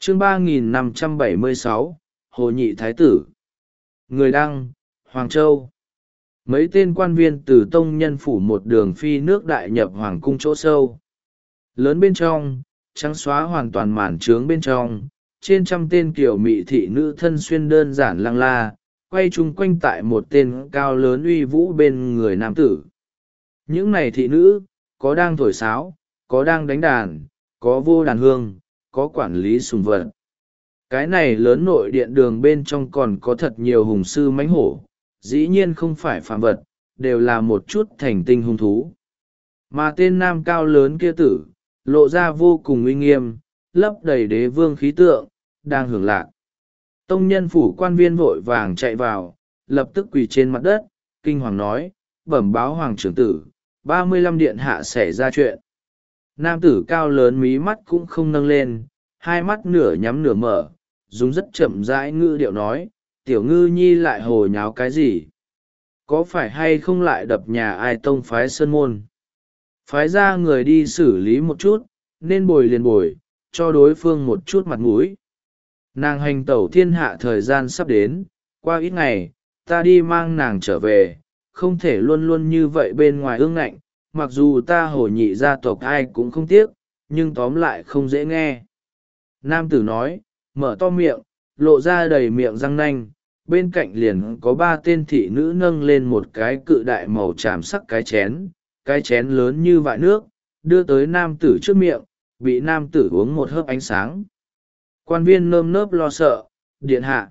Chương 3576, Hồ Nhị Thái Tử. Người đăng, Hoàng Châu. Mấy tên quan viên từ tông nhân phủ một đường phi nước đại nhập hoàng cung chỗ sâu. Lớn bên trong, trắng xóa hoàn toàn màn trướng bên trong, trên trăm tên kiểu mị thị nữ thân xuyên đơn giản lăng la, quay chung quanh tại một tên cao lớn uy vũ bên người nam tử. Những này thị nữ, có đang thổi sáo, có đang đánh đàn, có vô đàn hương, có quản lý sùng vật. Cái này lớn nội điện đường bên trong còn có thật nhiều hùng sư mãnh hổ, dĩ nhiên không phải phàm vật, đều là một chút thành tinh hung thú. Mà tên nam cao lớn kia tử, lộ ra vô cùng uy nghiêm, lấp đầy đế vương khí tượng, đang hưởng lạc. Tông nhân phủ quan viên vội vàng chạy vào, lập tức quỳ trên mặt đất, kinh hoàng nói, bẩm báo hoàng trưởng tử, 35 điện hạ xảy ra chuyện. Nam tử cao lớn mí mắt cũng không nâng lên, hai mắt nửa nhắm nửa mở, dùng rất chậm rãi ngữ điệu nói, tiểu ngư nhi lại hồ nháo cái gì? Có phải hay không lại đập nhà ai tông phái sơn môn? Phái ra người đi xử lý một chút, nên bồi liền bồi, cho đối phương một chút mặt mũi. Nàng hành tẩu thiên hạ thời gian sắp đến, qua ít ngày, ta đi mang nàng trở về, không thể luôn luôn như vậy bên ngoài ương ngạnh, mặc dù ta Hồ Nhị gia tộc ai cũng không tiếc, nhưng tóm lại không dễ nghe. Nam tử nói, mở to miệng, lộ ra đầy miệng răng nanh, bên cạnh liền có 3 tên thị nữ nâng lên một cái cự đại màu tràm sắc cái chén lớn như vại nước, đưa tới nam tử trước miệng, bị nam tử uống một hớp ánh sáng. Quan viên nơm nớp lo sợ, điện hạ.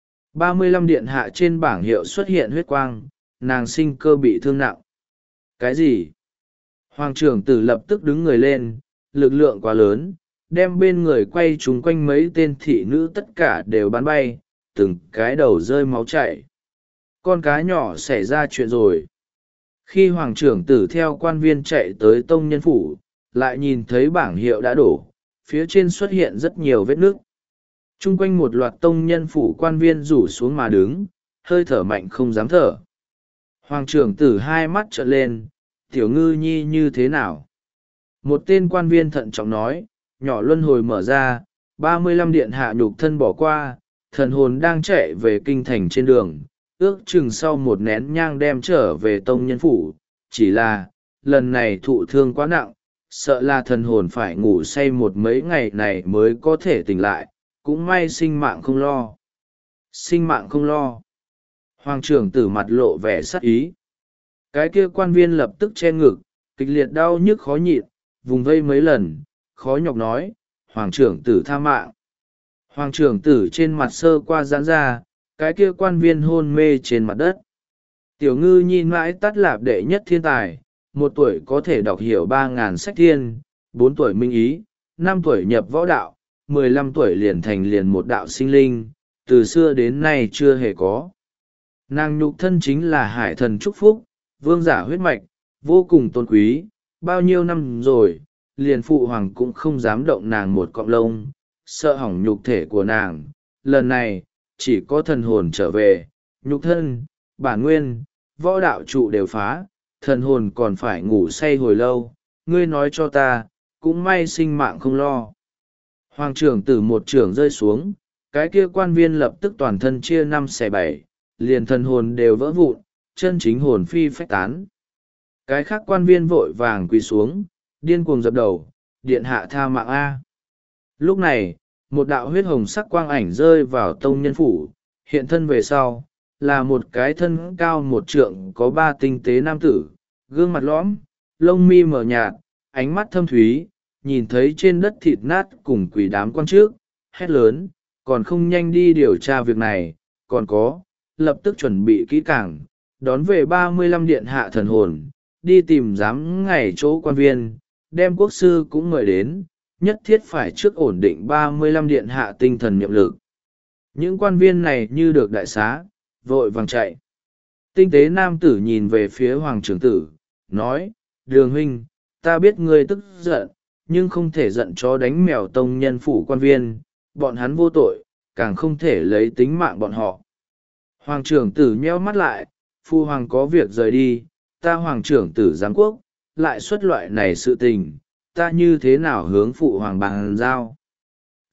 35 điện hạ trên bảng hiệu xuất hiện huyết quang, nàng sinh cơ bị thương nặng. Cái gì? Hoàng trưởng tử lập tức đứng người lên, lực lượng quá lớn, đem bên người quay chúng quanh mấy tên thị nữ tất cả đều bắn bay, từng cái đầu rơi máu chảy. Con cá nhỏ xảy ra chuyện rồi. Khi hoàng trưởng tử theo quan viên chạy tới tông nhân phủ, lại nhìn thấy bảng hiệu đã đổ, phía trên xuất hiện rất nhiều vết nứt. Chung quanh một loạt tông nhân phủ quan viên rủ xuống mà đứng, hơi thở mạnh không dám thở. Hoàng trưởng tử hai mắt trợn lên, tiểu ngư nhi như thế nào? Một tên quan viên thận trọng nói, nhỏ luân hồi mở ra, 35 điện hạ nhục thân bỏ qua, thần hồn đang chạy về kinh thành trên đường, ước chừng sau một nén nhang đem trở về tông nhân phủ, chỉ là, lần này thụ thương quá nặng, sợ là thần hồn phải ngủ say một mấy ngày này mới có thể tỉnh lại, cũng may sinh mạng không lo. Sinh mạng không lo. Hoàng trưởng tử mặt lộ vẻ sắc ý. Cái kia quan viên lập tức che ngực, kịch liệt đau nhức khó nhịn, vùng vây mấy lần, khó nhọc nói, hoàng trưởng tử tha mạng. Hoàng trưởng tử trên mặt sơ qua giãn ra, cái kia quan viên hôn mê trên mặt đất. Tiểu ngư nhìn mãi tắt lạp đệ nhất thiên tài, 1 tuổi có thể đọc hiểu 3.000 sách thiên, 4 tuổi minh ý, 5 tuổi nhập võ đạo, 15 tuổi liền thành liền một đạo sinh linh, từ xưa đến nay chưa hề có. Nàng nhục thân chính là hải thần chúc phúc, vương giả huyết mạch, vô cùng tôn quý, bao nhiêu năm rồi, liền phụ hoàng cũng không dám động nàng một cọng lông, sợ hỏng nhục thể của nàng. Lần này, chỉ có thần hồn trở về, nhục thân, bản nguyên, võ đạo trụ đều phá, thần hồn còn phải ngủ say hồi lâu, ngươi nói cho ta, cũng may sinh mạng không lo. Hoàng trưởng tử một trưởng rơi xuống, cái kia quan viên lập tức toàn thân chia 5 xẻ 7, liền thần hồn đều vỡ vụn, chân chính hồn phi phách tán. Cái khác quan viên vội vàng quỳ xuống, điên cuồng dập đầu, điện hạ tha mạng A. Lúc này, một đạo huyết hồng sắc quang ảnh rơi vào tông nhân phủ, hiện thân về sau, là một cái thân cao 1 trượng có 3 tinh tế nam tử, gương mặt lõm, lông mi mờ nhạt, ánh mắt thâm thúy, nhìn thấy trên đất thịt nát cùng quỷ đám quan trước, hét lớn, còn không nhanh đi điều tra việc này, còn có, lập tức chuẩn bị kỹ càng, đón về 35 điện hạ thần hồn, đi tìm giám ngày chỗ quan viên, đem quốc sư cũng mời đến, nhất thiết phải trước ổn định 35 điện hạ tinh thần nhiệm lực. Những quan viên này như được đại xá, vội vàng chạy. Tinh tế nam tử nhìn về phía hoàng trưởng tử, nói, Đường huynh, ta biết ngươi tức giận, nhưng không thể giận chó đánh mèo tông nhân phủ quan viên, bọn hắn vô tội, càng không thể lấy tính mạng bọn họ. Hoàng trưởng tử nheo mắt lại, phu hoàng có việc rời đi, ta hoàng trưởng tử giám quốc, lại xuất loại này sự tình, ta như thế nào hướng phụ hoàng bàn giao.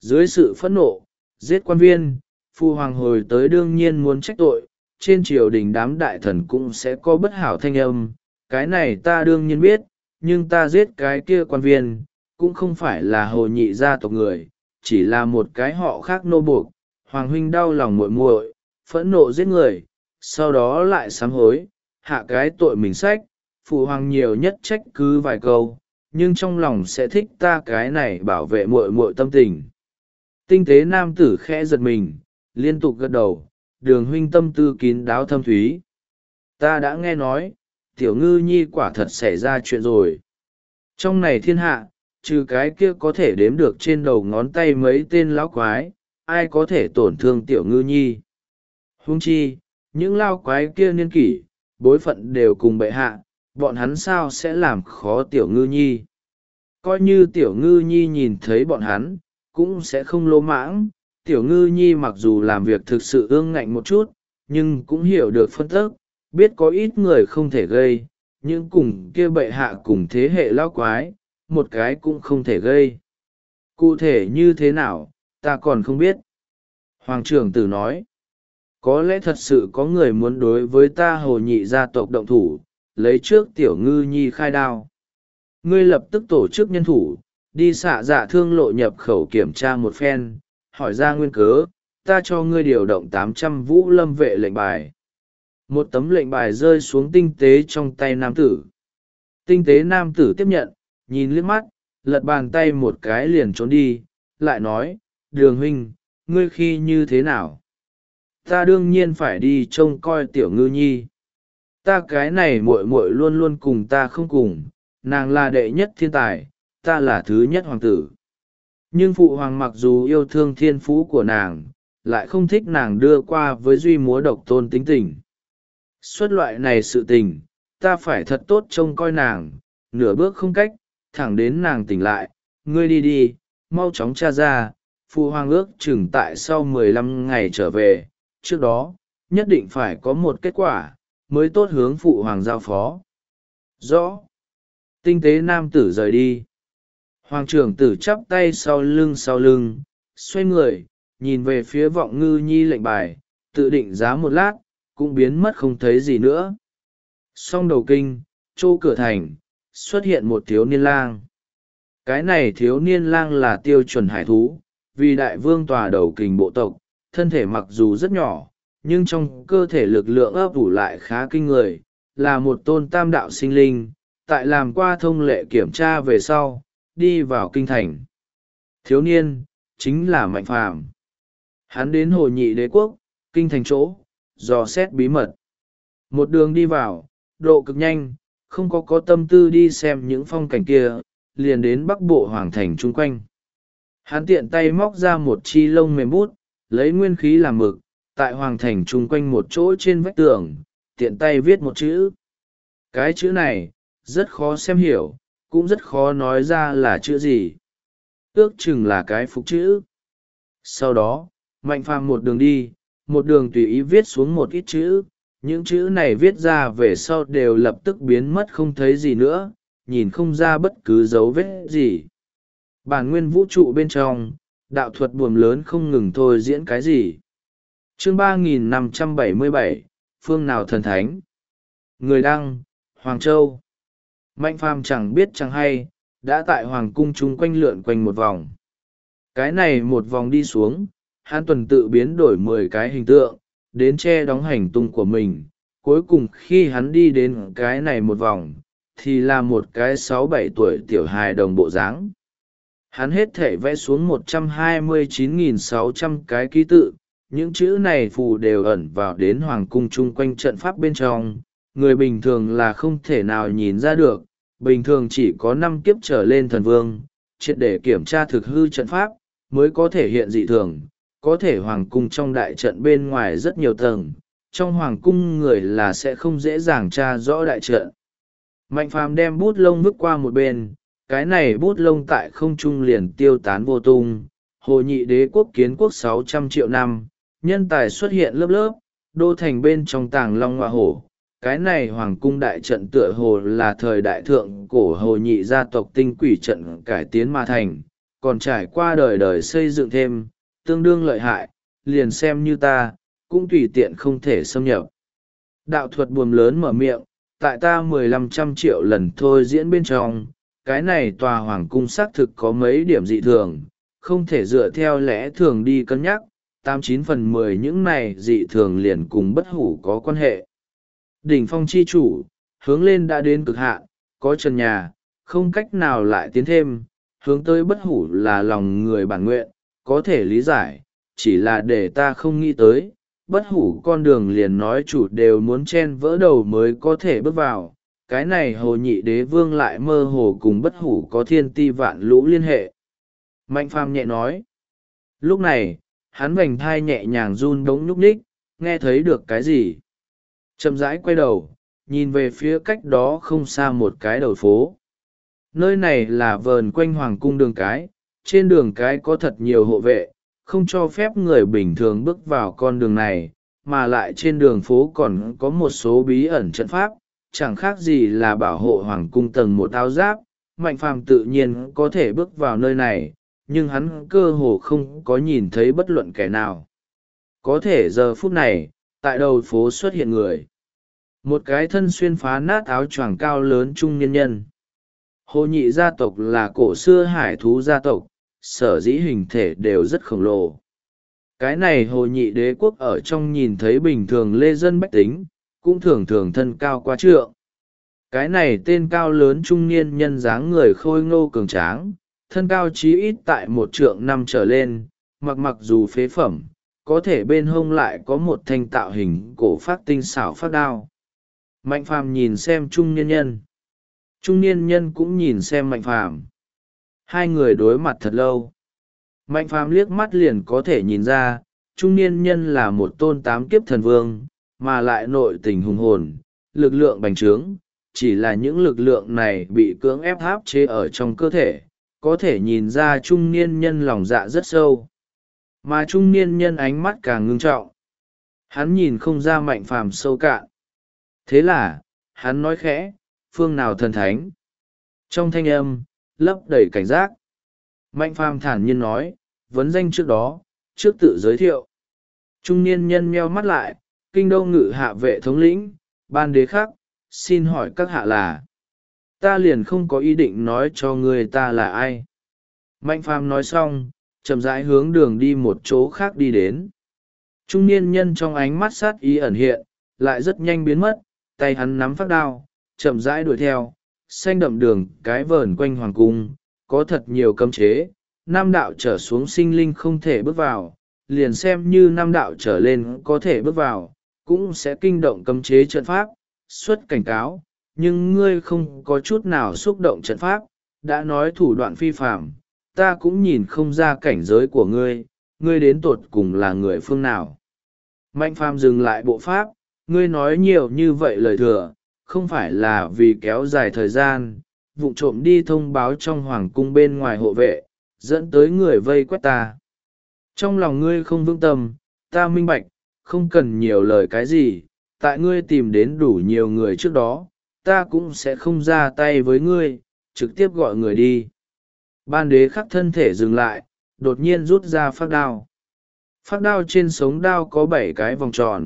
Dưới sự phẫn nộ, giết quan viên, Phu Hoàng hồi tới đương nhiên muốn trách tội, trên triều đình đám đại thần cũng sẽ có bất hảo thanh âm, cái này ta đương nhiên biết, nhưng ta giết cái kia quan viên, cũng không phải là Hồ Nhị gia tộc người, chỉ là một cái họ khác nô buộc. Hoàng huynh đau lòng muội muội, phẫn nộ giết người, sau đó lại sám hối, hạ cái tội mình sách, Phụ Hoàng nhiều nhất trách cứ vài câu, nhưng trong lòng sẽ thích ta cái này bảo vệ muội muội tâm tình. Tinh tế nam tử khẽ giật mình, liên tục gật đầu, Đường huynh tâm tư kín đáo thâm thúy. Ta đã nghe nói, tiểu ngư nhi quả thật xảy ra chuyện rồi. Trong này thiên hạ, trừ cái kia có thể đếm được trên đầu ngón tay mấy tên lão quái, ai có thể tổn thương tiểu ngư nhi. Huống chi, những lao quái kia niên kỷ, bối phận đều cùng bệ hạ, bọn hắn sao sẽ làm khó tiểu ngư nhi. Coi như tiểu ngư nhi nhìn thấy bọn hắn, cũng sẽ không lỗ mãng. Tiểu ngư nhi mặc dù làm việc thực sự ương ngạnh một chút, nhưng cũng hiểu được phân tức, biết có ít người không thể gây, nhưng cùng kia bệ hạ cùng thế hệ lao quái, một cái cũng không thể gây. Cụ thể như thế nào, ta còn không biết. Hoàng trưởng tử nói, có lẽ thật sự có người muốn đối với ta Hồ Nhị gia tộc động thủ, lấy trước tiểu ngư nhi khai đao. Ngươi lập tức tổ chức nhân thủ, đi xạ dạ thương lộ nhập khẩu kiểm tra một phen, hỏi ra nguyên cớ, ta cho ngươi điều động 800 vũ lâm vệ lệnh bài. Một tấm lệnh bài rơi xuống tinh tế trong tay nam tử. Tinh tế nam tử tiếp nhận, nhìn liếc mắt, lật bàn tay một cái liền trốn đi, lại nói, Đường huynh, ngươi khi như thế nào? Ta đương nhiên phải đi trông coi tiểu ngư nhi. Ta cái này muội muội luôn luôn cùng ta không cùng, nàng là đệ nhất thiên tài, ta là thứ nhất hoàng tử. Nhưng phụ hoàng mặc dù yêu thương thiên phú của nàng, lại không thích nàng đưa qua với duy múa độc tôn tính tình. Suốt loại này sự tình, ta phải thật tốt trông coi nàng, nửa bước không cách, thẳng đến nàng tỉnh lại, ngươi đi đi, mau chóng tra ra, phụ hoàng ước chừng tại sau 15 ngày trở về, trước đó, nhất định phải có một kết quả, mới tốt hướng phụ hoàng giao phó. Rõ. Tinh tế nam tử rời đi. Hoàng trưởng tử chắp tay sau lưng, xoay người, nhìn về phía vọng ngư nhi lệnh bài, tự định giá một lát, cũng biến mất không thấy gì nữa. Song đầu kinh, châu cửa thành, xuất hiện một thiếu niên lang. Cái này thiếu niên lang là tiêu chuẩn hải thú, vì đại vương tòa đầu kình bộ tộc, thân thể mặc dù rất nhỏ, nhưng trong cơ thể lực lượng ấp ủ lại khá kinh người, là một tôn tam đạo sinh linh, tại làm qua thông lệ kiểm tra về sau, đi vào kinh thành. Thiếu niên, chính là Mạnh Phàm. Hắn đến Hồ Nhị đế quốc, kinh thành chỗ, dò xét bí mật. Một đường đi vào, độ cực nhanh, không có tâm tư đi xem những phong cảnh kia, liền đến bắc bộ hoàng thành chung quanh. Hắn tiện tay móc ra một chi lông mềm bút, lấy nguyên khí làm mực, tại hoàng thành chung quanh một chỗ trên vách tường, tiện tay viết một chữ. Cái chữ này, rất khó xem hiểu, cũng rất khó nói ra là chữ gì. Ước chừng là cái phục chữ. Sau đó, Mạnh Phàm một đường đi, một đường tùy ý viết xuống một ít chữ, những chữ này viết ra về sau đều lập tức biến mất không thấy gì nữa, nhìn không ra bất cứ dấu vết gì. Bản nguyên vũ trụ bên trong, đạo thuật buồm lớn không ngừng thôi diễn cái gì. Chương 3577, phương nào thần thánh? Người đăng, Hoàng Châu. Mạnh Phàm chẳng biết chẳng hay, đã tại Hoàng cung chung quanh lượn quanh một vòng. Cái này một vòng đi xuống, hắn tuần tự biến đổi 10 cái hình tượng, đến che đóng hành tung của mình. Cuối cùng khi hắn đi đến cái này một vòng, thì là một cái 6-7 tuổi tiểu hài đồng bộ dáng. Hắn hết thể vẽ xuống 129.600 cái ký tự, những chữ này phù đều ẩn vào đến hoàng cung chung quanh trận pháp bên trong, người bình thường là không thể nào nhìn ra được, bình thường chỉ có 5 kiếp trở lên thần vương, triệt để kiểm tra thực hư trận pháp, mới có thể hiện dị thường, có thể hoàng cung trong đại trận bên ngoài rất nhiều tầng, trong hoàng cung người là sẽ không dễ dàng tra rõ đại trận. Mạnh Phàm đem bút lông vứt qua một bên, cái này bút lông tại không trung liền tiêu tán vô tung. Hồ Nhị đế quốc kiến quốc 600 triệu năm, nhân tài xuất hiện lớp lớp, đô thành bên trong tàng long ngọa hổ. Cái này hoàng cung đại trận tựa hồ là thời đại thượng cổ Hồ Nhị gia tộc tinh quỷ trận cải tiến mà thành, còn trải qua đời đời xây dựng thêm, tương đương lợi hại, liền xem như ta, cũng tùy tiện không thể xâm nhập. Đạo thuật buồm lớn mở miệng, tại ta 1500 triệu lần thôi diễn bên trong, cái này tòa hoàng cung xác thực có mấy điểm dị thường, không thể dựa theo lẽ thường đi cân nhắc, 89/10 những này dị thường liền cùng bất hủ có quan hệ. Đỉnh phong chi chủ, hướng lên đã đến cực hạn, có trần nhà, không cách nào lại tiến thêm, hướng tới bất hủ là lòng người bản nguyện, có thể lý giải, chỉ là để ta không nghĩ tới, bất hủ con đường liền nói chủ đều muốn chen vỡ đầu mới có thể bước vào, cái này hồ nhị đế vương lại mơ hồ cùng bất hủ có thiên ti vạn lũ liên hệ. Mạnh phàm nhẹ nói. Lúc này, hắn vành thai nhẹ nhàng run đống nhúc nhích, nghe thấy được cái gì. Chậm rãi quay đầu, nhìn về phía cách đó không xa một cái đầu phố. Nơi này là vờn quanh hoàng cung đường cái, trên đường cái có thật nhiều hộ vệ, không cho phép người bình thường bước vào con đường này, mà lại trên đường phố còn có một số bí ẩn trận pháp, chẳng khác gì là bảo hộ hoàng cung tầng một áo giáp. Mạnh phàm tự nhiên có thể bước vào nơi này, nhưng hắn cơ hồ không có nhìn thấy bất luận kẻ nào. Có thể giờ phút này, tại đầu phố xuất hiện người. Một cái thân xuyên phá nát áo choàng cao lớn trung niên nhân. Hồ nhị gia tộc là cổ xưa hải thú gia tộc, sở dĩ hình thể đều rất khổng lồ. Cái này hồ nhị đế quốc ở trong nhìn thấy bình thường lê dân bách tính, cũng thường thường thân cao quá trượng. Cái này tên cao lớn trung niên nhân dáng người khôi ngô cường tráng, thân cao chí ít tại 1 trượng 5 trở lên, mặc dù phế phẩm, có thể bên hông lại có một thanh tạo hình cổ phát tinh xảo phát đao. Mạnh phàm nhìn xem trung niên nhân. Trung niên nhân cũng nhìn xem mạnh phàm. Hai người đối mặt thật lâu. Mạnh phàm liếc mắt liền có thể nhìn ra, trung niên nhân là một tôn 8 kiếp thần vương, mà lại nội tình hùng hồn, lực lượng bành trướng, chỉ là những lực lượng này bị cưỡng ép áp chế ở trong cơ thể, có thể nhìn ra trung niên nhân lòng dạ rất sâu. Mà trung niên nhân ánh mắt càng ngưng trọng. Hắn nhìn không ra mạnh phàm sâu cạn. Thế là, hắn nói khẽ, phương nào thần thánh? Trong thanh âm, lấp đầy cảnh giác. Mạnh phàm thản nhiên nói, vấn danh trước đó, trước tự giới thiệu. Trung niên nhân nheo mắt lại, kinh đô ngự hạ vệ thống lĩnh, ban đế khắc, xin hỏi các hạ là. Ta liền không có ý định nói cho người ta là ai. Mạnh phàm nói xong, chậm rãi hướng đường đi một chỗ khác đi đến. Trung niên nhân trong ánh mắt sát ý ẩn hiện, lại rất nhanh biến mất, tay hắn nắm phác đao, chậm rãi đuổi theo, xanh đậm đường cái vờn quanh hoàng cung, có thật nhiều cấm chế, 5 đạo trở xuống sinh linh không thể bước vào, liền xem như 5 đạo trở lên có thể bước vào, cũng sẽ kinh động cấm chế trận pháp, xuất cảnh cáo, nhưng ngươi không có chút nào xúc động trận pháp, đã nói thủ đoạn phi phạm, ta cũng nhìn không ra cảnh giới của ngươi, ngươi đến tột cùng là người phương nào. Mạnh phàm dừng lại bộ pháp, ngươi nói nhiều như vậy lời thừa, không phải là vì kéo dài thời gian, vụng trộm đi thông báo trong hoàng cung bên ngoài hộ vệ, dẫn tới người vây quét ta. Trong lòng ngươi không vững tâm, ta minh bạch, không cần nhiều lời cái gì, tại ngươi tìm đến đủ nhiều người trước đó, ta cũng sẽ không ra tay với ngươi, trực tiếp gọi người đi. Ban đế khắc thân thể dừng lại, đột nhiên rút ra phác đao. Phác đao trên sống đao có 7 cái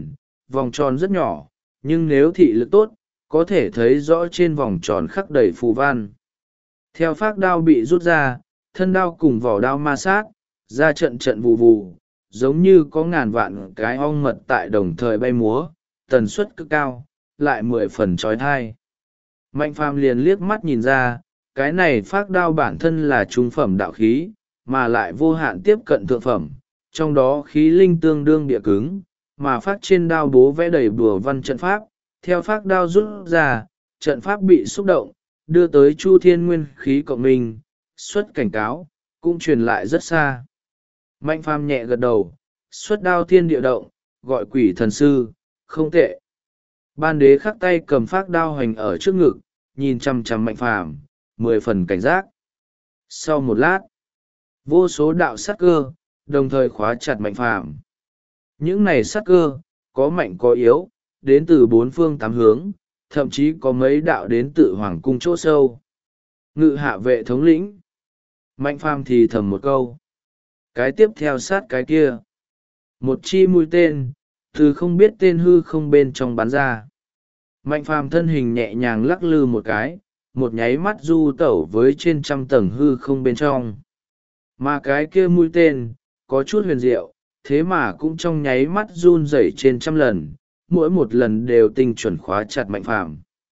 vòng tròn rất nhỏ, nhưng nếu thị lực tốt, có thể thấy rõ trên vòng tròn khắc đầy phù văn. Theo phác đao bị rút ra, thân đao cùng vỏ đao ma sát, ra trận trận vù vù, giống như có ngàn vạn cái ong mật tại đồng thời bay múa, tần suất cực cao, lại 10 phần trói thai. Mạnh phàm liền liếc mắt nhìn ra, cái này phác đao bản thân là trung phẩm đạo khí, mà lại vô hạn tiếp cận thượng phẩm, trong đó khí linh tương đương địa cứng, mà phác trên đao bố vẽ đầy bùa văn trận pháp, theo phác đao rút ra, trận pháp bị xúc động, đưa tới chu thiên nguyên khí cộng minh, xuất cảnh cáo, cũng truyền lại rất xa. Mạnh phàm nhẹ gật đầu, xuất đao thiên địa động, gọi quỷ thần sư, không tệ. Ban đế khắc tay cầm phác đao hành ở trước ngực, nhìn chằm chằm mạnh phàm, 10 phần cảnh giác. Sau một lát, vô số đạo sát cơ, đồng thời khóa chặt mạnh phàm. Những này sát cơ, có mạnh có yếu, đến từ 4 phương 8 hướng, thậm chí có mấy đạo đến từ hoàng cung chỗ sâu. Ngự hạ vệ thống lĩnh. Mạnh phàm thì thầm một câu. Cái tiếp theo sát cái kia. Một chi mũi tên, từ không biết tên hư không bên trong bắn ra. Mạnh phàm thân hình nhẹ nhàng lắc lư một cái, một nháy mắt du tẩu với trên trăm tầng hư không bên trong. Mà cái kia mũi tên, có chút huyền diệu, thế mà cũng trong nháy mắt run rẩy trên trăm lần, mỗi một lần đều tinh chuẩn khóa chặt mạnh phàm.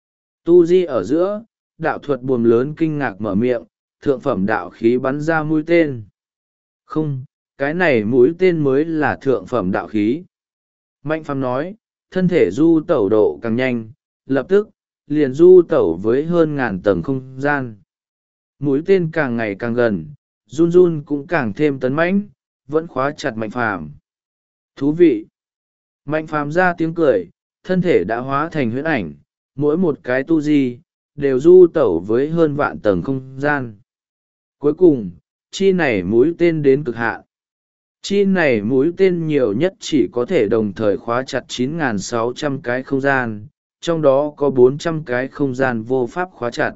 Tu di ở giữa, đạo thuật buồm lớn kinh ngạc mở miệng, thượng phẩm đạo khí bắn ra mũi tên. Không, cái này mũi tên mới là thượng phẩm đạo khí. Mạnh phàm nói, thân thể du tẩu độ càng nhanh, lập tức, liền du tẩu với hơn ngàn tầng không gian. Mũi tên càng ngày càng gần, run run cũng càng thêm tấn mãnh, vẫn khóa chặt mạnh phàm. Thú vị! Mạnh phàm ra tiếng cười, thân thể đã hóa thành huyễn ảnh, mỗi một cái tu di, đều du tẩu với hơn vạn tầng không gian. Cuối cùng, chi này mũi tên đến cực hạn. Chi này mũi tên nhiều nhất chỉ có thể đồng thời khóa chặt 9.600 cái không gian, trong đó có 400 cái không gian vô pháp khóa chặt.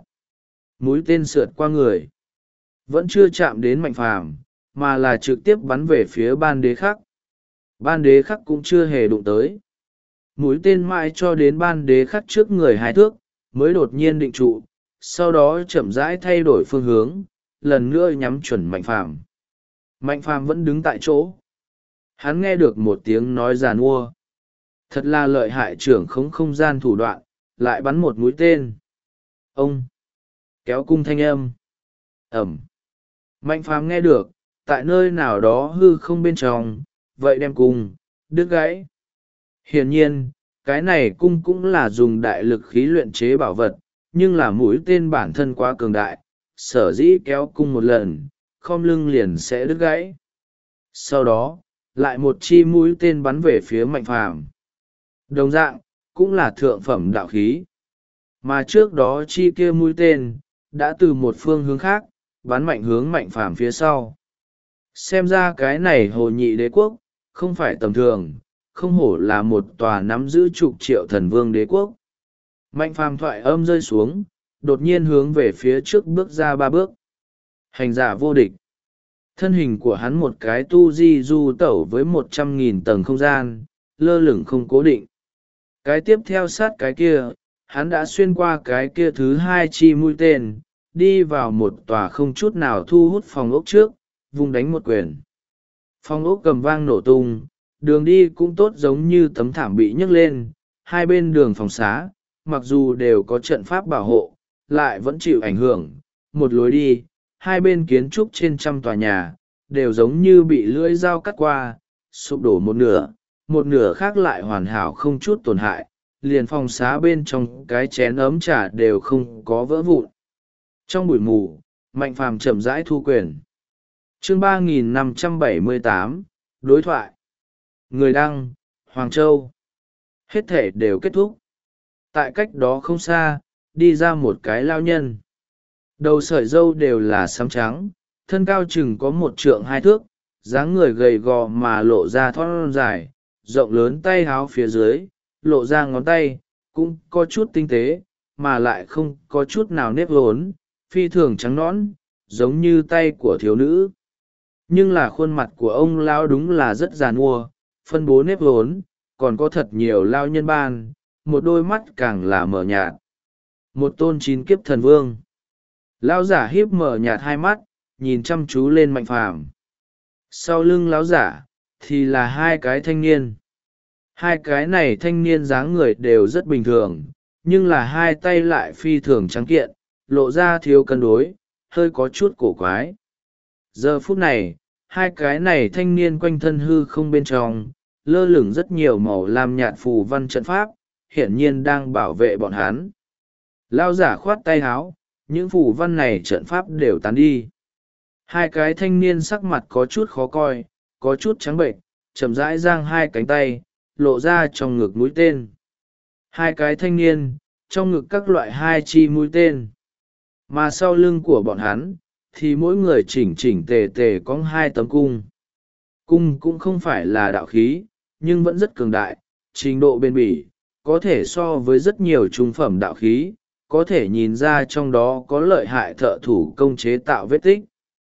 Mũi tên sượt qua người, vẫn chưa chạm đến mạnh phàm, mà là trực tiếp bắn về phía ban đế khắc. Ban đế khắc cũng chưa hề đụng tới. Mũi tên mãi cho đến ban đế khắc trước người 2 thước, mới đột nhiên định trụ, sau đó chậm rãi thay đổi phương hướng, lần nữa nhắm chuẩn mạnh phàm. Mạnh phàm vẫn đứng tại chỗ. Hắn nghe được một tiếng nói giàn mua. Thật là lợi hại trưởng khống không gian thủ đoạn, lại bắn một mũi tên. Ông! Kéo cung thanh âm. Ẩm! Mạnh phàm nghe được, tại nơi nào đó hư không bên trong, vậy đem cung, đứt gãy. Hiển nhiên, cái này cung cũng là dùng đại lực khí luyện chế bảo vật, nhưng là mũi tên bản thân quá cường đại, sở dĩ kéo cung một lần, khom lưng liền sẽ đứt gãy. Sau đó, lại một chi mũi tên bắn về phía mạnh phàm. Đồng dạng, cũng là thượng phẩm đạo khí. Mà trước đó chi kia mũi tên, đã từ một phương hướng khác, bắn mạnh hướng mạnh phàm phía sau. Xem ra cái này Hồ Nhị Đế quốc, không phải tầm thường, không hổ là một tòa nắm giữ chục triệu thần vương đế quốc. Mạnh phàm thoại âm rơi xuống, đột nhiên hướng về phía trước bước ra 3 bước. Hành giả vô địch. Thân hình của hắn một cái tu di du tẩu với 100.000 tầng không gian, lơ lửng không cố định. Cái tiếp theo sát cái kia, hắn đã xuyên qua cái kia thứ 2 chi mũi tên, đi vào một tòa không chút nào thu hút phòng ốc trước, vung đánh một quyền. Phòng ốc cầm vang nổ tung, đường đi cũng tốt giống như tấm thảm bị nhấc lên, hai bên đường phòng xá, mặc dù đều có trận pháp bảo hộ, lại vẫn chịu ảnh hưởng. Một lối đi, hai bên kiến trúc trên trăm tòa nhà, đều giống như bị lưỡi dao cắt qua, sụp đổ một nửa khác lại hoàn hảo không chút tổn hại, liền phòng xá bên trong cái chén ấm trà đều không có vỡ vụn. Trong bụi mù, Mạnh phàm chậm rãi thu quyền. Chương 3578, đối thoại. Người đăng, Hoàng Châu. Hết thể đều kết thúc. Tại cách đó không xa, đi ra một cái lao nhân. Đầu sợi râu đều là xám trắng, thân cao chừng có 1 trượng 2 thước, dáng người gầy gò mà lộ ra thon dài, rộng lớn tay háo phía dưới, lộ ra ngón tay, cũng có chút tinh tế, mà lại không có chút nào nếp vốn, phi thường trắng nõn, giống như tay của thiếu nữ. Nhưng là khuôn mặt của ông lão đúng là rất giàn mua, phân bố nếp vốn, còn có thật nhiều lao nhân ban, một đôi mắt càng là mờ nhạt. Một tôn 9 kiếp thần vương. Lão giả híp mở nhạt 2 mắt, nhìn chăm chú lên Mạnh phàm. Sau lưng lão giả, thì là 2 cái thanh niên. 2 cái này thanh niên dáng người đều rất bình thường, nhưng là 2 tay lại phi thường trắng kiện, lộ ra thiếu cân đối, hơi có chút cổ quái. Giờ phút này, 2 cái này thanh niên quanh thân hư không bên trong, lơ lửng rất nhiều màu lam nhạt phù văn trận pháp, hiển nhiên đang bảo vệ bọn hắn. Lão giả khoát tay háo, những phù văn này trận pháp đều tán đi. 2 cái thanh niên sắc mặt có chút khó coi, có chút trắng bệnh, chậm rãi giang 2 cánh tay, lộ ra trong ngực mũi tên. 2 cái thanh niên, trong ngực các loại 2 chi mũi tên. Mà sau lưng của bọn hắn, thì mỗi người chỉnh chỉnh tề tề có 2 tấm cung. Cung cũng không phải là đạo khí, nhưng vẫn rất cường đại, trình độ bền bỉ, có thể so với rất nhiều trung phẩm đạo khí, có thể nhìn ra trong đó có lợi hại thợ thủ công chế tạo vết tích.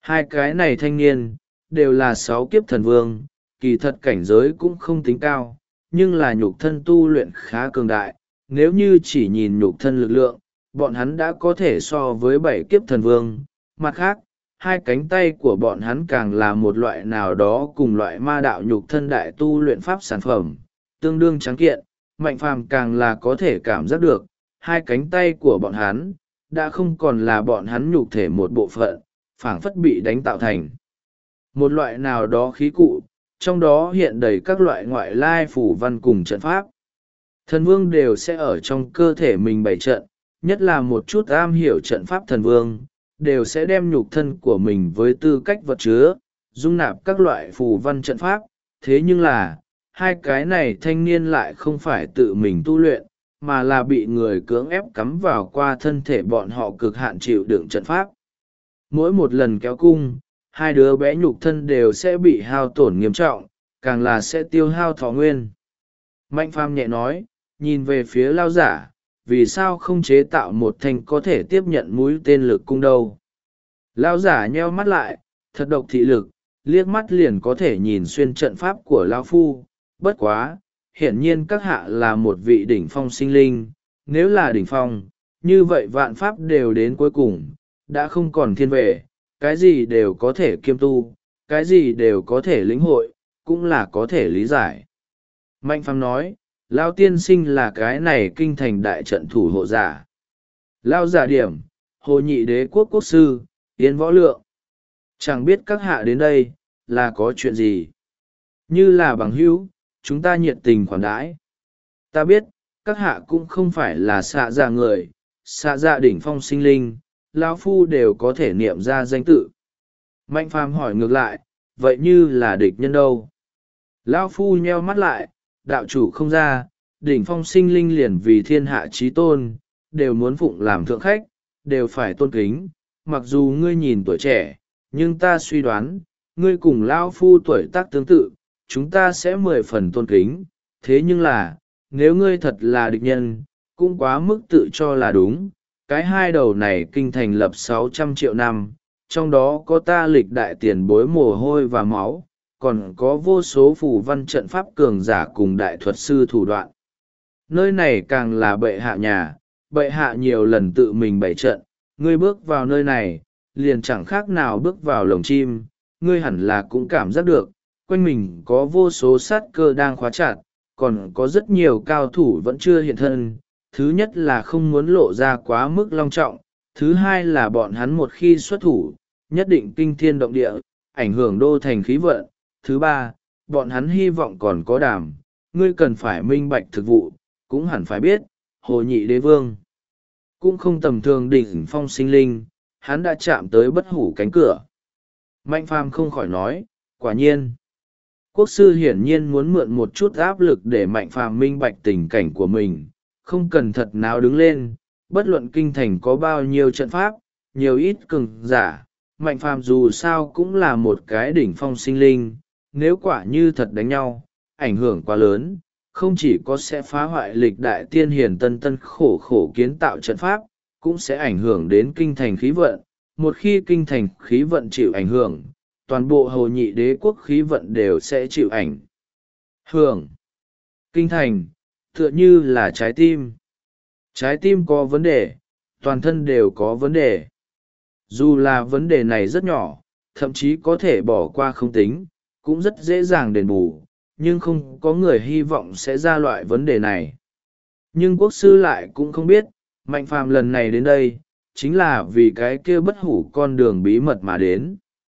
Hai cái này thanh niên đều là 6 kiếp thần vương, kỳ thật cảnh giới cũng không tính cao, nhưng là nhục thân tu luyện khá cường đại. Nếu như chỉ nhìn nhục thân lực lượng, bọn hắn đã có thể so với 7 kiếp thần vương. Mặt khác, hai cánh tay của bọn hắn càng là một loại nào đó cùng loại ma đạo nhục thân đại tu luyện pháp sản phẩm, tương đương tráng kiện. Mạnh phàm càng là có thể cảm giác được, hai cánh tay của bọn hắn đã không còn là bọn hắn nhục thể một bộ phận, phảng phất bị đánh tạo thành một loại nào đó khí cụ, trong đó hiện đầy các loại ngoại lai phủ văn cùng trận pháp. Thần vương đều sẽ ở trong cơ thể mình bày trận, nhất là một chút am hiểu trận pháp thần vương, đều sẽ đem nhục thân của mình với tư cách vật chứa, dung nạp các loại phù văn trận pháp. Thế nhưng là, hai cái này thanh niên lại không phải tự mình tu luyện, mà là bị người cưỡng ép cắm vào qua thân thể bọn họ cực hạn chịu đựng trận pháp. Mỗi một lần kéo cung, hai đứa bé nhục thân đều sẽ bị hao tổn nghiêm trọng, càng là sẽ tiêu hao thọ nguyên. Mạnh phàm nhẹ nói, nhìn về phía lao giả, vì sao không chế tạo một thanh có thể tiếp nhận mũi tên lực cung đâu. Lao giả nheo mắt lại, thật độc thị lực, liếc mắt liền có thể nhìn xuyên trận pháp của lao phu. Bất quá, hiển nhiên các hạ là một vị đỉnh phong sinh linh, nếu là đỉnh phong, như vậy vạn pháp đều đến cuối cùng, đã không còn thiên về, cái gì đều có thể kiêm tu, cái gì đều có thể lĩnh hội, cũng là có thể lý giải. Mạnh phàm nói, Lao tiên sinh là cái này kinh thành đại trận thủ hộ giả. Lao giả điểm, Hồ Nhị Đế quốc quốc sư, Yến Võ Lượng. Chẳng biết các hạ đến đây, là có chuyện gì? Như là bằng hữu, chúng ta nhiệt tình khoản đãi. Ta biết, các hạ cũng không phải là xạ dạ người, xạ dạ đỉnh phong sinh linh, Lao phu đều có thể niệm ra danh tự. Mạnh phàm hỏi ngược lại, vậy như là địch nhân đâu? Lao phu nheo mắt lại, đạo chủ không ra, đỉnh phong sinh linh liền vì thiên hạ trí tôn, đều muốn phụng làm thượng khách, đều phải tôn kính. Mặc dù ngươi nhìn tuổi trẻ, nhưng ta suy đoán, ngươi cùng Lao phu tuổi tác tương tự, chúng ta sẽ 10 phần tôn kính. Thế nhưng là, nếu ngươi thật là địch nhân, cũng quá mức tự cho là đúng. Cái hai đầu này kinh thành lập 600 triệu năm, trong đó có ta lịch đại tiền bối mồ hôi và máu, còn có vô số phù văn trận pháp cường giả cùng đại thuật sư thủ đoạn. Nơi này càng là bệ hạ nhà, bệ hạ nhiều lần tự mình bày trận, ngươi bước vào nơi này, liền chẳng khác nào bước vào lồng chim, ngươi hẳn là cũng cảm giác được, quanh mình có vô số sát cơ đang khóa chặt, còn có rất nhiều cao thủ vẫn chưa hiện thân. Thứ nhất là không muốn lộ ra quá mức long trọng, thứ hai là bọn hắn một khi xuất thủ, nhất định kinh thiên động địa, ảnh hưởng đô thành khí vận. Thứ ba, bọn hắn hy vọng còn có đảm, ngươi cần phải minh bạch thực vụ, cũng hẳn phải biết, Hồ Nhị Đế vương cũng không tầm thường đỉnh phong sinh linh, hắn đã chạm tới bất hủ cánh cửa. Mạnh phàm không khỏi nói, quả nhiên. Quốc sư hiển nhiên muốn mượn một chút áp lực để mạnh phàm minh bạch tình cảnh của mình, không cần thật nào đứng lên, bất luận kinh thành có bao nhiêu trận pháp, nhiều ít cường giả, mạnh phàm dù sao cũng là một cái đỉnh phong sinh linh, nếu quả như thật đánh nhau, ảnh hưởng quá lớn, không chỉ có sẽ phá hoại lịch đại tiên hiền tân tân khổ khổ kiến tạo trận pháp, cũng sẽ ảnh hưởng đến kinh thành khí vận. Một khi kinh thành khí vận chịu ảnh hưởng, toàn bộ Hồ Nhị Đế quốc khí vận đều sẽ chịu ảnh hưởng. Kinh thành, tựa như là trái tim. Trái tim có vấn đề, toàn thân đều có vấn đề. Dù là vấn đề này rất nhỏ, thậm chí có thể bỏ qua không tính, cũng rất dễ dàng đền bù, nhưng không có người hy vọng sẽ ra loại vấn đề này. Nhưng quốc sư lại cũng không biết, Mạnh phàm lần này đến đây, chính là vì cái kia bất hủ con đường bí mật mà đến.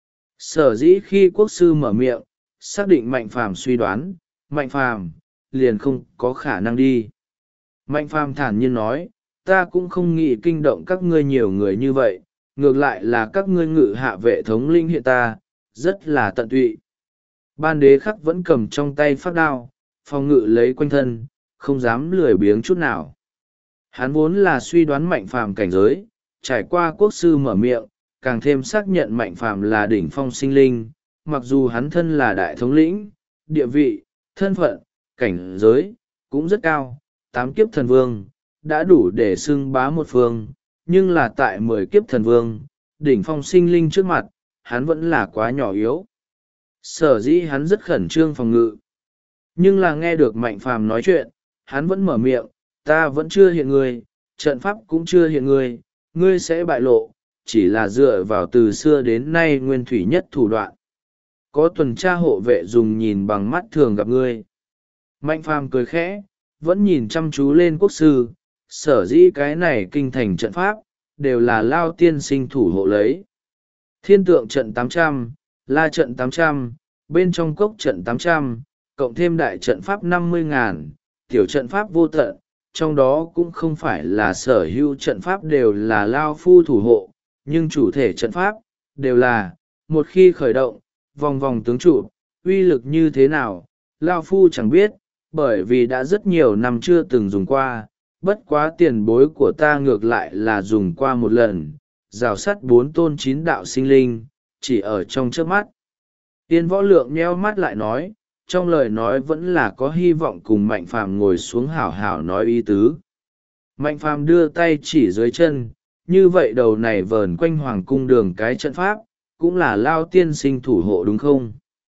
Sở dĩ khi quốc sư mở miệng, xác định Mạnh phàm suy đoán, Mạnh phàm liền không có khả năng đi. Mạnh phàm thản nhiên nói, ta cũng không nghĩ kinh động các ngươi nhiều người như vậy, ngược lại là các ngươi ngự hạ vệ thống linh hiện ta, rất là tận tụy. Ban đế khắc vẫn cầm trong tay phát đao, phòng ngự lấy quanh thân, không dám lười biếng chút nào. Hắn vốn là suy đoán Mạnh phàm cảnh giới, trải qua quốc sư mở miệng, càng thêm xác nhận Mạnh phàm là đỉnh phong sinh linh, mặc dù hắn thân là đại thống lĩnh, địa vị, thân phận, cảnh giới, cũng rất cao, 8 kiếp thần vương, đã đủ để xưng bá một phương, nhưng là tại 10 kiếp thần vương, đỉnh phong sinh linh trước mặt, hắn vẫn là quá nhỏ yếu. Sở dĩ hắn rất khẩn trương phòng ngự. Nhưng là nghe được Mạnh Phàm nói chuyện, hắn vẫn mở miệng, ta vẫn chưa hiện người, trận pháp cũng chưa hiện người, ngươi sẽ bại lộ, chỉ là dựa vào từ xưa đến nay nguyên thủy nhất thủ đoạn. Có tuần tra hộ vệ dùng nhìn bằng mắt thường gặp ngươi. Mạnh Phàm cười khẽ, vẫn nhìn chăm chú lên quốc sư, sở dĩ cái này kinh thành trận pháp, đều là Lao tiên sinh thủ hộ lấy. Thiên tượng trận 800, la trận 800, bên trong cốc trận 800, cộng thêm đại trận pháp 50.000, tiểu trận pháp vô tận, trong đó cũng không phải là sở hữu trận pháp đều là Lao phu thủ hộ, nhưng chủ thể trận pháp, đều là, một khi khởi động, vòng vòng tướng trụ, uy lực như thế nào, Lao phu chẳng biết, bởi vì đã rất nhiều năm chưa từng dùng qua, bất quá tiền bối của ta ngược lại là dùng qua một lần, rào sắt 4 tôn 9 đạo sinh linh, chỉ ở trong trước mắt. Tiên Võ Lượng nheo mắt lại nói, trong lời nói vẫn là có hy vọng cùng Mạnh Phàm ngồi xuống hảo hảo nói ý tứ. Mạnh Phàm đưa tay chỉ dưới chân, như vậy đầu này vờn quanh hoàng cung đường cái trận pháp, cũng là Lao tiên sinh thủ hộ đúng không?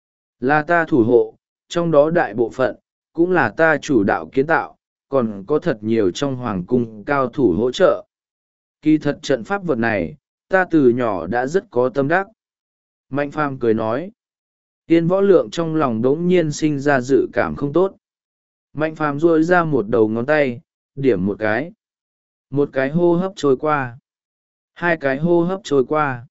Là ta thủ hộ, trong đó đại bộ phận, cũng là ta chủ đạo kiến tạo, còn có thật nhiều trong hoàng cung cao thủ hỗ trợ. Kỳ thật trận pháp vật này, ta từ nhỏ đã rất có tâm đắc. Mạnh Phàm cười nói. Tiên Võ Lượng trong lòng đống nhiên sinh ra dự cảm không tốt. Mạnh Phàm duỗi ra một đầu ngón tay, điểm một cái. Một cái hô hấp trôi qua. 2 cái hô hấp trôi qua.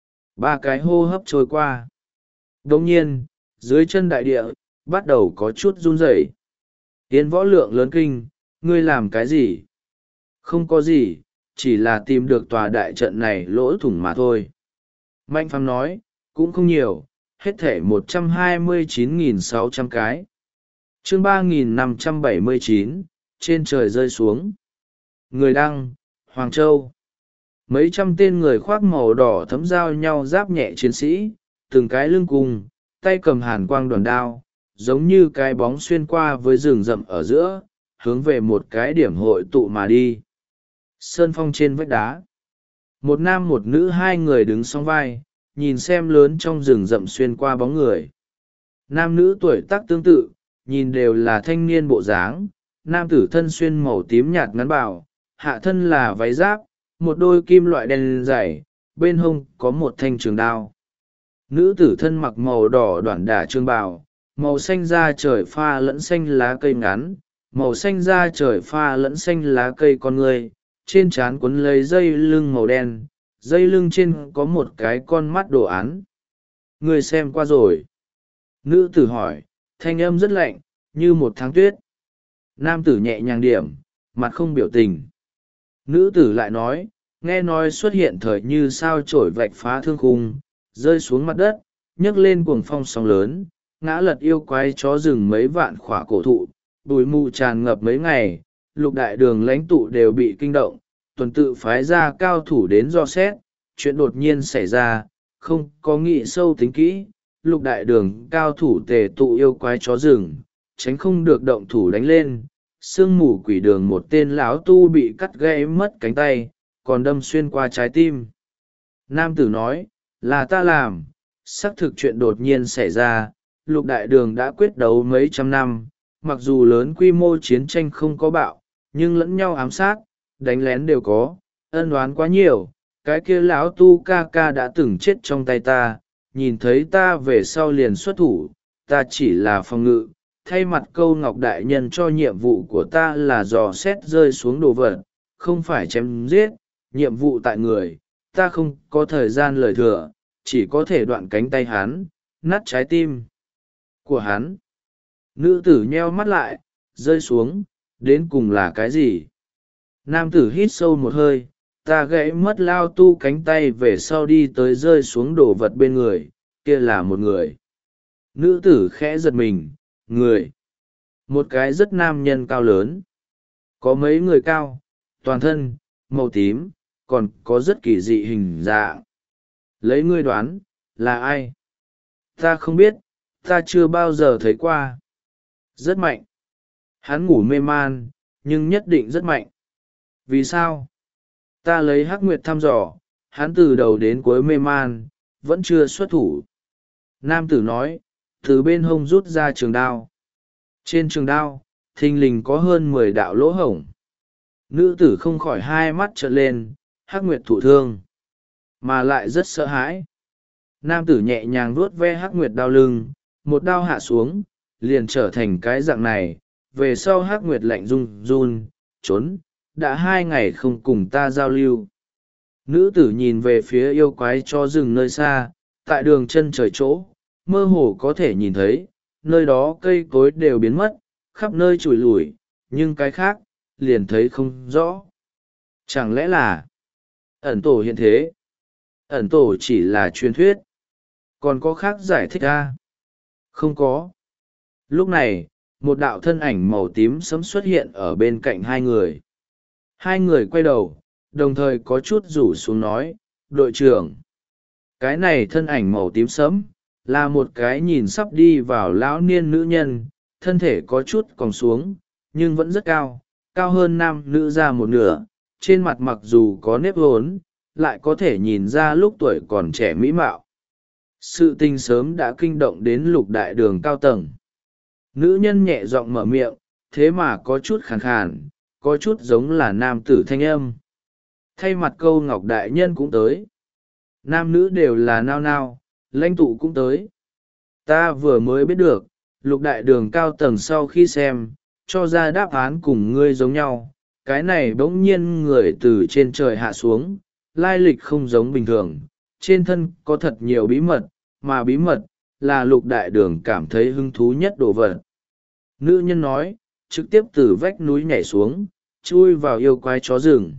3 cái hô hấp trôi qua. Đống nhiên, dưới chân đại địa, bắt đầu có chút run rẩy. Tiên Võ Lượng lớn kinh, ngươi làm cái gì? Không có gì, chỉ là tìm được tòa đại trận này lỗ thủng mà thôi. Mạnh Phàm nói, cũng không nhiều, hết thể 129.600 cái. Chương 3.579, trên trời rơi xuống. Người đăng, Hoàng Châu. Mấy trăm tên người khoác màu đỏ thấm giao nhau giáp nhẹ chiến sĩ, từng cái lưng cùng, tay cầm hàn quang đoàn đao, giống như cái bóng xuyên qua với rừng rậm ở giữa, hướng về một cái điểm hội tụ mà đi. Sơn phong trên vách đá. Một nam một nữ 2 người đứng song vai, nhìn xem lớn trong rừng rậm xuyên qua bóng người. Nam nữ tuổi tác tương tự, nhìn đều là thanh niên bộ dáng, nam tử thân xuyên màu tím nhạt ngắn bào, hạ thân là váy giáp, một đôi kim loại đen dày, bên hông có một thanh trường đao. Nữ tử thân mặc màu đỏ đoản đả trường bào, màu xanh da trời pha lẫn xanh lá cây ngắn, màu xanh da trời pha lẫn xanh lá cây con người, trên trán quấn lấy dây lưng màu đen, dây lưng trên có một cái con mắt đồ án. Người xem qua rồi. Nữ tử hỏi, thanh âm rất lạnh, như một tháng tuyết. Nam tử nhẹ nhàng điểm, mặt không biểu tình. Nữ tử lại nói, nghe nói xuất hiện thời như sao trổi vạch phá thương khung, rơi xuống mặt đất, nhấc lên cuồng phong sóng lớn, ngã lật yêu quái chó rừng mấy vạn khỏa cổ thụ, bụi mù tràn ngập mấy ngày, Lục đại đường lãnh tụ đều bị kinh động, tuần tự phái ra cao thủ đến do xét, chuyện đột nhiên xảy ra, không có nghị sâu tính kỹ, Lục đại đường cao thủ tề tụ yêu quái chó rừng, tránh không được động thủ đánh lên. Sương mù quỷ đường một tên lão tu bị cắt gãy mất cánh tay, còn đâm xuyên qua trái tim. Nam tử nói, là ta làm, xác thực chuyện đột nhiên xảy ra, Lục đại đường đã quyết đấu mấy trăm năm, mặc dù lớn quy mô chiến tranh không có bạo, nhưng lẫn nhau ám sát, đánh lén đều có, ân oán quá nhiều. Cái kia lão tu ca ca đã từng chết trong tay ta, nhìn thấy ta về sau liền xuất thủ, ta chỉ là phòng ngự, thay mặt câu ngọc đại nhân cho nhiệm vụ của ta là dò xét rơi xuống đồ vật, không phải chém giết, nhiệm vụ tại người, ta không có thời gian lời thừa, chỉ có thể đoạn cánh tay hắn, nát trái tim của hắn. Nữ tử nheo mắt lại, rơi xuống, đến cùng là cái gì? Nam tử hít sâu một hơi, ta gãy mất lao tu cánh tay về sau đi tới rơi xuống đồ vật bên người, kia là một người. Nữ tử khẽ giật mình, người. Một cái rất nam nhân cao lớn. Có mấy người cao, toàn thân, màu tím, còn có rất kỳ dị hình dạng. Lấy ngươi đoán, là ai? Ta không biết, ta chưa bao giờ thấy qua. Rất mạnh. Hắn ngủ mê man, nhưng nhất định rất mạnh. Vì sao? Ta lấy hắc nguyệt thăm dò, hắn từ đầu đến cuối mê man, vẫn chưa xuất thủ. Nam tử nói, từ bên hông rút ra trường đao. Trên trường đao, thình lình có hơn 10 đạo lỗ hổng. Nữ tử không khỏi hai mắt trợn lên, Hắc Nguyệt thụ thương, mà lại rất sợ hãi. Nam tử nhẹ nhàng vuốt ve Hắc Nguyệt đao lưng, một đao hạ xuống, liền trở thành cái dạng này. Về sau Hắc Nguyệt lạnh run run, trốn, đã 2 ngày không cùng ta giao lưu. Nữ tử nhìn về phía yêu quái cho rừng nơi xa, tại đường chân trời chỗ, mơ hồ có thể nhìn thấy, nơi đó cây cối đều biến mất, khắp nơi trụi lủi, nhưng cái khác, liền thấy không rõ. Chẳng lẽ là ẩn tổ hiện thế? Ẩn tổ chỉ là truyền thuyết. Còn có khác giải thích à? Không có. Lúc này, một đạo thân ảnh màu tím sẫm xuất hiện ở bên cạnh hai người. Hai người quay đầu, đồng thời có chút rủ xuống nói, đội trưởng. Cái này thân ảnh màu tím sẫm, là một cái nhìn sắp đi vào lão niên nữ nhân, thân thể có chút còng xuống, nhưng vẫn rất cao, cao hơn nam nữ ra một nửa, trên mặt mặc dù có nếp hốn, lại có thể nhìn ra lúc tuổi còn trẻ mỹ mạo. Sự tình sớm đã kinh động đến Lục Đại Đường cao tầng. Nữ nhân nhẹ giọng mở miệng, thế mà có chút khàn khàn, có chút giống là nam tử thanh âm. Thay mặt Câu Ngọc đại nhân cũng tới. Nam nữ đều là nao nao, lãnh tụ cũng tới. Ta vừa mới biết được, Lục Đại Đường cao tầng sau khi xem, cho ra đáp án cùng ngươi giống nhau. Cái này bỗng nhiên người từ trên trời hạ xuống, lai lịch không giống bình thường, trên thân có thật nhiều bí mật, mà bí mật là Lục Đại Đường cảm thấy hứng thú nhất đồ vật. Nữ nhân nói, trực tiếp từ vách núi nhảy xuống, chui vào yêu quái chó rừng.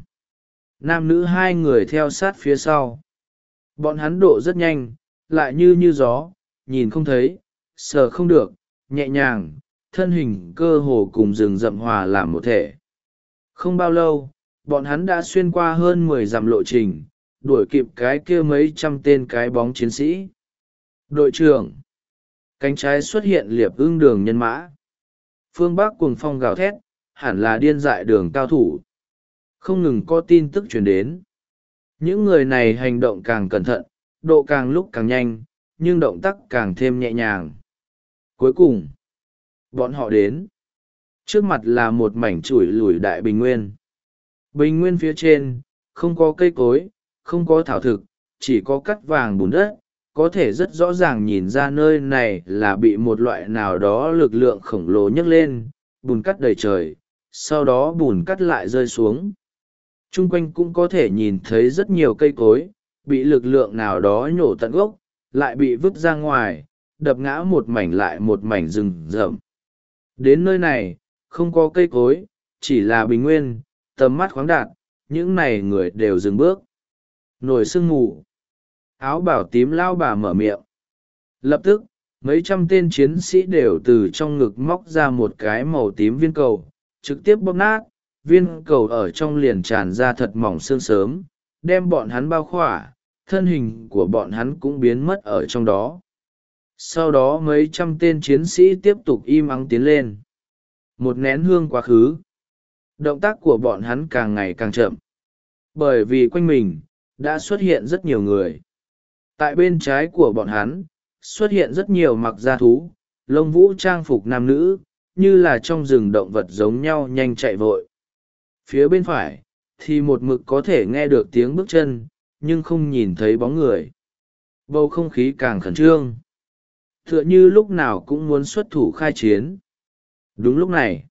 Nam nữ hai người theo sát phía sau. Bọn hắn độ rất nhanh, lại như gió, nhìn không thấy, sờ không được, nhẹ nhàng, thân hình cơ hồ cùng rừng rậm hòa làm một thể. Không bao lâu, bọn hắn đã xuyên qua hơn 10 dặm lộ trình, đuổi kịp cái kia mấy trăm tên cái bóng chiến sĩ. Đội trưởng. Cánh trái xuất hiện liệp ưng đường nhân mã. Phương Bắc cuồng phong gào thét, hẳn là điên dại đường cao thủ. Không ngừng có tin tức truyền đến. Những người này hành động càng cẩn thận, độ càng lúc càng nhanh, nhưng động tác càng thêm nhẹ nhàng. Cuối cùng, bọn họ đến. Trước mặt là một mảnh chủi lủi đại bình nguyên. Bình nguyên phía trên, không có cây cối, không có thảo thực, chỉ có cắt vàng bùn đất. Có thể rất rõ ràng nhìn ra nơi này là bị một loại nào đó lực lượng khổng lồ nhấc lên, bùn cắt đầy trời, sau đó bùn cắt lại rơi xuống. Trung quanh cũng có thể nhìn thấy rất nhiều cây cối, bị lực lượng nào đó nhổ tận gốc, lại bị vứt ra ngoài, đập ngã một mảnh lại một mảnh rừng rậm. Đến nơi này, không có cây cối, chỉ là bình nguyên, tầm mắt khoáng đạt, những này người đều dừng bước. Nổi sương mù. Áo bảo tím lao bà mở miệng. Lập tức, mấy trăm tên chiến sĩ đều từ trong ngực móc ra một cái màu tím viên cầu, trực tiếp bóp nát, viên cầu ở trong liền tràn ra thật mỏng xương sớm, đem bọn hắn bao khỏa, thân hình của bọn hắn cũng biến mất ở trong đó. Sau đó mấy trăm tên chiến sĩ tiếp tục im ắng tiến lên. Một nén hương quá khứ. Động tác của bọn hắn càng ngày càng chậm. Bởi vì quanh mình, đã xuất hiện rất nhiều người. Tại bên trái của bọn hắn, xuất hiện rất nhiều mặc da thú, lông vũ trang phục nam nữ, như là trong rừng động vật giống nhau nhanh chạy vội. Phía bên phải, thì một mực có thể nghe được tiếng bước chân, nhưng không nhìn thấy bóng người. Bầu không khí càng khẩn trương. Tựa như lúc nào cũng muốn xuất thủ khai chiến. Đúng lúc này,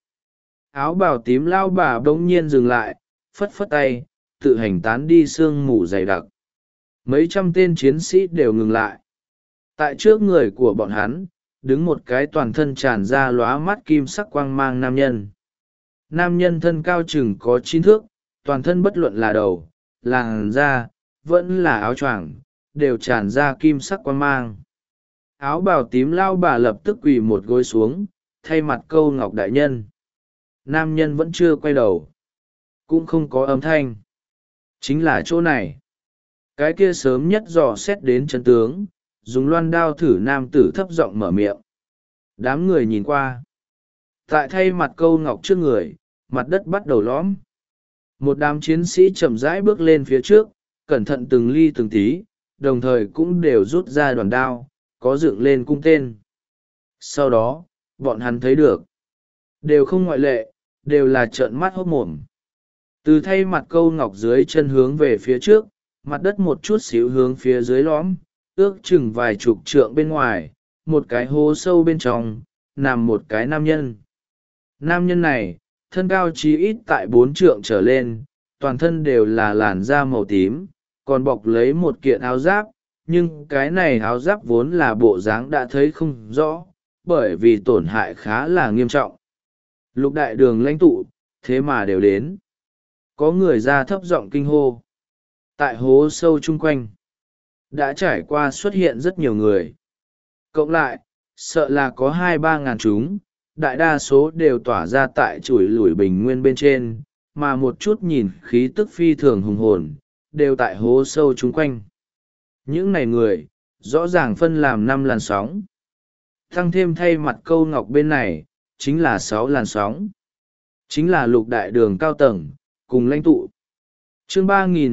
áo bào tím lao bà bỗng nhiên dừng lại, phất phất tay, tự hành tán đi sương mù dày đặc. Mấy trăm tên chiến sĩ đều ngừng lại. Tại trước người của bọn hắn, đứng một cái toàn thân tràn ra lóa mắt kim sắc quang mang nam nhân. Nam nhân thân cao chừng có 9 thước, toàn thân bất luận là đầu, làn da, vẫn là áo choàng, đều tràn ra kim sắc quang mang. Áo bào tím lao bà lập tức quỳ một gối xuống, thay mặt Câu Ngọc đại nhân. Nam nhân vẫn chưa quay đầu, cũng không có âm thanh. Chính là chỗ này. Cái kia sớm nhất dò xét đến chân tướng, dùng loan đao thử nam tử thấp giọng mở miệng. Đám người nhìn qua. Tại thay mặt Câu Ngọc trước người, mặt đất bắt đầu lõm. Một đám chiến sĩ chậm rãi bước lên phía trước, cẩn thận từng ly từng tí, đồng thời cũng đều rút ra đoàn đao, có dựng lên cung tên. Sau đó, bọn hắn thấy được. Đều không ngoại lệ, đều là trợn mắt hốt mồm. Từ thay mặt câu ngọc dưới chân hướng về phía trước, mặt đất một chút xíu hướng phía dưới lõm, ước chừng vài chục trượng bên ngoài, một cái hố sâu bên trong, nằm một cái nam nhân. Nam nhân này, thân cao chí ít tại 4 trượng trở lên, toàn thân đều là làn da màu tím, còn bọc lấy một kiện áo giáp, nhưng cái này áo giáp vốn là bộ dáng đã thấy không rõ, bởi vì tổn hại khá là nghiêm trọng. Lục đại đường lãnh tụ, thế mà đều đến. Có người ra thấp giọng kinh hô. Tại hố sâu chung quanh, đã trải qua xuất hiện rất nhiều người. Cộng lại, sợ là có 2-3 ngàn chúng, đại đa số đều tỏa ra tại chuỗi lủi bình nguyên bên trên, mà một chút nhìn khí tức phi thường hùng hồn, đều tại hố sâu chung quanh. Những này người, rõ ràng phân làm 5 làn sóng. Tăng thêm thay mặt câu ngọc bên này, chính là 6 làn sóng. Chính là lục đại đường cao tầng, cùng lãnh tụ. Chương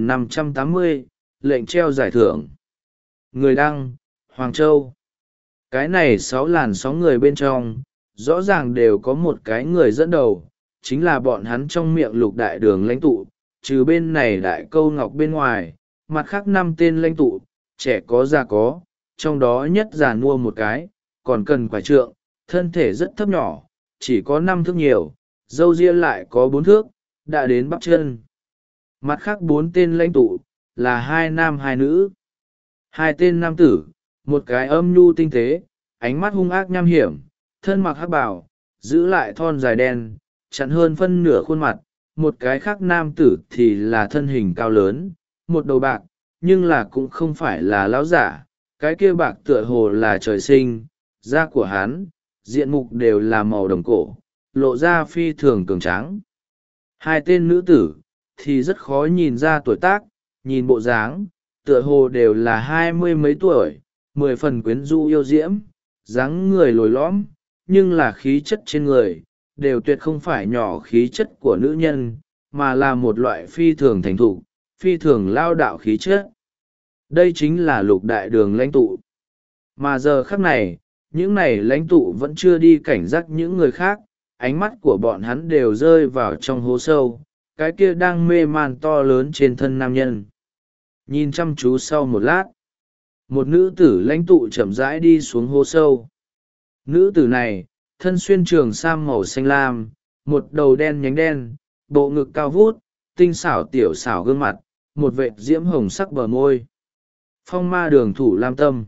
3580, lệnh treo giải thưởng. Người đăng, Hoàng Châu. Cái này 6 làn sóng người bên trong, rõ ràng đều có một cái người dẫn đầu, chính là bọn hắn trong miệng lục đại đường lãnh tụ, trừ bên này đại câu ngọc bên ngoài, mặt khác 5 tên lãnh tụ, trẻ có già có, trong đó nhất già nua một cái, còn cần quải trượng, thân thể rất thấp nhỏ, chỉ có 5 thước nhiều, râu ria lại có 4 thước, đã đến bắp chân. Mặt khác 4 tên lãnh tụ, là 2 nam 2 nữ. 2 tên nam tử, một cái âm nhu tinh tế, ánh mắt hung ác nham hiểm, thân mặc hắc bào, giữ lại thon dài đen, chặn hơn phân nửa khuôn mặt. Một cái khác nam tử thì là thân hình cao lớn, một đầu bạc, nhưng là cũng không phải là lão giả, cái kia bạc tựa hồ là trời sinh, da của hắn, diện mục đều là màu đồng cổ, lộ ra phi thường cường tráng. 2 tên nữ tử, thì rất khó nhìn ra tuổi tác, nhìn bộ dáng, tựa hồ đều là 20 mấy tuổi, 10 phần quyến rũ yêu diễm, dáng người lồi lõm, nhưng là khí chất trên người, đều tuyệt không phải nhỏ khí chất của nữ nhân, mà là một loại phi thường thành thục, phi thường lao đạo khí chất. Đây chính là lục đại đường lãnh tụ. Mà giờ khắc này, những này lãnh tụ vẫn chưa đi cảnh giác những người khác, ánh mắt của bọn hắn đều rơi vào trong hố sâu, cái kia đang mê man to lớn trên thân nam nhân. Nhìn chăm chú sau một lát, một nữ tử lãnh tụ chậm rãi đi xuống hố sâu. Nữ tử này, thân xuyên trường sam màu xanh lam, một đầu đen nhánh đen, bộ ngực cao vút, tinh xảo tiểu xảo gương mặt, một vệt diễm hồng sắc bờ môi. Phong ma đường thủ lam tâm.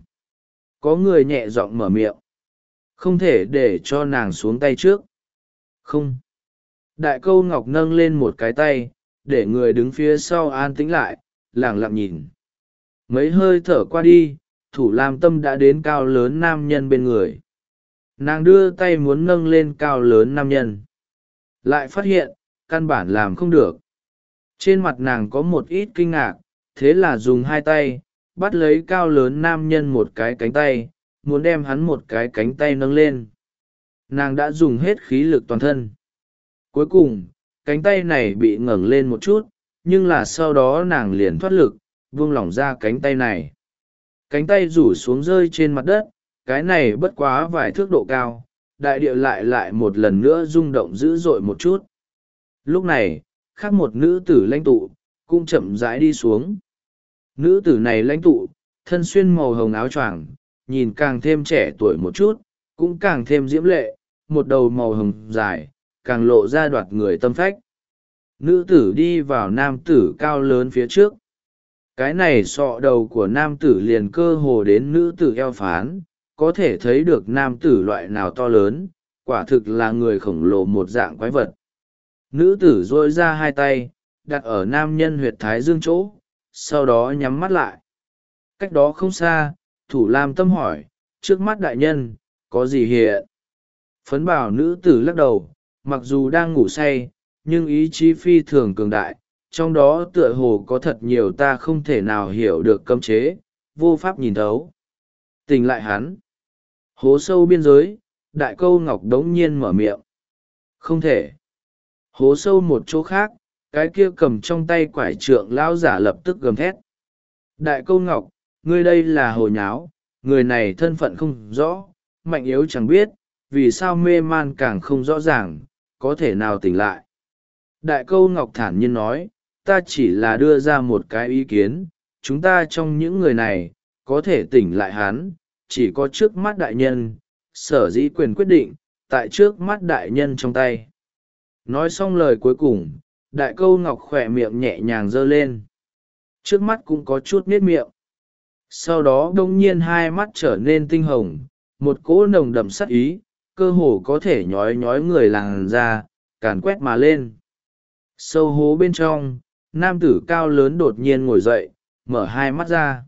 Có người nhẹ giọng mở miệng. Không thể để cho nàng xuống tay trước. Không. Đại câu ngọc nâng lên một cái tay, để người đứng phía sau an tĩnh lại, lẳng lặng nhìn. Mấy hơi thở qua đi, thủ lam tâm đã đến cao lớn nam nhân bên người. Nàng đưa tay muốn nâng lên cao lớn nam nhân. Lại phát hiện, căn bản làm không được. Trên mặt nàng có một ít kinh ngạc, thế là dùng 2 tay, bắt lấy cao lớn nam nhân một cái cánh tay, muốn đem hắn một cái cánh tay nâng lên. Nàng đã dùng hết khí lực toàn thân. Cuối cùng, cánh tay này bị ngẩng lên một chút, nhưng là sau đó nàng liền thoát lực, buông lỏng ra cánh tay này. Cánh tay rủ xuống rơi trên mặt đất, cái này bất quá vài thước độ cao, đại địa lại một lần nữa rung động dữ dội một chút. Lúc này, khác một nữ tử lãnh tụ, cũng chậm rãi đi xuống. Nữ tử này lãnh tụ, thân xuyên màu hồng áo choàng, nhìn càng thêm trẻ tuổi một chút, cũng càng thêm diễm lệ, một đầu màu hồng dài, càng lộ ra đoạt người tâm phách. Nữ tử đi vào nam tử cao lớn phía trước. Cái này sọ đầu của nam tử liền cơ hồ đến nữ tử eo phán, có thể thấy được nam tử loại nào to lớn, quả thực là người khổng lồ một dạng quái vật. Nữ tử duỗi ra 2 tay, đặt ở nam nhân huyệt thái dương chỗ, sau đó nhắm mắt lại. Cách đó không xa, thủ lam tâm hỏi, trước mắt đại nhân, có gì hiện? Phấn bảo nữ tử lắc đầu, mặc dù đang ngủ say, nhưng ý chí phi thường cường đại, trong đó tựa hồ có thật nhiều ta không thể nào hiểu được cấm chế, vô pháp nhìn thấu. Tỉnh lại hắn. Hố sâu biên giới, đại câu ngọc đống nhiên mở miệng. Không thể. Hố sâu một chỗ khác, cái kia cầm trong tay quải trượng lão giả lập tức gầm thét. Đại câu ngọc, ngươi đây là hồ nháo, người này thân phận không rõ, mạnh yếu chẳng biết, vì sao mê man càng không rõ ràng, có thể nào tỉnh lại. Đại Câu Ngọc thản nhiên nói, ta chỉ là đưa ra một cái ý kiến, chúng ta trong những người này, có thể tỉnh lại hắn, chỉ có trước mắt đại nhân, sở dĩ quyền quyết định, tại trước mắt đại nhân trong tay. Nói xong lời cuối cùng, Đại Câu Ngọc khỏe miệng nhẹ nhàng giơ lên. Trước mắt cũng có chút miết miệng. Sau đó đông nhiên hai mắt trở nên tinh hồng, một cỗ nồng đậm sắc ý, cơ hồ có thể nhói nhói người làn ra, càn quét mà lên. Sâu hố bên trong, nam tử cao lớn đột nhiên ngồi dậy, mở hai mắt ra.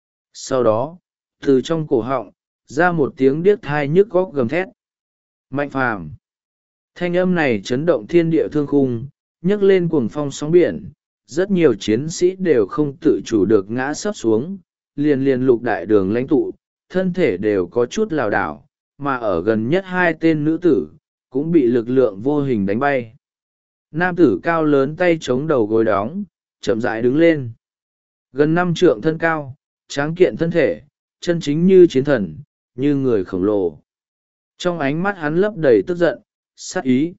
Sau đó, từ trong cổ họng, ra một tiếng điếc thai nhức góc gầm thét. Mạnh phàm. Thanh âm này chấn động thiên địa thương khung, nhấc lên cuồng phong sóng biển, rất nhiều chiến sĩ đều không tự chủ được ngã sấp xuống, liền liền lục đại đường lãnh tụ, thân thể đều có chút lảo đảo, mà ở gần nhất hai tên nữ tử, cũng bị lực lượng vô hình đánh bay. Nam tử cao lớn tay chống đầu gối đóng, chậm rãi đứng lên. Gần 5 trượng thân cao, tráng kiện thân thể, chân chính như chiến thần, như người khổng lồ. Trong ánh mắt hắn lấp đầy tức giận, sát ý.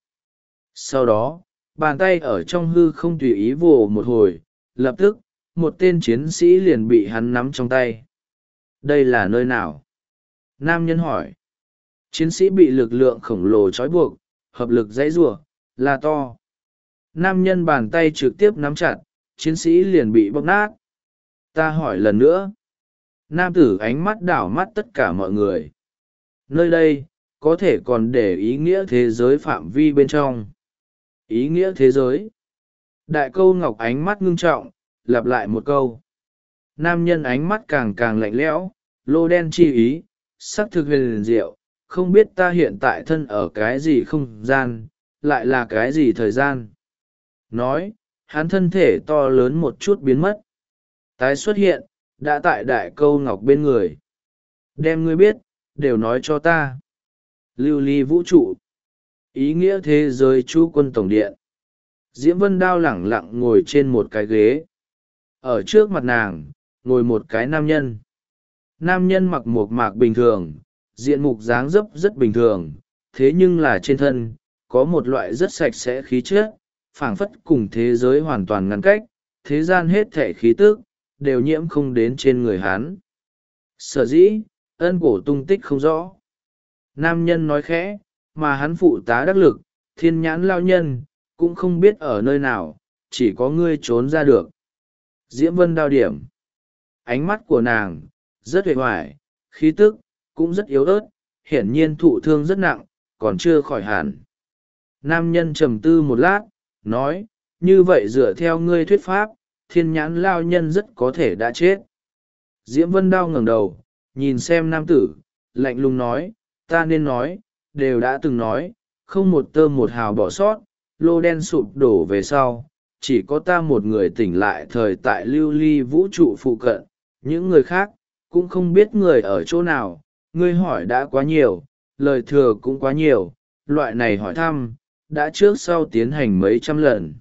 Sau đó, bàn tay ở trong hư không tùy ý vồ một hồi, lập tức, một tên chiến sĩ liền bị hắn nắm trong tay. Đây là nơi nào? Nam nhân hỏi. Chiến sĩ bị lực lượng khổng lồ trói buộc, hợp lực dãy giụa, là to. Nam nhân bàn tay trực tiếp nắm chặt, chiến sĩ liền bị bóp nát. Ta hỏi lần nữa. Nam tử ánh mắt đảo mắt tất cả mọi người. Nơi đây, có thể còn để ý nghĩa thế giới phạm vi bên trong. Ý nghĩa thế giới. Đại Câu Ngọc ánh mắt ngưng trọng, lặp lại một câu. Nam nhân ánh mắt càng càng lạnh lẽo, lô đen chi ý, sắc thực huyền diệu, không biết ta hiện tại thân ở cái gì không gian, lại là cái gì thời gian. Nói, hắn thân thể to lớn một chút biến mất. Tái xuất hiện, đã tại Đại Câu Ngọc bên người. Đem ngươi biết, đều nói cho ta. Lưu ly vũ trụ. Ý nghĩa thế giới chú quân tổng điện. Diễm Vân Đao lẳng lặng ngồi trên một cái ghế. Ở trước mặt nàng, ngồi một cái nam nhân. Nam nhân mặc một mạc bình thường, diện mục dáng dấp rất bình thường, thế nhưng là trên thân, có một loại rất sạch sẽ khí chất, phảng phất cùng thế giới hoàn toàn ngăn cách, thế gian hết thể khí tức, đều nhiễm không đến trên người hắn. Sở dĩ, ân cổ tung tích không rõ. Nam nhân nói khẽ, mà hắn phụ tá đắc lực, thiên nhãn lao nhân, cũng không biết ở nơi nào, chỉ có ngươi trốn ra được. Diễm Vân Đao điểm. Ánh mắt của nàng, rất hề hoài, khí tức, cũng rất yếu ớt, hiển nhiên thụ thương rất nặng, còn chưa khỏi hẳn. Nam nhân trầm tư một lát, nói, như vậy dựa theo ngươi thuyết pháp, thiên nhãn lao nhân rất có thể đã chết. Diễm Vân Đao ngẩng đầu, nhìn xem nam tử, lạnh lùng nói, ta nên nói, đều đã từng nói, không một tơ một hào bỏ sót, lô đen sụp đổ về sau, chỉ có ta một người tỉnh lại thời tại lưu ly vũ trụ phụ cận, những người khác, cũng không biết người ở chỗ nào, ngươi hỏi đã quá nhiều, lời thừa cũng quá nhiều, loại này hỏi thăm, đã trước sau tiến hành mấy trăm lần.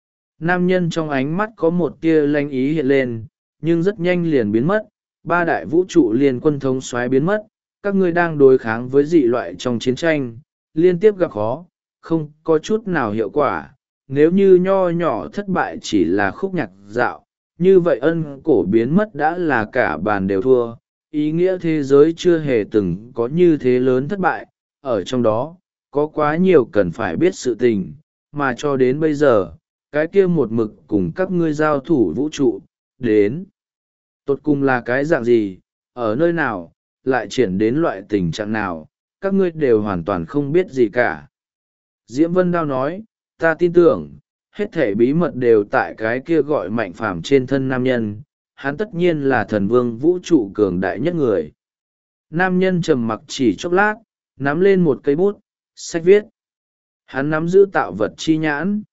Nam nhân trong ánh mắt có một tia lanh ý hiện lên, nhưng rất nhanh liền biến mất, ba đại vũ trụ liên quân thống soái biến mất, các ngươi đang đối kháng với dị loại trong chiến tranh, liên tiếp gặp khó, không có chút nào hiệu quả. Nếu như nho nhỏ thất bại chỉ là khúc nhạc dạo, như vậy ân cổ biến mất đã là cả bàn đều thua. Ý nghĩa thế giới chưa hề từng có như thế lớn thất bại, ở trong đó, có quá nhiều cần phải biết sự tình, mà cho đến bây giờ, cái kia một mực cùng các ngươi giao thủ vũ trụ, đến. Tột cùng là cái dạng gì, ở nơi nào, lại triển đến loại tình trạng nào, các ngươi đều hoàn toàn không biết gì cả. Diễm Vân Đao nói, ta tin tưởng, hết thể bí mật đều tại cái kia gọi Mạnh Phàm trên thân nam nhân, hắn tất nhiên là thần vương vũ trụ cường đại nhất người. Nam nhân trầm mặc chỉ chốc lát, nắm lên một cây bút, sách viết. Hắn nắm giữ tạo vật chi nhãn,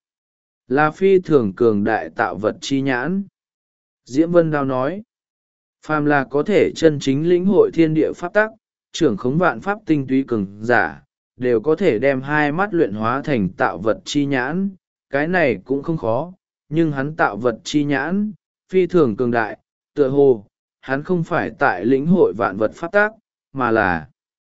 là phi thường cường đại tạo vật chi nhãn. Diễm Vân Đao nói, phàm là có thể chân chính lĩnh hội thiên địa pháp tắc, trưởng khống vạn pháp tinh túy cường giả, đều có thể đem hai mắt luyện hóa thành tạo vật chi nhãn, cái này cũng không khó, nhưng hắn tạo vật chi nhãn, phi thường cường đại, tựa hồ, hắn không phải tại lĩnh hội vạn vật pháp tắc, mà là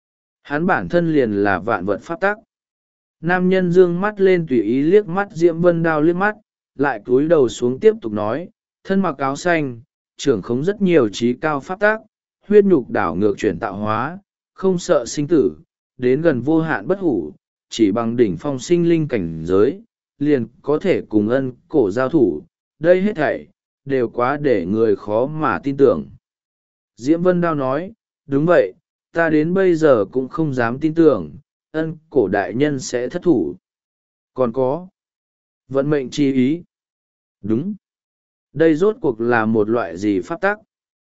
hắn bản thân liền là vạn vật pháp tắc. Nam nhân dương mắt lên tùy ý liếc mắt Diễm Vân Đao liếc mắt, lại cúi đầu xuống tiếp tục nói, thân mặc áo xanh, trưởng khống rất nhiều trí cao pháp tắc, huyết nhục đảo ngược chuyển tạo hóa, không sợ sinh tử, đến gần vô hạn bất hủ, chỉ bằng đỉnh phong sinh linh cảnh giới, liền có thể cùng ân cổ giao thủ, đây hết thảy đều quá để người khó mà tin tưởng. Diễm Vân Đao nói, đúng vậy, ta đến bây giờ cũng không dám tin tưởng, ân cổ đại nhân sẽ thất thủ. Còn có vận mệnh chi ý. Đúng. Đây rốt cuộc là một loại gì pháp tắc?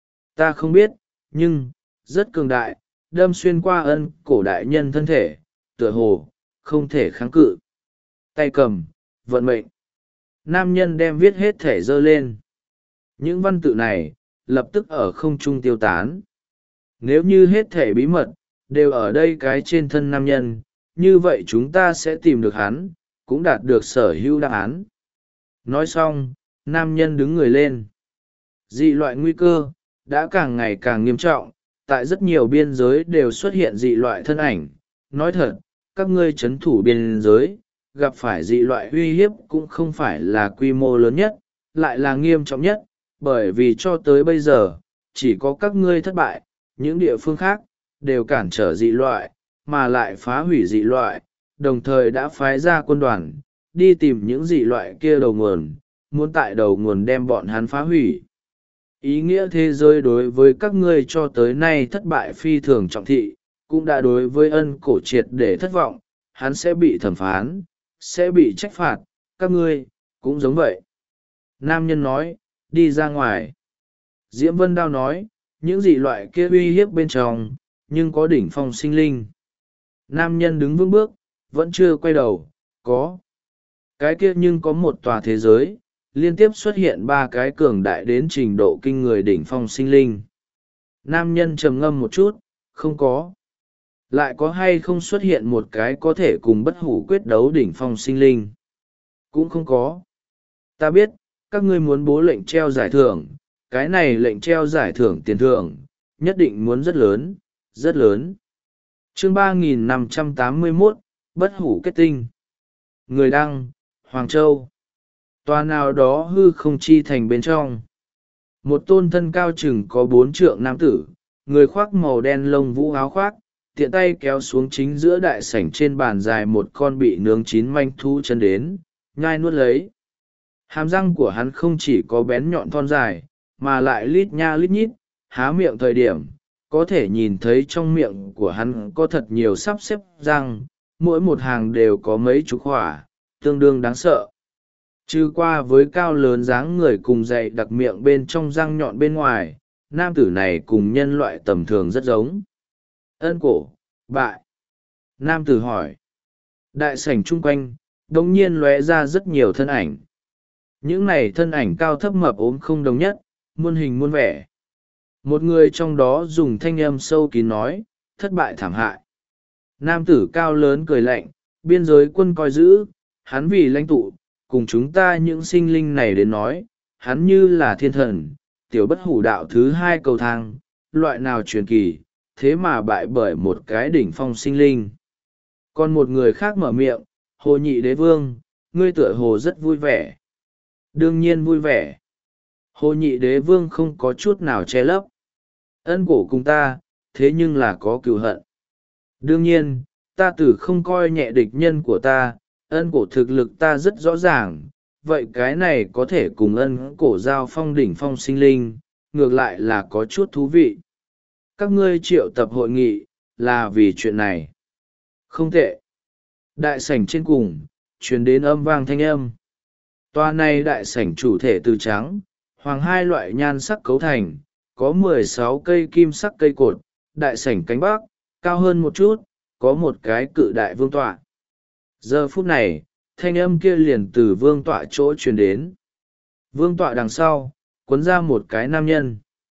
Ta không biết, nhưng rất cường đại, đâm xuyên qua ân cổ đại nhân thân thể, tựa hồ không thể kháng cự. Tay cầm, vận mệnh. Nam nhân đem viết hết thể dơ lên. Những văn tự này lập tức ở không trung tiêu tán. Nếu như hết thể bí mật đều ở đây cái trên thân nam nhân, như vậy chúng ta sẽ tìm được hắn, cũng đạt được sở hữu đáp án. Nói xong, nam nhân đứng người lên. Dị loại nguy cơ đã càng ngày càng nghiêm trọng, tại rất nhiều biên giới đều xuất hiện dị loại thân ảnh. Nói thật, các ngươi trấn thủ biên giới, gặp phải dị loại uy hiếp cũng không phải là quy mô lớn nhất, lại là nghiêm trọng nhất, bởi vì cho tới bây giờ, chỉ có các ngươi thất bại, những địa phương khác, đều cản trở dị loại, mà lại phá hủy dị loại, đồng thời đã phái ra quân đoàn, đi tìm những dị loại kia đầu nguồn, muốn tại đầu nguồn đem bọn hắn phá hủy. Ý nghĩa thế giới đối với các ngươi cho tới nay thất bại phi thường trọng thị, cũng đã đối với ân cổ triệt để thất vọng, hắn sẽ bị thẩm phán, sẽ bị trách phạt, các ngươi cũng giống vậy. Nam nhân nói, đi ra ngoài. Diễm Vân Đao nói, những dị loại kia uy hiếp bên trong, nhưng có đỉnh phong sinh linh. Nam nhân đứng vững bước, vẫn chưa quay đầu, có. Cái kia nhưng có một tòa thế giới, liên tiếp xuất hiện 3 cái cường đại đến trình độ kinh người đỉnh phong sinh linh. Nam nhân trầm ngâm một chút, không có. Lại có hay không xuất hiện một cái có thể cùng bất hủ quyết đấu đỉnh phong sinh linh? Cũng không có. Ta biết, các ngươi muốn bố lệnh treo giải thưởng, cái này lệnh treo giải thưởng tiền thưởng, nhất định muốn rất lớn, rất lớn. Chương 3581, bất hủ kết tinh. Người đăng, Hoàng Châu. Tòa nào đó hư không chi thành bên trong. Một tôn thân cao chừng có 4 trượng nam tử, người khoác màu đen lông vũ áo khoác, tiện tay kéo xuống chính giữa đại sảnh trên bàn dài một con bị nướng chín manh thú chân đến, nhai nuốt lấy. Hàm răng của hắn không chỉ có bén nhọn thon dài, mà lại lít nha lít nhít, há miệng thời điểm, có thể nhìn thấy trong miệng của hắn có thật nhiều sắp xếp răng, mỗi một hàng đều có mấy chục khỏa, tương đương đáng sợ. Trừ qua với cao lớn dáng người cùng dày đặc miệng bên trong răng nhọn bên ngoài, nam tử này cùng nhân loại tầm thường rất giống. Ân cổ, bại. Nam tử hỏi. Đại sảnh chung quanh, đống nhiên lóe ra rất nhiều thân ảnh. Những này thân ảnh cao thấp mập ốm không đồng nhất, muôn hình muôn vẻ. Một người trong đó dùng thanh âm sâu kín nói, thất bại thảm hại. Nam tử cao lớn cười lạnh, biên giới quân coi giữ, hắn vì lãnh tụ, cùng chúng ta những sinh linh này đến nói, hắn như là thiên thần, tiểu bất hủ đạo thứ 2 cầu thang, loại nào truyền kỳ, thế mà bại bởi một cái đỉnh phong sinh linh. Còn một người khác mở miệng, Hồ Nhị Đế Vương, ngươi tựa hồ rất vui vẻ. Đương nhiên vui vẻ. Hồ Nhị Đế Vương không có chút nào che lấp. Ân cổ cùng ta, thế nhưng là có cừu hận. Đương nhiên, ta tử không coi nhẹ địch nhân của ta, ân cổ thực lực ta rất rõ ràng, vậy cái này có thể cùng ân cổ giao phong đỉnh phong sinh linh, ngược lại là có chút thú vị. Các ngươi triệu tập hội nghị, là vì chuyện này. Không tệ. Đại sảnh trên cùng, truyền đến âm vang thanh âm. Tòa này đại sảnh chủ thể từ trắng, hoàng 2 loại nhan sắc cấu thành, có 16 cây kim sắc cây cột, đại sảnh cánh bắc, cao hơn một chút, có một cái cự đại vương tọa. Giờ phút này, thanh âm kia liền từ vương tọa chỗ truyền đến. Vương tọa đằng sau, cuốn ra một cái nam nhân.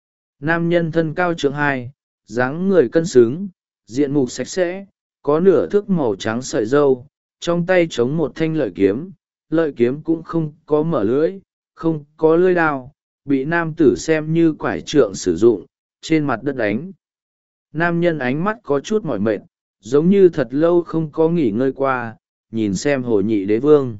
Nam nhân thân cao trượng 2, dáng người cân xứng, diện mục sạch sẽ, có nửa thước màu trắng sợi râu, trong tay chống một thanh lợi kiếm cũng không có mở lưỡi, không có lưỡi đao, bị nam tử xem như quải trượng sử dụng, trên mặt đất đánh. Nam nhân ánh mắt có chút mỏi mệt, giống như thật lâu không có nghỉ ngơi qua, nhìn xem Hồ Nhị Đế Vương.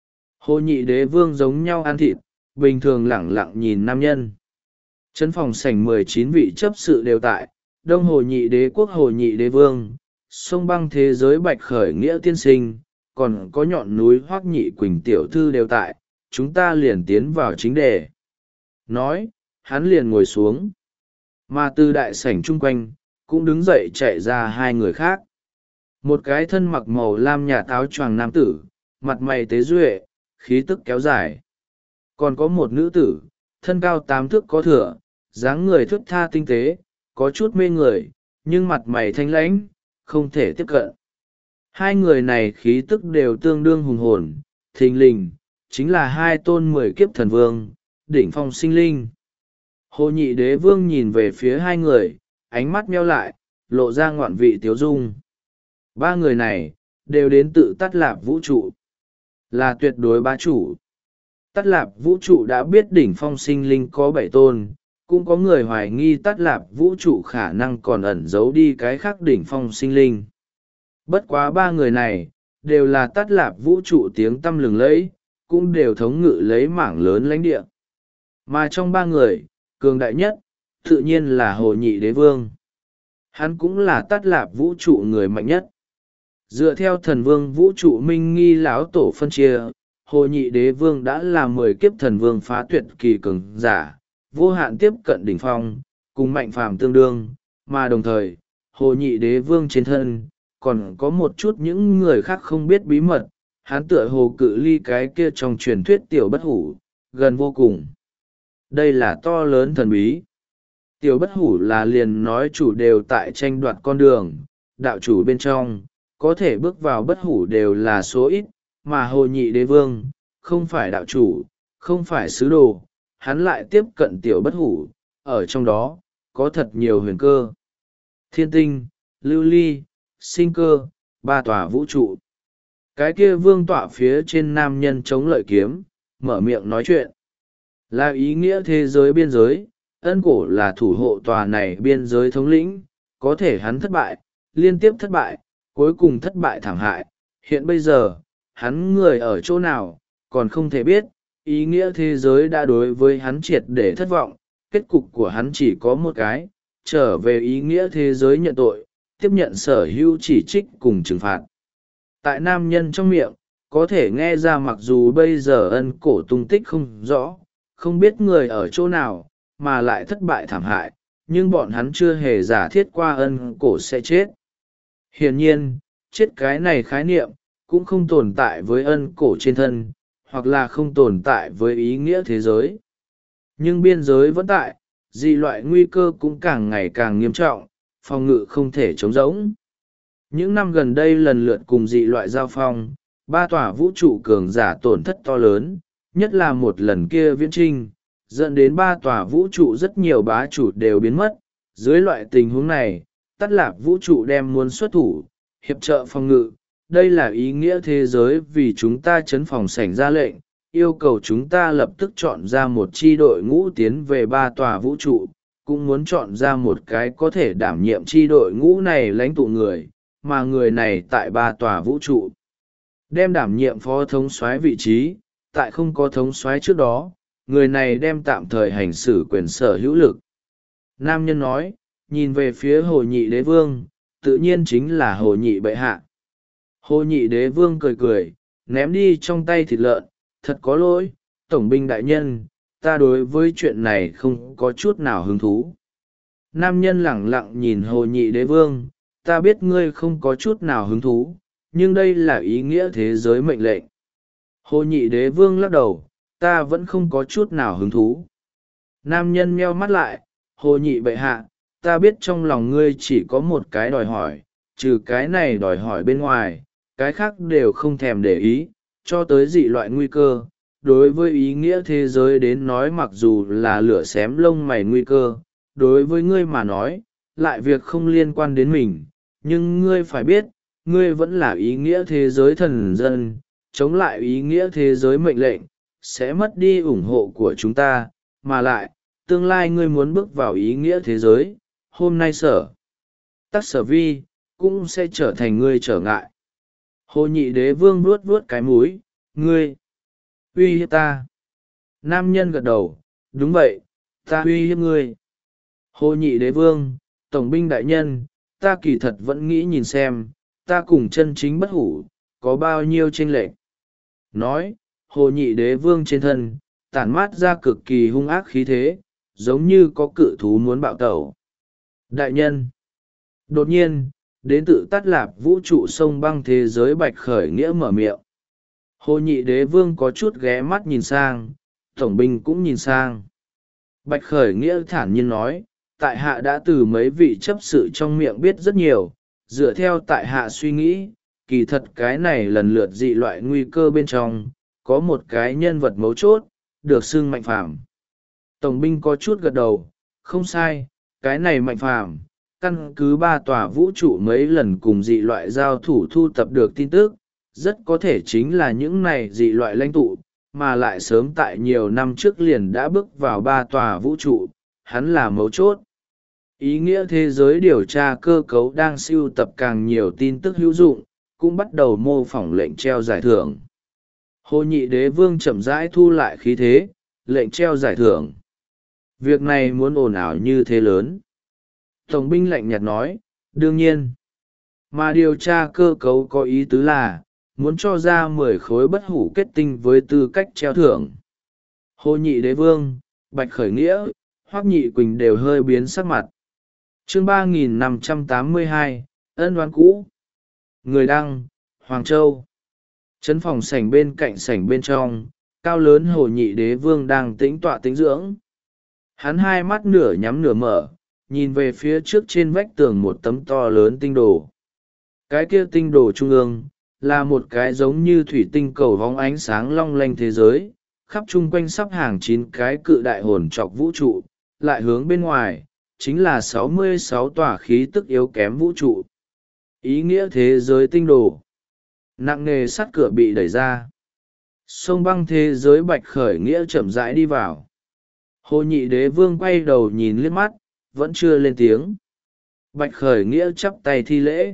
Hồ Nhị Đế Vương giống nhau ăn thịt, bình thường lẳng lặng nhìn nam nhân. Trấn phòng sảnh 19 vị chấp sự đều tại, Đông Hồ Nhị Đế Quốc Hồ Nhị Đế Vương, sông băng thế giới Bạch Khởi Nghĩa tiên sinh, còn có nhọn núi Hoắc Nhị Quỳnh tiểu thư đều tại, chúng ta liền tiến vào chính đề. Nói, hắn liền ngồi xuống. Mà từ đại sảnh chung quanh, cũng đứng dậy chạy ra hai người khác. Một cái thân mặc màu lam nhà áo choàng nam tử, mặt mày tế duệ, khí tức kéo dài. Còn có một nữ tử, thân cao 8 thước có thửa, dáng người thướt tha tinh tế, có chút mê người, nhưng mặt mày thanh lãnh, không thể tiếp cận. Hai người này khí tức đều tương đương hùng hồn, thình lình, chính là hai tôn 10 kiếp thần vương, đỉnh phong sinh linh. Hồ Nhị Đế Vương nhìn về phía hai người, ánh mắt meo lại, lộ ra ngoạn vị tiếu dung. Ba người này, đều đến tự Tát Lạp vũ trụ, là tuyệt đối bá chủ. Tát Lạp vũ trụ đã biết đỉnh phong sinh linh có 7 tôn, cũng có người hoài nghi Tát Lạp vũ trụ khả năng còn ẩn giấu đi cái khác đỉnh phong sinh linh. Bất quá ba người này, đều là Tát Lạp vũ trụ tiếng tăm lừng lẫy, cũng đều thống ngự lấy mảng lớn lãnh địa. Mà trong ba người, cường đại nhất, tự nhiên là Hồ Nhị Đế Vương. Hắn cũng là Tát Lạp vũ trụ người mạnh nhất. Dựa theo thần vương vũ trụ minh nghi lão tổ phân chia, Hồ Nhị Đế Vương đã là 10 kiếp thần vương phá tuyệt kỳ cường giả, vô hạn tiếp cận đỉnh phong, cùng mạnh phàm tương đương, mà đồng thời, Hồ Nhị Đế Vương trên thân, còn có một chút những người khác không biết bí mật, hắn tựa hồ cự ly cái kia trong truyền thuyết tiểu bất hủ, gần vô cùng. Đây là to lớn thần bí. Tiểu bất hủ là liền nói chủ đều tại tranh đoạt con đường, đạo chủ bên trong, có thể bước vào bất hủ đều là số ít, mà Hồ Nhị Đế Vương, không phải đạo chủ, không phải sứ đồ, hắn lại tiếp cận tiểu bất hủ, ở trong đó, có thật nhiều huyền cơ. Thiên tinh, lưu ly, sinh cơ, ba tòa vũ trụ. Cái kia vương tọa phía trên nam nhân chống lợi kiếm, mở miệng nói chuyện. Là ý nghĩa thế giới biên giới, ân cổ là thủ hộ tòa này biên giới thống lĩnh, có thể hắn thất bại, liên tiếp thất bại, cuối cùng thất bại thảm hại. Hiện bây giờ, hắn người ở chỗ nào, còn không thể biết, ý nghĩa thế giới đã đối với hắn triệt để thất vọng, kết cục của hắn chỉ có một cái, trở về ý nghĩa thế giới nhận tội, tiếp nhận sở hữu chỉ trích cùng trừng phạt. Tại nam nhân trong miệng, có thể nghe ra mặc dù bây giờ ân cổ tung tích không rõ, không biết người ở chỗ nào, mà lại thất bại thảm hại, nhưng bọn hắn chưa hề giả thiết qua ân cổ sẽ chết. Hiển nhiên, chết cái này khái niệm, cũng không tồn tại với ân cổ trên thân, hoặc là không tồn tại với ý nghĩa thế giới. Nhưng biên giới vẫn tại, dị loại nguy cơ cũng càng ngày càng nghiêm trọng, phòng ngự không thể chống rỗng. Những năm gần đây lần lượt cùng dị loại giao phong, ba tòa vũ trụ cường giả tổn thất to lớn, nhất là một lần kia viễn trinh, dẫn đến ba tòa vũ trụ rất nhiều bá chủ đều biến mất. Dưới loại tình huống này, Tát Lạp vũ trụ đem muốn xuất thủ, hiệp trợ phòng ngự. Đây là ý nghĩa thế giới vì chúng ta trấn phòng sảnh ra lệnh, yêu cầu chúng ta lập tức chọn ra một chi đội ngũ tiến về ba tòa vũ trụ, cũng muốn chọn ra một cái có thể đảm nhiệm chi đội ngũ này lãnh tụ người, mà người này tại ba tòa vũ trụ. Đem đảm nhiệm phó thống soái vị trí, tại không có thống soái trước đó, người này đem tạm thời hành xử quyền sở hữu lực. Nam nhân nói, nhìn về phía Hồ Nhị Đế Vương, tự nhiên chính là Hồ Nhị bệ hạ. Hồ Nhị Đế Vương cười cười, ném đi trong tay thịt lợn, thật có lỗi, tổng binh đại nhân, ta đối với chuyện này không có chút nào hứng thú. Nam nhân lẳng lặng nhìn Hồ Nhị Đế Vương, ta biết ngươi không có chút nào hứng thú, nhưng đây là ý nghĩa thế giới mệnh lệnh. Hồ Nhị Đế Vương lắc đầu, ta vẫn không có chút nào hứng thú. Nam nhân meo mắt lại, Hồ Nhị bệ hạ, ta biết trong lòng ngươi chỉ có một cái đòi hỏi, trừ cái này đòi hỏi bên ngoài, cái khác đều không thèm để ý, cho tới dị loại nguy cơ. Đối với ý nghĩa thế giới đến nói mặc dù là lửa xém lông mày nguy cơ, đối với ngươi mà nói, lại việc không liên quan đến mình, nhưng ngươi phải biết, ngươi vẫn là ý nghĩa thế giới thần dân, chống lại ý nghĩa thế giới mệnh lệnh, sẽ mất đi ủng hộ của chúng ta, mà lại tương lai ngươi muốn bước vào ý nghĩa thế giới, hôm nay sở tắc sở vi cũng sẽ trở thành ngươi trở ngại. Hồ Nhị Đế Vương vuốt vuốt cái múi, ngươi uy hiếp ta. Nam nhân gật đầu, đúng vậy, ta uy hiếp ngươi. Hồ Nhị Đế Vương, tổng binh đại nhân, ta kỳ thật vẫn nghĩ nhìn xem, ta cùng chân chính bất hủ, có bao nhiêu chênh lệch. Nói, Hồ Nhị Đế Vương trên thân, tản mát ra cực kỳ hung ác khí thế, giống như có cự thú muốn bạo tẩu. Đại nhân. Đột nhiên, đến tự tắt lạp vũ trụ sông băng thế giới Bạch Khởi Nghĩa mở miệng. Hồ Nhị Đế Vương có chút ghé mắt nhìn sang, tổng binh cũng nhìn sang. Bạch Khởi Nghĩa thản nhiên nói, tại hạ đã từ mấy vị chấp sự trong miệng biết rất nhiều, dựa theo tại hạ suy nghĩ, kỳ thật cái này lần lượt dị loại nguy cơ bên trong, có một cái nhân vật mấu chốt, được xưng Mạnh Phàm. Tổng binh có chút gật đầu, không sai, cái này Mạnh Phàm căn cứ 3 tòa vũ trụ mấy lần cùng dị loại giao thủ thu tập được tin tức, rất có thể chính là những này dị loại lãnh tụ, mà lại sớm tại nhiều năm trước liền đã bước vào 3 tòa vũ trụ, hắn là mấu chốt. Ý nghĩa thế giới điều tra cơ cấu đang sưu tập càng nhiều tin tức hữu dụng, cũng bắt đầu mô phỏng lệnh treo giải thưởng. Hồ Nhị Đế Vương chậm rãi thu lại khí thế, lệnh treo giải thưởng. Việc này muốn ồn ào như thế lớn. Tổng binh lạnh nhạt nói, đương nhiên. Mà điều tra cơ cấu có ý tứ là, muốn cho ra 10 khối bất hủ kết tinh với tư cách treo thưởng. Hồ Nhị Đế Vương, Bạch Khởi Nghĩa, Hoắc Nhị Quỳnh đều hơi biến sắc mặt. Chương 3582, ân oán cũ. Người đăng, Hoàng Châu. Trấn phòng sảnh bên cạnh sảnh bên trong, cao lớn Hồ Nhị Đế Vương đang tĩnh tọa tĩnh dưỡng. Hắn hai mắt nửa nhắm nửa mở, nhìn về phía trước trên vách tường một tấm to lớn tinh đồ. Cái kia tinh đồ trung ương, là một cái giống như thủy tinh cầu vóng ánh sáng long lanh thế giới, khắp chung quanh sắp hàng 9 cái cự đại hồn trọc vũ trụ, lại hướng bên ngoài, chính là 66 tòa khí tức yếu kém vũ trụ. Ý nghĩa thế giới tinh đồ. Nặng nề sắt cửa bị đẩy ra. Sông băng thế giới Bạch Khởi Nghĩa chậm rãi đi vào. Hồ Nhị Đế Vương quay đầu nhìn liếc mắt, vẫn chưa lên tiếng. Bạch Khởi Nghĩa chắp tay thi lễ.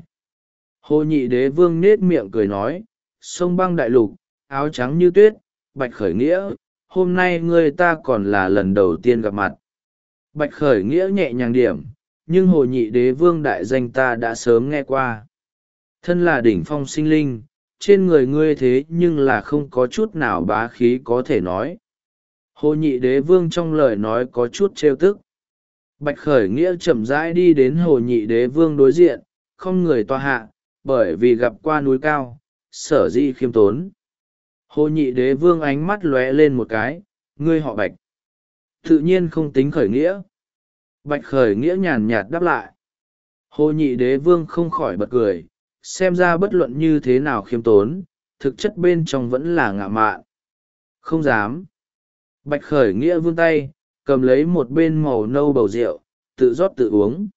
Hồ Nhị Đế Vương nết miệng cười nói, sông băng đại lục, áo trắng như tuyết, Bạch Khởi Nghĩa, hôm nay ngươi ta còn là lần đầu tiên gặp mặt. Bạch Khởi Nghĩa nhẹ nhàng điểm, nhưng Hồ Nhị Đế Vương đại danh ta đã sớm nghe qua. Thân là đỉnh phong sinh linh, trên người ngươi thế nhưng là không có chút nào bá khí có thể nói. Hồ Nhị Đế Vương trong lời nói có chút trêu tức. Bạch Khởi Nghĩa chậm rãi đi đến Hồ Nhị Đế Vương đối diện, không người tòa hạ, bởi vì gặp qua núi cao, sở dĩ khiêm tốn. Hồ Nhị Đế Vương ánh mắt lóe lên một cái, ngươi họ Bạch. Tự nhiên không tính Khởi Nghĩa. Bạch Khởi Nghĩa nhàn nhạt đáp lại. Hồ Nhị Đế Vương không khỏi bật cười, xem ra bất luận như thế nào khiêm tốn, thực chất bên trong vẫn là ngạo mạn. Không dám. Bạch Khởi Nghĩa vươn tay, cầm lấy một bên màu nâu bầu rượu, tự rót tự uống.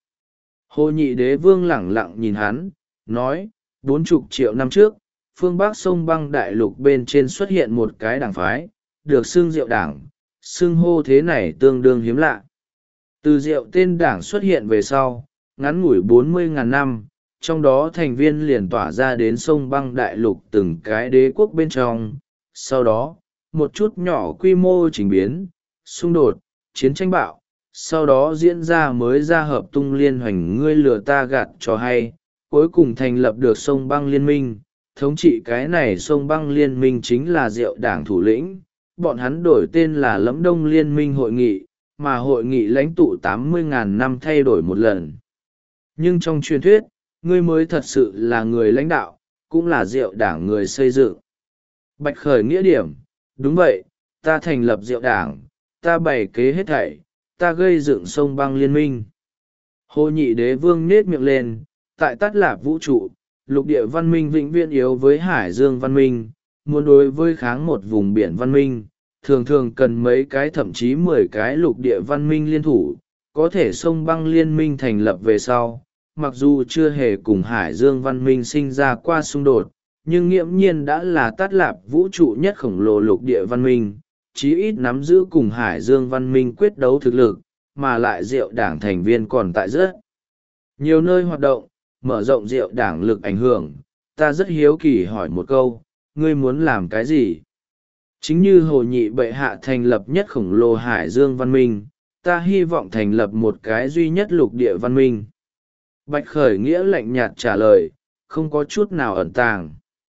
Hồ Nhị Đế Vương lẳng lặng nhìn hắn, nói, 40 triệu năm trước, phương Bắc sông băng đại lục bên trên xuất hiện một cái đảng phái, được xưng Diệu Đảng, xưng hô thế này tương đương hiếm lạ. Từ Diệu tên đảng xuất hiện về sau, ngắn ngủi 40.000 năm, trong đó thành viên liền tỏa ra đến sông băng đại lục từng cái đế quốc bên trong. Sau đó, một chút nhỏ quy mô chỉnh biến, xung đột, chiến tranh bạo, sau đó diễn ra mới ra hợp tung liên hoành ngươi lừa ta gạt cho hay, cuối cùng thành lập được sông băng liên minh. Thống trị cái này sông băng liên minh chính là Diệu Đảng thủ lĩnh, bọn hắn đổi tên là Lẫm Đông Liên minh hội nghị, mà hội nghị lãnh tụ 80.000 năm thay đổi một lần. Nhưng trong truyền thuyết, ngươi mới thật sự là người lãnh đạo, cũng là Diệu Đảng người xây dựng. Bạch Khởi Nghĩa điểm, đúng vậy, ta thành lập Diệu Đảng, ta bày kế hết thảy, ta gây dựng sông băng liên minh. Hồ Nhị Đế Vương nết miệng lên, tại Tát Lạp vũ trụ, lục địa văn minh vĩnh viễn yếu với hải dương văn minh, muốn đối với kháng một vùng biển văn minh, thường thường cần mấy cái thậm chí 10 cái lục địa văn minh liên thủ, có thể sông băng liên minh thành lập về sau, mặc dù chưa hề cùng hải dương văn minh sinh ra qua xung đột, nhưng nghiễm nhiên đã là Tát Lạp vũ trụ nhất khổng lồ lục địa văn minh, chí ít nắm giữ cùng Hải Dương văn minh quyết đấu thực lực, mà lại Diệu đảng thành viên còn tại rất nhiều nơi hoạt động, mở rộng Diệu đảng lực ảnh hưởng. Ta rất hiếu kỳ hỏi một câu, ngươi muốn làm cái gì? Chính như Hồ Nhị bệ hạ thành lập nhất khổng lồ Hải Dương văn minh, ta hy vọng thành lập một cái duy nhất lục địa văn minh. Bạch Khởi Nghĩa lạnh nhạt trả lời, không có chút nào ẩn tàng.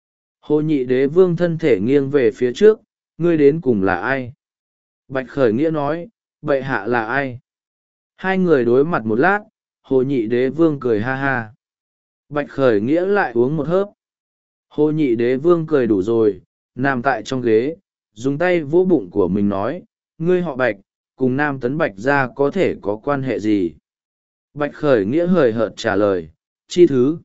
Hồ Nhị đế vương thân thể nghiêng về phía trước, ngươi đến cùng là ai? Bạch Khởi Nghĩa nói, bệ hạ là ai? Hai người đối mặt một lát, Hồ Nhị đế vương cười ha ha. Bạch Khởi Nghĩa lại uống một hớp. Hồ Nhị đế vương cười đủ rồi, nằm tại trong ghế, dùng tay vỗ bụng của mình nói, ngươi họ Bạch, cùng Nam Tấn Bạch gia có thể có quan hệ gì? Bạch Khởi Nghĩa hời hợt trả lời, chi thứ.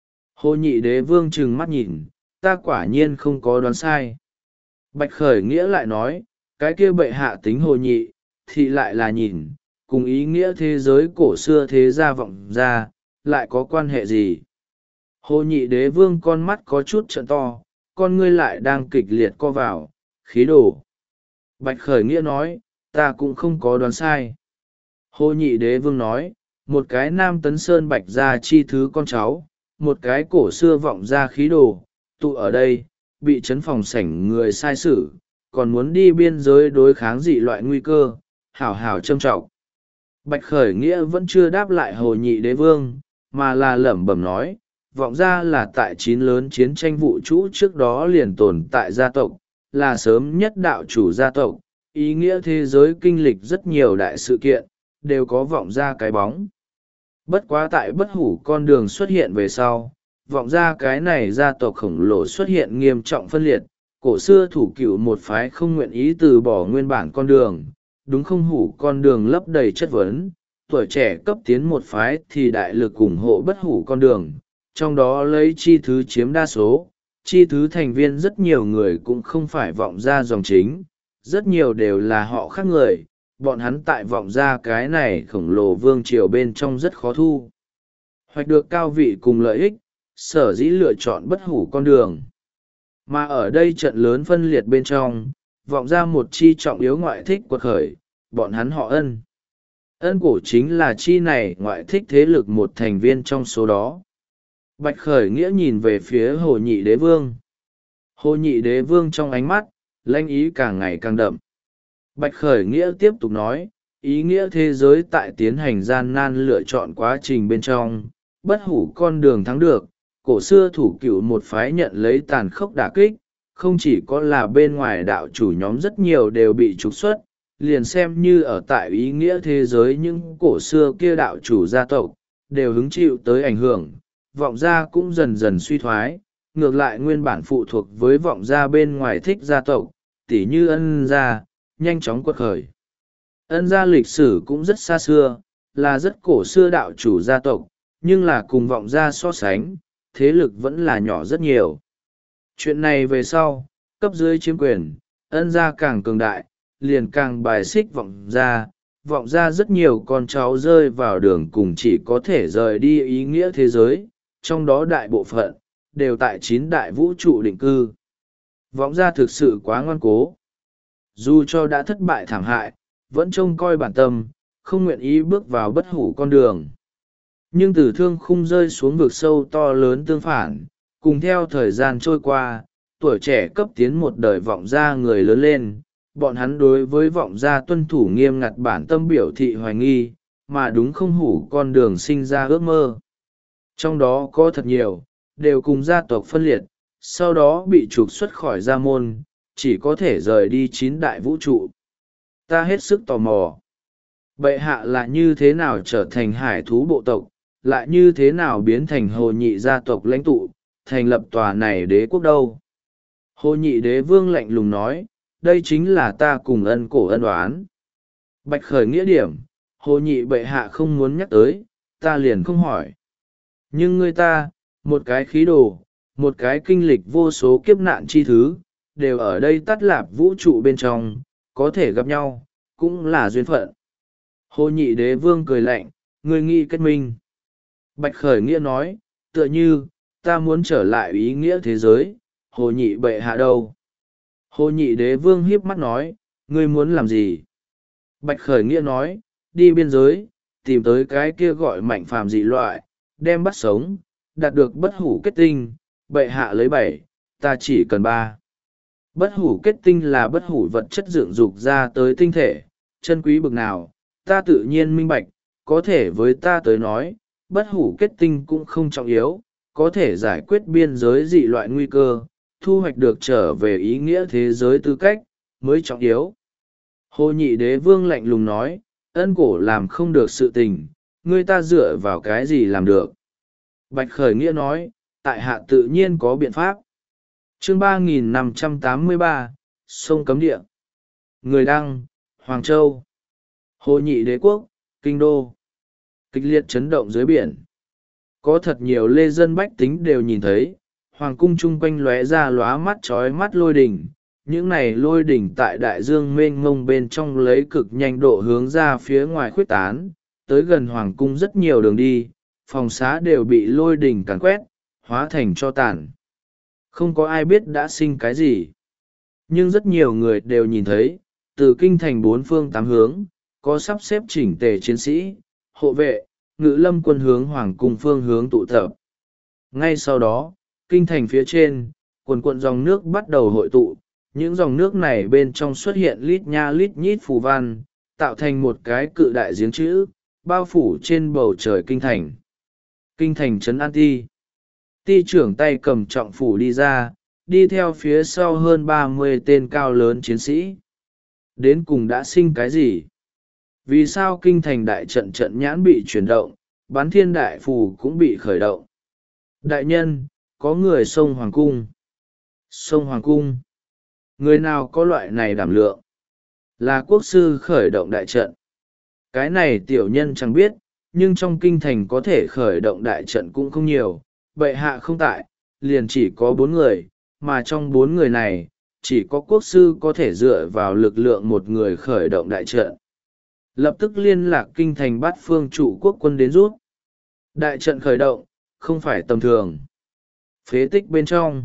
Hồ Nhị đế vương trừng mắt nhìn, ta quả nhiên không có đoán sai. Bạch Khởi Nghĩa lại nói, cái kia bệ hạ tính Hồ Nhị, thì lại là nhìn, cùng ý nghĩa thế giới cổ xưa thế gia vọng ra, lại có quan hệ gì? Hồ Nhị đế vương con mắt có chút trợn to, con ngươi lại đang kịch liệt co vào, khí đổ. Bạch Khởi Nghĩa nói, ta cũng không có đoán sai. Hồ Nhị đế vương nói, một cái Nam Tấn Sơn Bạch gia chi thứ con cháu, một cái cổ xưa vọng ra khí đồ, tụ ở đây, bị trấn phòng sảnh người sai xử, còn muốn đi biên giới đối kháng dị loại nguy cơ, hảo hảo trâm trọng. Bạch Khởi Nghĩa vẫn chưa đáp lại Hồ Nhị đế vương, mà là lẩm bẩm nói, vọng ra là tại 9 lớn chiến tranh vũ trụ trước đó liền tồn tại gia tộc, là sớm nhất đạo chủ gia tộc, ý nghĩa thế giới kinh lịch rất nhiều đại sự kiện, đều có vọng ra cái bóng. Bất quá tại bất hủ con đường xuất hiện về sau, vọng ra cái này gia tộc khổng lồ xuất hiện nghiêm trọng phân liệt, cổ xưa thủ cựu một phái không nguyện ý từ bỏ nguyên bản con đường, đúng không hủ con đường lấp đầy chất vấn, tuổi trẻ cấp tiến một phái thì đại lực ủng hộ bất hủ con đường, trong đó lấy chi thứ chiếm đa số, chi thứ thành viên rất nhiều người cũng không phải vọng ra dòng chính, rất nhiều đều là họ khác người, bọn hắn tại vọng ra cái này khổng lồ vương triều bên trong rất khó thu hoạch được cao vị cùng lợi ích, sở dĩ lựa chọn bất hủ con đường. Mà ở đây trận lớn phân liệt bên trong, vọng ra một chi trọng yếu ngoại thích quật khởi, bọn hắn họ Ân. Ân cổ chính là chi này ngoại thích thế lực một thành viên trong số đó. Bạch Khởi Nghĩa nhìn về phía Hồ Nhị đế vương. Hồ Nhị đế vương trong ánh mắt, lãnh ý càng ngày càng đậm. Bạch Khởi Nghĩa tiếp tục nói, ý nghĩa thế giới tại tiến hành gian nan lựa chọn quá trình bên trong, bất hủ con đường thắng được, cổ xưa thủ cựu một phái nhận lấy tàn khốc đả kích, không chỉ có là bên ngoài đạo chủ nhóm rất nhiều đều bị trục xuất, liền xem như ở tại ý nghĩa thế giới những cổ xưa kia đạo chủ gia tộc, đều hứng chịu tới ảnh hưởng, vọng gia cũng dần dần suy thoái, ngược lại nguyên bản phụ thuộc với vọng gia bên ngoài thích gia tộc, tỉ như Ân gia, nhanh chóng quật khởi. Ân gia lịch sử cũng rất xa xưa, là rất cổ xưa đạo chủ gia tộc, nhưng là cùng vọng gia so sánh, thế lực vẫn là nhỏ rất nhiều. Chuyện này về sau, cấp dưới chiếm quyền, Ân gia càng cường đại, liền càng bài xích vọng gia rất nhiều con cháu rơi vào đường cùng chỉ có thể rời đi ý nghĩa thế giới, trong đó đại bộ phận, đều tại 9 đại vũ trụ định cư. Vọng gia thực sự quá ngoan cố. Dù cho đã thất bại thảm hại, vẫn trông coi bản tâm, không nguyện ý bước vào bất hủ con đường. Nhưng từ thương khung rơi xuống vực sâu to lớn tương phản, cùng theo thời gian trôi qua, tuổi trẻ cấp tiến một đời vọng gia người lớn lên, bọn hắn đối với vọng gia tuân thủ nghiêm ngặt bản tâm biểu thị hoài nghi, mà đúng không hủ con đường sinh ra ước mơ. Trong đó có thật nhiều, đều cùng gia tộc phân liệt, sau đó bị trục xuất khỏi gia môn, chỉ có thể rời đi 9 đại vũ trụ. Ta hết sức tò mò. Bệ hạ là như thế nào trở thành hải thú bộ tộc, lại như thế nào biến thành Hồ Nhị gia tộc lãnh tụ, thành lập tòa này đế quốc đâu? Hồ Nhị đế vương lạnh lùng nói, đây chính là ta cùng Ân cổ ân oán. Bạch Khởi Nghĩa điểm, Hồ Nhị bệ hạ không muốn nhắc tới, ta liền không hỏi. Nhưng người ta, một cái khí đồ, một cái kinh lịch vô số kiếp nạn chi thứ, đều ở đây tắt lạp vũ trụ bên trong, có thể gặp nhau, cũng là duyên phận. Hồ Nhị đế vương cười lạnh, người nghĩ kết minh. Bạch Khởi Nghĩa nói, tựa như, ta muốn trở lại ý nghĩa thế giới, Hồ Nhị bệ hạ đâu? Hồ Nhị đế vương hiếp mắt nói, Ngươi muốn làm gì? Bạch Khởi Nghĩa nói, đi biên giới, tìm tới cái kia gọi mạnh phàm dị loại, đem bắt sống, đạt được bất hủ kết tinh, bệ hạ lấy 7, ta chỉ cần 3. Bất hủ kết tinh là bất hủ vật chất dựng dục ra tới tinh thể, chân quý bực nào, ta tự nhiên minh bạch, có thể với ta tới nói, bất hủ kết tinh cũng không trọng yếu, có thể giải quyết biên giới dị loại nguy cơ, thu hoạch được trở về ý nghĩa thế giới tư cách, mới trọng yếu. Hồ Nhị Đế Vương lạnh lùng nói, ân cổ làm không được sự tình, ngươi ta dựa vào cái gì làm được. Bạch Khởi Nghĩa nói, tại hạ tự nhiên có biện pháp. Chương 3583, Sông Cấm Địa. Người đăng, Hoàng Châu. Hồ Nhị Đế Quốc, Kinh Đô. Kịch liệt chấn động dưới biển. Có thật nhiều lê dân bách tính đều nhìn thấy, hoàng cung chung quanh lóe ra lóa mắt trói mắt lôi đỉnh. Những này lôi đỉnh tại đại dương mênh mông bên trong lấy cực nhanh độ hướng ra phía ngoài khuếch tán, tới gần hoàng cung rất nhiều đường đi, phòng xá đều bị lôi đỉnh càn quét, hóa thành tro tàn. Không có ai biết đã sinh cái gì. Nhưng rất nhiều người đều nhìn thấy, từ kinh thành bốn phương tám hướng, có sắp xếp chỉnh tề chiến sĩ, hộ vệ, ngự lâm quân hướng hoàng cung phương hướng tụ tập. Ngay sau đó, kinh thành phía trên, quần quận dòng nước bắt đầu hội tụ, những dòng nước này bên trong xuất hiện lít nha lít nhít phù văn, tạo thành một cái cự đại giếng chữ, bao phủ trên bầu trời kinh thành. Kinh thành trấn An Ti. Ti trưởng tay cầm trọng phủ đi ra, đi theo phía sau hơn 30 tên cao lớn chiến sĩ. Đến cùng đã sinh cái gì? Vì sao kinh thành đại trận trận nhãn bị chuyển động, bán thiên đại phù cũng bị khởi động? Đại nhân, có người xông hoàng cung. Xông hoàng cung. Người nào có loại này đảm lượng? Là quốc sư khởi động đại trận. Cái này tiểu nhân chẳng biết, nhưng trong kinh thành có thể khởi động đại trận cũng không nhiều. Bệ hạ không tại, liền chỉ có 4 người, mà trong 4 người này, chỉ có quốc sư có thể dựa vào lực lượng một người khởi động đại trận. Lập tức liên lạc kinh thành bắt phương trụ quốc quân đến rút. Đại trận khởi động, không phải tầm thường. Phế tích bên trong,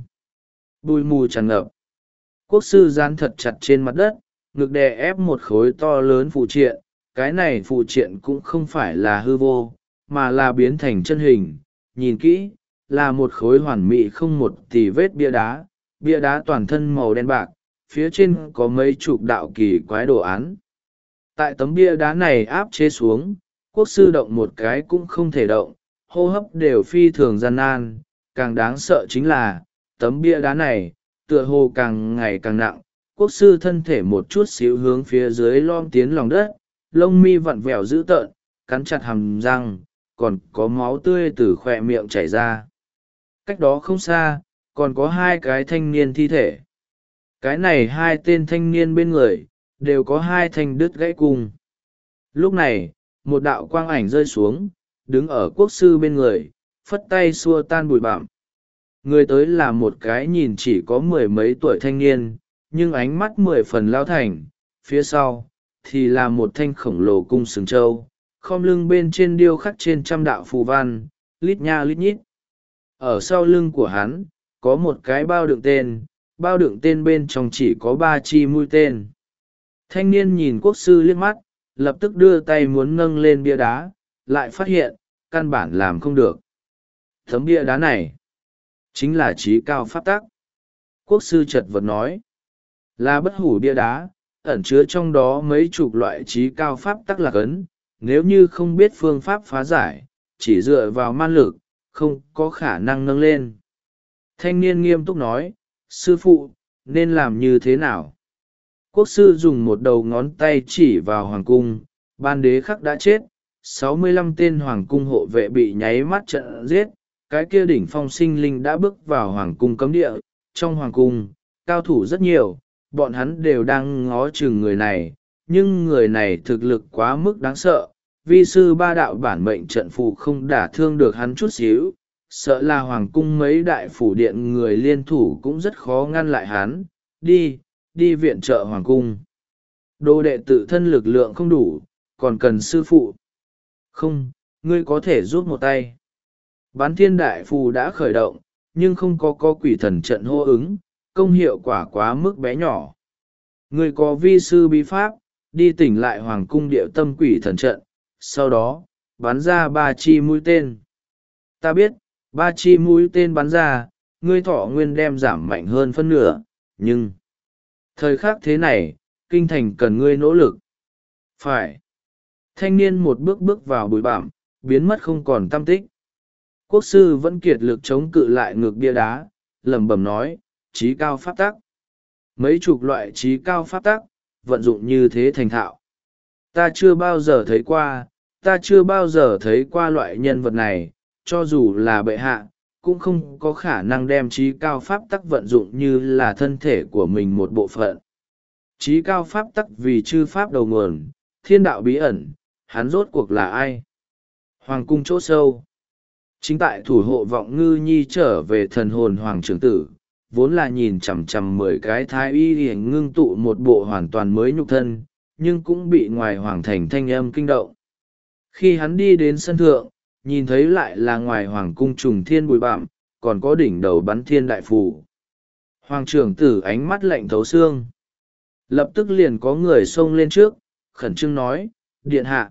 bụi mù tràn ngập. Quốc sư dán thật chặt trên mặt đất, ngực đè ép một khối to lớn phụ triện. Cái này phụ triện cũng không phải là hư vô, mà là biến thành chân hình. Nhìn kỹ, là một khối hoàn mỹ không một tì vết bia đá toàn thân màu đen bạc, phía trên có mấy chục đạo kỳ quái đồ án. Tại tấm bia đá này áp chế xuống, quốc sư động một cái cũng không thể động, hô hấp đều phi thường gian nan. Càng đáng sợ chính là, tấm bia đá này, tựa hồ càng ngày càng nặng, quốc sư thân thể một chút xíu hướng phía dưới lom tiến lòng đất, lông mi vặn vẹo dữ tợn, cắn chặt hàm răng, còn có máu tươi từ khỏe miệng chảy ra. Cách đó không xa, còn có 2 cái thanh niên thi thể. Cái này 2 tên thanh niên bên người, đều có 2 thanh đứt gãy cung. Lúc này, một đạo quang ảnh rơi xuống, đứng ở quốc sư bên người, phất tay xua tan bụi bặm. Người tới là một cái nhìn chỉ có 10 mấy tuổi thanh niên, nhưng ánh mắt 10 phần lao thành. Phía sau, thì là một thanh khổng lồ cung sừng trâu, khom lưng bên trên điêu khắc trên trăm đạo phù văn, lít nha lít nhít. Ở sau lưng của hắn, có một cái bao đựng tên bên trong chỉ có 3 chi mũi tên. Thanh niên nhìn quốc sư liếc mắt, lập tức đưa tay muốn nâng lên bia đá, lại phát hiện, căn bản làm không được. Tấm bia đá này, chính là trí cao pháp tắc. Quốc sư chật vật nói, là bất hủ bia đá, ẩn chứa trong đó mấy chục loại trí cao pháp tắc lạc ấn, nếu như không biết phương pháp phá giải, chỉ dựa vào man lực, không có khả năng nâng lên. Thanh niên nghiêm túc nói, sư phụ, nên làm như thế nào? Quốc sư dùng một đầu ngón tay chỉ vào hoàng cung, ban đế khắc đã chết, 65 tên hoàng cung hộ vệ bị nháy mắt trận giết, cái kia đỉnh phong sinh linh đã bước vào hoàng cung cấm địa. Trong hoàng cung, cao thủ rất nhiều, bọn hắn đều đang ngó chừng người này, nhưng người này thực lực quá mức đáng sợ, vi sư 3 đạo bản mệnh trận phù không đả thương được hắn chút xíu, sợ là hoàng cung mấy đại phủ điện người liên thủ cũng rất khó ngăn lại hắn. Đi viện trợ hoàng cung. Đồ đệ tự thân lực lượng không đủ, còn cần sư phụ. Không, ngươi có thể giúp một tay. Bán thiên đại phù đã khởi động, nhưng không có quỷ thần trận hô ứng, công hiệu quả quá mức bé nhỏ. Ngươi có vi sư bí pháp, đi tỉnh lại hoàng cung địa tâm quỷ thần trận, sau đó bắn ra 3 chi mũi tên. Ta biết, 3 chi mũi tên bắn ra, ngươi thọ nguyên đem giảm mạnh hơn phân nửa, nhưng thời khắc thế này, kinh thành cần ngươi nỗ lực. Phải. Thanh niên một bước bước vào bụi bặm, biến mất không còn tăm tích. Quốc sư vẫn kiệt lực chống cự lại ngược bia đá, lẩm bẩm nói, trí cao pháp tắc. Mấy chục loại trí cao pháp tắc, vận dụng như thế thành thạo. Ta chưa bao giờ thấy qua, ta chưa bao giờ thấy qua loại nhân vật này, cho dù là bệ hạ, cũng không có khả năng đem trí cao pháp tắc vận dụng như là thân thể của mình một bộ phận. Trí cao pháp tắc vì chư pháp đầu nguồn, thiên đạo bí ẩn, hắn rốt cuộc là ai? Hoàng cung chỗ sâu. Chính tại thủ hộ vọng ngư nhi trở về thần hồn hoàng trưởng tử, vốn là nhìn chằm chằm 10 cái thái y hiển ngưng tụ một bộ hoàn toàn mới nhục thân, nhưng cũng bị ngoài hoàng thành thanh âm kinh động. Khi hắn đi đến sân thượng, nhìn thấy lại là ngoài hoàng cung trùng thiên bụi bặm, còn có đỉnh đầu bắn thiên đại phù. Hoàng trưởng tử ánh mắt lạnh thấu xương. Lập tức liền có người xông lên trước, khẩn trương nói, điện hạ.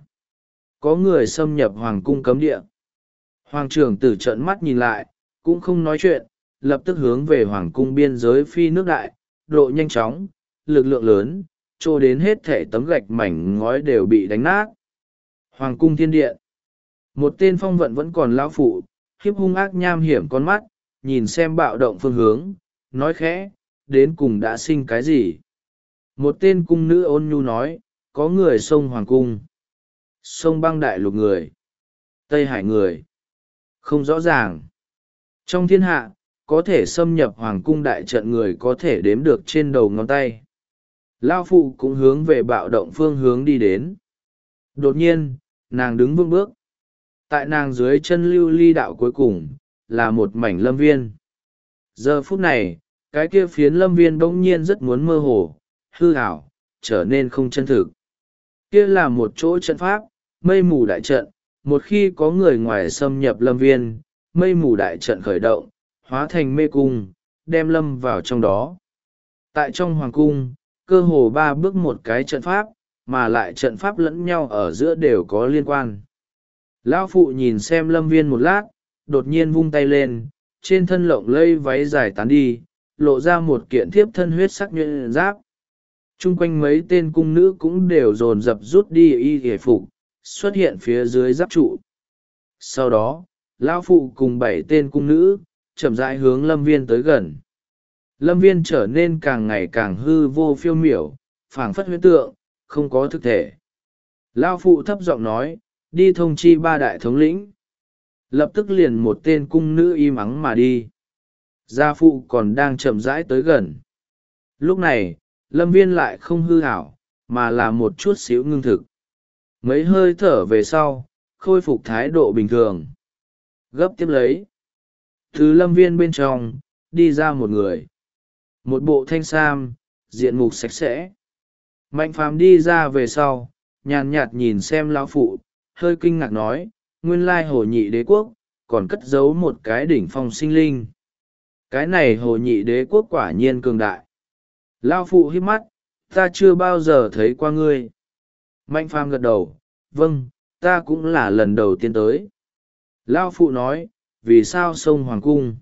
Có người xâm nhập hoàng cung cấm địa. Hoàng trưởng tử trợn mắt nhìn lại, cũng không nói chuyện, lập tức hướng về hoàng cung biên giới phi nước đại, độ nhanh chóng, lực lượng lớn, trô đến hết thể tấm gạch mảnh ngói đều bị đánh nát. Hoàng cung thiên điện. Một tên phong vận vẫn còn lão phụ, khiếp hung ác nham hiểm con mắt, nhìn xem bạo động phương hướng, nói khẽ, đến cùng đã sinh cái gì. Một tên cung nữ ôn nhu nói, có người xông hoàng cung. Sông băng đại lục người. Tây hải người. Không rõ ràng. Trong thiên hạ, có thể xâm nhập hoàng cung đại trận người có thể đếm được trên đầu ngón tay. Lao phụ cũng hướng về bạo động phương hướng đi đến. Đột nhiên, nàng đứng vững bước. Tại nàng dưới chân lưu ly đạo cuối cùng, là một mảnh lâm viên. Giờ phút này, cái kia phiến lâm viên bỗng nhiên rất muốn mơ hồ, hư ảo, trở nên không chân thực. Kia là một chỗ trận pháp, mây mù đại trận, một khi có người ngoài xâm nhập lâm viên, mây mù đại trận khởi động, hóa thành mê cung, đem lâm vào trong đó. Tại trong hoàng cung, cơ hồ 3 bước một cái trận pháp, mà lại trận pháp lẫn nhau ở giữa đều có liên quan. Lão phụ nhìn xem lâm viên một lát, đột nhiên vung tay lên, trên thân lộng lây váy dài tán đi, lộ ra một kiện thiếp thân huyết sắc nhuyễn giáp. Chung quanh mấy tên cung nữ cũng đều dồn dập rút đi y hề phục, xuất hiện phía dưới giáp trụ. Sau đó, lão phụ cùng 7 tên cung nữ, chậm rãi hướng lâm viên tới gần. Lâm viên trở nên càng ngày càng hư vô phiêu miểu, phảng phất huyễn tượng, không có thực thể. Lão phụ thấp giọng nói, đi thông chi 3 đại thống lĩnh. Lập tức liền một tên cung nữ im ắng mà đi. Gia phụ còn đang chậm rãi tới gần. Lúc này, lâm viên lại không hư hảo, mà là một chút xíu ngưng thực. Mấy hơi thở về sau, khôi phục thái độ bình thường. Gấp tiếp lấy. Từ lâm viên bên trong, đi ra một người. Một bộ thanh sam, diện mục sạch sẽ. Mạnh phàm đi ra về sau, nhàn nhạt nhìn xem lão phụ, hơi kinh ngạc nói, nguyên lai hồ nhị đế quốc, còn cất giấu một cái đỉnh phong sinh linh. Cái này hồ nhị đế quốc quả nhiên cường đại. Lão phụ hít mắt, ta chưa bao giờ thấy qua ngươi. Mạnh phàm gật đầu, vâng, ta cũng là lần đầu tiên tới. Lão phụ nói, vì sao sông Hoàng Cung?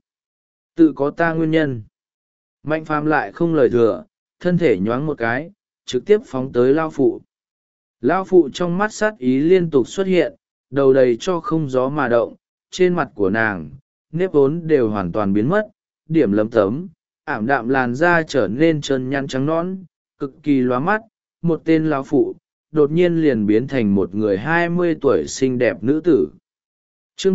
Tự có ta nguyên nhân. Mạnh phàm lại không lời thừa, thân thể nhoáng một cái, trực tiếp phóng tới Lão phụ. Lão phụ trong mắt sát ý liên tục xuất hiện, đầu đầy cho không gió mà động, trên mặt của nàng, nếp vốn đều hoàn toàn biến mất, điểm lấm tấm, ảm đạm làn da trở nên trơn nhăn trắng nõn, cực kỳ lóa mắt. Một tên lão phụ, đột nhiên liền biến thành một người 20 tuổi xinh đẹp nữ tử. Chương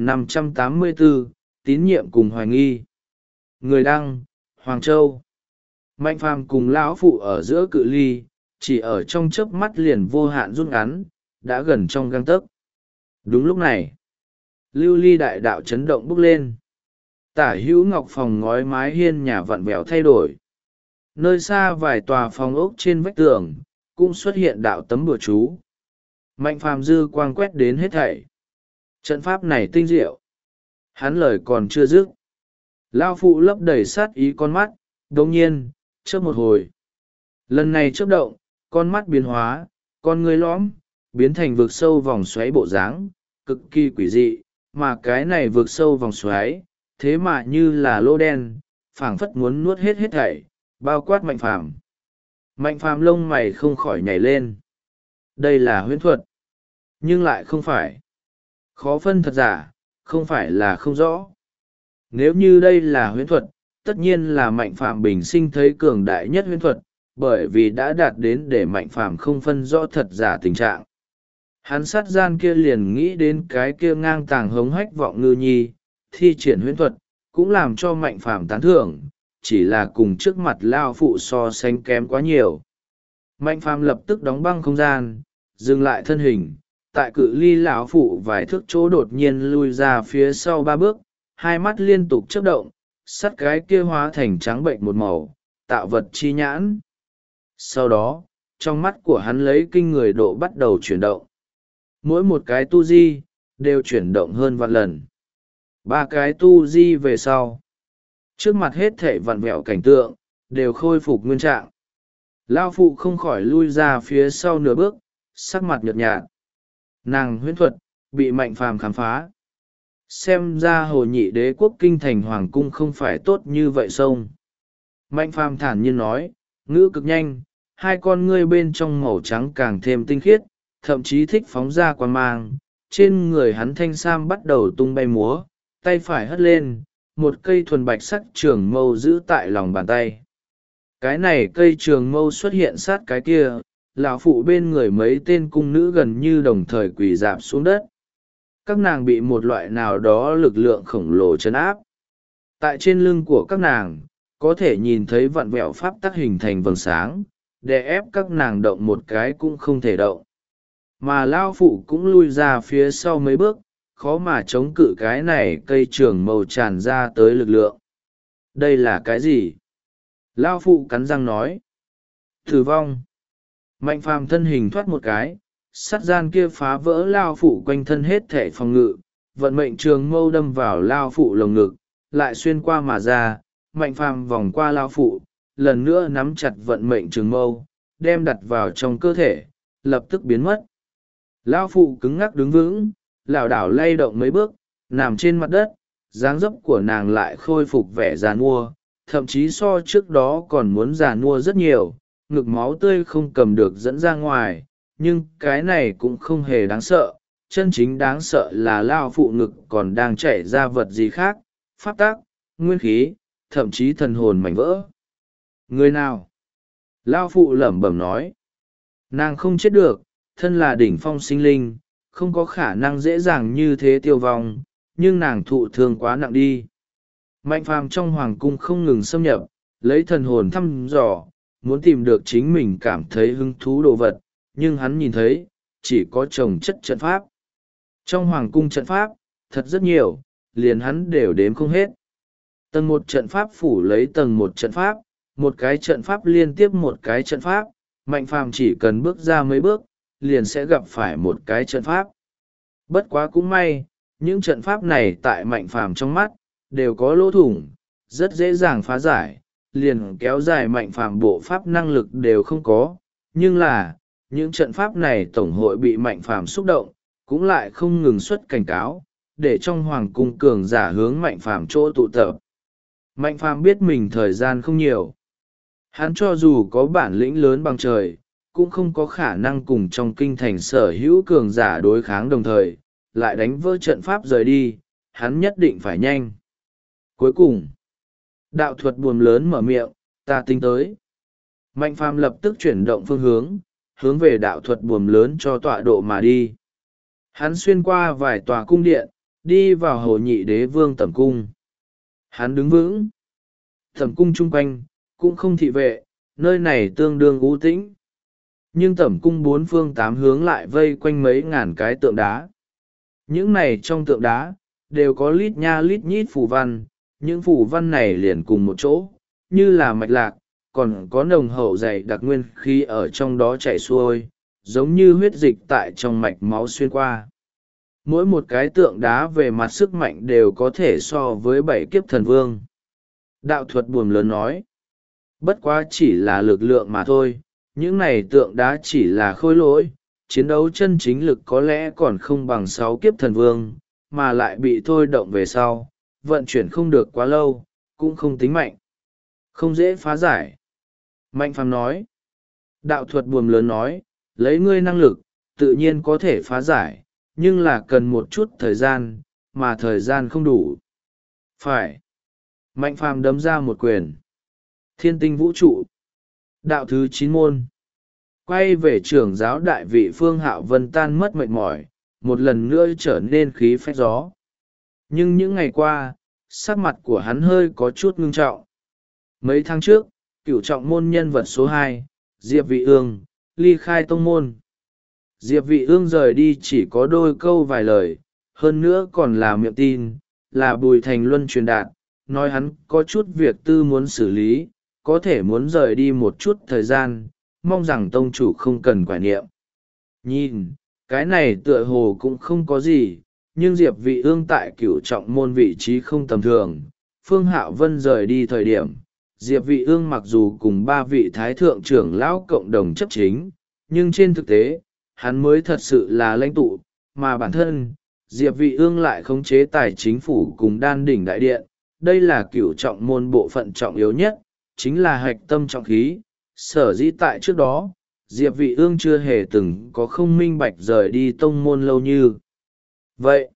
3584, tín nhiệm cùng hoài nghi. Người đăng, Hoàng Châu. Mạnh phàm cùng lão phụ ở giữa cự ly, chỉ ở trong chớp mắt liền vô hạn rút ngắn, đã gần trong gang tấc. Đúng lúc này, lưu ly đại đạo chấn động bốc lên. Tả hữu ngọc phòng ngói mái hiên nhà vặn vẹo thay đổi. Nơi xa vài tòa phòng ốc trên vách tường, cũng xuất hiện đạo tấm bùa chú. Mạnh phàm dư quang quét đến hết thảy. Trận pháp này tinh diệu. Hắn lời còn chưa dứt. Lao phụ lấp đầy sát ý con mắt, đồng nhiên, chớp một hồi. Lần này chớp động, con mắt biến hóa, con ngươi lõm, biến thành vực sâu vòng xoáy bộ dáng, cực kỳ quỷ dị, mà cái này vực sâu vòng xoáy, thế mà như là lỗ đen, phảng phất muốn nuốt hết hết thảy, bao quát Mạnh Phàm. Mạnh Phàm lông mày không khỏi nhảy lên. Đây là huyễn thuật, nhưng lại không phải. Khó phân thật giả, không phải là không rõ. Nếu như đây là huyễn thuật, tất nhiên là Mạnh Phàm bình sinh thấy cường đại nhất huyễn thuật, bởi vì đã đạt đến để Mạnh Phàm không phân rõ thật giả tình trạng. Hắn sát gian kia liền nghĩ đến cái kia ngang tàng hống hách vọng ngư nhi, thi triển huyễn thuật, cũng làm cho Mạnh Phàm tán thưởng, chỉ là cùng trước mặt lao phụ so sánh kém quá nhiều. Mạnh Phàm lập tức đóng băng không gian, dừng lại thân hình, tại cự ly lão phụ vài thước chỗ đột nhiên lui ra phía sau 3 bước, hai mắt liên tục chớp động, sắt cái kia hóa thành trắng bệnh một màu, tạo vật chi nhãn. Sau đó, trong mắt của hắn lấy kinh người độ bắt đầu chuyển động. Mỗi một cái tu di, đều chuyển động hơn vạn lần. 3 cái tu di về sau. Trước mặt hết thảy vặn vẹo cảnh tượng, đều khôi phục nguyên trạng. Lao phụ không khỏi lui ra phía sau nửa bước, sắc mặt nhợt nhạt. Nàng huyễn thuật, bị Mạnh Phàm khám phá. Xem ra Hồ Nhị Đế quốc kinh thành hoàng cung không phải tốt như vậy sông. Mạnh Phàm thản nhiên nói, ngữ cực nhanh, hai con ngươi bên trong màu trắng càng thêm tinh khiết, thậm chí thích phóng ra quang mang. Trên người hắn thanh sam bắt đầu tung bay múa, tay phải hất lên, một cây thuần bạch sắc trường mâu giữ tại lòng bàn tay. Cái này cây trường mâu xuất hiện sát cái kia, lão phụ bên người mấy tên cung nữ gần như đồng thời quỳ rạp xuống đất. Các nàng bị một loại nào đó lực lượng khổng lồ chấn áp. Tại trên lưng của các nàng, có thể nhìn thấy vặn vẹo pháp tắc hình thành vầng sáng, để ép các nàng động một cái cũng không thể động. Mà lao phụ cũng lui ra phía sau mấy bước, khó mà chống cự cái này cây trường màu tràn ra tới lực lượng. Đây là cái gì? Lao phụ cắn răng nói. Tử vong. Mạnh Phàm thân hình thoát một cái, sắt gian kia phá vỡ lao phụ quanh thân hết thể phòng ngự, vận mệnh trường mâu đâm vào lao phụ lồng ngực, lại xuyên qua mà ra. Mạnh Phàm vòng qua lao phụ, lần nữa nắm chặt vận mệnh trường mâu, đem đặt vào trong cơ thể, lập tức biến mất. Lao phụ cứng ngắc đứng vững, lảo đảo lay động mấy bước, nằm trên mặt đất, dáng dấp của nàng lại khôi phục vẻ già nua, thậm chí so trước đó còn muốn già nua rất nhiều, ngực máu tươi không cầm được dẫn ra ngoài, nhưng cái này cũng không hề đáng sợ. Chân chính đáng sợ là lao phụ ngực còn đang chảy ra vật gì khác, pháp tắc, nguyên khí, thậm chí thần hồn mảnh vỡ. Người nào? Lao phụ lẩm bẩm nói. Nàng không chết được, thân là đỉnh phong sinh linh, không có khả năng dễ dàng như thế tiêu vong, nhưng nàng thụ thương quá nặng đi. Mạnh Phàm trong hoàng cung không ngừng xâm nhập, lấy thần hồn thăm dò, muốn tìm được chính mình cảm thấy hứng thú đồ vật, nhưng hắn nhìn thấy, chỉ có chồng chất trận pháp. Trong hoàng cung trận pháp, thật rất nhiều, liền hắn đều đếm không hết. Tầng một trận pháp phủ lấy tầng một trận pháp, một cái trận pháp liên tiếp một cái trận pháp, Mạnh Phàm chỉ cần bước ra mấy bước, liền sẽ gặp phải một cái trận pháp. Bất quá cũng may, những trận pháp này tại Mạnh Phàm trong mắt, đều có lỗ thủng, rất dễ dàng phá giải, liền kéo dài Mạnh Phàm bộ pháp năng lực đều không có. Nhưng là, những trận pháp này tổng hội bị Mạnh Phàm xúc động, cũng lại không ngừng xuất cảnh cáo, để trong hoàng cung cường giả hướng Mạnh Phàm chỗ tụ tập. Mạnh Phàm biết mình thời gian không nhiều. Hắn cho dù có bản lĩnh lớn bằng trời, cũng không có khả năng cùng trong kinh thành sở hữu cường giả đối kháng đồng thời, lại đánh vỡ trận pháp rời đi, hắn nhất định phải nhanh. Cuối cùng, đạo thuật buồm lớn mở miệng, ta tính tới. Mạnh Phàm lập tức chuyển động phương hướng, hướng về đạo thuật buồm lớn cho tọa độ mà đi. Hắn xuyên qua vài tòa cung điện, đi vào Hồ Nhị Đế vương tẩm cung. Hắn đứng vững. Tẩm cung chung quanh, cũng không thị vệ, nơi này tương đương u tĩnh. Nhưng tẩm cung bốn phương tám hướng lại vây quanh mấy ngàn cái tượng đá. Những này trong tượng đá, đều có lít nha lít nhít phù văn, những phù văn này liền cùng một chỗ, như là mạch lạc, còn có nồng hậu dày đặc nguyên khí ở trong đó chảy xuôi, giống như huyết dịch tại trong mạch máu xuyên qua. Mỗi một cái tượng đá về mặt sức mạnh đều có thể so với 7 kiếp thần vương. Đạo thuật buồm lớn nói. Bất quá chỉ là lực lượng mà thôi, những này tượng đá chỉ là khôi lỗi, chiến đấu chân chính lực có lẽ còn không bằng 6 kiếp thần vương, mà lại bị thôi động về sau, vận chuyển không được quá lâu, cũng không tính mạnh. Không dễ phá giải. Mạnh Phàm nói. Đạo thuật buồm lớn nói, lấy ngươi năng lực, tự nhiên có thể phá giải, nhưng là cần một chút thời gian, mà thời gian không đủ. Phải. Mạnh Phàm đấm ra một quyền. Thiên tinh vũ trụ. Đạo thứ 9 môn. Quay về trưởng giáo đại vị Phương Hạo Vân tan mất mệt mỏi, một lần nữa trở nên khí phách gió. Nhưng những ngày qua, sắc mặt của hắn hơi có chút ngưng trọng. Mấy tháng trước, cửu trọng môn nhân vật số 2, Diệp Vị Ương, ly khai tông môn. Diệp Vị Ương rời đi chỉ có đôi câu vài lời, hơn nữa còn là miệng tin, là Bùi Thành Luân truyền đạt, nói hắn có chút việc tư muốn xử lý, có thể muốn rời đi một chút thời gian, mong rằng tông chủ không cần quản niệm. Nhìn, cái này tựa hồ cũng không có gì, nhưng Diệp Vị Ương tại cửu trọng môn vị trí không tầm thường. Phương Hạo Vân rời đi thời điểm, Diệp Vị Ương mặc dù cùng 3 vị thái thượng trưởng lão cộng đồng chấp chính, nhưng trên thực tế, hắn mới thật sự là lãnh tụ, mà bản thân, Diệp Vị Ương lại khống chế tài chính phủ cùng đan đỉnh đại điện. Đây là cửu trọng môn bộ phận trọng yếu nhất, chính là hạch tâm trọng khí. Sở dĩ tại trước đó, Diệp Vị Ương chưa hề từng có không minh bạch rời đi tông môn lâu như vậy.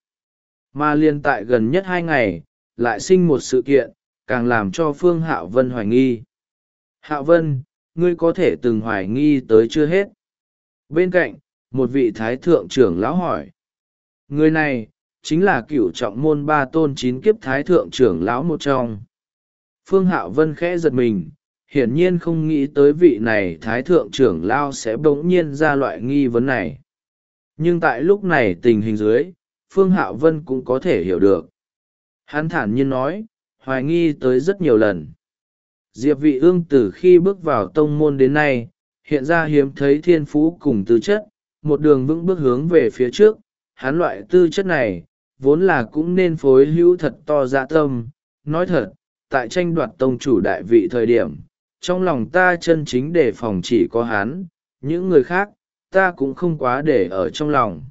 Mà liên tại gần nhất 2 ngày, lại sinh một sự kiện, càng làm cho Phương Hạo Vân hoài nghi. Hạo Vân, ngươi có thể từng hoài nghi tới chưa hết. Bên cạnh, một vị thái thượng trưởng lão hỏi. Người này, chính là cửu trọng môn 3 tôn 9 kiếp thái thượng trưởng lão một trong. Phương Hạo Vân khẽ giật mình, hiển nhiên không nghĩ tới vị này thái thượng trưởng lão sẽ bỗng nhiên ra loại nghi vấn này. Nhưng tại lúc này tình hình dưới, Phương Hạo Vân cũng có thể hiểu được. Hắn thản nhiên nói, hoài nghi tới rất nhiều lần. Diệp Vị Ương từ khi bước vào tông môn đến nay, hiện ra hiếm thấy thiên phú cùng tư chất, một đường vững bước hướng về phía trước. Hắn loại tư chất này, vốn là cũng nên phối hữu thật to dạ tâm. Nói thật, tại tranh đoạt tông chủ đại vị thời điểm, trong lòng ta chân chính đề phòng chỉ có hắn, những người khác, ta cũng không quá để ở trong lòng.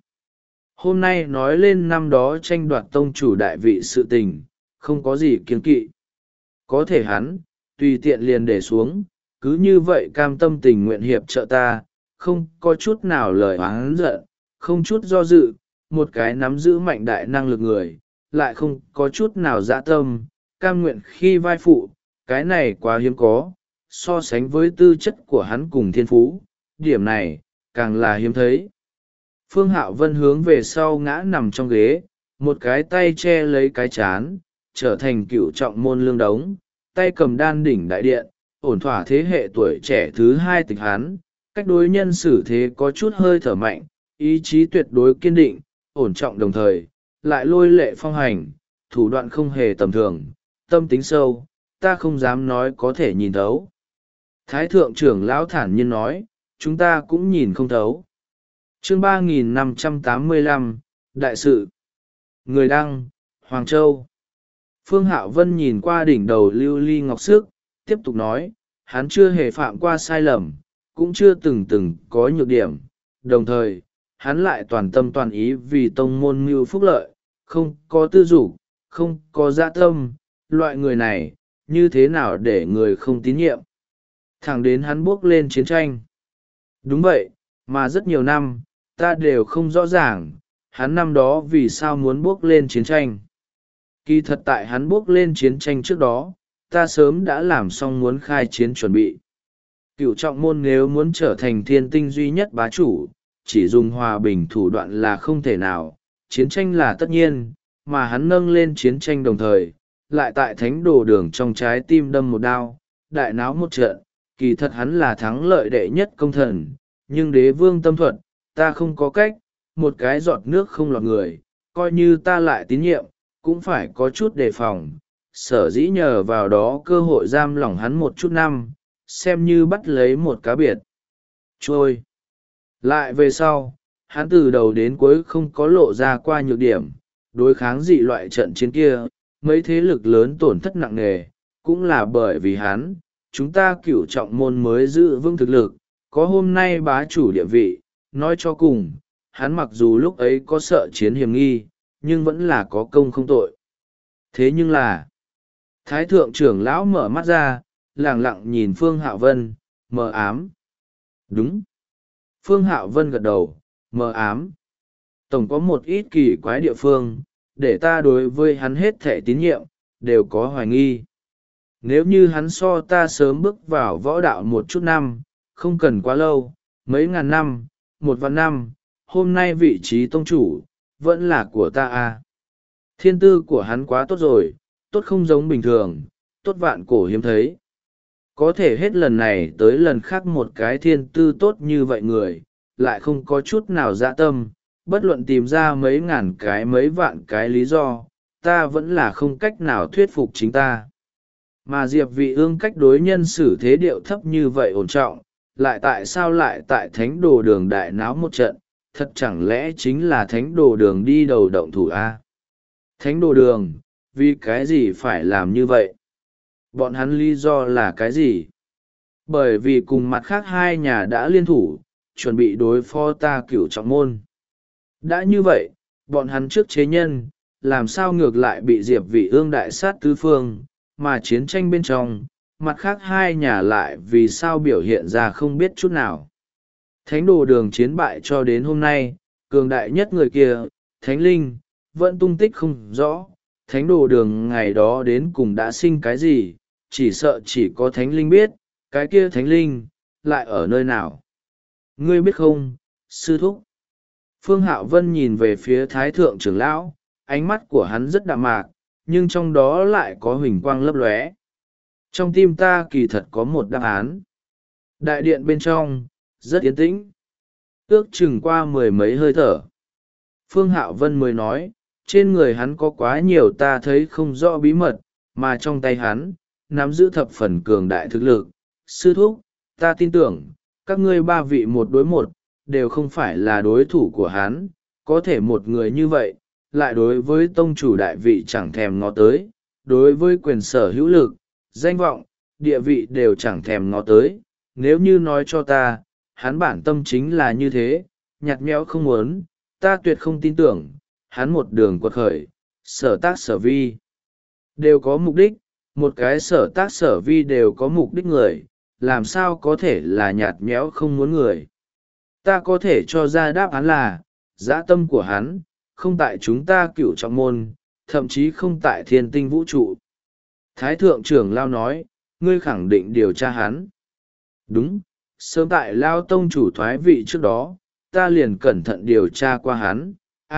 Hôm nay nói lên năm đó tranh đoạt tông chủ đại vị sự tình, không có gì kiêng kỵ. Có thể hắn, tùy tiện liền để xuống, cứ như vậy cam tâm tình nguyện hiệp trợ ta, không có chút nào lời oán giận, không chút do dự, một cái nắm giữ mạnh đại năng lực người, lại không có chút nào dã tâm, cam nguyện khi vai phụ, cái này quá hiếm có, so sánh với tư chất của hắn cùng thiên phú, điểm này, càng là hiếm thấy. Phương Hạo Vân hướng về sau ngã nằm trong ghế, một cái tay che lấy cái chán, trở thành cựu trọng môn lương đống, tay cầm đan đỉnh đại điện, ổn thỏa thế hệ tuổi trẻ thứ 2 tịch hắn, cách đối nhân xử thế có chút hơi thở mạnh, ý chí tuyệt đối kiên định, ổn trọng đồng thời, lại lôi lệ phong hành, thủ đoạn không hề tầm thường, tâm tính sâu, ta không dám nói có thể nhìn thấu. Thái thượng trưởng lão thản nhiên nói, chúng ta cũng nhìn không thấu. Chương 3585, Đại sự. Người đăng, Hoàng Châu. Phương Hạo Vân nhìn qua đỉnh đầu lưu ly ngọc sức, tiếp tục nói, hắn chưa hề phạm qua sai lầm, cũng chưa từng có nhược điểm, đồng thời, hắn lại toàn tâm toàn ý vì tông môn mưu phúc lợi, không có tư dục, không có dạ tâm, loại người này, như thế nào để người không tín nhiệm. Thẳng đến hắn bước lên chiến tranh. Đúng vậy, mà rất nhiều năm, ta đều không rõ ràng, hắn năm đó vì sao muốn bước lên chiến tranh. Kỳ thật tại hắn bước lên chiến tranh trước đó, ta sớm đã làm xong muốn khai chiến chuẩn bị. Cửu trọng môn nếu muốn trở thành thiên tinh duy nhất bá chủ, chỉ dùng hòa bình thủ đoạn là không thể nào, chiến tranh là tất nhiên, mà hắn nâng lên chiến tranh đồng thời, lại tại thánh đồ đường trong trái tim đâm một đao, đại náo một trận, kỳ thật hắn là thắng lợi đệ nhất công thần, nhưng đế vương tâm thuật, ta không có cách, một cái giọt nước không lọt người, coi như ta lại tín nhiệm, cũng phải có chút đề phòng, sở dĩ nhờ vào đó cơ hội giam lỏng hắn một chút năm, xem như bắt lấy một cá biệt. Trôi. Lại về sau, hắn từ đầu đến cuối không có lộ ra qua nhược điểm, đối kháng dị loại trận chiến kia, mấy thế lực lớn tổn thất nặng nề, cũng là bởi vì hắn, chúng ta cửu trọng môn mới giữ vững thực lực, có hôm nay bá chủ địa vị. Nói cho cùng, hắn mặc dù lúc ấy có sợ chiến hiểm nghi, nhưng vẫn là có công không tội. Thế nhưng là, Thái thượng trưởng lão mở mắt ra, lẳng lặng nhìn Phương Hạo Vân, mờ ám. Đúng. Phương Hạo Vân gật đầu, mờ ám. Tổng có một ít kỳ quái địa phương, để ta đối với hắn hết thể tín nhiệm, đều có hoài nghi. Nếu như hắn so ta sớm bước vào võ đạo một chút năm, không cần quá lâu, mấy ngàn năm, 1.000 năm, hôm nay vị trí tông chủ, vẫn là của ta à. Thiên tư của hắn quá tốt rồi, tốt không giống bình thường, tốt vạn cổ hiếm thấy. Có thể hết lần này tới lần khác một cái thiên tư tốt như vậy người, lại không có chút nào dạ tâm, bất luận tìm ra mấy ngàn cái mấy vạn cái lý do, ta vẫn là không cách nào thuyết phục chính ta. Mà Diệp Vị Ương cách đối nhân xử thế điệu thấp như vậy ổn trọng, lại tại sao lại tại thánh đồ đường đại náo một trận, thật chẳng lẽ chính là thánh đồ đường đi đầu động thủ a? Thánh đồ đường, vì cái gì phải làm như vậy? Bọn hắn lý do là cái gì? Bởi vì cùng mặt khác hai nhà đã liên thủ, chuẩn bị đối phó ta cửu trọng môn. Đã như vậy, bọn hắn trước chế nhân, làm sao ngược lại bị Diệp Vị Ương đại sát tứ phương, mà chiến tranh bên trong, mặt khác hai nhà lại vì sao biểu hiện ra không biết chút nào. Thánh đồ đường chiến bại cho đến hôm nay, cường đại nhất người kia, Thánh Linh, vẫn tung tích không rõ. Thánh đồ đường ngày đó đến cùng đã sinh cái gì, chỉ sợ chỉ có Thánh Linh biết, cái kia Thánh Linh, lại ở nơi nào. Ngươi biết không, sư thúc? Phương Hạo Vân nhìn về phía Thái thượng trưởng lão, ánh mắt của hắn rất đạm mạc, nhưng trong đó lại có huỳnh quang lấp lóe. Trong tim ta kỳ thật có một đáp án. Đại điện bên trong, rất yên tĩnh. Ước chừng qua 10 mấy hơi thở. Phương Hạo Vân mới nói, trên người hắn có quá nhiều ta thấy không rõ bí mật, mà trong tay hắn, nắm giữ thập phần cường đại thực lực. Sư thúc, ta tin tưởng, các ngươi ba vị một đối một, đều không phải là đối thủ của hắn. Có thể một người như vậy, lại đối với tông chủ đại vị chẳng thèm ngó tới, đối với quyền sở hữu lực, danh vọng, địa vị đều chẳng thèm ngó tới. Nếu như nói cho ta, hắn bản tâm chính là như thế, nhạt nhẽo không muốn, ta tuyệt không tin tưởng, hắn một đường quật khởi, sở tác sở vi. Đều có mục đích, một cái sở tác sở vi đều có mục đích người, làm sao có thể là nhạt nhẽo không muốn người. Ta có thể cho ra đáp án là, dã tâm của hắn, không tại chúng ta cửu trọng môn, thậm chí không tại thiên tinh vũ trụ. Thái thượng trưởng lao nói, ngươi khẳng định điều tra hắn. Đúng, sớm tại lao tông chủ thoái vị trước đó, ta liền cẩn thận điều tra qua hắn.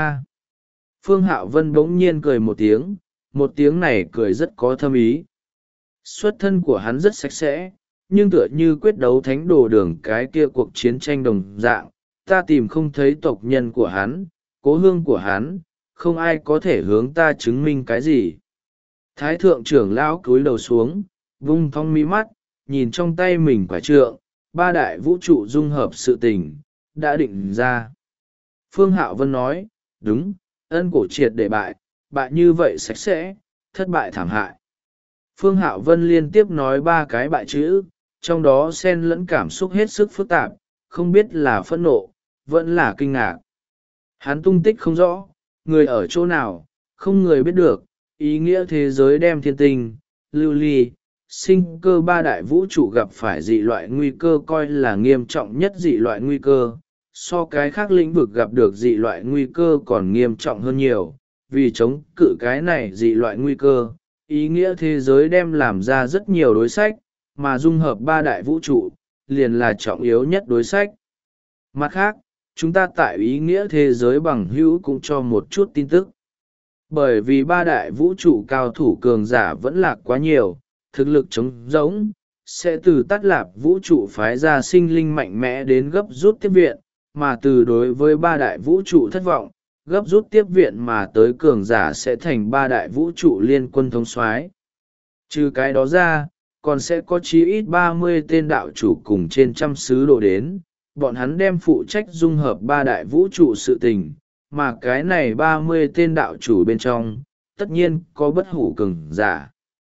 Phương Hạo Vân bỗng nhiên cười một tiếng này cười rất có thâm ý. Xuất thân của hắn rất sạch sẽ, nhưng tựa như quyết đấu thánh đồ đường cái kia cuộc chiến tranh đồng dạng, ta tìm không thấy tộc nhân của hắn, cố hương của hắn, không ai có thể hướng ta chứng minh cái gì. Thái thượng trưởng lão cúi đầu xuống, vung thong mi mắt, nhìn trong tay mình quả trượng, ba đại vũ trụ dung hợp sự tình, đã định ra. Phương Hạo Vân nói, đúng, ân cổ triệt để bại, bại như vậy sạch sẽ, thất bại thảm hại. Phương Hạo Vân liên tiếp nói ba cái bại chữ, trong đó xen lẫn cảm xúc hết sức phức tạp, không biết là phẫn nộ, vẫn là kinh ngạc. Hắn tung tích không rõ, người ở chỗ nào, không người biết được, ý nghĩa thế giới đem thiên tinh, lưu ly, sinh cơ ba đại vũ trụ gặp phải dị loại nguy cơ coi là nghiêm trọng nhất dị loại nguy cơ, so cái khác lĩnh vực gặp được dị loại nguy cơ còn nghiêm trọng hơn nhiều, vì chống cự cái này dị loại nguy cơ, ý nghĩa thế giới đem làm ra rất nhiều đối sách, mà dung hợp ba đại vũ trụ, liền là trọng yếu nhất đối sách. Mặt khác, chúng ta tại ý nghĩa thế giới bằng hữu cũng cho một chút tin tức. Bởi vì ba đại vũ trụ cao thủ cường giả vẫn lạc quá nhiều, thực lực trống rỗng, sẽ từ tắt lạp vũ trụ phái ra sinh linh mạnh mẽ đến gấp rút tiếp viện, mà từ đối với ba đại vũ trụ thất vọng, gấp rút tiếp viện mà tới cường giả sẽ thành ba đại vũ trụ liên quân thống soái. Trừ cái đó ra, còn sẽ có chí ít 30 tên đạo chủ cùng trên trăm sứ đồ đến, bọn hắn đem phụ trách dung hợp ba đại vũ trụ sự tình, mà cái này 30 tên đạo chủ bên trong, tất nhiên có bất hủ cường giả.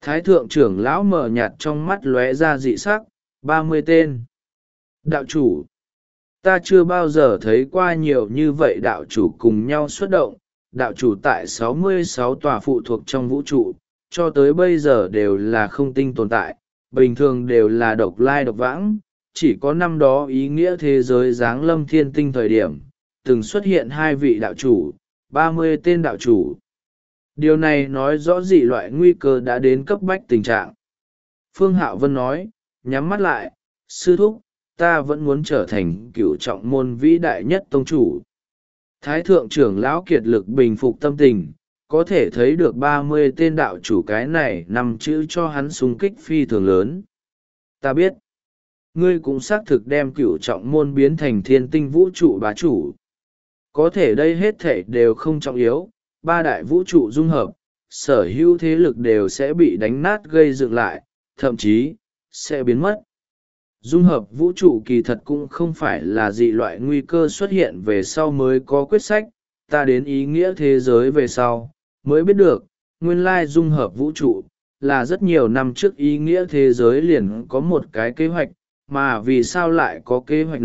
Thái thượng trưởng lão mờ nhạt trong mắt lóe ra dị sắc. 30 tên. Đạo chủ, ta chưa bao giờ thấy qua nhiều như vậy đạo chủ cùng nhau xuất động. Đạo chủ tại 66 tòa phụ thuộc trong vũ trụ, cho tới bây giờ đều là không tinh tồn tại, bình thường đều là độc lai độc vãng. Chỉ có năm đó ý nghĩa thế giới giáng lâm thiên tinh thời điểm, từng xuất hiện 2 vị đạo chủ, 30 tên đạo chủ. Điều này nói rõ dị loại nguy cơ đã đến cấp bách tình trạng. Phương Hạo Vân nói, nhắm mắt lại, sư thúc, ta vẫn muốn trở thành cửu trọng môn vĩ đại nhất tông chủ. Thái thượng trưởng lão kiệt lực bình phục tâm tình, có thể thấy được 30 tên đạo chủ cái này nằm chữ cho hắn xung kích phi thường lớn. Ta biết, ngươi cũng xác thực đem cửu trọng môn biến thành thiên tinh vũ trụ bá chủ. Có thể đây hết thể đều không trọng yếu, 3 đại vũ trụ dung hợp, sở hữu thế lực đều sẽ bị đánh nát gây dựng lại, thậm chí, sẽ biến mất. Dung hợp vũ trụ kỳ thật cũng không phải là dị loại nguy cơ xuất hiện về sau mới có quyết sách, ta đến ý nghĩa thế giới về sau, mới biết được, nguyên lai dung hợp vũ trụ, là rất nhiều năm trước ý nghĩa thế giới liền có một cái kế hoạch, mà vì sao lại có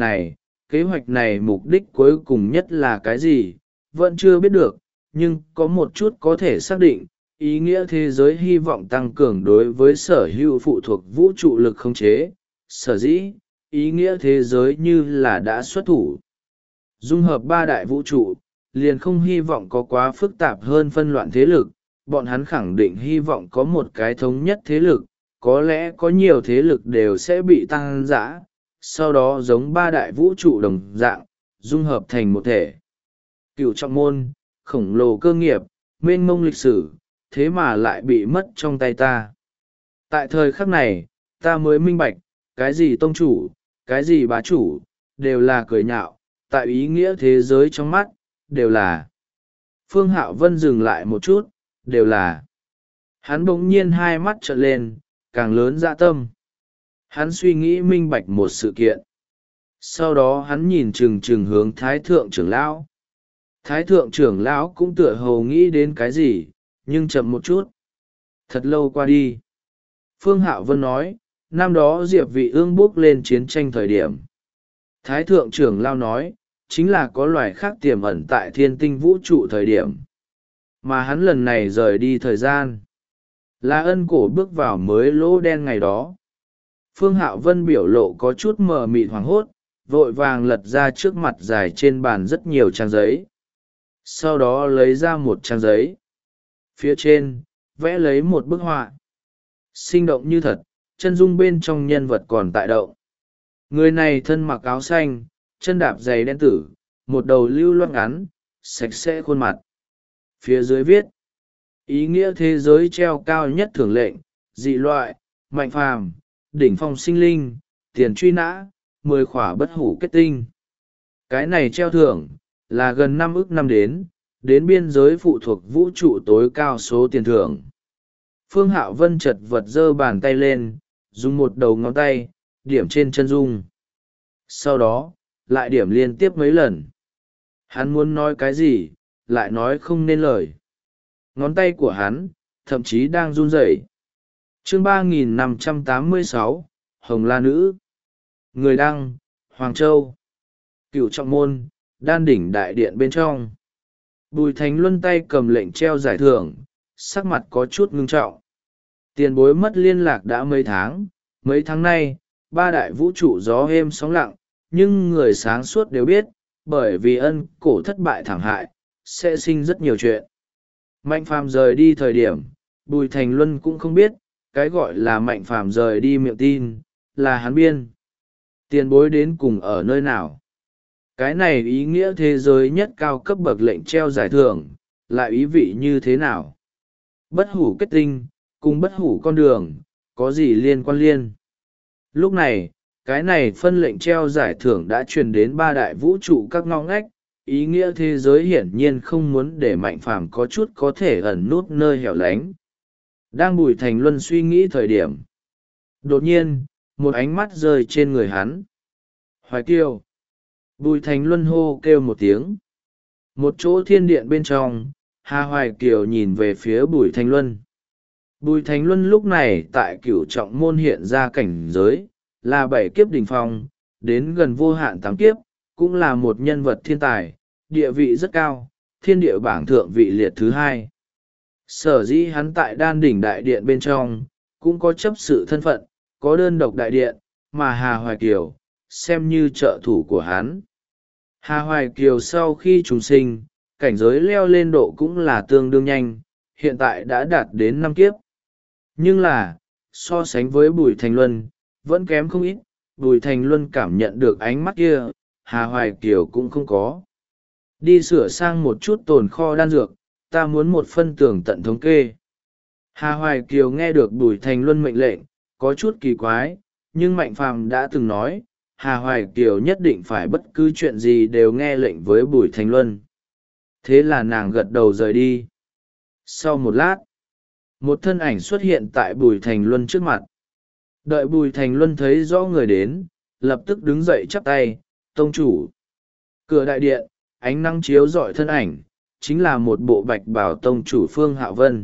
kế hoạch này mục đích cuối cùng nhất là cái gì, vẫn chưa biết được, nhưng có một chút có thể xác định, ý nghĩa thế giới hy vọng tăng cường đối với sở hữu phụ thuộc vũ trụ lực khống chế, sở dĩ, ý nghĩa thế giới như là đã xuất thủ. Dung hợp 3 đại vũ trụ, liền không hy vọng có quá phức tạp hơn phân loạn thế lực, bọn hắn khẳng định hy vọng có một cái thống nhất thế lực, có lẽ có nhiều thế lực đều sẽ bị tăng dã, sau đó giống 3 đại vũ trụ đồng dạng, dung hợp thành một thể. Cửu trọng môn, khổng lồ cơ nghiệp, mênh mông lịch sử, thế mà lại bị mất trong tay ta. Tại thời khắc này, ta mới minh bạch, cái gì tông chủ, cái gì bá chủ, đều là cười nhạo, tại ý nghĩa thế giới trong mắt, đều là. Phương Hạo Vân dừng lại một chút, đều là. Hắn bỗng nhiên hai mắt trợn lên, càng lớn dạ tâm. Hắn suy nghĩ minh bạch một sự kiện. Sau đó hắn nhìn chừng chừng hướng Thái thượng trưởng lão. Thái thượng trưởng lão cũng tựa hồ nghĩ đến cái gì, nhưng chậm một chút. Thật lâu qua đi. Phương Hạo Vân nói, năm đó Diệp Vị Ương bước lên chiến tranh thời điểm. Thái thượng trưởng lão nói, chính là có loài khác tiềm ẩn tại thiên tinh vũ trụ thời điểm. Mà hắn lần này rời đi thời gian. Là ân cổ bước vào mới lỗ đen ngày đó. Phương Hạo Vân biểu lộ có chút mờ mịt hoảng hốt, vội vàng lật ra trước mặt dài trên bàn rất nhiều trang giấy. Sau đó lấy ra một trang giấy. Phía trên, vẽ lấy một bức họa. Sinh động như thật, chân dung bên trong nhân vật còn tại động. Người này thân mặc áo xanh, chân đạp giày đen tử, một đầu lưu loát ngắn, sạch sẽ khuôn mặt. Phía dưới viết, ý nghĩa thế giới treo cao nhất thưởng lệnh, dị loại, mạnh phàm, đỉnh phong sinh linh, tiền truy nã, 10 khỏa bất hủ kết tinh. Cái này treo thưởng, là gần 5 ức năm đến biên giới phụ thuộc vũ trụ tối cao số tiền thưởng. Phương Hạo Vân chật vật giơ bàn tay lên, dùng một đầu ngón tay, điểm trên chân dung. Sau đó, lại điểm liên tiếp mấy lần. Hắn muốn nói cái gì, lại nói không nên lời. Ngón tay của hắn, thậm chí đang run rẩy. Chương 3586, Hồng La Nữ. Người đăng, Hoàng Châu. Cửu trọng môn, đan đỉnh đại điện bên trong. Bùi Thành Luân tay cầm lệnh treo giải thưởng, sắc mặt có chút ngưng trọng. Tiền bối mất liên lạc đã mấy tháng nay, 3 đại vũ trụ gió êm sóng lặng, nhưng người sáng suốt đều biết, bởi vì ân cổ thất bại thảm hại, sẽ sinh rất nhiều chuyện. Mạnh phàm rời đi thời điểm, Bùi Thành Luân cũng không biết, cái gọi là mạnh phàm rời đi miệng tin, là hắn biên. Tiền bối đến cùng ở nơi nào? Cái này ý nghĩa thế giới nhất cao cấp bậc lệnh treo giải thưởng, lại ý vị như thế nào? Bất hủ kết tinh, cùng bất hủ con đường, có gì liên quan liên? Lúc này, cái này phân lệnh treo giải thưởng đã truyền đến 3 đại vũ trụ các ngõ ngách, ý nghĩa thế giới hiển nhiên không muốn để mạnh phàm có chút có thể ẩn nút nơi hẻo lánh. Đang Bùi Thành Luân suy nghĩ thời điểm. Đột nhiên, một ánh mắt rơi trên người hắn. Hoài Kiều. Bùi Thành Luân hô kêu một tiếng. Một chỗ thiên điện bên trong, Hà Hoài Kiều nhìn về phía Bùi Thành Luân. Bùi Thành Luân lúc này tại Cửu Trọng Môn hiện ra cảnh giới, là 7 kiếp đỉnh phong, đến gần vô hạn 8 kiếp, cũng là một nhân vật thiên tài, địa vị rất cao, thiên địa bảng thượng vị liệt thứ 2. Sở dĩ hắn tại Đan Đỉnh Đại Điện bên trong, cũng có chấp sự thân phận, có đơn độc đại điện, mà Hà Hoài Kiều, xem như trợ thủ của hắn. Hà Hoài Kiều sau khi trùng sinh, cảnh giới leo lên độ cũng là tương đương nhanh, hiện tại đã đạt đến 5 kiếp. Nhưng là, so sánh với Bùi Thành Luân, vẫn kém không ít. Bùi Thành Luân cảm nhận được ánh mắt kia, Hà Hoài Kiều cũng không có. Đi sửa sang một chút tồn kho đan dược, ta muốn một phân tường tận thống kê. Hà Hoài Kiều nghe được Bùi Thành Luân mệnh lệnh, có chút kỳ quái, nhưng Mạnh Phàm đã từng nói, Hà Hoài Kiều nhất định phải bất cứ chuyện gì đều nghe lệnh với Bùi Thành Luân. Thế là nàng gật đầu rời đi. Sau một lát, một thân ảnh xuất hiện tại Bùi Thành Luân trước mặt. Đợi Bùi Thành Luân thấy rõ người đến, lập tức đứng dậy chắp tay, tông chủ. Cửa đại điện, ánh nắng chiếu rọi thân ảnh, chính là một bộ bạch bào tông chủ Phương Hạo Vân.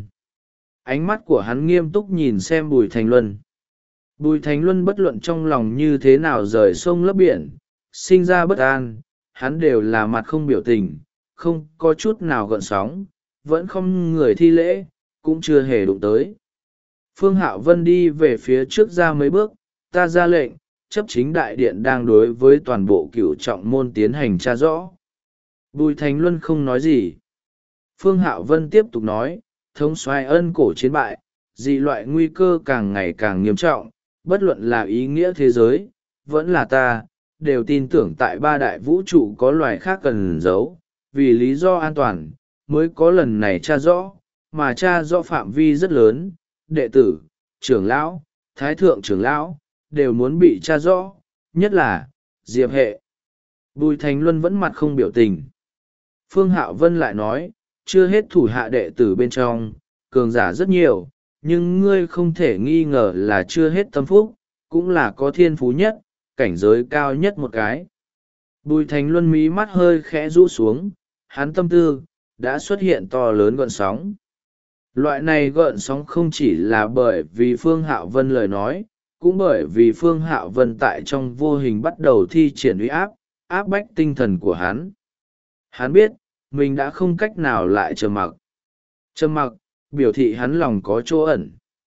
Ánh mắt của hắn nghiêm túc nhìn xem Bùi Thành Luân. Bùi Thành Luân bất luận trong lòng như thế nào rời sông lấp biển, sinh ra bất an, hắn đều là mặt không biểu tình, không có chút nào gợn sóng, vẫn không người thi lễ, cũng chưa hề đụng tới. Phương Hạo Vân đi về phía trước ra mấy bước, ta ra lệnh, chấp chính đại điện đang đối với toàn bộ Cửu Trọng Môn tiến hành tra rõ. Bùi Thành Luân không nói gì. Phương Hạo Vân tiếp tục nói, thống soái ân cổ chiến bại, dị loại nguy cơ càng ngày càng nghiêm trọng, bất luận là ý nghĩa thế giới, vẫn là ta, đều tin tưởng tại 3 đại vũ trụ có loài khác cần giấu, vì lý do an toàn, mới có lần này tra rõ, mà tra rõ phạm vi rất lớn, đệ tử, trưởng lão, thái thượng trưởng lão, đều muốn bị tra rõ, nhất là, Diệp Hệ. Bùi Thành Luân vẫn mặt không biểu tình. Phương Hạo Vân lại nói, chưa hết thủ hạ đệ tử bên trong, cường giả rất nhiều, nhưng ngươi không thể nghi ngờ là chưa hết tâm phúc, cũng là có thiên phú nhất, cảnh giới cao nhất một cái. Bùi Thành Luân mí mắt hơi khẽ rũ xuống, hắn tâm tư, đã xuất hiện to lớn gợn sóng. Loại này gợn sóng không chỉ là bởi vì Phương Hạo Vân lời nói, cũng bởi vì Phương Hạo Vân tại trong vô hình bắt đầu thi triển uy áp, áp bách tinh thần của hắn. Hắn biết, mình đã không cách nào lại trầm mặc. Trầm mặc, biểu thị hắn lòng có chỗ ẩn.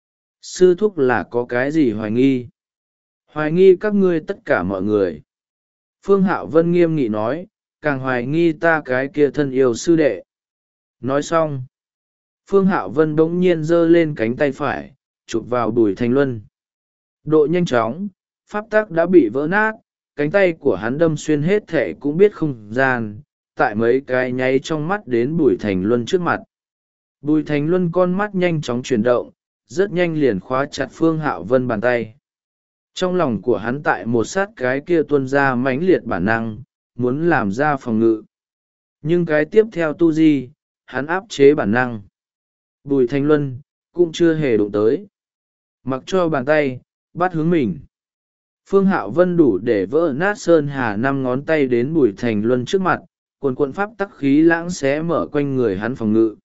Sư thúc là có cái gì hoài nghi? Hoài nghi các ngươi tất cả mọi người. Phương Hạo Vân nghiêm nghị nói, càng hoài nghi ta cái kia thân yêu sư đệ. Nói xong, Phương Hạo Vân bỗng nhiên giơ lên cánh tay phải, chụp vào Bùi Thành Luân. Độ nhanh chóng, pháp tắc đã bị vỡ nát, cánh tay của hắn đâm xuyên hết thể cũng biết không gian, tại mấy cái nháy trong mắt đến Bùi Thành Luân trước mặt. Bùi Thành Luân con mắt nhanh chóng chuyển động, rất nhanh liền khóa chặt Phương Hạo Vân bàn tay. Trong lòng của hắn tại một sát cái kia tuôn ra mãnh liệt bản năng, muốn làm ra phòng ngự. Nhưng cái tiếp theo tu di, hắn áp chế bản năng. Bùi Thành Luân, cũng chưa hề đụng tới. Mặc cho bàn tay, bắt hướng mình. Phương Hạo Vân đủ để vỡ nát sơn hà 5 ngón tay đến Bùi Thành Luân trước mặt, quần pháp tắc khí lãng xé mở quanh người hắn phòng ngự.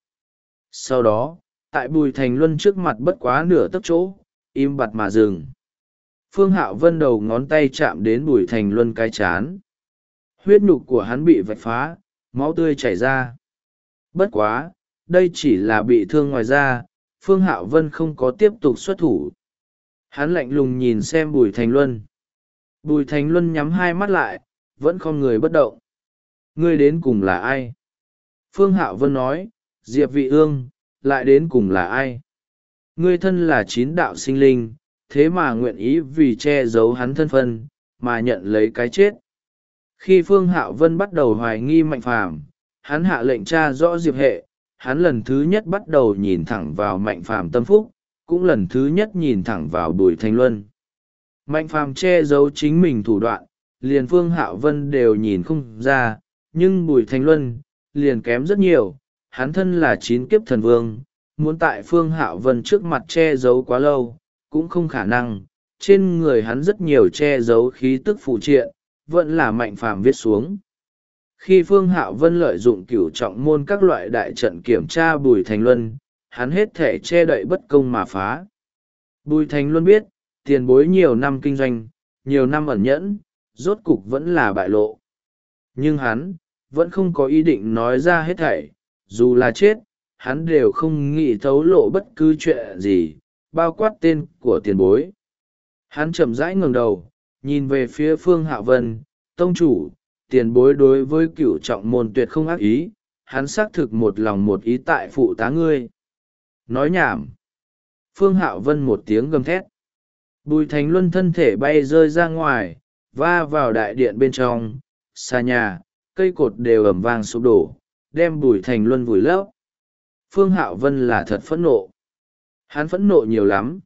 Sau đó, tại Bùi Thành Luân trước mặt bất quá nửa tấc chỗ, im bặt mà dừng. Phương Hạo Vân đầu ngón tay chạm đến Bùi Thành Luân cái chán. Huyết nhục của hắn bị vạch phá, máu tươi chảy ra. Bất quá, đây chỉ là bị thương ngoài da, Phương Hạo Vân không có tiếp tục xuất thủ. Hắn lạnh lùng nhìn xem Bùi Thành Luân. Bùi Thành Luân nhắm hai mắt lại, vẫn không người bất động. Ngươi đến cùng là ai? Phương Hạo Vân nói, Diệp Vị Ương, lại đến cùng là ai? Ngươi thân là 9 đạo sinh linh, thế mà nguyện ý vì che giấu hắn thân phận, mà nhận lấy cái chết. Khi Phương Hạo Vân bắt đầu hoài nghi Mạnh Phàm, hắn hạ lệnh tra rõ Diệp Hệ, hắn lần thứ nhất bắt đầu nhìn thẳng vào Mạnh Phàm tâm phúc, cũng lần thứ nhất nhìn thẳng vào Bùi Thành Luân. Mạnh Phàm che giấu chính mình thủ đoạn, liền Phương Hạo Vân đều nhìn không ra, nhưng Bùi Thành Luân, liền kém rất nhiều, hắn thân là 9 kiếp thần vương, muốn tại Phương Hạo Vân trước mặt che giấu quá lâu, cũng không khả năng, trên người hắn rất nhiều che giấu khí tức phụ triện, vẫn là Mạnh Phàm viết xuống. Khi Phương Hạo Vân lợi dụng Cửu Trọng Môn các loại đại trận kiểm tra Bùi Thành Luân, hắn hết thể che đậy bất công mà phá. Bùi Thành Luân biết, tiền bối nhiều năm kinh doanh, nhiều năm ẩn nhẫn, rốt cục vẫn là bại lộ. Nhưng hắn, vẫn không có ý định nói ra hết thảy, dù là chết, hắn đều không nghĩ thấu lộ bất cứ chuyện gì, bao quát tên của tiền bối. Hắn chậm rãi ngẩng đầu, nhìn về phía Phương Hạo Vân, tông chủ, tiền bối đối với cửu trọng môn tuyệt không ác ý, hắn xác thực một lòng một ý tại phụ tá ngươi. Nói nhảm. Phương Hạo Vân một tiếng gầm thét. Bùi Thành Luân thân thể bay rơi ra ngoài, va vào đại điện bên trong, xa nhà, cây cột đều ầm vang sụp đổ, đem Bùi Thành Luân vùi lấp. Phương Hạo Vân là thật phẫn nộ. Hắn phẫn nộ nhiều lắm.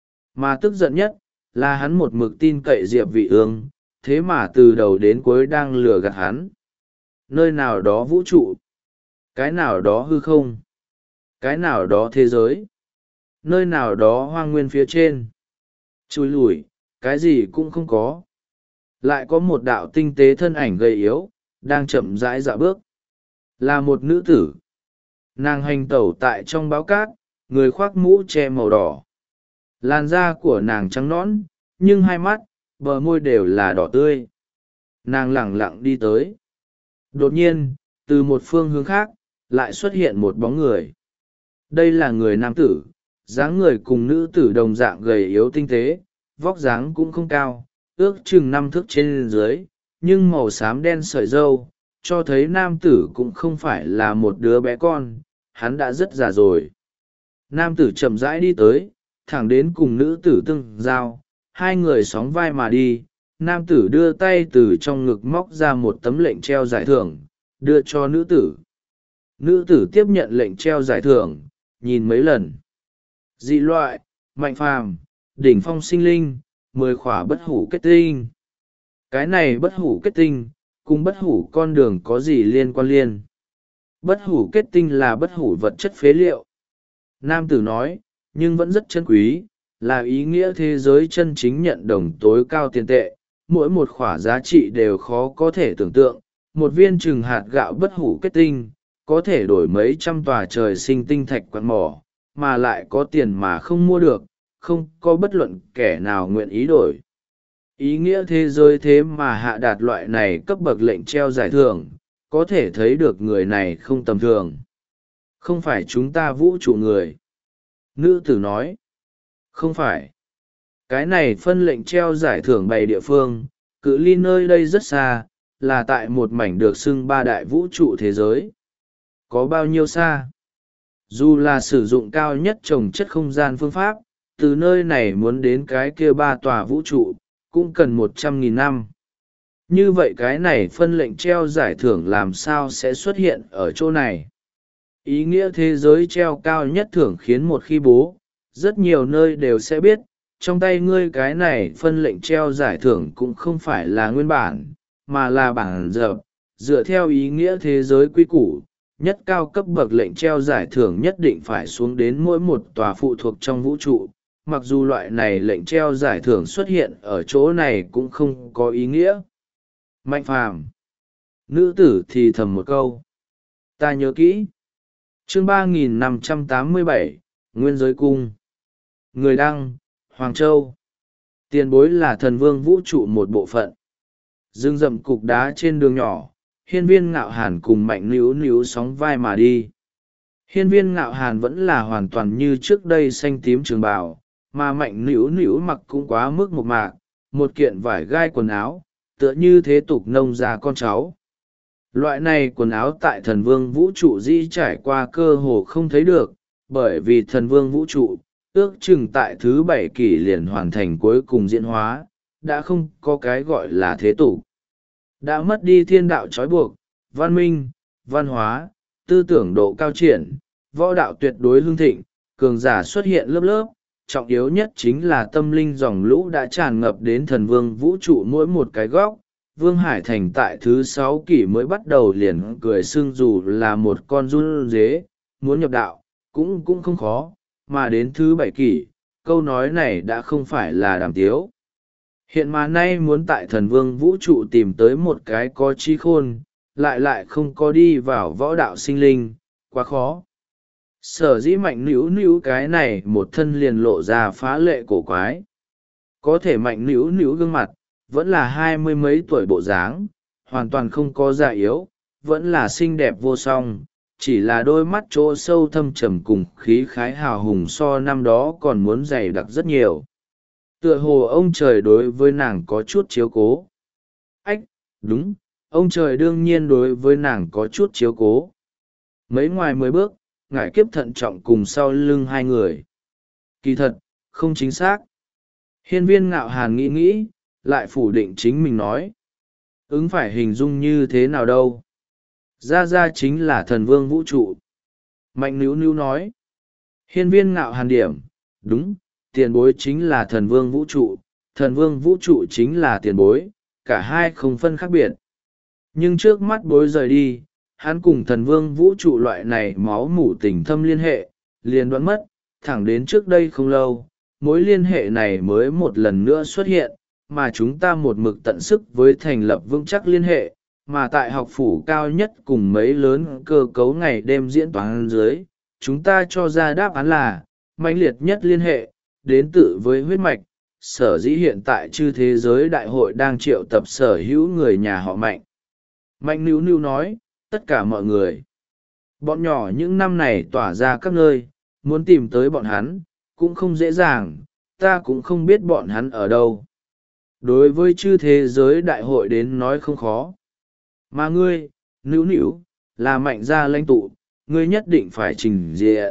Mà tức giận nhất, là hắn một mực tin cậy Diệp Vị Ương, thế mà từ đầu đến cuối đang lừa gạt hắn. Nơi nào đó vũ trụ, cái nào đó hư không, cái nào đó thế giới, nơi nào đó hoang nguyên phía trên. Chùi lủi, cái gì cũng không có. Lại có một đạo tinh tế thân ảnh gầy yếu, đang chậm rãi dạo bước. Là một nữ tử. Nàng hành tẩu tại trong báo cát, người khoác mũ che màu đỏ. Làn da của nàng trắng nõn, nhưng hai mắt, bờ môi đều là đỏ tươi. Nàng lẳng lặng đi tới. Đột nhiên, từ một phương hướng khác, lại xuất hiện một bóng người. Đây là người nam tử, dáng người cùng nữ tử đồng dạng gầy yếu tinh tế, vóc dáng cũng không cao, ước chừng 5 thước trên dưới, nhưng màu xám đen sợi râu, cho thấy nam tử cũng không phải là một đứa bé con, hắn đã rất già rồi. Nam tử chậm rãi đi tới, thẳng đến cùng nữ tử tương giao, hai người sóng vai mà đi. Nam tử đưa tay từ trong ngực móc ra một tấm lệnh treo giải thưởng, đưa cho nữ tử. Nữ tử tiếp nhận lệnh treo giải thưởng, nhìn mấy lần. Dị loại, mạnh phàm, đỉnh phong sinh linh, 10 khỏa bất hủ kết tinh. Cái này bất hủ kết tinh, cùng bất hủ con đường có gì liên quan liên? Bất hủ kết tinh là bất hủ vật chất phế liệu. Nam tử nói, nhưng vẫn rất chân quý, là ý nghĩa thế giới chân chính nhận đồng tối cao tiền tệ, mỗi một khỏa giá trị đều khó có thể tưởng tượng. Một viên chừng hạt gạo bất hủ kết tinh, có thể đổi mấy trăm tòa trời sinh tinh thạch quặng mỏ, mà lại có tiền mà không mua được, không có bất luận kẻ nào nguyện ý đổi. Ý nghĩa thế giới thế mà hạ đạt loại này cấp bậc lệnh treo giải thưởng, có thể thấy được người này không tầm thường. Không phải chúng ta vũ trụ người. Nữ tử nói. Không phải. Cái này phân lệnh treo giải thưởng bày địa phương, cự ly nơi đây rất xa, là tại một mảnh được xưng 3 đại vũ trụ thế giới. Có bao nhiêu xa? Dù là sử dụng cao nhất trồng chất không gian phương pháp, từ nơi này muốn đến cái kia 3 tòa vũ trụ, cũng cần 100.000 năm. Như vậy cái này phân lệnh treo giải thưởng làm sao sẽ xuất hiện ở chỗ này? Ý nghĩa thế giới treo cao nhất thưởng khiến một khi bố, rất nhiều nơi đều sẽ biết, trong tay ngươi cái này phân lệnh treo giải thưởng cũng không phải là nguyên bản, mà là bản dựa theo ý nghĩa thế giới quy củ. Nhất cao cấp bậc lệnh treo giải thưởng nhất định phải xuống đến mỗi một tòa phụ thuộc trong vũ trụ, mặc dù loại này lệnh treo giải thưởng xuất hiện ở chỗ này cũng không có ý nghĩa. Mạnh phàm. Nữ tử thì thầm một câu. Ta nhớ kỹ. Chương 3587, Nguyên giới cung. Người đăng, Hoàng Châu. Tiền bối là thần vương vũ trụ một bộ phận. Dương rậm cục đá trên đường nhỏ, hiên viên ngạo hàn cùng mạnh níu níu sóng vai mà đi. Hiên viên ngạo hàn vẫn là hoàn toàn như trước đây xanh tím trường bào, mà mạnh níu níu mặc cũng quá mức một mạc, một kiện vải gai quần áo, tựa như thế tục nông gia con cháu. Loại này quần áo tại thần vương vũ trụ di trải qua cơ hồ không thấy được, bởi vì thần vương vũ trụ, ước chừng tại thứ 7 kỷ liền hoàn thành cuối cùng diễn hóa, đã không có cái gọi là thế tục. Đã mất đi thiên đạo trói buộc, văn minh, văn hóa, tư tưởng độ cao triển, võ đạo tuyệt đối hưng thịnh, cường giả xuất hiện lớp lớp, trọng yếu nhất chính là tâm linh dòng lũ đã tràn ngập đến thần vương vũ trụ mỗi một cái góc. Vương Hải Thành tại thứ 6 kỷ mới bắt đầu liền cười sưng dù là một con run dế, muốn nhập đạo, cũng không khó, mà đến thứ 7 kỷ, câu nói này đã không phải là đàm tiếu. Hiện mà nay muốn tại thần vương vũ trụ tìm tới một cái có trí khôn, lại không có đi vào võ đạo sinh linh, quá khó. Sở dĩ mạnh nữu nữu cái này một thân liền lộ ra phá lệ cổ quái. Có thể mạnh nữu nữu gương mặt vẫn là 20 mấy tuổi bộ dáng, hoàn toàn không có già yếu, vẫn là xinh đẹp vô song, chỉ là đôi mắt chỗ sâu thâm trầm cùng khí khái hào hùng so năm đó còn muốn dày đặc rất nhiều. Tựa hồ ông trời đối với nàng có chút chiếu cố. Ách, đúng, ông trời đương nhiên đối với nàng có chút chiếu cố. Mấy ngoài 10 bước, ngải kiếp thận trọng cùng sau lưng hai người. Kỳ thật, không chính xác. Hiên viên ngạo hàn nghĩ nghĩ, lại phủ định chính mình nói. Ứng phải hình dung như thế nào đâu. Ra ra chính là thần vương vũ trụ. Mạnh nữu nữu nói. Hiên viên ngạo hàn điểm, đúng, tiền bối chính là thần vương vũ trụ, thần vương vũ trụ chính là tiền bối, cả hai không phân khác biệt. Nhưng trước mắt bối rời đi, hắn cùng thần vương vũ trụ loại này máu mủ tình thâm liên hệ, liền đoán mất, thẳng đến trước đây không lâu, mối liên hệ này mới một lần nữa xuất hiện, mà chúng ta một mực tận sức với thành lập vững chắc liên hệ, mà tại học phủ cao nhất cùng mấy lớn cơ cấu ngày đêm diễn toán dưới, chúng ta cho ra đáp án là, mãnh liệt nhất liên hệ, đến tự với huyết mạch. Sở dĩ hiện tại chư thế giới đại hội đang triệu tập sở hữu người nhà họ Mạnh. Mạnh nữu nữu nói, tất cả mọi người. Bọn nhỏ những năm này tỏa ra các nơi, muốn tìm tới bọn hắn, cũng không dễ dàng, ta cũng không biết bọn hắn ở đâu. Đối với chư thế giới đại hội đến nói không khó. Mà ngươi, nữu nữu, là Mạnh gia lãnh tụ, ngươi nhất định phải trình diện.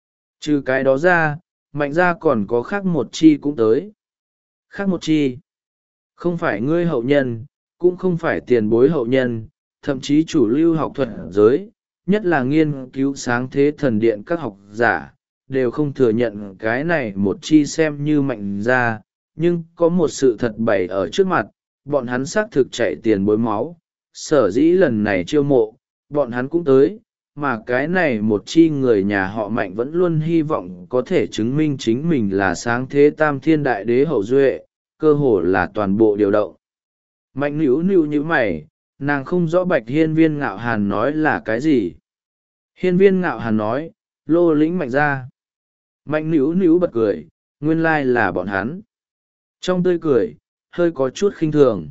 Trừ cái đó ra, Mạnh gia còn có khác một chi cũng tới. Khác một chi. Không phải ngươi hậu nhân, cũng không phải tiền bối hậu nhân, thậm chí chủ lưu học thuật giới, nhất là nghiên cứu sáng thế thần điện các học giả, đều không thừa nhận cái này một chi xem như Mạnh gia. Nhưng có một sự thật bày ở trước mặt, bọn hắn xác thực chạy tiền bối máu, sở dĩ lần này chiêu mộ, bọn hắn cũng tới, mà cái này một chi người nhà họ Mạnh vẫn luôn hy vọng có thể chứng minh chính mình là sáng thế tam thiên đại đế hậu duệ, cơ hồ là toàn bộ điều động. Mạnh nữu nữu như mày, nàng không rõ bạch hiên viên ngạo hàn nói là cái gì. Hiên viên ngạo hàn nói, lô lĩnh Mạnh ra. Mạnh nữu nữu bật cười, nguyên lai là bọn hắn. Trong tươi cười, hơi có chút khinh thường.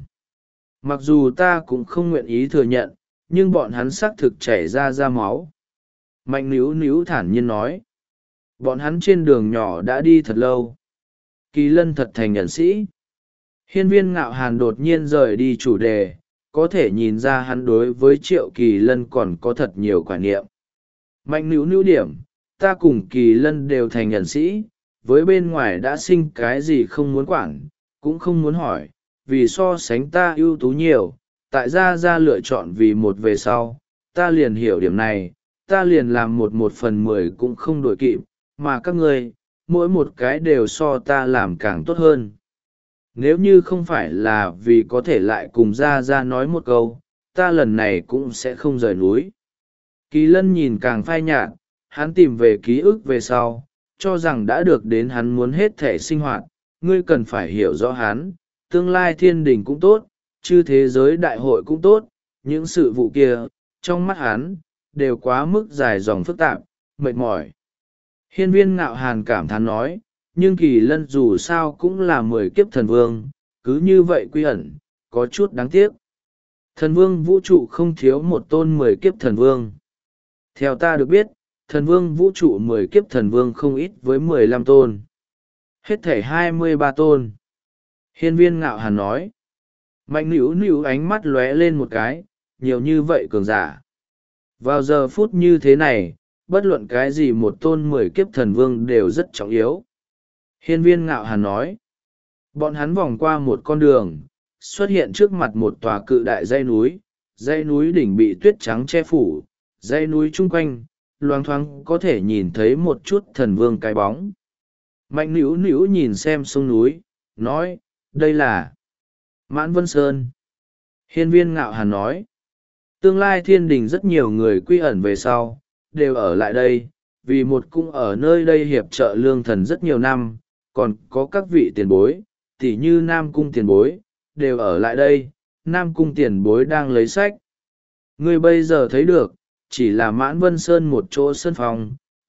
Mặc dù ta cũng không nguyện ý thừa nhận, nhưng bọn hắn xác thực chảy ra máu. Mạnh nữu nữu thản nhiên nói. Bọn hắn trên đường nhỏ đã đi thật lâu. Kỳ lân thật thành nhân sĩ. Hiên viên ngạo hàn đột nhiên rời đi chủ đề, có thể nhìn ra hắn đối với Triệu Kỳ Lân còn có thật nhiều quả niệm. Mạnh nữu nữu điểm, ta cùng Kỳ Lân đều thành nhân sĩ, với bên ngoài đã sinh cái gì không muốn quản, cũng không muốn hỏi, vì so sánh ta ưu tú nhiều, tại ra lựa chọn vì một về sau, ta liền hiểu điểm này, ta liền làm một phần 10 cũng không đổi kịp, mà các ngươi, mỗi một cái đều so ta làm càng tốt hơn. Nếu như không phải là vì có thể lại cùng ra nói một câu, ta lần này cũng sẽ không rời núi. Kỳ Lân nhìn càng phai nhạt, hắn tìm về ký ức về sau, cho rằng đã được đến hắn muốn hết thể sinh hoạt, ngươi cần phải hiểu rõ hắn, tương lai thiên đình cũng tốt, chư thế giới đại hội cũng tốt, những sự vụ kia, trong mắt hắn, đều quá mức dài dòng phức tạp, mệt mỏi. Hiên viên ngạo hàn cảm thán nói, nhưng Kỳ Lân dù sao cũng là 10 kiếp thần vương, cứ như vậy quy ẩn, có chút đáng tiếc. Thần vương vũ trụ không thiếu một tôn 10 kiếp thần vương. Theo ta được biết, thần vương vũ trụ 10 kiếp thần vương không ít với 15 tôn. Hết thể 23 tôn. Hiên viên ngạo hàn nói. Mạnh nữu nữu ánh mắt lóe lên một cái, nhiều như vậy cường giả. Vào giờ phút như thế này, bất luận cái gì một tôn 10 kiếp thần vương đều rất trọng yếu. Hiên viên ngạo hàn nói. Bọn hắn vòng qua một con đường, xuất hiện trước mặt một tòa cự đại dãy núi đỉnh bị tuyết trắng che phủ, dãy núi chung quanh, loang thoáng có thể nhìn thấy một chút thần vương cái bóng. Mạnh nữu nữu nhìn xem sông núi, nói, đây là Mãn Vân Sơn. Hiên viên ngạo hàn nói, tương lai thiên đình rất nhiều người quy ẩn về sau, đều ở lại đây, vì một cung ở nơi đây hiệp trợ lương thần rất nhiều năm, còn có các vị tiền bối, tỉ như Nam Cung tiền bối, đều ở lại đây, Nam Cung tiền bối đang lấy sách. Ngươi bây giờ thấy được, chỉ là Mãn Vân Sơn một chỗ sân phòng,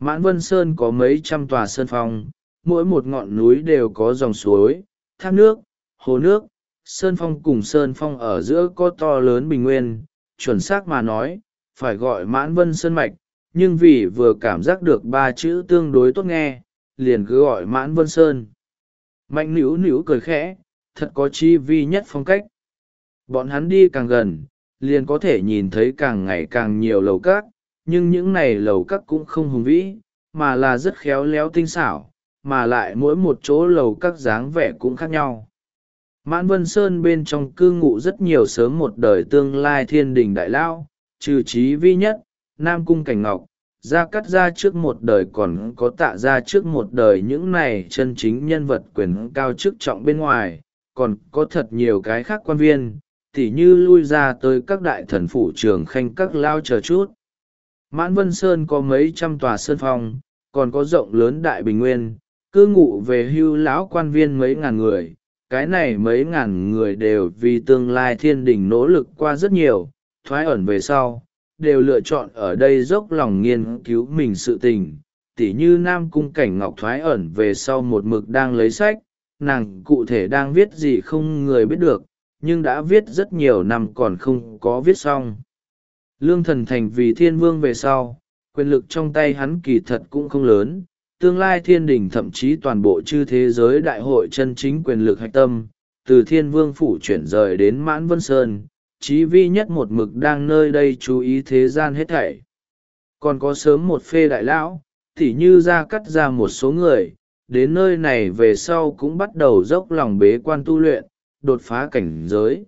Mãn Vân Sơn có mấy trăm tòa sơn phong, mỗi một ngọn núi đều có dòng suối, thác nước, hồ nước. Sơn phong cùng sơn phong ở giữa có to lớn bình nguyên, chuẩn xác mà nói phải gọi Mãn Vân Sơn mạch, nhưng vì vừa cảm giác được ba chữ tương đối tốt nghe liền cứ gọi Mãn Vân Sơn. Mạnh nữu nữu cười khẽ, thật có chi vi nhất phong cách. Bọn hắn đi càng gần liền có thể nhìn thấy càng ngày càng nhiều lầu cát, nhưng những này lầu cát cũng không hùng vĩ mà là rất khéo léo tinh xảo, mà lại mỗi một chỗ lầu các dáng vẻ cũng khác nhau. Mãn Vân Sơn bên trong cư ngụ rất nhiều sớm một đời tương lai thiên đình đại lao, trừ Chí Vi Nhất, Nam Cung Cảnh Ngọc, Gia Cát Gia trước một đời còn có Tạ Gia trước một đời, những này chân chính nhân vật quyền cao chức trọng bên ngoài, còn có thật nhiều cái khác quan viên, tỉ như lui ra tới các đại thần phủ trường khanh các lao chờ chút. Mãn Vân Sơn có mấy trăm tòa sơn phong, còn có rộng lớn đại bình nguyên, cư ngụ về hưu lão quan viên mấy ngàn người. Cái này mấy ngàn người đều vì tương lai thiên đình nỗ lực qua rất nhiều, thoái ẩn về sau đều lựa chọn ở đây dốc lòng nghiên cứu mình sự tình. Tỉ như Nam Cung Cảnh Ngọc thoái ẩn về sau một mực đang lấy sách, nàng cụ thể đang viết gì không người biết được, nhưng đã viết rất nhiều năm còn không có viết xong. Lương Thần Thành vì thiên vương về sau, quyền lực trong tay hắn kỳ thật cũng không lớn, tương lai thiên đình thậm chí toàn bộ chư thế giới đại hội chân chính quyền lực hạch tâm, từ thiên vương phủ chuyển rời đến Mãn Vân Sơn, Chí Vi Nhất một mực đang nơi đây chú ý thế gian hết thảy. Còn có sớm một phê đại lão, tỉ như Gia Cát Gia một số người, đến nơi này về sau cũng bắt đầu dốc lòng bế quan tu luyện, đột phá cảnh giới.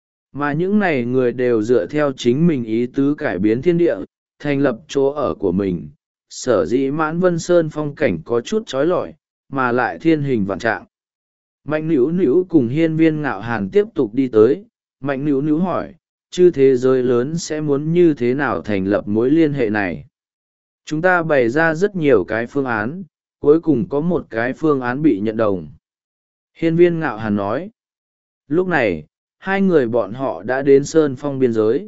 Mà những này người đều dựa theo chính mình ý tứ cải biến thiên địa, thành lập chỗ ở của mình. Sở dĩ Mãn Vân Sơn phong cảnh có chút trói lọi, mà lại thiên hình vạn trạng. Mạnh nữu nữu cùng Hiên Viên Ngạo Hàn tiếp tục đi tới. Mạnh nữu nữu hỏi, chư thế giới lớn sẽ muốn như thế nào thành lập mối liên hệ này? Chúng ta bày ra rất nhiều cái phương án, cuối cùng có một cái phương án bị nhận đồng. Hiên Viên Ngạo Hàn nói. Lúc này, hai người bọn họ đã đến sơn phong biên giới.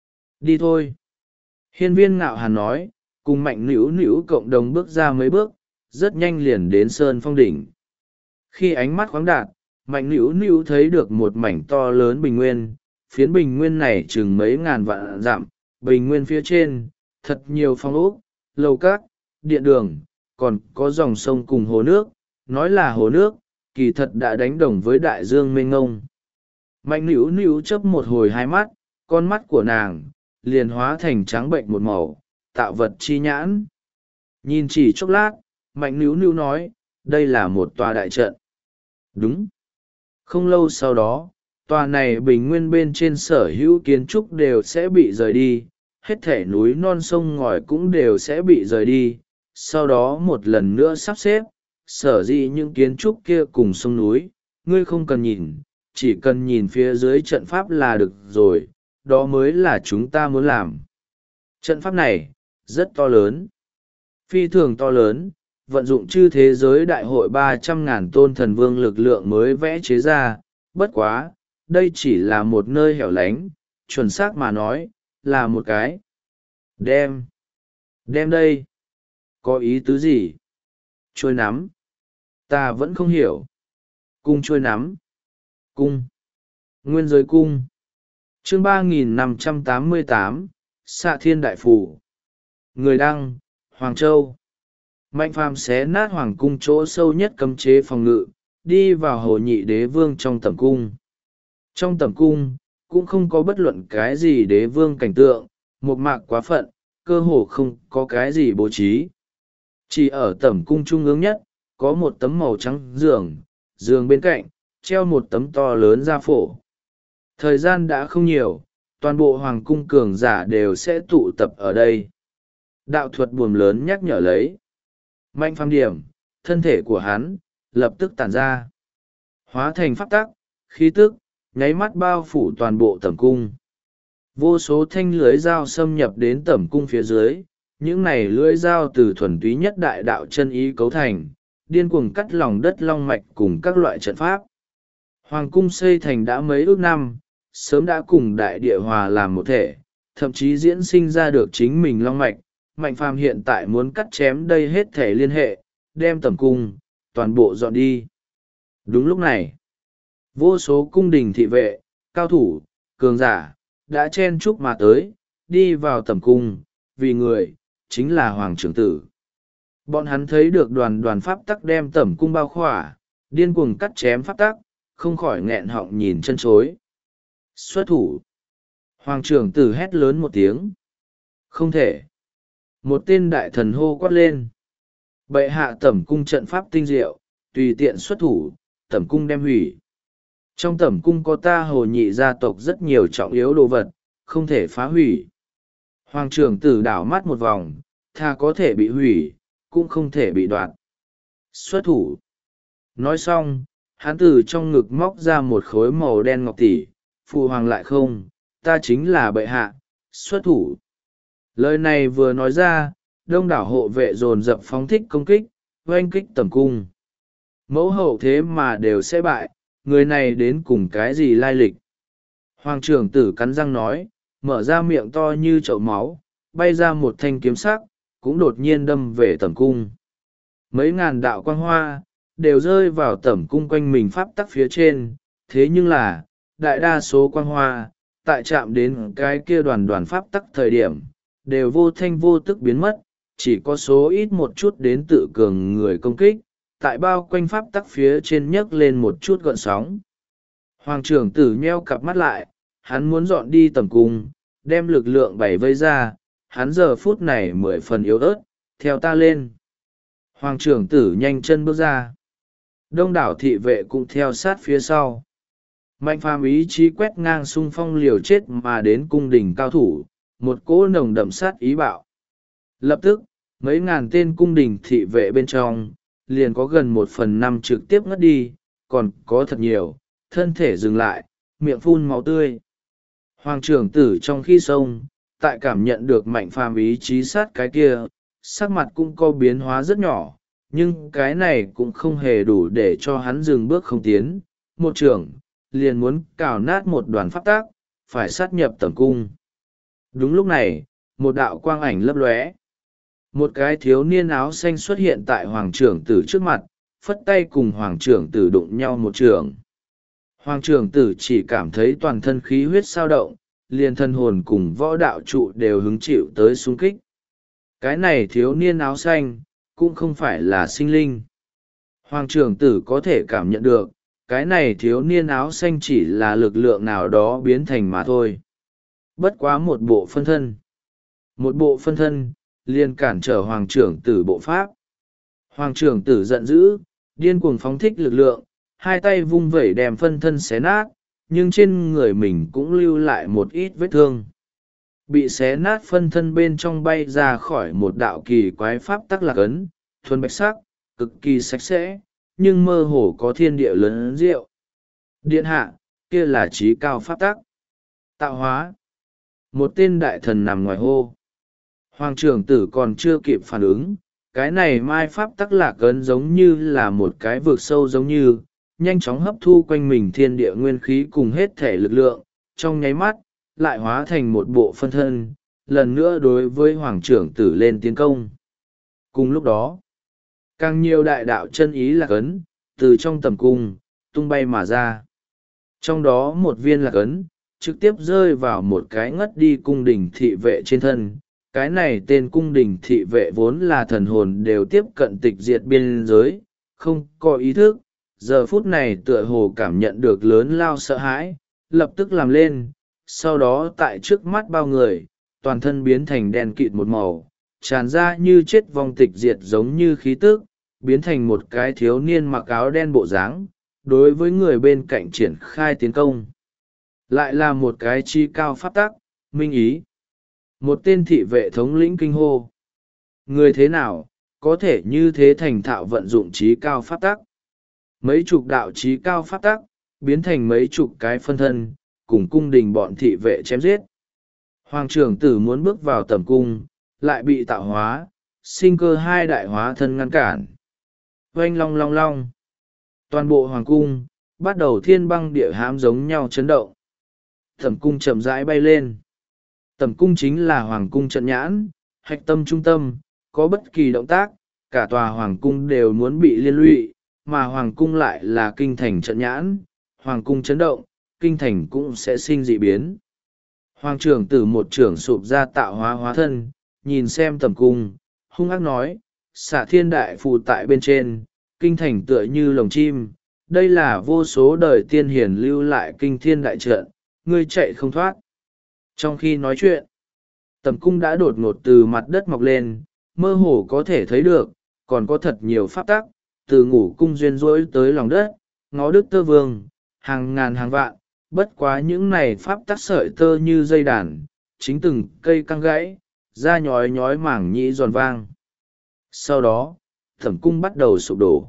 Đi thôi. Hiên Viên Ngạo Hàn nói, cùng Mạnh nữu nữu cộng đồng bước ra mấy bước, rất nhanh liền đến sơn phong đỉnh. Khi ánh mắt khoáng đạt, Mạnh nữu nữu thấy được một mảnh to lớn bình nguyên, phiến bình nguyên này chừng mấy ngàn vạn dặm, bình nguyên phía trên, thật nhiều phong ốc, lầu cát, điện đường, còn có dòng sông cùng hồ nước, nói là hồ nước, kỳ thật đã đánh đồng với đại dương mênh ngông. Mạnh nữu nữu chớp một hồi hai mắt, con mắt của nàng liền hóa thành trắng bệnh một màu, tạo vật chi nhãn. Nhìn chỉ chốc lát, Mạnh nữu nữu nói, đây là một tòa đại trận. Đúng. Không lâu sau đó, tòa này bình nguyên bên trên sở hữu kiến trúc đều sẽ bị rời đi, hết thể núi non sông ngòi cũng đều sẽ bị rời đi, sau đó một lần nữa sắp xếp. Sở dĩ những kiến trúc kia cùng sông núi, ngươi không cần nhìn, chỉ cần nhìn phía dưới trận pháp là được rồi, đó mới là chúng ta muốn làm. Trận pháp này, rất to lớn. Phi thường to lớn, vận dụng chư thế giới đại hội 300.000 tôn thần vương lực lượng mới vẽ chế ra, bất quá, đây chỉ là một nơi hẻo lánh, chuẩn xác mà nói, là một cái. Đem đây. Có ý tứ gì? Trôi nắm. Ta vẫn không hiểu. Cung trôi nắm. Cung. Nguyên giới cung. Chương 3588, Xạ Thiên Đại Phủ. Người đăng, Hoàng Châu. Mạnh Phàm xé nát hoàng cung chỗ sâu nhất cấm chế phòng ngự, đi vào Hồ Nhị Đế Vương trong tẩm cung. Trong tẩm cung, cũng không có bất luận cái gì đế vương cảnh tượng, một mạc quá phận, cơ hồ không có cái gì bố trí. Chỉ ở tẩm cung trung ương nhất, có một tấm màu trắng giường, giường bên cạnh, treo một tấm to lớn gia phổ. Thời gian đã không nhiều, toàn bộ hoàng cung cường giả đều sẽ tụ tập ở đây. Đạo thuật buồm lớn nhắc nhở lấy. Mạnh Phàm điểm, thân thể của hắn, lập tức tản ra. Hóa thành pháp tắc, khí tức, nháy mắt bao phủ toàn bộ tẩm cung. Vô số thanh lưới dao xâm nhập đến tẩm cung phía dưới, những này lưới dao từ thuần túy nhất đại đạo chân ý cấu thành, điên cuồng cắt lòng đất long mạch cùng các loại trận pháp. Hoàng cung xây thành đã mấy ước năm, sớm đã cùng đại địa hòa làm một thể, thậm chí diễn sinh ra được chính mình long mạch, Mạnh Phàm hiện tại muốn cắt chém đây hết thể liên hệ, đem tẩm cung, toàn bộ dọn đi. Đúng lúc này, vô số cung đình thị vệ, cao thủ, cường giả, đã chen chúc mà tới, đi vào tẩm cung, vì người, chính là Hoàng trưởng tử. Bọn hắn thấy được đoàn đoàn pháp tắc đem tẩm cung bao khỏa, điên cuồng cắt chém pháp tắc, không khỏi nghẹn họng nhìn chân chối. Xuất thủ! Hoàng trưởng tử hét lớn một tiếng. Không thể! Một tên đại thần hô quát lên. Bệ hạ tẩm cung trận pháp tinh diệu, tùy tiện xuất thủ, tẩm cung đem hủy. Trong tẩm cung có ta Hồ Nhị gia tộc rất nhiều trọng yếu đồ vật, không thể phá hủy. Hoàng trưởng tử đảo mắt một vòng, thà có thể bị hủy, cũng không thể bị đoạt. Xuất thủ! Nói xong, hắn từ trong ngực móc ra một khối màu đen ngọc tỷ, phụ hoàng lại không, ta chính là bệ hạ, xuất thủ. Lời này vừa nói ra, đông đảo hộ vệ dồn dập phóng thích công kích, oanh kích tẩm cung. Mẫu hậu thế mà đều sẽ bại, người này đến cùng cái gì lai lịch. Hoàng trưởng tử cắn răng nói, mở ra miệng to như chậu máu, bay ra một thanh kiếm sắc, cũng đột nhiên đâm về tẩm cung. Mấy ngàn đạo quang hoa, đều rơi vào tẩm cung quanh mình pháp tắc phía trên, thế nhưng là, đại đa số quang hoa, tại chạm đến cái kia đoàn đoàn pháp tắc thời điểm, đều vô thanh vô tức biến mất, chỉ có số ít một chút đến tự cường người công kích, tại bao quanh pháp tắc phía trên nhấc lên một chút gợn sóng. Hoàng trưởng tử nheo cặp mắt lại, hắn muốn dọn đi tẩm cung, đem lực lượng bảy vây ra, hắn giờ phút này 10 phần yếu ớt, theo ta lên. Hoàng trưởng tử nhanh chân bước ra. Đông đảo thị vệ cũng theo sát phía sau. Mạnh Phàm ý chí quét ngang xung phong liều chết mà đến cung đình cao thủ, một cỗ nồng đậm sát ý bạo. Lập tức, mấy ngàn tên cung đình thị vệ bên trong, liền có gần 1/5 trực tiếp ngất đi, còn có thật nhiều, thân thể dừng lại, miệng phun máu tươi. Hoàng trưởng tử trong khi xông, tại cảm nhận được Mạnh Phàm ý chí sát cái kia, sắc mặt cũng có biến hóa rất nhỏ, nhưng cái này cũng không hề đủ để cho hắn dừng bước không tiến. Một trưởng, liền muốn cào nát một đoàn pháp tác, phải sát nhập tẩm cung. Đúng lúc này, một đạo quang ảnh lấp lóe. Một cái thiếu niên áo xanh xuất hiện tại hoàng trưởng tử trước mặt, phất tay cùng hoàng trưởng tử đụng nhau một trường. Hoàng trưởng tử chỉ cảm thấy toàn thân khí huyết sao động, liền thân hồn cùng võ đạo trụ đều hứng chịu tới xung kích. Cái này thiếu niên áo xanh, cũng không phải là sinh linh. Hoàng trưởng tử có thể cảm nhận được, cái này thiếu niên áo xanh chỉ là lực lượng nào đó biến thành mà thôi. Bất quá một bộ phân thân. Một bộ phân thân, liền cản trở hoàng trưởng tử bộ pháp. Hoàng trưởng tử giận dữ, điên cuồng phóng thích lực lượng, hai tay vung vẩy đem phân thân xé nát, nhưng trên người mình cũng lưu lại một ít vết thương. Bị xé nát phân thân bên trong bay ra khỏi một đạo kỳ quái pháp tắc lạc ấn, thuần bạch sắc, cực kỳ sạch sẽ, nhưng mơ hồ có thiên địa lớn diệu. Điện hạ, kia là trí cao pháp tắc. Tạo hóa. Một tên đại thần nằm ngoài hô. Hoàng trưởng tử còn chưa kịp phản ứng, cái này mai pháp tắc lạc ấn giống như là một cái vực sâu giống như, nhanh chóng hấp thu quanh mình thiên địa nguyên khí cùng hết thể lực lượng, trong nháy mắt, lại hóa thành một bộ phân thân, lần nữa đối với hoàng trưởng tử lên tiến công. Cùng lúc đó, càng nhiều đại đạo chân ý lạc ấn, từ trong tầm cung, tung bay mà ra. Trong đó một viên lạc ấn, trực tiếp rơi vào một cái ngất đi cung đình thị vệ trên thân. Cái này tên cung đình thị vệ vốn là thần hồn đều tiếp cận tịch diệt biên giới, không có ý thức, giờ phút này tựa hồ cảm nhận được lớn lao sợ hãi, lập tức làm lên, sau đó tại trước mắt bao người, toàn thân biến thành đen kịt một màu, tràn ra như chết vong tịch diệt giống như khí tức, biến thành một cái thiếu niên mặc áo đen bộ dáng, đối với người bên cạnh triển khai tiến công. Lại là một cái chi cao pháp tắc, minh ý. Một tên thị vệ thống lĩnh kinh hô. Người thế nào, có thể như thế thành thạo vận dụng trí cao pháp tắc? Mấy chục đạo trí cao pháp tắc, biến thành mấy chục cái phân thân, cùng cung đình bọn thị vệ chém giết. Hoàng trưởng tử muốn bước vào tầm cung, lại bị tạo hóa, sinh cơ hai đại hóa thân ngăn cản. Oanh long long long. Toàn bộ hoàng cung, bắt đầu thiên băng địa hãm giống nhau chấn động. Tầm cung chậm rãi bay lên. Tầm cung chính là hoàng cung trận nhãn, hạch tâm trung tâm, có bất kỳ động tác, cả tòa hoàng cung đều muốn bị liên lụy, mà hoàng cung lại là kinh thành trận nhãn, hoàng cung chấn động, kinh thành cũng sẽ sinh dị biến. Hoàng trưởng tử một trưởng sụp ra tạo hóa hóa thân, nhìn xem tầm cung, hung ác nói, xạ thiên đại phù tại bên trên, kinh thành tựa như lồng chim, đây là vô số đời tiên hiền lưu lại kinh thiên đại trận, ngươi chạy không thoát. Trong khi nói chuyện, tầm cung đã đột ngột từ mặt đất mọc lên, mơ hồ có thể thấy được, còn có thật nhiều pháp tắc, từ ngủ cung duyên rỗi tới lòng đất, ngó đức tơ vương, hàng ngàn hàng vạn, bất quá những này pháp tắc sợi tơ như dây đàn, chính từng cây căng gãy, da nhói nhói mảng nhĩ giòn vang. Sau đó, thẩm cung bắt đầu sụp đổ,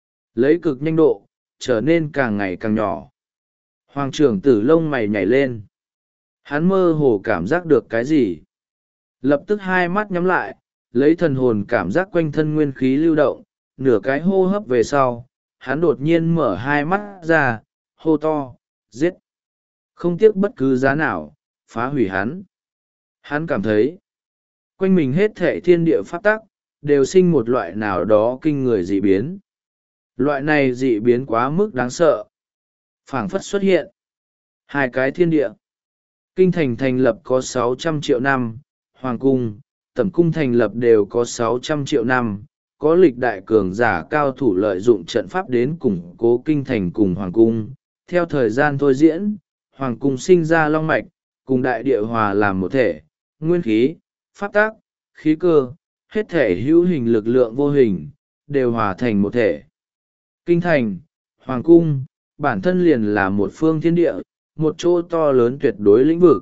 lấy cực nhanh độ, trở nên càng ngày càng nhỏ. Hoàng trưởng tử lông mày nhảy lên. Hắn mơ hồ cảm giác được cái gì. Lập tức hai mắt nhắm lại, lấy thần hồn cảm giác quanh thân nguyên khí lưu động, nửa cái hô hấp về sau, hắn đột nhiên mở hai mắt ra, hô to, giết. Không tiếc bất cứ giá nào, phá hủy hắn. Hắn cảm thấy, quanh mình hết thệ thiên địa pháp tắc, đều sinh một loại nào đó kinh người dị biến. Loại này dị biến quá mức đáng sợ. Phảng phất xuất hiện hai cái thiên địa. Kinh thành thành lập có 600 triệu năm, hoàng cung, tẩm cung thành lập đều có 600 triệu năm, có lịch đại cường giả cao thủ lợi dụng trận pháp đến củng cố kinh thành cùng hoàng cung. Theo thời gian thôi diễn, hoàng cung sinh ra long mạch, cùng đại địa hòa làm một thể, nguyên khí, pháp tác, khí cơ, hết thể hữu hình lực lượng vô hình, đều hòa thành một thể. Kinh thành, hoàng cung, bản thân liền là một phương thiên địa, một chỗ to lớn tuyệt đối lĩnh vực.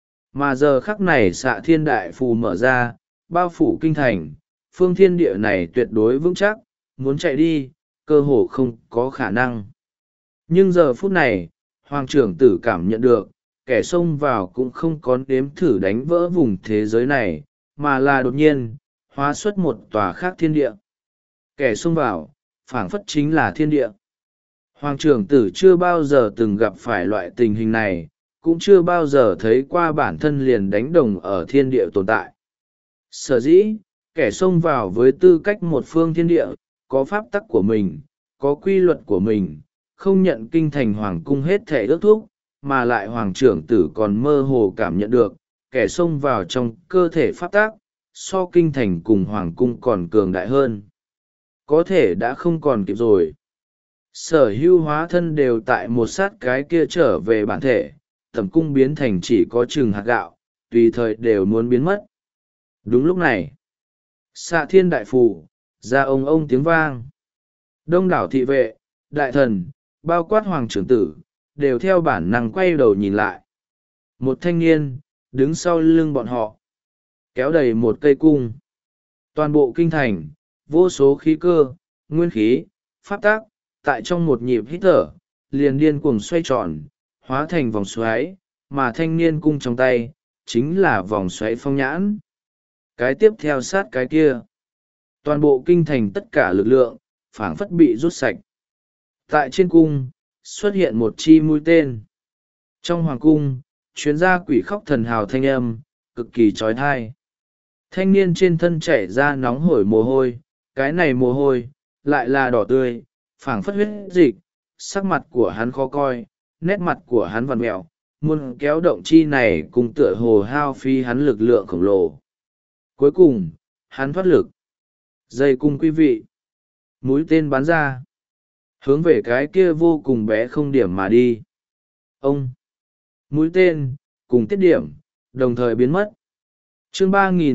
Mà giờ khắc này xạ thiên đại phù mở ra, bao phủ kinh thành, phương thiên địa này tuyệt đối vững chắc, muốn chạy đi, cơ hồ không có khả năng. Nhưng giờ phút này, hoàng trưởng tử cảm nhận được, kẻ xông vào cũng không có nếm thử đánh vỡ vùng thế giới này, mà là đột nhiên, hóa xuất một tòa khác thiên địa. Kẻ xông vào, phảng phất chính là thiên địa. Hoàng trưởng tử chưa bao giờ từng gặp phải loại tình hình này, cũng chưa bao giờ thấy qua bản thân liền đánh đồng ở thiên địa tồn tại. Sở dĩ, kẻ xông vào với tư cách một phương thiên địa, có pháp tắc của mình, có quy luật của mình, không nhận kinh thành hoàng cung hết thể ước thúc, mà lại hoàng trưởng tử còn mơ hồ cảm nhận được, kẻ xông vào trong cơ thể pháp tắc, so kinh thành cùng hoàng cung còn cường đại hơn. Có thể đã không còn kịp rồi. Sở hữu hóa thân đều tại một sát cái kia trở về bản thể, tầm cung biến thành chỉ có chừng hạt gạo, tùy thời đều muốn biến mất. Đúng lúc này, xạ thiên đại phù, ra ông tiếng vang. Đông đảo thị vệ, đại thần, bao quát hoàng trưởng tử, đều theo bản năng quay đầu nhìn lại. Một thanh niên, đứng sau lưng bọn họ, kéo đầy một cây cung. Toàn bộ kinh thành, vô số khí cơ, nguyên khí, pháp tác, tại trong một nhịp hít thở, liền điên cuồng xoay tròn, hóa thành vòng xoáy, mà thanh niên cung trong tay, chính là vòng xoáy phong nhãn. Cái tiếp theo sát cái kia. Toàn bộ kinh thành tất cả lực lượng, phảng phất bị rút sạch. Tại trên cung, xuất hiện một chi mũi tên. Trong hoàng cung, chuyến ra quỷ khóc thần hào thanh âm, cực kỳ trói thai. Thanh niên trên thân chảy ra nóng hổi mồ hôi, cái này mồ hôi, lại là đỏ tươi, phảng phất huyết dịch, sắc mặt của hắn khó coi, nét mặt của hắn vằn mẹo, muốn kéo động chi này cùng tựa hồ hao phí hắn lực lượng khổng lồ. Cuối cùng, hắn thoát lực. Dây cung quý vị. Mũi tên bắn ra. Hướng về cái kia vô cùng bé không điểm mà đi. Ông. Mũi tên, cùng tiết điểm, đồng thời biến mất. Chương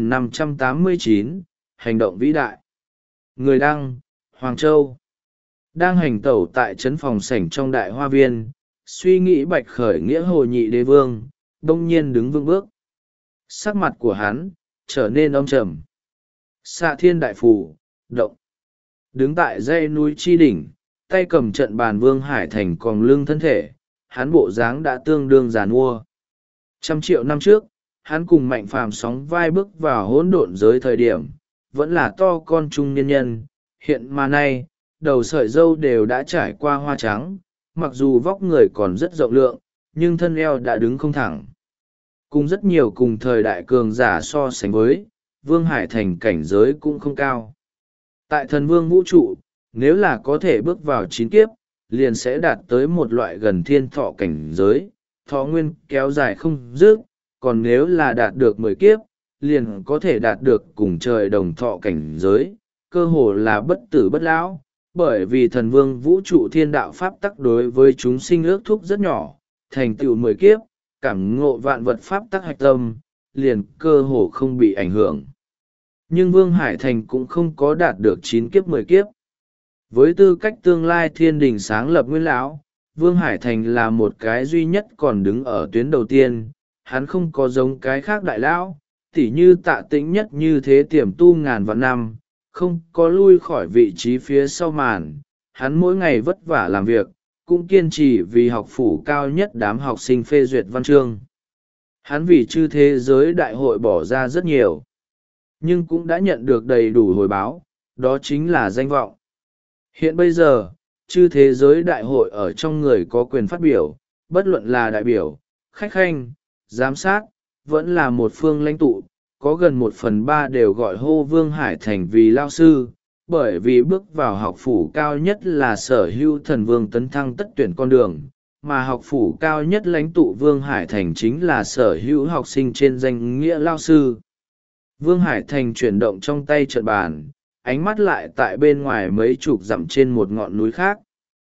3589, hành động vĩ đại. Người đăng, Hoàng Châu. Đang hành tẩu tại trấn phòng sảnh trong đại hoa viên, suy nghĩ bạch khởi nghĩa hồ nhị đế vương, đông nhiên đứng vững bước. Sắc mặt của hắn, trở nên âm trầm. Xạ thiên đại phù, động. Đứng tại dãy núi chi đỉnh, tay cầm trận bàn Vương Hải Thành còng lưng thân thể, hắn bộ dáng đã tương đương giàn mua. 100 triệu năm trước, hắn cùng Mạnh Phàm sóng vai bước vào hỗn độn giới thời điểm, vẫn là to con trung niên nhân, hiện mà nay, đầu sợi râu đều đã trải qua hoa trắng, mặc dù vóc người còn rất rộng lượng, nhưng thân eo đã đứng không thẳng. Cùng rất nhiều cùng thời đại cường giả so sánh với, Vương Hải Thành cảnh giới cũng không cao. Tại thần vương vũ trụ, nếu là có thể bước vào 9 kiếp, liền sẽ đạt tới một loại gần thiên thọ cảnh giới, thọ nguyên kéo dài không dứt, còn nếu là đạt được 10 kiếp, liền có thể đạt được cùng trời đồng thọ cảnh giới, cơ hồ là bất tử bất lão, bởi vì thần vương vũ trụ thiên đạo pháp tắc đối với chúng sinh ước thúc rất nhỏ, thành tựu 10 kiếp, cảm ngộ vạn vật pháp tắc hạch tâm, liền cơ hồ không bị ảnh hưởng. Nhưng Vương Hải Thành cũng không có đạt được 9 kiếp 10 kiếp. Với tư cách tương lai thiên đình sáng lập nguyên lão, Vương Hải Thành là một cái duy nhất còn đứng ở tuyến đầu tiên, hắn không có giống cái khác đại lão, tỉ như Tạ Tĩnh Nhất như thế tiềm tu ngàn vạn năm, không có lui khỏi vị trí phía sau màn, hắn mỗi ngày vất vả làm việc, cũng kiên trì vì học phủ cao nhất đám học sinh phê duyệt văn chương. Hắn vì chư thế giới đại hội bỏ ra rất nhiều, nhưng cũng đã nhận được đầy đủ hồi báo, đó chính là danh vọng. Hiện bây giờ, chư thế giới đại hội ở trong người có quyền phát biểu, bất luận là đại biểu, khách khanh, giám sát, vẫn là một phương lãnh tụ, có gần 1/3 đều gọi hô Vương Hải Thành vì lao sư, bởi vì bước vào học phủ cao nhất là sở hữu thần vương tấn thăng tất tuyển con đường, mà học phủ cao nhất lãnh tụ Vương Hải Thành chính là sở hữu học sinh trên danh nghĩa lao sư. Vương Hải Thành chuyển động trong tay trận bàn, ánh mắt lại tại bên ngoài mấy chục dặm trên một ngọn núi khác.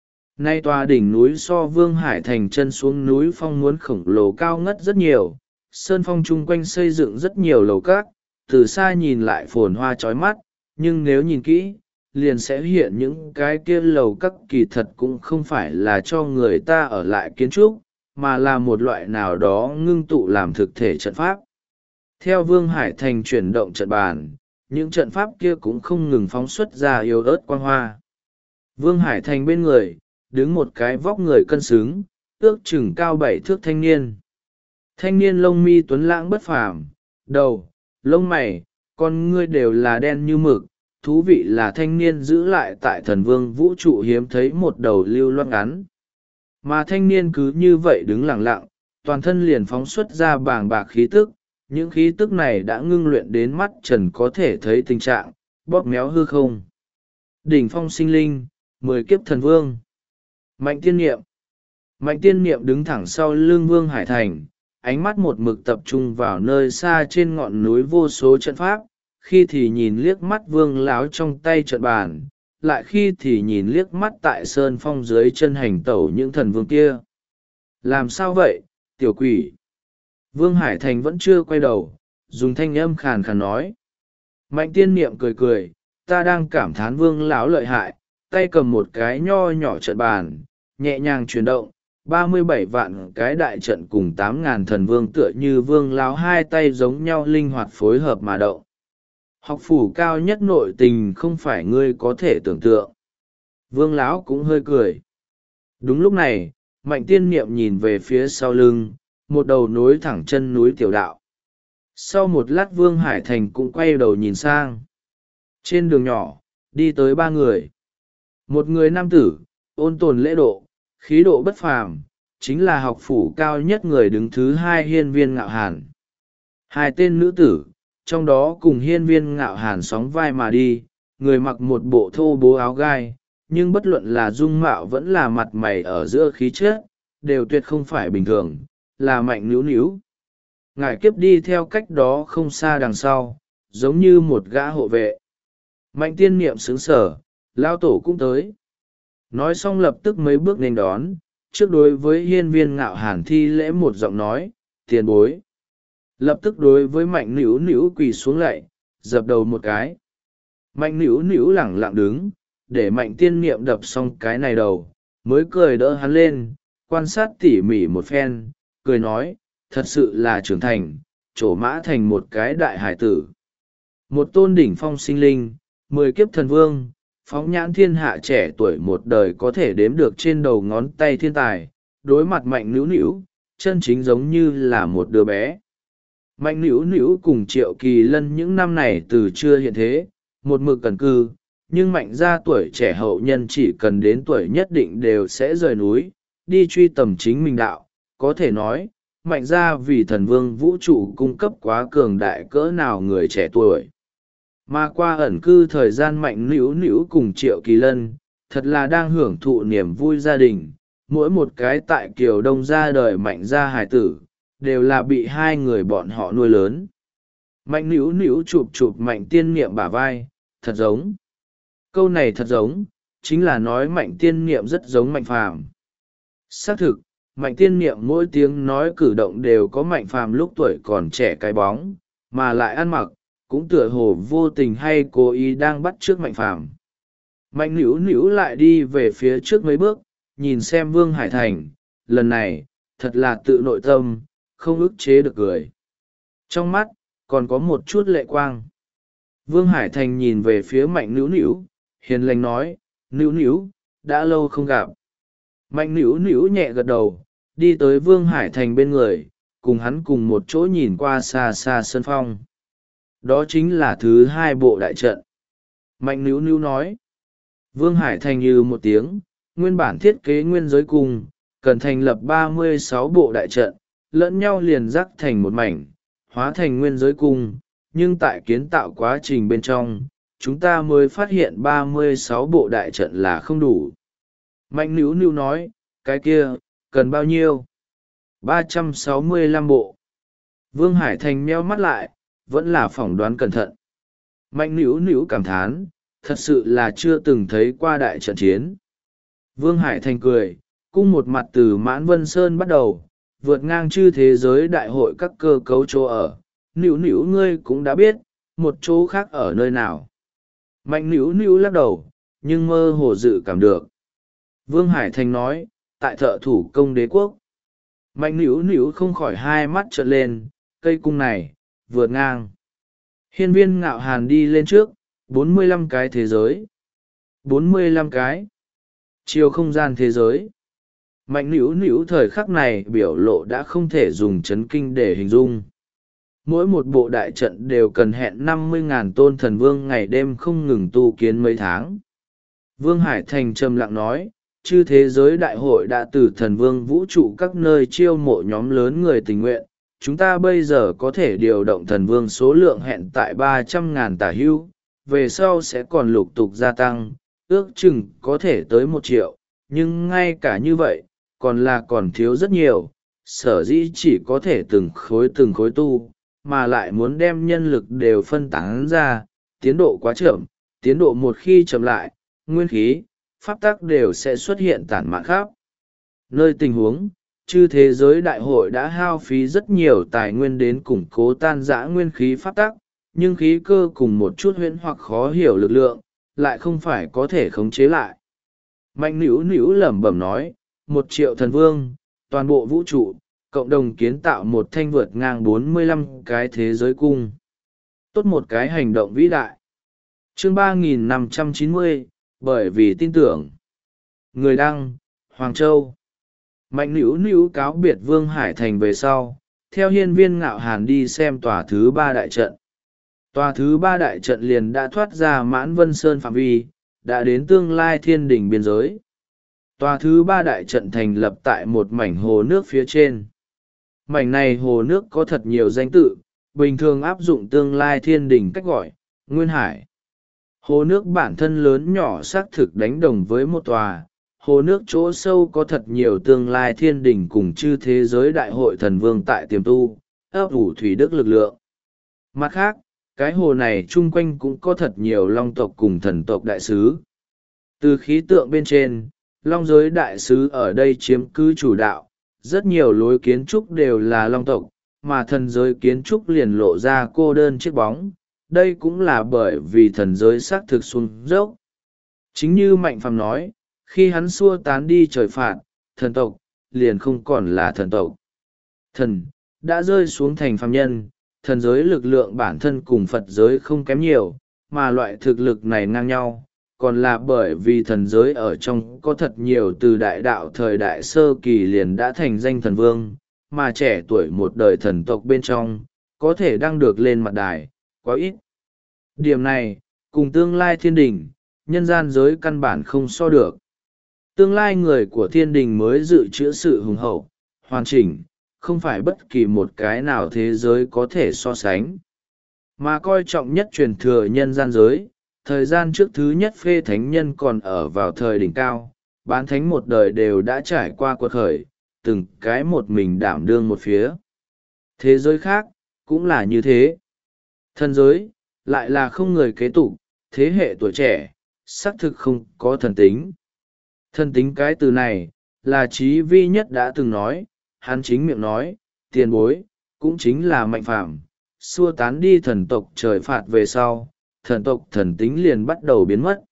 Nay tòa đỉnh núi so Vương Hải Thành chân xuống núi phong muốn khổng lồ cao ngất rất nhiều, sơn phong chung quanh xây dựng rất nhiều lầu các, từ xa nhìn lại phồn hoa chói mắt, nhưng nếu nhìn kỹ, liền sẽ hiện những cái kia lầu các kỳ thật cũng không phải là cho người ta ở lại kiến trúc, mà là một loại nào đó ngưng tụ làm thực thể trận pháp. Theo Vương Hải Thành chuyển động trận bàn, những trận pháp kia cũng không ngừng phóng xuất ra yếu ớt quang hoa. Vương Hải Thành bên người, đứng một cái vóc người cân xứng, ước chừng cao 7 thước thanh niên. Thanh niên lông mi tuấn lãng bất phàm, đầu, lông mày, con ngươi đều là đen như mực. Thú vị là thanh niên giữ lại tại thần vương vũ trụ hiếm thấy một đầu lưu loát ngắn. Mà thanh niên cứ như vậy đứng lặng lặng, toàn thân liền phóng xuất ra bàng bạc khí tức. Những khí tức này đã ngưng luyện đến mắt trần có thể thấy tình trạng, bóp méo hư không. Đỉnh phong sinh linh, 10 kiếp thần vương. Mạnh tiên niệm. Mạnh tiên niệm đứng thẳng sau lưng Vương Hải Thành, ánh mắt một mực tập trung vào nơi xa trên ngọn núi vô số trận pháp, khi thì nhìn liếc mắt Vương láo trong tay trận bàn, lại khi thì nhìn liếc mắt tại sơn phong dưới chân hành tẩu những thần vương kia. Làm sao vậy, tiểu quỷ? Vương Hải Thành vẫn chưa quay đầu, dùng thanh âm khàn khàn nói. Mạnh tiên niệm cười cười, ta đang cảm thán Vương lão lợi hại, tay cầm một cái nho nhỏ trận bàn, nhẹ nhàng chuyển động, 37 vạn cái đại trận cùng 8.000 thần vương tựa như Vương lão hai tay giống nhau linh hoạt phối hợp mà động. Học phủ cao nhất nội tình không phải ngươi có thể tưởng tượng. Vương lão cũng hơi cười. Đúng lúc này, Mạnh tiên niệm nhìn về phía sau lưng, một đầu nối thẳng chân núi tiểu đạo. Sau một lát Vương Hải Thành cũng quay đầu nhìn sang. Trên đường nhỏ, đi tới 3 người. Một người nam tử, ôn tồn lễ độ, khí độ bất phàm, chính là học phủ cao nhất người đứng thứ 2 Hiên Viên Ngạo Hàn. 2 tên nữ tử, trong đó cùng Hiên Viên Ngạo Hàn sóng vai mà đi, người mặc một bộ thô bố áo gai, nhưng bất luận là dung mạo vẫn là mặt mày ở giữa khí chất, đều tuyệt không phải bình thường, là Mạnh Nữu Nữu. Ngải Kiếp đi theo cách đó không xa đằng sau, giống như một gã hộ vệ. Mạnh tiên niệm sững sờ, lao tổ cũng tới. Nói xong lập tức mấy bước nên đón, trước đối với Hiên Viên Ngạo Hàn thi lễ một giọng nói, tiền bối. Lập tức đối với Mạnh Nữu Nữu quỳ xuống lạy, dập đầu một cái. Mạnh Nữu Nữu lẳng lặng đứng, để Mạnh tiên niệm đập xong cái này đầu, mới cười đỡ hắn lên, quan sát tỉ mỉ một phen, cười nói, thật sự là trưởng thành, trổ mã thành một cái đại hải tử. Một tôn đỉnh phong sinh linh, 10 kiếp thần vương, phóng nhãn thiên hạ trẻ tuổi một đời có thể đếm được trên đầu ngón tay thiên tài, đối mặt Mạnh Nữu Nữu, chân chính giống như là một đứa bé. Mạnh Nữu Nữu cùng Triệu Kỳ Lân những năm này từ chưa hiện thế, một mực cần cư, nhưng Mạnh gia tuổi trẻ hậu nhân chỉ cần đến tuổi nhất định đều sẽ rời núi, đi truy tầm chính mình đạo, có thể nói, mạnh ra vì thần vương vũ trụ cung cấp quá cường đại cỡ nào người trẻ tuổi. Mà qua ẩn cư thời gian mạnh nữu nữu cùng Triệu Kỳ Lân, thật là đang hưởng thụ niềm vui gia đình. Mỗi một cái tại Kiều Đông ra đời mạnh ra hài tử, đều là bị hai người bọn họ nuôi lớn. Mạnh nữu nữu chụp chụp Mạnh Tiên Niệm bả vai, thật giống. Câu này thật giống, chính là nói Mạnh Tiên Niệm rất giống Mạnh Phàm. Xác thực, Mạnh Tiên Niệm mỗi tiếng nói cử động đều có Mạnh Phàm lúc tuổi còn trẻ cái bóng, mà lại ăn mặc, cũng tựa hồ vô tình hay cố ý đang bắt chước Mạnh Phàm. Mạnh nữu nữu lại đi về phía trước mấy bước, nhìn xem Vương Hải Thành, lần này, thật là tự nội tâm, không ức chế được cười. Trong mắt, còn có một chút lệ quang. Vương Hải Thành nhìn về phía Mạnh nữu nữu, hiền lành nói, nữu nữu, đã lâu không gặp. Mạnh nữu nữu nhẹ gật đầu, đi tới Vương Hải Thành bên người, cùng hắn cùng một chỗ nhìn qua xa xa sân phong. Đó chính là thứ hai bộ đại trận. Mạnh nữu nữu nói. Vương Hải Thành như một tiếng, nguyên bản thiết kế nguyên giới cung, cần thành lập 36 bộ đại trận, lẫn nhau liền rắc thành một mảnh, hóa thành nguyên giới cung, nhưng tại kiến tạo quá trình bên trong, chúng ta mới phát hiện 36 bộ đại trận là không đủ. Mạnh nữu nữu nói, cái kia, cần bao nhiêu? 365 bộ. Vương Hải Thành meo mắt lại, vẫn là phỏng đoán cẩn thận. Mạnh nữu nữu cảm thán, thật sự là chưa từng thấy qua đại trận chiến. Vương Hải Thành cười, cung một mặt từ Mãn Vân Sơn bắt đầu, vượt ngang chư thế giới đại hội các cơ cấu chỗ ở. Nữu nữu ngươi cũng đã biết, một chỗ khác ở nơi nào. Mạnh nữu nữu lắc đầu, nhưng mơ hồ dự cảm được. Vương Hải Thành nói, tại Thợ Thủ Công Đế Quốc. Mạnh nữu nữu không khỏi hai mắt trợn lên, cây cung này, vượt ngang. Hiên Viên Ngạo Hàn đi lên trước, 45 cái thế giới. 45 cái. Chiều không gian thế giới. Mạnh nữu nữu thời khắc này biểu lộ đã không thể dùng chấn kinh để hình dung. Mỗi một bộ đại trận đều cần hẹn 50.000 tôn thần vương ngày đêm không ngừng tu kiến mấy tháng. Vương Hải Thành trầm lặng nói, chư thế giới đại hội đã từ thần vương vũ trụ các nơi chiêu mộ nhóm lớn người tình nguyện. Chúng ta bây giờ có thể điều động thần vương số lượng hẹn tại 300.000 tả hưu, về sau sẽ còn lục tục gia tăng, ước chừng có thể tới 1 triệu, nhưng ngay cả như vậy, còn thiếu rất nhiều, sở dĩ chỉ có thể từng khối tu, mà lại muốn đem nhân lực đều phân tán ra, tiến độ quá chậm, tiến độ một khi chậm lại, nguyên khí, pháp tắc đều sẽ xuất hiện tản mạn khắp nơi tình huống. Chư thế giới đại hội đã hao phí rất nhiều tài nguyên đến củng cố tan rã nguyên khí pháp tắc, nhưng khí cơ cùng một chút huyễn hoặc khó hiểu lực lượng, lại không phải có thể khống chế lại. Mạnh nữu nữu lẩm bẩm nói, 1 triệu thần vương, toàn bộ vũ trụ, cộng đồng kiến tạo một thanh vượt ngang 45 cái thế giới cung. Tốt một cái hành động vĩ đại. Chương 3590, bởi vì tin tưởng. Người đăng, Hoàng Châu. Mạnh nữu nữu cáo biệt Vương Hải Thành về sau, theo Hiên Viên Ngạo Hàn đi xem tòa thứ 3 đại trận. Tòa thứ 3 đại trận liền đã thoát ra Mãn Vân Sơn phạm vi, đã đến tương lai thiên đỉnh biên giới. Tòa thứ 3 đại trận thành lập tại một mảnh hồ nước phía trên. Mảnh này hồ nước có thật nhiều danh tự, bình thường áp dụng tương lai thiên đỉnh cách gọi, Nguyên Hải. Hồ nước bản thân lớn nhỏ xác thực đánh đồng với một tòa, hồ nước chỗ sâu có thật nhiều tương lai thiên đỉnh cùng chư thế giới đại hội thần vương tại tiềm tu, ấp ủ thủy đức lực lượng. Mặt khác, cái hồ này chung quanh cũng có thật nhiều long tộc cùng thần tộc đại sứ. Từ khí tượng bên trên, long giới đại sứ ở đây chiếm cứ chủ đạo, rất nhiều lối kiến trúc đều là long tộc, mà thần giới kiến trúc liền lộ ra cô đơn chiếc bóng. Đây cũng là bởi vì thần giới xác thực xuống dốc. Chính như Mạnh Phàm nói, khi hắn xua tán đi trời phạt, thần tộc, liền không còn là thần tộc. Thần, đã rơi xuống thành phàm nhân, thần giới lực lượng bản thân cùng Phật giới không kém nhiều, mà loại thực lực này ngang nhau, còn là bởi vì thần giới ở trong có thật nhiều từ đại đạo thời đại sơ kỳ liền đã thành danh thần vương, mà trẻ tuổi một đời thần tộc bên trong, có thể đăng được lên mặt đài, quá ít. Điểm này, cùng tương lai thiên đình, nhân gian giới căn bản không so được. Tương lai người của thiên đình mới dự trữ sự hùng hậu, hoàn chỉnh, không phải bất kỳ một cái nào thế giới có thể so sánh. Mà coi trọng nhất truyền thừa nhân gian giới, thời gian trước thứ nhất phê thánh nhân còn ở vào thời đỉnh cao, bán thánh một đời đều đã trải qua quật khởi, từng cái một mình đảm đương một phía. Thế giới khác, cũng là như thế. Thần giới, lại là không người kế tục, thế hệ tuổi trẻ, xác thực không có thần tính. Thần tính cái từ này, là Chí Vi Nhất đã từng nói, hắn chính miệng nói, tiền bối, cũng chính là mạnh phàm, xua tán đi thần tộc trời phạt về sau, thần tộc thần tính liền bắt đầu biến mất.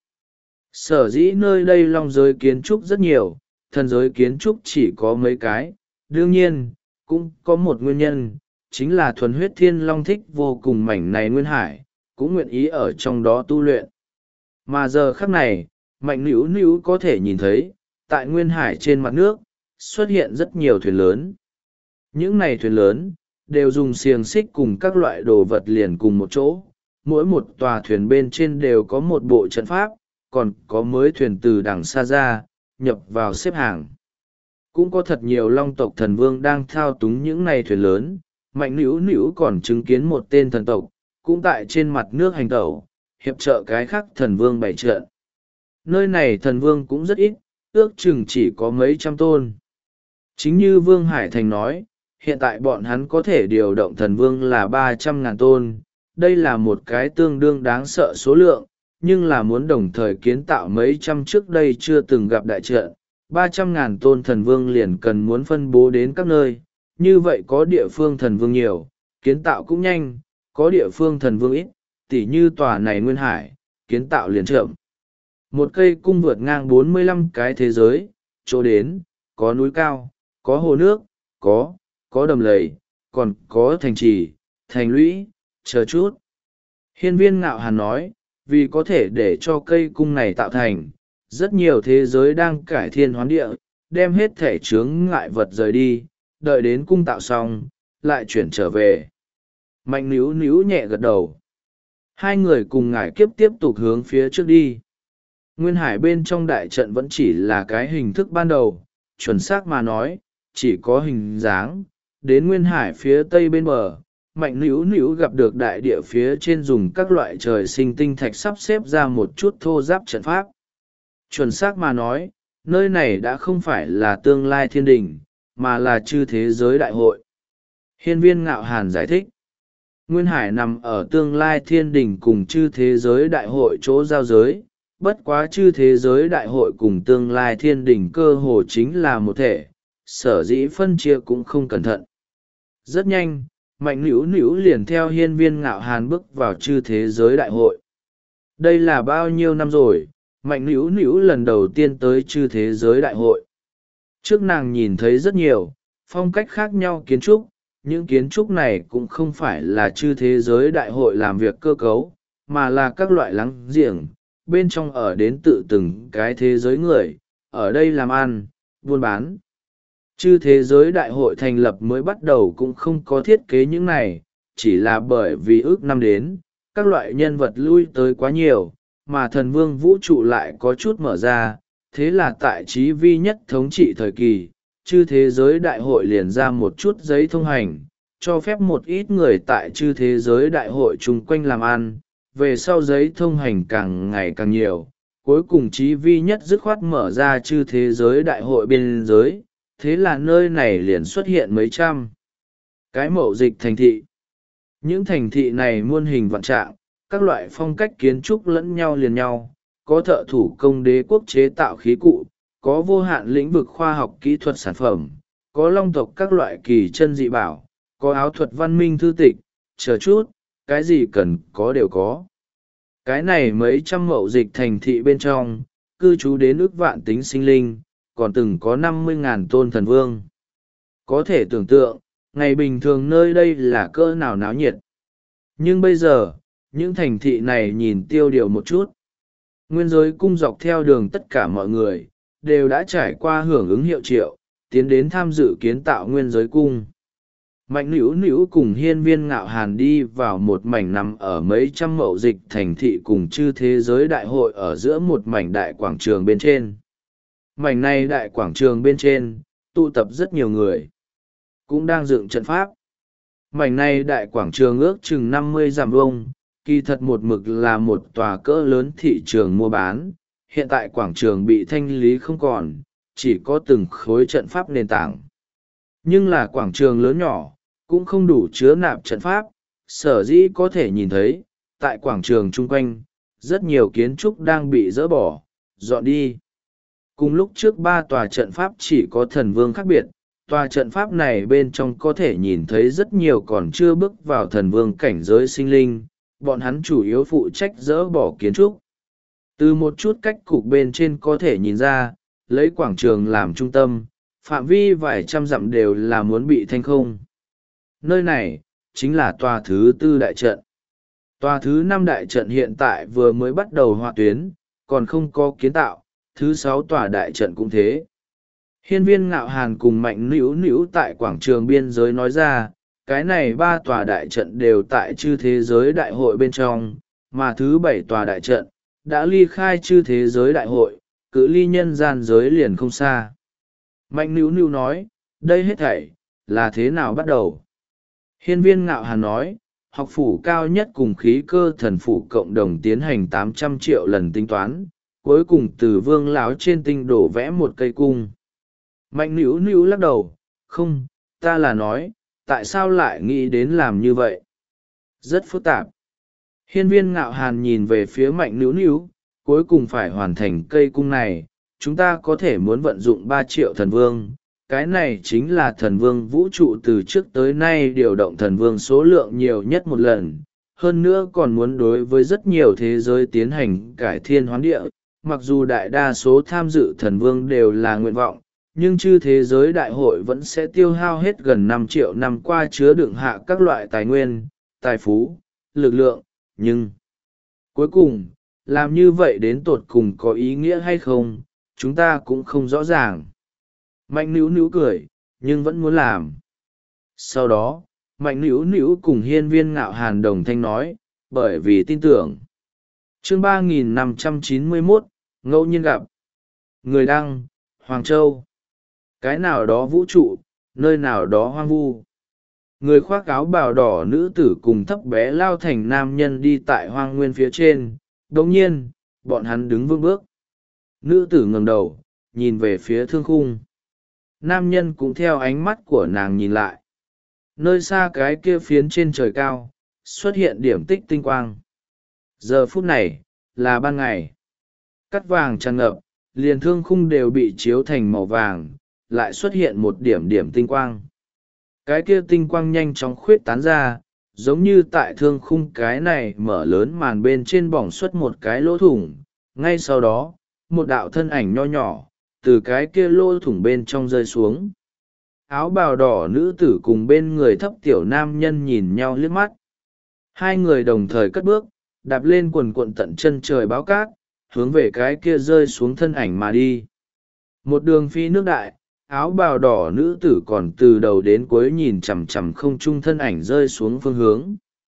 Sở dĩ nơi đây long giới kiến trúc rất nhiều, thần giới kiến trúc chỉ có mấy cái, đương nhiên, cũng có một nguyên nhân, chính là thuần huyết thiên long thích vô cùng mảnh này nguyên hải, cũng nguyện ý ở trong đó tu luyện. Mà giờ khắc này, mạnh nữu nữu có thể nhìn thấy, tại nguyên hải trên mặt nước, xuất hiện rất nhiều thuyền lớn. Những này thuyền lớn, đều dùng xiềng xích cùng các loại đồ vật liền cùng một chỗ, mỗi một tòa thuyền bên trên đều có một bộ trận pháp, còn có mới thuyền từ đằng xa ra, nhập vào xếp hàng. Cũng có thật nhiều long tộc thần vương đang thao túng những này thuyền lớn, mạnh nữu nữu còn chứng kiến một tên thần tộc, cũng tại trên mặt nước hành tẩu, hiệp trợ cái khác thần vương bày trận. Nơi này thần vương cũng rất ít, ước chừng chỉ có mấy trăm tôn. Chính như Vương Hải Thành nói, hiện tại bọn hắn có thể điều động thần vương là 300.000 tôn, đây là một cái tương đương đáng sợ số lượng, nhưng là muốn đồng thời kiến tạo mấy trăm trước đây chưa từng gặp đại trận, 300.000 tôn thần vương liền cần muốn phân bố đến các nơi, như vậy có địa phương thần vương nhiều, kiến tạo cũng nhanh, có địa phương thần vương ít, tỉ như tòa này Nguyên Hải, kiến tạo liền chậm. Một cây cung vượt ngang 45 cái thế giới, chỗ đến, có núi cao, có hồ nước, có đầm lầy, còn có thành trì, thành lũy, chờ chút. Hiên Viên Ngạo Hàn nói, vì có thể để cho cây cung này tạo thành, rất nhiều thế giới đang cải thiên hoán địa, đem hết thể chướng ngại vật rời đi, đợi đến cung tạo xong, lại chuyển trở về. Mạnh níu níu nhẹ gật đầu. Hai người cùng ngải kiếp tiếp tục hướng phía trước đi. Nguyên hải bên trong đại trận vẫn chỉ là cái hình thức ban đầu, chuẩn xác mà nói, chỉ có hình dáng. Đến nguyên hải phía tây bên bờ, mạnh níu níu gặp được đại địa phía trên dùng các loại trời sinh tinh thạch sắp xếp ra một chút thô giáp trận pháp. Chuẩn xác mà nói, nơi này đã không phải là tương lai thiên đình, mà là chư thế giới đại hội. Hiên Viên Ngạo Hàn giải thích, Nguyên Hải nằm ở tương lai thiên đình cùng chư thế giới đại hội chỗ giao giới, bất quá chư thế giới đại hội cùng tương lai thiên đình cơ hồ chính là một thể, sở dĩ phân chia cũng không cẩn thận. Rất nhanh, mạnh nữu nữu liền theo Hiên Viên Ngạo Hàn bước vào chư thế giới đại hội. Đây là bao nhiêu năm rồi, mạnh nữu nữu lần đầu tiên tới chư thế giới đại hội. Trước nàng nhìn thấy rất nhiều, phong cách khác nhau kiến trúc, những kiến trúc này cũng không phải là chư thế giới đại hội làm việc cơ cấu, mà là các loại láng giềng, bên trong ở đến tự từng cái thế giới người, ở đây làm ăn, buôn bán. Chư thế giới đại hội thành lập mới bắt đầu cũng không có thiết kế những này, chỉ là bởi vì ước năm đến, các loại nhân vật lui tới quá nhiều, mà thần vương vũ trụ lại có chút mở ra, thế là tại Chí Vi Nhất thống trị thời kỳ, chư thế giới đại hội liền ra một chút giấy thông hành, cho phép một ít người tại chư thế giới đại hội chung quanh làm ăn, về sau giấy thông hành càng ngày càng nhiều, cuối cùng Chí Vi Nhất dứt khoát mở ra chư thế giới đại hội biên giới, thế là nơi này liền xuất hiện mấy trăm cái mậu dịch thành thị. Những thành thị này muôn hình vạn trạng, các loại phong cách kiến trúc lẫn nhau liền nhau, có thợ thủ công đế quốc chế tạo khí cụ, có vô hạn lĩnh vực khoa học kỹ thuật sản phẩm, có long tộc các loại kỳ chân dị bảo, có áo thuật văn minh thư tịch, chờ chút, cái gì cần có đều có. Cái này mấy trăm mậu dịch thành thị bên trong, cư trú đến ước vạn tính sinh linh, còn từng có 50.000 tôn thần vương. Có thể tưởng tượng, ngày bình thường nơi đây là cỡ nào náo nhiệt. Nhưng bây giờ, những thành thị này nhìn tiêu điều một chút. Nguyên giới cung dọc theo đường tất cả mọi người, đều đã trải qua hưởng ứng hiệu triệu, tiến đến tham dự kiến tạo nguyên giới cung. Mạnh nữu nữu cùng Hiên Viên Ngạo Hàn đi vào một mảnh nằm ở mấy trăm mậu dịch thành thị cùng chư thế giới đại hội ở giữa một mảnh đại quảng trường bên trên. Mảnh này đại quảng trường bên trên, tụ tập rất nhiều người. cũng đang dựng trận pháp. Mảnh này đại quảng trường ước chừng 50 dặm vuông, kỳ thật một mực là một tòa cỡ lớn thị trường mua bán. Hiện tại quảng trường bị thanh lý không còn, chỉ có từng khối trận pháp nền tảng. Nhưng là quảng trường lớn nhỏ, cũng không đủ chứa nạp trận pháp, sở dĩ có thể nhìn thấy, tại quảng trường chung quanh, rất nhiều kiến trúc đang bị dỡ bỏ, dọn đi. Cùng lúc trước ba tòa trận pháp chỉ có thần vương khác biệt, tòa trận pháp này bên trong có thể nhìn thấy rất nhiều còn chưa bước vào thần vương cảnh giới sinh linh, bọn hắn chủ yếu phụ trách dỡ bỏ kiến trúc. Từ một chút cách cục bên trên có thể nhìn ra, lấy quảng trường làm trung tâm, phạm vi vài trăm dặm đều là muốn bị thanh không. Nơi này, chính là tòa thứ tư đại trận. Tòa thứ năm đại trận hiện tại vừa mới bắt đầu họa tuyến, còn không có kiến tạo, thứ sáu tòa đại trận cũng thế. Hiên Viên Ngạo Hàn cùng Mạnh Nữu Nữu tại quảng trường biên giới nói ra, cái này ba tòa đại trận đều tại chư thế giới đại hội bên trong, mà thứ bảy tòa đại trận, đã ly khai chư thế giới đại hội, cự ly nhân gian giới liền không xa. Mạnh Nữu Nữu nói, đây hết thảy, là thế nào bắt đầu? Hiên Viên Ngạo Hàn nói, học phủ cao nhất cùng khí cơ thần phủ cộng đồng tiến hành 800 triệu lần tính toán, cuối cùng từ vương lão trên tinh đổ vẽ một cây cung. Mạnh Nữu Nữu lắc đầu, không, ta là nói, tại sao lại nghĩ đến làm như vậy? Rất phức tạp. Hiên Viên Ngạo Hàn nhìn về phía Mạnh Nữu Nữu, cuối cùng phải hoàn thành cây cung này, chúng ta có thể muốn vận dụng 3 triệu thần vương. Cái này chính là thần vương vũ trụ từ trước tới nay điều động thần vương số lượng nhiều nhất một lần. Hơn nữa còn muốn đối với rất nhiều thế giới tiến hành cải thiên hoán địa. Mặc dù đại đa số tham dự thần vương đều là nguyện vọng, nhưng chư thế giới đại hội vẫn sẽ tiêu hao hết gần 5 triệu năm qua chứa đựng hạ các loại tài nguyên, tài phú, lực lượng. Nhưng cuối cùng, làm như vậy đến tột cùng có ý nghĩa hay không, chúng ta cũng không rõ ràng. Mạnh Nữu Nữu cười, nhưng vẫn muốn làm. Sau đó, Mạnh Nữu Nữu cùng Hiên Viên Ngạo Hàn đồng thanh nói, bởi vì tin tưởng. Chương 3591, ngẫu nhiên gặp. Người đăng, Hoàng Châu. Cái nào đó vũ trụ, nơi nào đó hoang vu. Người khoác áo bào đỏ nữ tử cùng thấp bé lao thành nam nhân đi tại hoang nguyên phía trên. Đồng nhiên, bọn hắn đứng vững bước. Nữ tử ngẩng đầu, nhìn về phía thương khung. Nam nhân cũng theo ánh mắt của nàng nhìn lại. Nơi xa cái kia phiến trên trời cao, xuất hiện điểm tích tinh quang. Giờ phút này, là ban ngày. Cắt vàng tràn ngập, liền thương khung đều bị chiếu thành màu vàng, lại xuất hiện một điểm điểm tinh quang. Cái kia tinh quang nhanh chóng khuyết tán ra, giống như tại thương khung cái này mở lớn màn bên trên bỏng xuất một cái lỗ thủng. Ngay sau đó, một đạo thân ảnh nho nhỏ, từ cái kia lỗ thủng bên trong rơi xuống. Áo bào đỏ nữ tử cùng bên người thấp tiểu nam nhân nhìn nhau liếc mắt. Hai người đồng thời cất bước, đạp lên quần cuộn tận chân trời báo cát, hướng về cái kia rơi xuống thân ảnh mà đi. Một đường phi nước đại, áo bào đỏ nữ tử còn từ đầu đến cuối nhìn chằm chằm không trung thân ảnh rơi xuống phương hướng.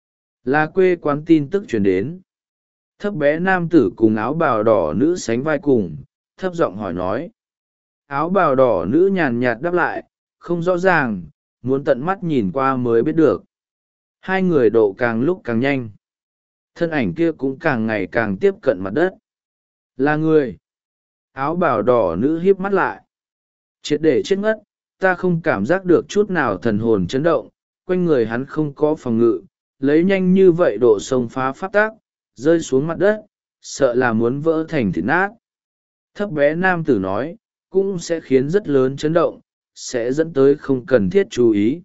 Là quê quán tin tức truyền đến. Thấp bé nam tử cùng áo bào đỏ nữ sánh vai cùng, thấp giọng hỏi nói. Áo bào đỏ nữ nhàn nhạt đáp lại, không rõ ràng, muốn tận mắt nhìn qua mới biết được. Hai người độ càng lúc càng nhanh. Thân ảnh kia cũng càng ngày càng tiếp cận mặt đất. Là người. Áo bào đỏ nữ híp mắt lại. Triệt để chết ngất, ta không cảm giác được chút nào thần hồn chấn động, quanh người hắn không có phòng ngự, lấy nhanh như vậy độ sông phá pháp tác, rơi xuống mặt đất, sợ là muốn vỡ thành thịt nát. Thấp bé nam tử nói, cũng sẽ khiến rất lớn chấn động, sẽ dẫn tới không cần thiết chú ý.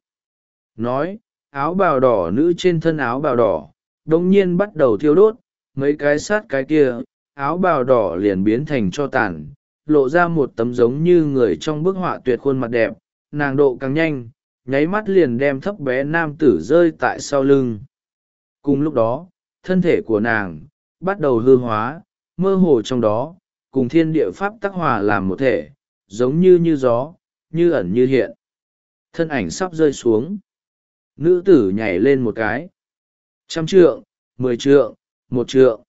Nói, áo bào đỏ nữ trên thân áo bào đỏ, đồng nhiên bắt đầu thiêu đốt, mấy cái sát cái kia, áo bào đỏ liền biến thành tro tàn, lộ ra một tấm giống như người trong bức họa tuyệt khuôn mặt đẹp, nàng độ càng nhanh, nháy mắt liền đem thấp bé nam tử rơi tại sau lưng. Cùng lúc đó, thân thể của nàng bắt đầu hư hóa, mơ hồ trong đó, cùng thiên địa pháp tác hòa làm một thể, giống như gió, như ẩn như hiện. Thân ảnh sắp rơi xuống. Nữ tử nhảy lên một cái. 100 trượng, 10 trượng, 1 trượng.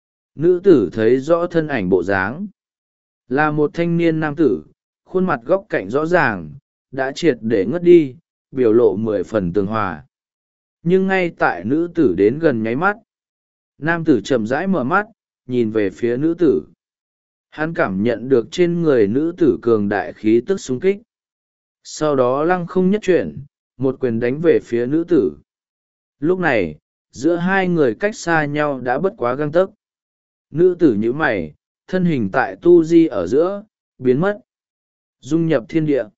Nữ tử thấy rõ thân ảnh bộ dáng. Là một thanh niên nam tử, khuôn mặt góc cạnh rõ ràng, đã triệt để ngất đi, biểu lộ 10 phần tường hòa. Nhưng ngay tại nữ tử đến gần nháy mắt, nam tử chậm rãi mở mắt, nhìn về phía nữ tử. Hắn cảm nhận được trên người nữ tử cường đại khí tức xung kích. Sau đó lăng không nhất chuyển, một quyền đánh về phía nữ tử. Lúc này, giữa hai người cách xa nhau đã bất quá gang tấc. Nữ tử nhíu mày, thân hình tại tu di ở giữa, biến mất. Dung nhập thiên địa.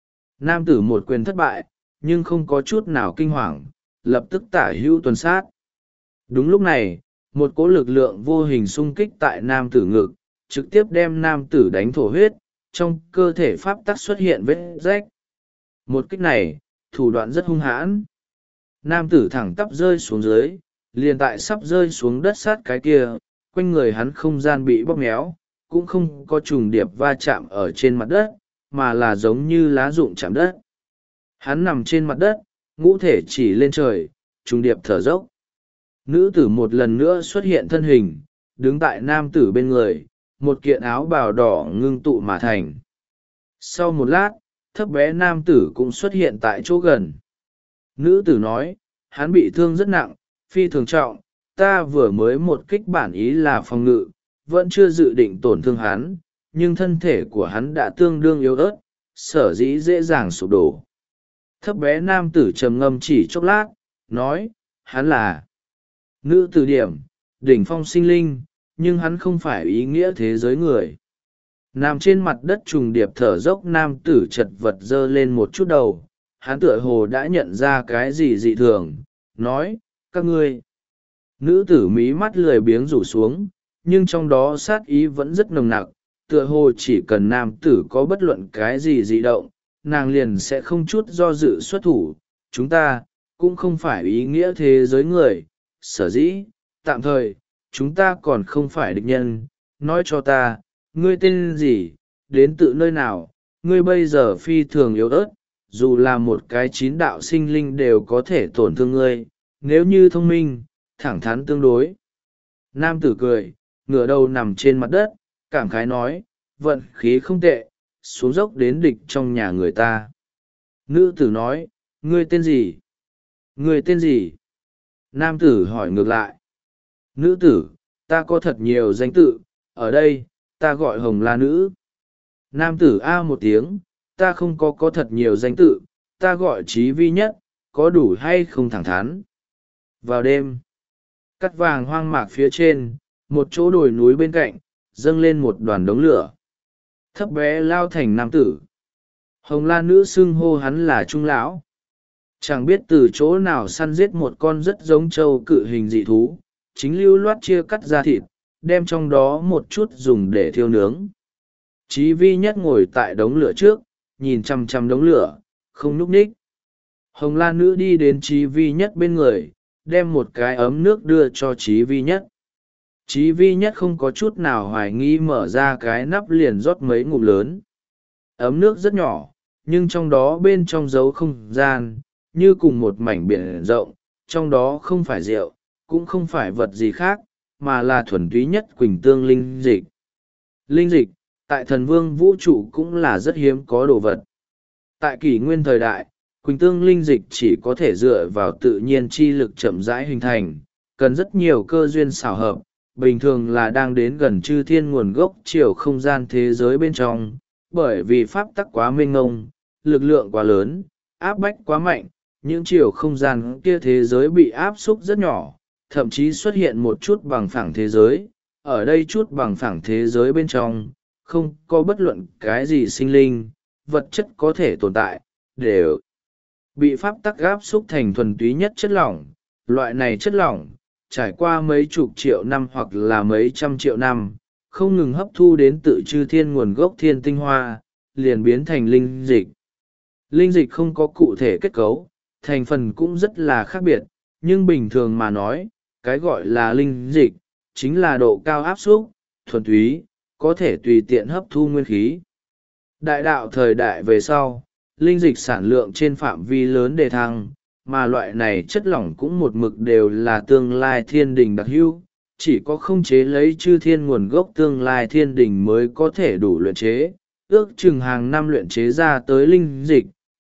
Nam tử một quyền thất bại, nhưng không có chút nào kinh hoàng, lập tức tả hữu tuần sát. Đúng lúc này, một cỗ lực lượng vô hình xung kích tại nam tử ngực, trực tiếp đem nam tử đánh thổ huyết, trong cơ thể pháp tắc xuất hiện vết rách. Một kích này, thủ đoạn rất hung hãn. Nam tử thẳng tắp rơi xuống dưới, liền tại sắp rơi xuống đất sát cái kia, quanh người hắn không gian bị bóp méo, cũng không có trùng điệp va chạm ở trên mặt đất, mà là giống như lá rụng chạm đất. Hắn nằm trên mặt đất, ngũ thể chỉ lên trời, trùng điệp thở dốc. Nữ tử một lần nữa xuất hiện thân hình, đứng tại nam tử bên người, một kiện áo bào đỏ ngưng tụ mà thành. Sau một lát, thấp bé nam tử cũng xuất hiện tại chỗ gần. Nữ tử nói, hắn bị thương rất nặng, phi thường trọng, ta vừa mới một kích bản ý là phòng ngự, vẫn chưa dự định tổn thương hắn, nhưng thân thể của hắn đã tương đương yếu ớt, sở dĩ dễ dàng sụp đổ. Thấp bé nam tử trầm ngâm chỉ chốc lát, nói, hắn là nữ tử điểm, đỉnh phong sinh linh, nhưng hắn không phải ý nghĩa thế giới người. Nằm trên mặt đất trùng điệp thở dốc nam tử chật vật giơ lên một chút đầu, hắn tựa hồ đã nhận ra cái gì dị thường, nói, các ngươi. Nữ tử mí mắt lười biếng rủ xuống, nhưng trong đó sát ý vẫn rất nồng nặc, tựa hồ chỉ cần nam tử có bất luận cái gì dị động, nàng liền sẽ không chút do dự xuất thủ. Chúng ta, cũng không phải ý nghĩa thế giới người, sở dĩ, tạm thời, chúng ta còn không phải địch nhân. Nói cho ta, ngươi tên gì, đến tự nơi nào, ngươi bây giờ phi thường yếu ớt, dù là một cái chín đạo sinh linh đều có thể tổn thương ngươi, nếu như thông minh, thẳng thắn tương đối. Nam tử cười, ngửa đầu nằm trên mặt đất, cảm khái nói, vận khí không tệ, xuống dốc đến địch trong nhà người ta. Nữ tử nói, ngươi tên gì? Ngươi tên gì? Nam tử hỏi ngược lại. Nữ tử, ta có thật nhiều danh tự, ở đây, ta gọi Hồng La Nữ. Nam tử a một tiếng, ta không có thật nhiều danh tự, ta gọi Chí Vi Nhất, có đủ hay không thẳng thắn. Vào đêm, cắt vàng hoang mạc phía trên, một chỗ đồi núi bên cạnh, dâng lên một đoàn đống lửa. Thấp bé lao thành nam tử. Hồng La Nữ xưng hô hắn là Trung Lão. Chẳng biết từ chỗ nào săn giết một con rất giống trâu cự hình dị thú, chính lưu loát chia cắt ra thịt, đem trong đó một chút dùng để thiêu nướng. Chí Vi Nhất ngồi tại đống lửa trước, nhìn chằm chằm đống lửa, không nhúc nhích. Hồng La Nữ đi đến Chí Vi Nhất bên người, đem một cái ấm nước đưa cho Chí Vi Nhất. Chí Vi Nhất không có chút nào hoài nghi, mở ra cái nắp liền rót mấy ngụm lớn. Ấm nước rất nhỏ, nhưng trong đó bên trong giấu không gian, như cùng một mảnh biển rộng, trong đó không phải rượu, cũng không phải vật gì khác, mà là thuần túy nhất quỳnh tương linh dịch. Linh dịch, tại thần vương vũ trụ cũng là rất hiếm có đồ vật. Tại kỷ nguyên thời đại, quỳnh tương linh dịch chỉ có thể dựa vào tự nhiên chi lực chậm rãi hình thành, cần rất nhiều cơ duyên xảo hợp, bình thường là đang đến gần chư thiên nguồn gốc chiều không gian thế giới bên trong, bởi vì pháp tắc quá mênh mông, lực lượng quá lớn, áp bách quá mạnh, những chiều không gian kia thế giới bị áp xúc rất nhỏ, thậm chí xuất hiện một chút bằng phẳng thế giới. Ở đây chút bằng phẳng thế giới bên trong, không có bất luận cái gì sinh linh, vật chất có thể tồn tại, đều bị pháp tắc áp xúc thành thuần túy nhất chất lỏng. Loại này chất lỏng, trải qua mấy chục triệu năm hoặc là mấy trăm triệu năm, không ngừng hấp thu đến tự chư thiên nguồn gốc thiên tinh hoa, liền biến thành linh dịch. Linh dịch không có cụ thể kết cấu, thành phần cũng rất là khác biệt, nhưng bình thường mà nói, cái gọi là linh dịch, chính là độ cao áp suất, thuần túy, có thể tùy tiện hấp thu nguyên khí. Đại đạo thời đại về sau, linh dịch sản lượng trên phạm vi lớn đề thăng, mà loại này chất lỏng cũng một mực đều là tương lai thiên đình đặc hữu, chỉ có không chế lấy chư thiên nguồn gốc tương lai thiên đình mới có thể đủ luyện chế, ước chừng hàng năm luyện chế ra tới linh dịch,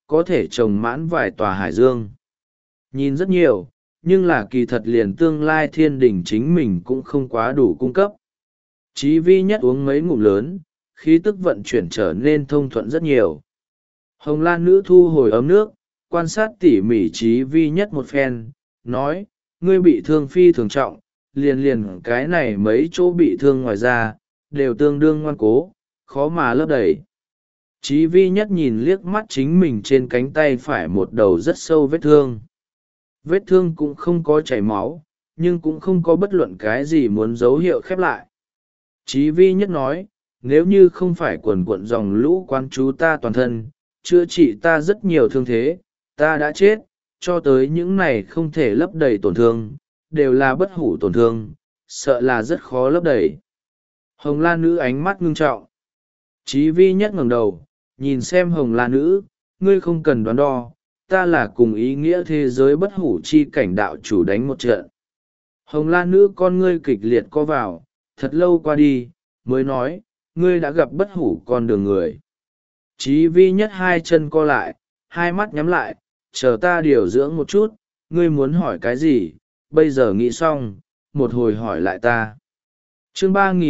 có thể trồng mãn vài tòa hải dương. Nhìn rất nhiều, nhưng là kỳ thật liền tương lai thiên đình chính mình cũng không quá đủ cung cấp. Chí vi nhất uống mấy ngụm lớn, khí tức vận chuyển trở nên thông thuận rất nhiều. Hồng Lan nữ thu hồi ấm nước, quan sát tỉ mỉ Chí vi nhất một phen, nói, ngươi bị thương phi thường trọng, liền cái này mấy chỗ bị thương ngoài ra, đều tương đương ngoan cố, khó mà lấp đầy. Chí vi nhất nhìn liếc mắt chính mình trên cánh tay phải một đầu rất sâu vết thương. Vết thương cũng không có chảy máu, nhưng cũng không có bất luận cái gì muốn dấu hiệu khép lại. Chí vi nhất nói, nếu như không phải quần quận dòng lũ quan chú ta toàn thân, chữa trị ta rất nhiều thương thế, ta đã chết, cho tới những này không thể lấp đầy tổn thương, đều là bất hủ tổn thương, sợ là rất khó lấp đầy. Hồng Lan nữ ánh mắt ngưng trọng. Chí vi nhất ngẩng đầu, nhìn xem Hồng Lan nữ, ngươi không cần đoán đo, ta là cùng ý nghĩa thế giới bất hủ chi cảnh đạo chủ đánh một trận. Hồng Lan nữ con ngươi kịch liệt co vào, thật lâu qua đi, mới nói, ngươi đã gặp bất hủ con đường người. Chí vi nhất hai chân co lại, hai mắt nhắm lại, chờ ta điều dưỡng một chút, ngươi muốn hỏi cái gì, bây giờ nghĩ xong, một hồi hỏi lại ta. Chương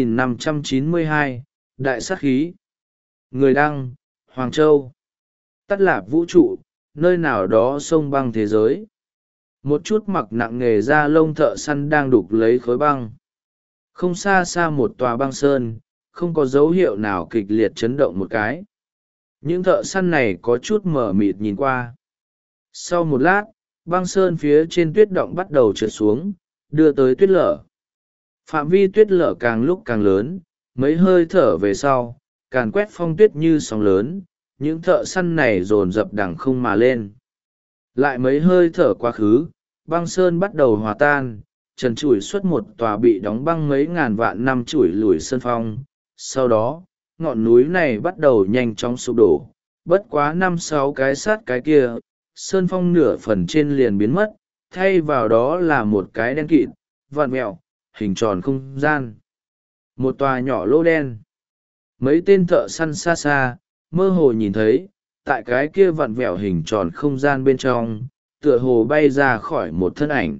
3592, Đại sát khí. Người đăng, Hoàng Châu. Tắt lạp vũ trụ, nơi nào đó sông băng thế giới. Một chút mặc nặng nghề da lông thợ săn đang đục lấy khối băng. Không xa xa một tòa băng sơn, không có dấu hiệu nào kịch liệt chấn động một cái. Những thợ săn này có chút mờ mịt nhìn qua. Sau một lát, băng sơn phía trên tuyết động bắt đầu trượt xuống, đưa tới tuyết lở. Phạm vi tuyết lở càng lúc càng lớn, mấy hơi thở về sau, càn quét phong tuyết như sóng lớn, những thợ săn này dồn dập đằng không mà lên. Lại mấy hơi thở quá khứ, băng sơn bắt đầu hòa tan, trần trụi xuất một tòa bị đóng băng mấy ngàn vạn năm trụi lùi sơn phong. Sau đó, ngọn núi này bắt đầu nhanh chóng sụp đổ, bất quá 5-6 cái sát cái kia, sơn phong nửa phần trên liền biến mất, thay vào đó là một cái đen kịt, vặn mẹo, hình tròn không gian. Một tòa nhỏ lỗ đen. Mấy tên thợ săn xa xa, mơ hồ nhìn thấy, tại cái kia vặn vẹo hình tròn không gian bên trong, tựa hồ bay ra khỏi một thân ảnh.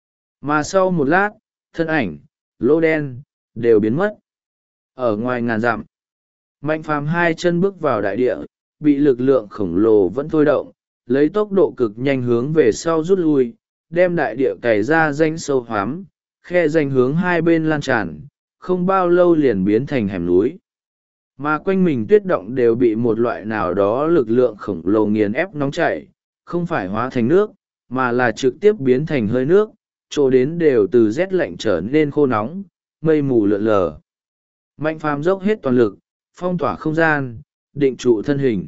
Mà sau một lát, thân ảnh, lỗ đen, đều biến mất. Ở ngoài ngàn dặm, Mạnh Phàm hai chân bước vào đại địa, bị lực lượng khổng lồ vẫn thôi động, lấy tốc độ cực nhanh hướng về sau rút lui, đem đại địa cày ra rãnh sâu hoắm, khe rãnh hướng hai bên lan tràn, không bao lâu liền biến thành hẻm núi. Mà quanh mình tuyết động đều bị một loại nào đó lực lượng khổng lồ nghiền ép nóng chảy, không phải hóa thành nước, mà là trực tiếp biến thành hơi nước, chỗ đến đều từ rét lạnh trở nên khô nóng, mây mù lượn lờ. Mạnh Phàm dốc hết toàn lực, phong tỏa không gian, định trụ thân hình.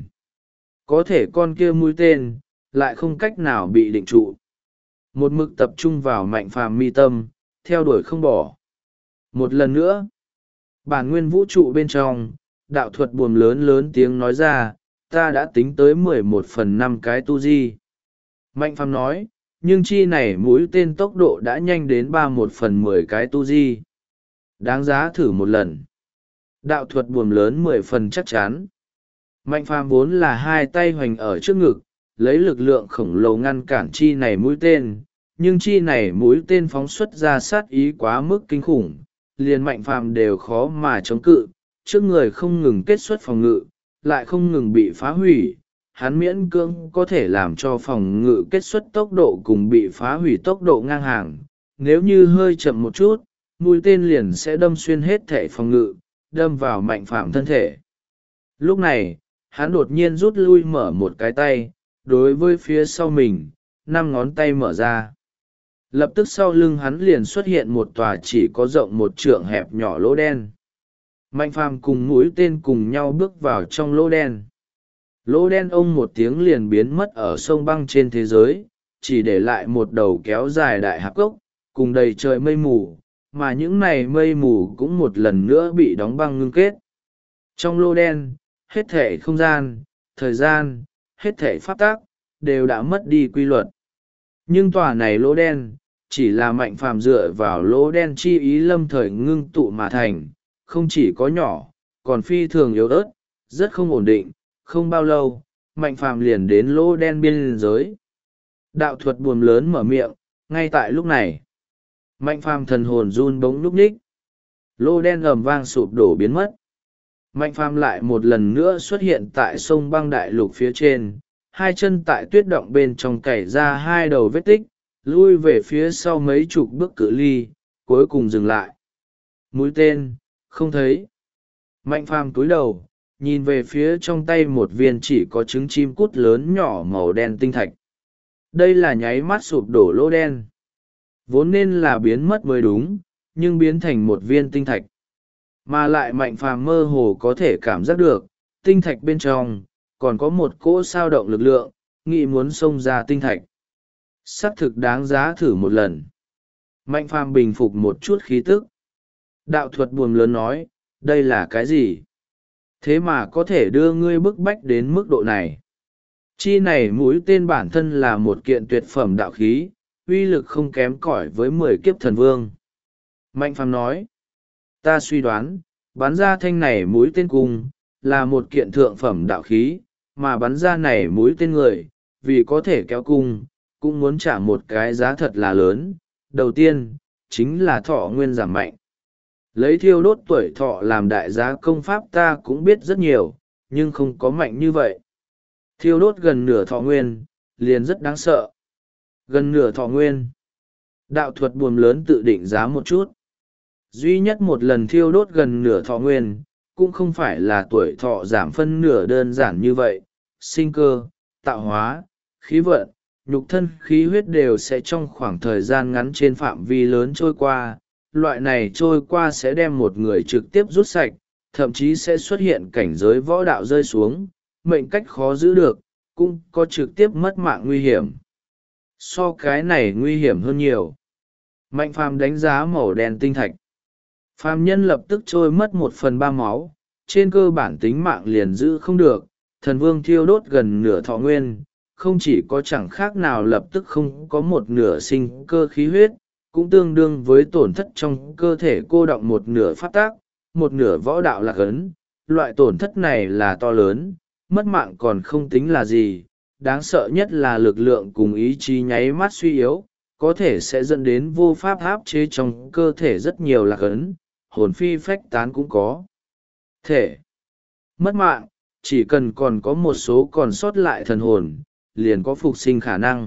Có thể con kia mũi tên, lại không cách nào bị định trụ. Một mực tập trung vào Mạnh Phàm mi tâm, theo đuổi không bỏ. Một lần nữa, bản nguyên vũ trụ bên trong, đạo thuật buồm lớn lớn tiếng nói ra, ta đã tính tới 11/5 cái tu di. Mạnh Phàm nói, nhưng chi này mũi tên tốc độ đã nhanh đến 31/10 cái tu di. Đáng giá thử một lần. Đạo thuật buồm lớn 10 phần chắc chắn. Mạnh Phàm vốn là hai tay hoành ở trước ngực, lấy lực lượng khổng lồ ngăn cản chi này mũi tên, nhưng chi này mũi tên phóng xuất ra sát ý quá mức kinh khủng, liền Mạnh Phàm đều khó mà chống cự, trước người không ngừng kết xuất phòng ngự, lại không ngừng bị phá hủy. Hắn miễn cưỡng có thể làm cho phòng ngự kết xuất tốc độ cùng bị phá hủy tốc độ ngang hàng, nếu như hơi chậm một chút, mũi tên liền sẽ đâm xuyên hết thể phòng ngự, đâm vào Mạnh Phàm thân thể. Lúc này, hắn đột nhiên rút lui mở một cái tay, đối với phía sau mình, 5 ngón tay mở ra. Lập tức sau lưng hắn liền xuất hiện một tòa chỉ có rộng 1 trượng hẹp nhỏ lỗ đen. Mạnh Phàm cùng mũi tên cùng nhau bước vào trong lỗ đen. Lỗ đen ông một tiếng liền biến mất ở sông băng trên thế giới, chỉ để lại một đầu kéo dài đại hạp cốc, cùng đầy trời mây mù, mà những này mây mù cũng một lần nữa bị đóng băng ngưng kết. Trong lỗ đen, hết thể không gian, thời gian, hết thể pháp tắc, đều đã mất đi quy luật. Nhưng tòa này lỗ đen, chỉ là Mạnh Phàm dựa vào lỗ đen chi ý lâm thời ngưng tụ mà thành, không chỉ có nhỏ, còn phi thường yếu ớt, rất không ổn định, không bao lâu, Mạnh Phàm liền đến lỗ đen biên giới. Đạo thuật buồm lớn mở miệng, ngay tại lúc này. Mạnh Phàm thần hồn run bỗng nhúc nhích. Lỗ đen ầm vang sụp đổ biến mất. Mạnh Phàm lại một lần nữa xuất hiện tại sông băng đại lục phía trên, hai chân tại tuyết động bên trong cày ra hai đầu vết tích, lui về phía sau mấy chục bước cự ly, cuối cùng dừng lại. Mũi tên, không thấy. Mạnh Phàm cúi đầu, nhìn về phía trong tay một viên chỉ có trứng chim cút lớn nhỏ màu đen tinh thạch. Đây là nháy mắt sụp đổ lỗ đen. Vốn nên là biến mất mới đúng, nhưng biến thành một viên tinh thạch. Mà lại Mạnh Phàm mơ hồ có thể cảm giác được, tinh thạch bên trong, còn có một cỗ sao động lực lượng, nghĩ muốn xông ra tinh thạch. Xác thực đáng giá thử một lần. Mạnh Phàm bình phục một chút khí tức. Đạo thuật buồm lớn nói, đây là cái gì? Thế mà có thể đưa ngươi bức bách đến mức độ này. Chi này mũi tên bản thân là một kiện tuyệt phẩm đạo khí, uy lực không kém cỏi với 10 kiếp thần vương. Mạnh Phàm nói, ta suy đoán, bắn ra thanh này mũi tên cung, là một kiện thượng phẩm đạo khí, mà bắn ra này mũi tên người, vì có thể kéo cung, cũng muốn trả một cái giá thật là lớn. Đầu tiên, chính là thọ nguyên giảm mạnh. Lấy thiêu đốt tuổi thọ làm đại giá công pháp ta cũng biết rất nhiều, nhưng không có mạnh như vậy. Thiêu đốt gần nửa thọ nguyên, liền rất đáng sợ. Gần nửa thọ nguyên. Đạo thuật buồm lớn tự định giá một chút. Duy nhất một lần thiêu đốt gần nửa thọ nguyên, cũng không phải là tuổi thọ giảm phân nửa đơn giản như vậy. Sinh cơ, tạo hóa, khí vận, nhục thân khí huyết đều sẽ trong khoảng thời gian ngắn trên phạm vi lớn trôi qua. Loại này trôi qua sẽ đem một người trực tiếp rút sạch, thậm chí sẽ xuất hiện cảnh giới võ đạo rơi xuống, mệnh cách khó giữ được, cũng có trực tiếp mất mạng nguy hiểm. So cái này nguy hiểm hơn nhiều. Mạnh Phàm đánh giá màu đen tinh thạch. Phàm nhân lập tức trôi mất 1/3 máu, trên cơ bản tính mạng liền giữ không được. Thần vương thiêu đốt gần nửa thọ nguyên, không chỉ có chẳng khác nào lập tức không có một nửa sinh cơ khí huyết, cũng tương đương với tổn thất trong cơ thể cô đọng một nửa pháp tác, một nửa võ đạo lạc ấn. Loại tổn thất này là to lớn, mất mạng còn không tính là gì, đáng sợ nhất là lực lượng cùng ý chí nháy mắt suy yếu, có thể sẽ dẫn đến vô pháp áp chế trong cơ thể rất nhiều lạc ấn, hồn phi phách tán cũng có thể. Mất mạng, chỉ cần còn có một số còn sót lại thần hồn, liền có phục sinh khả năng.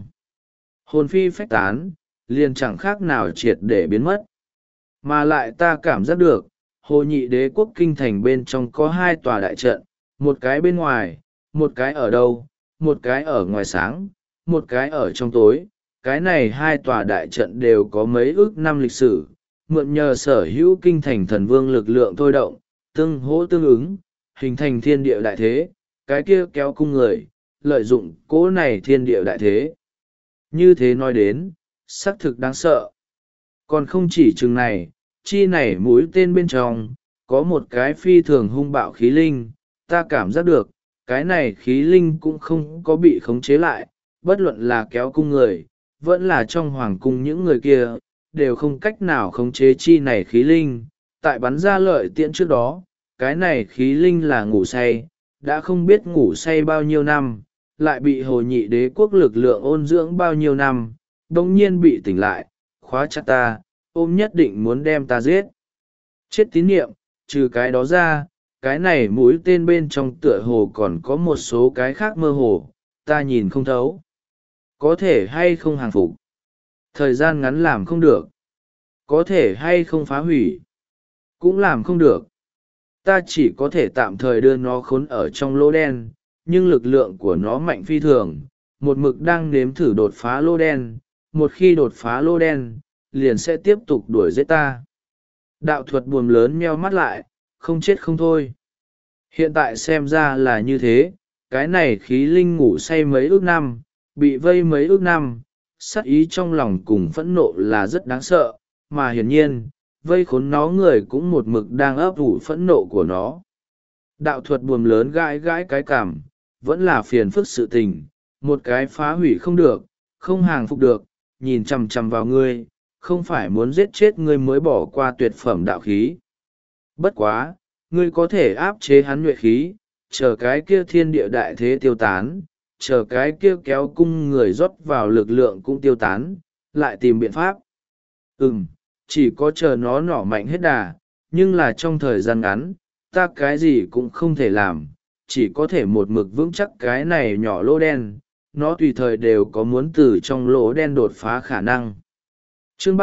Hồn phi phách tán, liền chẳng khác nào triệt để biến mất. Mà lại ta cảm giác được, Hồ Nhị Đế quốc kinh thành bên trong có 2 tòa đại trận, một cái bên ngoài, một cái ở đâu, một cái ở ngoài sáng, một cái ở trong tối. Cái này 2 tòa đại trận đều có mấy ước năm lịch sử, mượn nhờ sở hữu kinh thành thần vương lực lượng thôi động, tương hỗ tương ứng, hình thành thiên địa đại thế. Cái kia kéo cung người, lợi dụng cỗ này thiên địa đại thế. Như thế nói đến, xác thực đáng sợ. Còn không chỉ chừng này, chi này mũi tên bên trong, có một cái phi thường hung bạo khí linh, ta cảm giác được, cái này khí linh cũng không có bị khống chế lại, bất luận là kéo cung người, vẫn là trong hoàng cung những người kia, đều không cách nào khống chế chi này khí linh. Tại bắn ra lợi tiễn trước đó, cái này khí linh là ngủ say, đã không biết ngủ say bao nhiêu năm, lại bị Hồ Nhị Đế quốc lực lượng ôn dưỡng bao nhiêu năm, đồng nhiên bị tỉnh lại, khóa chặt ta, ôm nhất định muốn đem ta giết. Chết tín niệm, trừ cái đó ra, cái này mũi tên bên trong tựa hồ còn có một số cái khác mơ hồ, ta nhìn không thấu. Có thể hay không hàng phục? Thời gian ngắn làm không được. Có thể hay không phá hủy? Cũng làm không được. Ta chỉ có thể tạm thời đưa nó khốn ở trong lỗ đen, nhưng lực lượng của nó mạnh phi thường, một mực đang nếm thử đột phá lỗ đen. Một khi đột phá lỗ đen, liền sẽ tiếp tục đuổi giết ta. Đạo thuật buồm lớn meo mắt lại, không chết không thôi. Hiện tại xem ra là như thế, cái này khí linh ngủ say mấy ước năm, bị vây mấy ước năm, sát ý trong lòng cùng phẫn nộ là rất đáng sợ, mà hiển nhiên, vây khốn nó người cũng một mực đang ấp ủ phẫn nộ của nó. Đạo thuật buồm lớn gãi gãi cái cảm, vẫn là phiền phức sự tình, một cái phá hủy không được, không hàng phục được, nhìn chằm chằm vào ngươi, không phải muốn giết chết ngươi mới bỏ qua tuyệt phẩm đạo khí. Bất quá, ngươi có thể áp chế hắn nhuệ khí, chờ cái kia thiên địa đại thế tiêu tán, chờ cái kia kéo cung người rót vào lực lượng cũng tiêu tán, lại tìm biện pháp. Chỉ có chờ nó nỏ mạnh hết đà, nhưng là trong thời gian ngắn, ta cái gì cũng không thể làm, chỉ có thể một mực vững chắc cái này nhỏ lỗ đen, nó tùy thời đều có muốn từ trong lỗ đen đột phá khả năng. Chương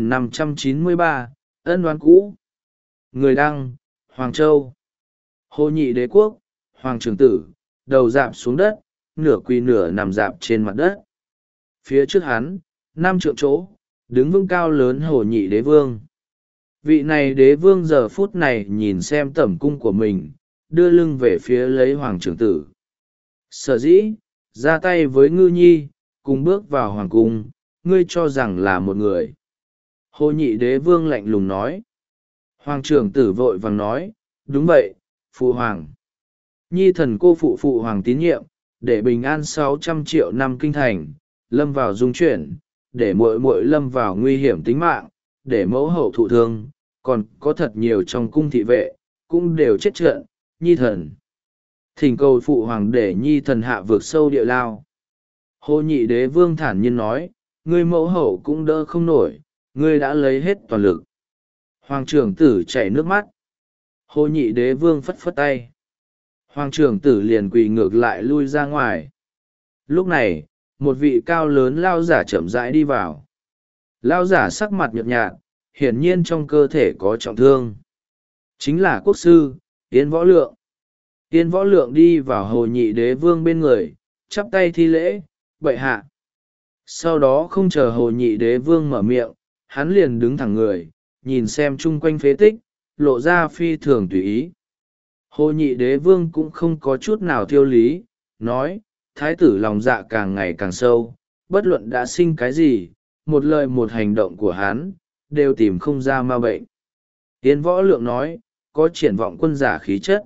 3593, ân oán cũ. Người đăng, Hoàng Châu. Hồ Nhị Đế Quốc, Hoàng Trường Tử, đầu rạp xuống đất, nửa quỳ nửa nằm rạp trên mặt đất. Phía trước hắn, 5 trượng chỗ, đứng vững cao lớn Hồ Nhị Đế Vương. Vị này đế vương giờ phút này nhìn xem tẩm cung của mình, đưa lưng về phía lấy Hoàng Trường Tử. Sở dĩ, ra tay với Ngư Nhi, cùng bước vào hoàng cung, ngươi cho rằng là một người. Hồ Nhị Đế Vương lạnh lùng nói. Hoàng Trường Tử vội vàng nói, đúng vậy, phụ hoàng. Nhi thần cô phụ hoàng tín nhiệm, để bình an 600 triệu năm kinh thành, lâm vào dung chuyển, để muội muội lâm vào nguy hiểm tính mạng, để mẫu hậu thụ thương, còn có thật nhiều trong cung thị vệ, cũng đều chết trận, Nhi thần. Thỉnh cầu phụ hoàng để Nhi thần hạ vượt sâu địa lao. Hồ Nhị Đế Vương thản nhiên nói, ngươi mẫu hậu cũng đỡ không nổi, ngươi đã lấy hết toàn lực. Hoàng Trường Tử chảy nước mắt. Hồ Nhị Đế Vương phất phất tay. Hoàng Trường Tử liền quỳ ngược lại lui ra ngoài. Lúc này, một vị cao lớn lao giả chậm rãi đi vào. Lao giả sắc mặt nhợt nhạt, hiển nhiên trong cơ thể có trọng thương. Chính là quốc sư, Yên Võ Lượng. Yên Võ Lượng đi vào Hồ Nhị Đế Vương bên người, chắp tay thi lễ, bệ hạ. Sau đó không chờ Hồ Nhị Đế Vương mở miệng, hắn liền đứng thẳng người, nhìn xem chung quanh phế tích, lộ ra phi thường tùy ý. Hồ Nhị Đế Vương cũng không có chút nào thiêu lý, nói, thái tử lòng dạ càng ngày càng sâu, bất luận đã sinh cái gì, một lời một hành động của hắn, đều tìm không ra ma bệnh. Yên Võ Lượng nói, có triển vọng quân giả khí chất.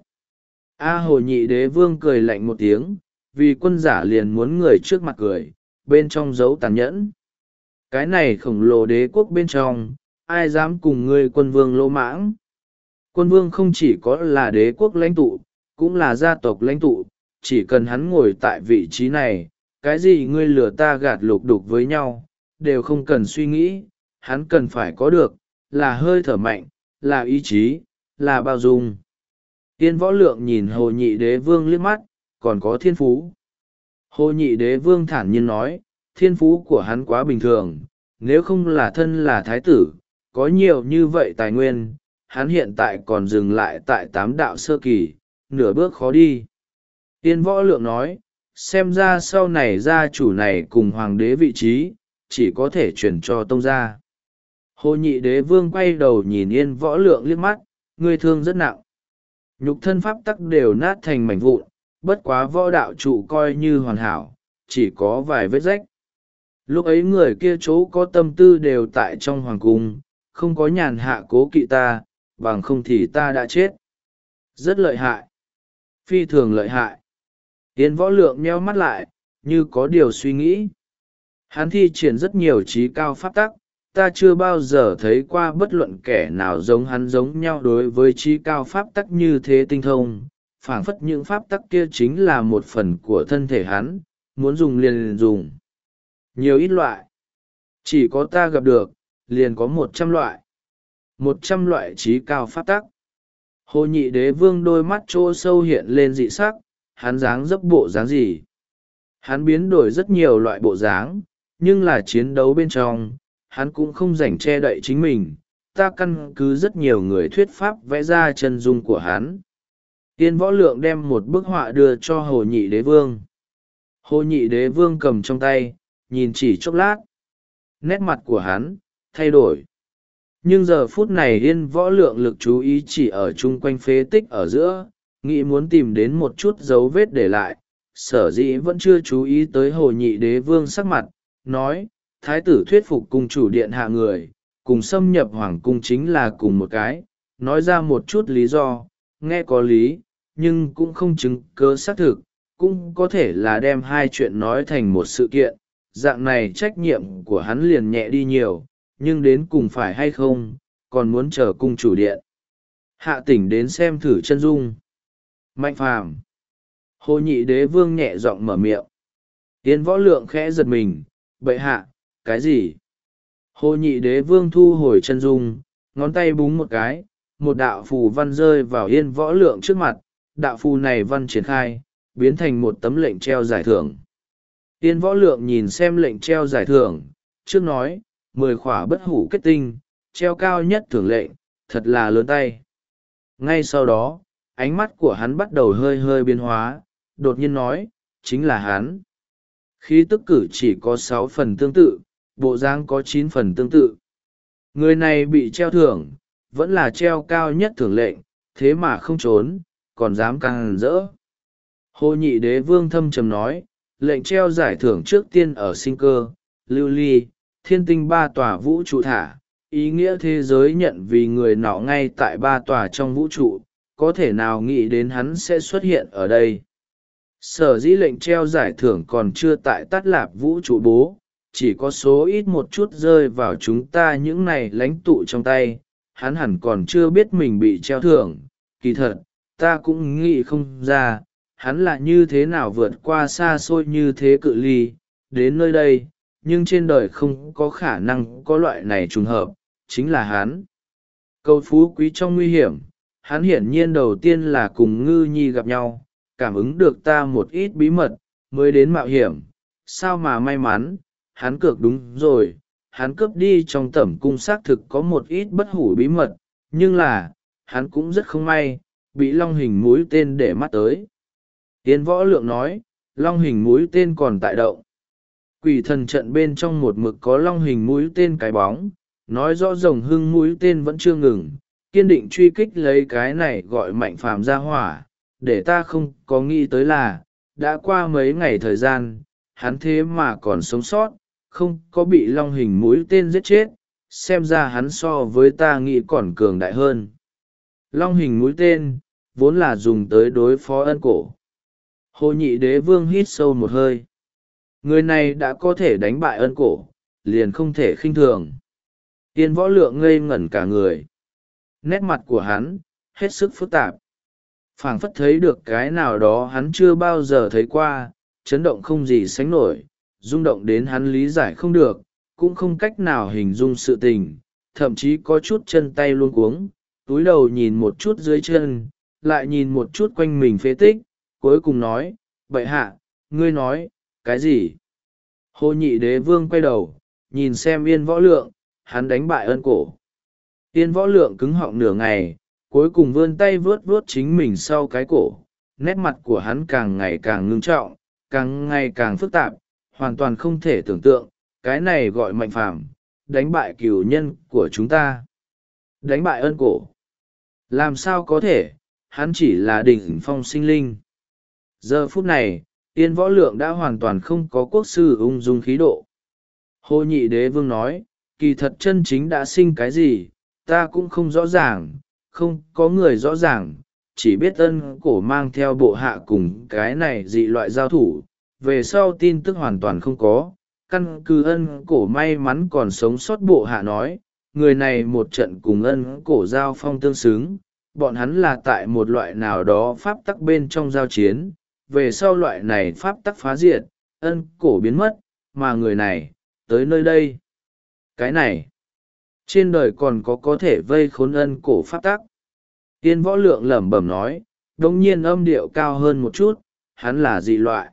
Hồ Nhị Đế Vương cười lạnh một tiếng, vì quân giả liền muốn người trước mặt cười, bên trong giấu tàn nhẫn. Cái này khổng lồ đế quốc bên trong, ai dám cùng ngươi quân vương lỗ mãng. Quân vương không chỉ có là đế quốc lãnh tụ, cũng là gia tộc lãnh tụ, chỉ cần hắn ngồi tại vị trí này, cái gì ngươi lừa ta gạt lục đục với nhau, đều không cần suy nghĩ, hắn cần phải có được, là hơi thở mạnh, là ý chí, là bao dung. Yên Võ Lượng nhìn Hồ Nhị Đế Vương liếc mắt, còn có thiên phú. Hồ Nhị Đế Vương thản nhiên nói, thiên phú của hắn quá bình thường, nếu không là thân là thái tử, có nhiều như vậy tài nguyên, hắn hiện tại còn dừng lại tại 8 đạo sơ kỳ, nửa bước khó đi. Yên Võ Lượng nói, xem ra sau này gia chủ này cùng hoàng đế vị trí, chỉ có thể chuyển cho tông gia. Hồ Nhị Đế Vương quay đầu nhìn Yên Võ Lượng liếc mắt, ngươi thương rất nặng. Nhục thân pháp tắc đều nát thành mảnh vụn, bất quá võ đạo trụ coi như hoàn hảo, chỉ có vài vết rách. Lúc ấy người kia chỗ có tâm tư đều tại trong hoàng cung, không có nhàn hạ cố kỵ ta, bằng không thì ta đã chết. Rất lợi hại. Phi thường lợi hại. Yên Võ Lượng nheo mắt lại, như có điều suy nghĩ. Hắn thi triển rất nhiều trí cao pháp tắc, ta chưa bao giờ thấy qua bất luận kẻ nào giống hắn giống nhau đối với trí cao pháp tắc như thế tinh thông. Phảng phất những pháp tắc kia chính là một phần của thân thể hắn, muốn dùng liền dùng. Nhiều ít loại. Chỉ có ta gặp được, liền có 100 loại. 100 loại trí cao pháp tắc. Hồ Nhị Đế Vương đôi mắt trô sâu hiện lên dị sắc, hắn dáng dấp bộ dáng gì. Hắn biến đổi rất nhiều loại bộ dáng, nhưng là chiến đấu bên trong, hắn cũng không rảnh che đậy chính mình. Ta căn cứ rất nhiều người thuyết pháp vẽ ra chân dung của hắn. Yên Võ Lượng đem một bức họa đưa cho Hồ Nhị Đế Vương. Hồ Nhị Đế Vương cầm trong tay, nhìn chỉ chốc lát. Nét mặt của hắn, thay đổi. Nhưng giờ phút này Yên Võ Lượng lực chú ý chỉ ở chung quanh phế tích ở giữa, nghĩ muốn tìm đến một chút dấu vết để lại. Sở dĩ vẫn chưa chú ý tới Hồ Nhị Đế Vương sắc mặt, nói, thái tử thuyết phục cung chủ điện hạ người, cùng xâm nhập hoàng cung chính là cùng một cái, nói ra một chút lý do, nghe có lý, nhưng cũng không chứng cớ xác thực, cũng có thể là đem hai chuyện nói thành một sự kiện, dạng này trách nhiệm của hắn liền nhẹ đi nhiều, nhưng đến cùng phải hay không, còn muốn chờ cung chủ điện hạ tỉnh đến xem thử chân dung. Mạnh Phàm Hồ nhị đế vương nhẹ giọng mở miệng. Yên võ lượng khẽ giật mình, bệ hạ, cái gì? Hồ nhị đế vương thu hồi chân dung, ngón tay búng một cái, một đạo phù văn rơi vào yên võ lượng trước mặt, đạo phù này văn triển khai, biến thành một tấm lệnh treo giải thưởng. Yên võ lượng nhìn xem lệnh treo giải thưởng, trước nói, 10 khỏa bất hủ kết tinh, treo cao nhất thưởng lệnh, thật là lớn tay. Ngay sau đó, ánh mắt của hắn bắt đầu hơi hơi biến hóa, đột nhiên nói, chính là hắn. Khí tức cử chỉ có 6 phần tương tự, bộ dáng có 9 phần tương tự. Người này bị treo thưởng, vẫn là treo cao nhất thưởng lệnh, thế mà không trốn, còn dám càng rỡ. Hồ nhị đế vương thâm trầm nói, lệnh treo giải thưởng trước tiên ở sinh cơ, lưu ly, thiên tinh 3 tòa vũ trụ thả, ý nghĩa thế giới nhận vì người nọ ngay tại 3 tòa trong vũ trụ, có thể nào nghĩ đến hắn sẽ xuất hiện ở đây. Sở dĩ lệnh treo giải thưởng còn chưa tại Tát Lạp vũ trụ bố, chỉ có số ít một chút rơi vào chúng ta những này lãnh tụ trong tay, hắn hẳn còn chưa biết mình bị treo thưởng. Kỳ thật, ta cũng nghĩ không ra, hắn là như thế nào vượt qua xa xôi như thế cự ly, đến nơi đây, nhưng trên đời không có khả năng có loại này trùng hợp, chính là hắn. Cầu phú quý trong nguy hiểm, hắn hiển nhiên đầu tiên là cùng ngư nhi gặp nhau, cảm ứng được ta một ít bí mật, mới đến mạo hiểm. Sao mà may mắn, hắn cược đúng rồi, hắn cướp đi trong tẩm cung xác thực có một ít bất hủ bí mật, nhưng là, hắn cũng rất không may, bị long hình mũi tên để mắt tới. Tiến võ lượng nói, long hình mũi tên còn tại động. Quỷ thần trận bên trong một mực có long hình mũi tên cái bóng, nói rõ rồng hưng mũi tên vẫn chưa ngừng, kiên định truy kích lấy cái này gọi mạnh phàm ra hỏa, để ta không có nghĩ tới là, đã qua mấy ngày thời gian, hắn thế mà còn sống sót, không có bị long hình mũi tên giết chết, xem ra hắn so với ta nghĩ còn cường đại hơn. Long hình mũi tên, vốn là dùng tới đối phó ân cổ. Hồ nhị đế vương hít sâu một hơi. Người này đã có thể đánh bại ân cổ, liền không thể khinh thường. Tiên võ lượng ngây ngẩn cả người. Nét mặt của hắn, hết sức phức tạp. Phảng phất thấy được cái nào đó hắn chưa bao giờ thấy qua, chấn động không gì sánh nổi, rung động đến hắn lý giải không được, cũng không cách nào hình dung sự tình, thậm chí có chút chân tay luôn cuống, túi đầu nhìn một chút dưới chân, lại nhìn một chút quanh mình phế tích, cuối cùng nói, bệ hạ, ngươi nói, cái gì? Hồ nhị đế vương quay đầu, nhìn xem Yên võ lượng, hắn đánh bại ân cổ. Yên võ lượng cứng họng nửa ngày, cuối cùng vươn tay vuốt vuốt chính mình sau cái cổ, nét mặt của hắn càng ngày càng ngưng trọng, càng ngày càng phức tạp, hoàn toàn không thể tưởng tượng, cái này gọi mạnh phàm, đánh bại cửu nhân của chúng ta. Đánh bại ân cổ. Làm sao có thể, hắn chỉ là đỉnh phong sinh linh. Giờ phút này, Yên võ lượng đã hoàn toàn không có quốc sư ung dung khí độ. Hồ nhị đế vương nói, kỳ thật chân chính đã sinh cái gì, ta cũng không rõ ràng, không có người rõ ràng, chỉ biết ân cổ mang theo bộ hạ cùng cái này dị loại giao thủ, về sau tin tức hoàn toàn không có. Căn cứ ân cổ may mắn còn sống sót bộ hạ nói, người này một trận cùng ân cổ giao phong tương xứng, bọn hắn là tại một loại nào đó pháp tắc bên trong giao chiến, về sau loại này pháp tắc phá diệt, ân cổ biến mất, mà người này, tới nơi đây. Cái này, trên đời còn có thể vây khốn ân cổ pháp tắc. Tiên võ lượng lẩm bẩm nói, đồng nhiên âm điệu cao hơn một chút, hắn là dị loại.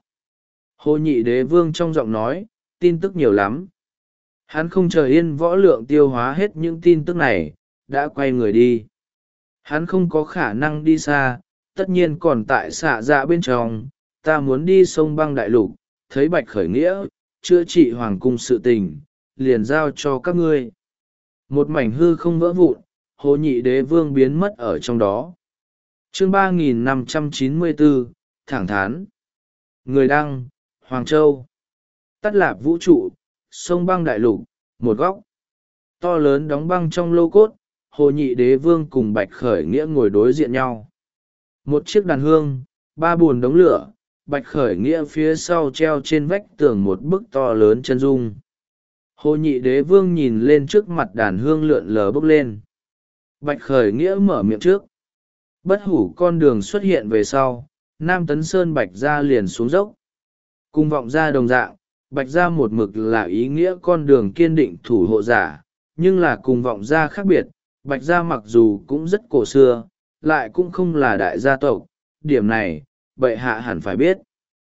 Hồ nhị đế vương trong giọng nói, tin tức nhiều lắm. Hắn không chờ Yên võ lượng tiêu hóa hết những tin tức này, đã quay người đi. Hắn không có khả năng đi xa, tất nhiên còn tại xạ dạ bên trong, ta muốn đi sông băng đại lục, thấy Bạch Khởi Nghĩa, chữa trị hoàng cung sự tình, liền giao cho các ngươi. Một mảnh hư không vỡ vụn, Hồ nhị đế vương biến mất ở trong đó. Chương 3594, thẳng thắn. Người đăng, Hoàng Châu. Tát Lạp vũ trụ, sông băng đại lục, một góc. To lớn đóng băng trong lô cốt, Hồ nhị đế vương cùng Bạch Khởi Nghĩa ngồi đối diện nhau. Một chiếc đàn hương, 3 bùn đống lửa, Bạch Khởi Nghĩa phía sau treo trên vách tường một bức to lớn chân dung. Hồ nhị đế vương nhìn lên trước mặt đàn hương lượn lờ bốc lên. Bạch Khởi Nghĩa mở miệng trước. Bất hủ con đường xuất hiện về sau, Nam Tấn Sơn Bạch Gia liền xuống dốc. Cùng Vọng Gia đồng dạng, Bạch Gia một mực là ý nghĩa con đường kiên định thủ hộ giả, nhưng là cùng Vọng Gia khác biệt, Bạch Gia mặc dù cũng rất cổ xưa, lại cũng không là đại gia tộc, điểm này, bệ hạ hẳn phải biết.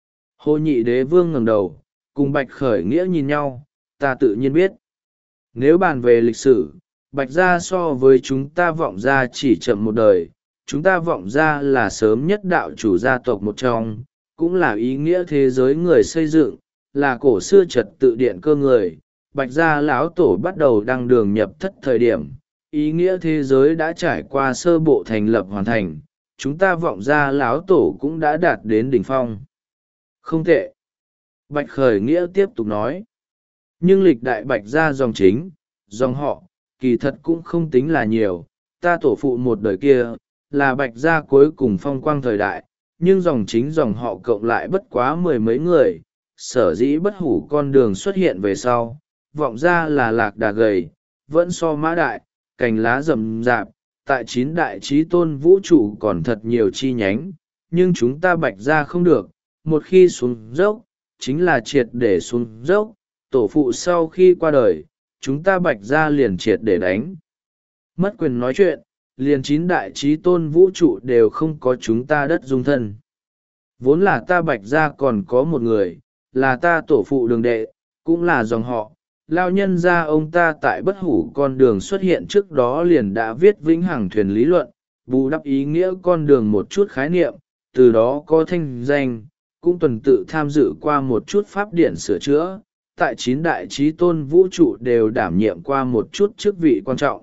Hồ Nhị Đế Vương ngẩng đầu, cùng Bạch Khởi Nghĩa nhìn nhau, ta tự nhiên biết. Nếu bàn về lịch sử, Bạch Gia so với chúng ta Vọng Gia chỉ chậm một đời, chúng ta Vọng Gia là sớm nhất đạo chủ gia tộc một trong, cũng là ý nghĩa thế giới người xây dựng, là cổ xưa trật tự điện cơ người. Bạch Gia lão tổ bắt đầu đăng đường nhập thất thời điểm, ý nghĩa thế giới đã trải qua sơ bộ thành lập hoàn thành, chúng ta Vọng Gia lão tổ cũng đã đạt đến đỉnh phong. Không tệ. Bạch Khởi Nghĩa tiếp tục nói. Nhưng lịch đại Bạch Gia dòng chính, dòng họ, kỳ thật cũng không tính là nhiều. Ta tổ phụ một đời kia, là Bạch Gia cuối cùng phong quang thời đại, nhưng dòng chính dòng họ cộng lại bất quá mười mấy người. Sở dĩ bất hủ con đường xuất hiện về sau, Vọng Gia là lạc đà gầy, vẫn so mã đại, cành lá rậm rạp. Tại 9 đại chí tôn vũ trụ còn thật nhiều chi nhánh, nhưng chúng ta Bạch Gia không được, một khi xuống dốc, chính là triệt để xuống dốc. Tổ phụ sau khi qua đời, chúng ta Bạch Gia liền triệt để đánh mất quyền nói chuyện, liền 9 đại chí tôn vũ trụ đều không có chúng ta đất dung thân. Vốn là ta Bạch Gia còn có một người, là ta tổ phụ đường đệ, cũng là dòng họ. Lao nhân gia ông ta tại bất hủ con đường xuất hiện trước đó liền đã viết vĩnh hằng thuyền lý luận, bù đắp ý nghĩa con đường một chút khái niệm, từ đó có thanh danh, cũng tuần tự tham dự qua một chút pháp điển sửa chữa, tại 9 đại chí tôn vũ trụ đều đảm nhiệm qua một chút chức vị quan trọng.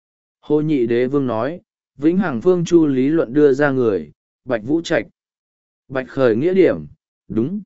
Hồ Nhị Đế Vương nói, vĩnh hằng phương chu lý luận đưa ra người, Bạch Vũ Trạch. Bạch Khởi Nghĩa điểm, đúng.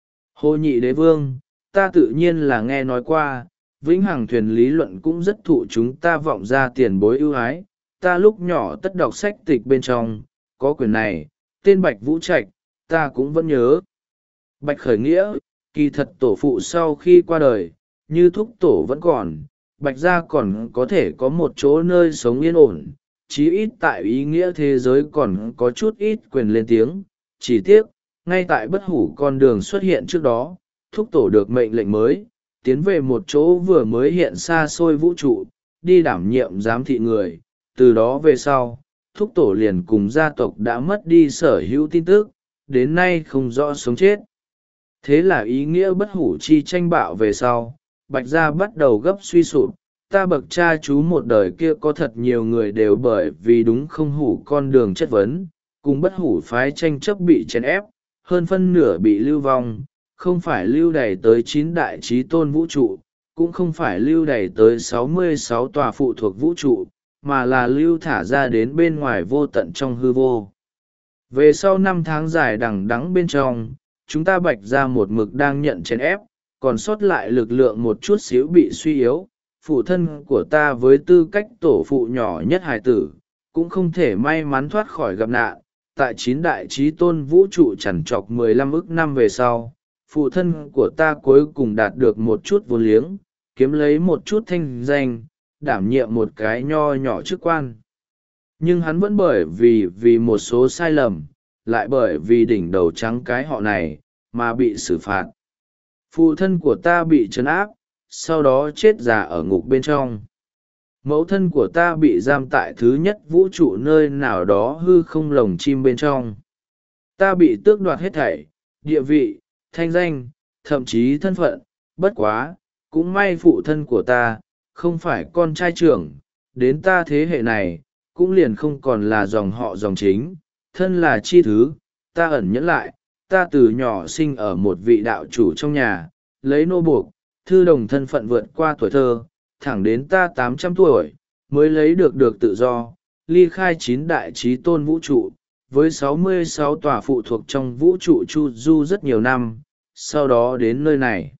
Hồ Nhị Đế Vương, ta tự nhiên là nghe nói qua, vĩnh hằng thuyền lý luận cũng rất thụ chúng ta Vọng Gia tiền bối ưu ái. Ta lúc nhỏ tất đọc sách tịch bên trong, có quyển này, tên Bạch Vũ Trạch, ta cũng vẫn nhớ. Bạch Khởi Nghĩa, kỳ thật tổ phụ sau khi qua đời, như thúc tổ vẫn còn, Bạch Gia còn có thể có một chỗ nơi sống yên ổn, chí ít tại ý nghĩa thế giới còn có chút ít quyền lên tiếng. Chỉ tiếc, ngay tại bất hủ con đường xuất hiện trước đó, thúc tổ được mệnh lệnh mới, tiến về một chỗ vừa mới hiện xa xôi vũ trụ, đi đảm nhiệm giám thị người. Từ đó về sau, thúc tổ liền cùng gia tộc đã mất đi sở hữu tin tức, đến nay không rõ sống chết. Thế là ý nghĩa bất hủ chi tranh bạo về sau, Bạch Gia bắt đầu gấp suy sụp. Ta bậc cha chú một đời kia có thật nhiều người đều bởi vì đúng không hủ con đường chất vấn, cùng bất hủ phái tranh chấp bị chèn ép, hơn phân nửa bị lưu vong, không phải lưu đày tới 9 đại chí tôn vũ trụ, cũng không phải lưu đày tới 66 tòa phụ thuộc vũ trụ, mà là lưu thả ra đến bên ngoài vô tận trong hư vô. Về sau 5 tháng dài đằng đẵng bên trong, chúng ta Bạch Gia một mực đang nhận chèn ép, còn sót lại lực lượng một chút xíu bị suy yếu. Phụ thân của ta với tư cách tổ phụ nhỏ nhất hài tử, cũng không thể may mắn thoát khỏi gặp nạn. Tại 9 đại chí tôn vũ trụ chằn trọc 15 ức năm về sau, phụ thân của ta cuối cùng đạt được một chút vốn liếng, kiếm lấy một chút thanh danh, đảm nhiệm một cái nho nhỏ chức quan. Nhưng hắn vẫn bởi vì một số sai lầm, lại bởi vì đỉnh đầu trắng cái họ này, mà bị xử phạt. Phụ thân của ta bị trấn áp, sau đó chết già ở ngục bên trong. Mẫu thân của ta bị giam tại thứ nhất vũ trụ nơi nào đó hư không lồng chim bên trong. Ta bị tước đoạt hết thảy, địa vị, thanh danh, thậm chí thân phận. Bất quá, cũng may phụ thân của ta, không phải con trai trưởng, đến ta thế hệ này, cũng liền không còn là dòng họ dòng chính, thân là chi thứ, ta ẩn nhẫn lại, ta từ nhỏ sinh ở một vị đạo chủ trong nhà, lấy nô buộc, thư đồng thân phận vượt qua tuổi thơ, thẳng đến ta 800 tuổi, mới lấy được tự do, ly khai 9 đại chí tôn vũ trụ, với 66 tòa phụ thuộc trong vũ trụ chu du rất nhiều năm, sau đó đến nơi này.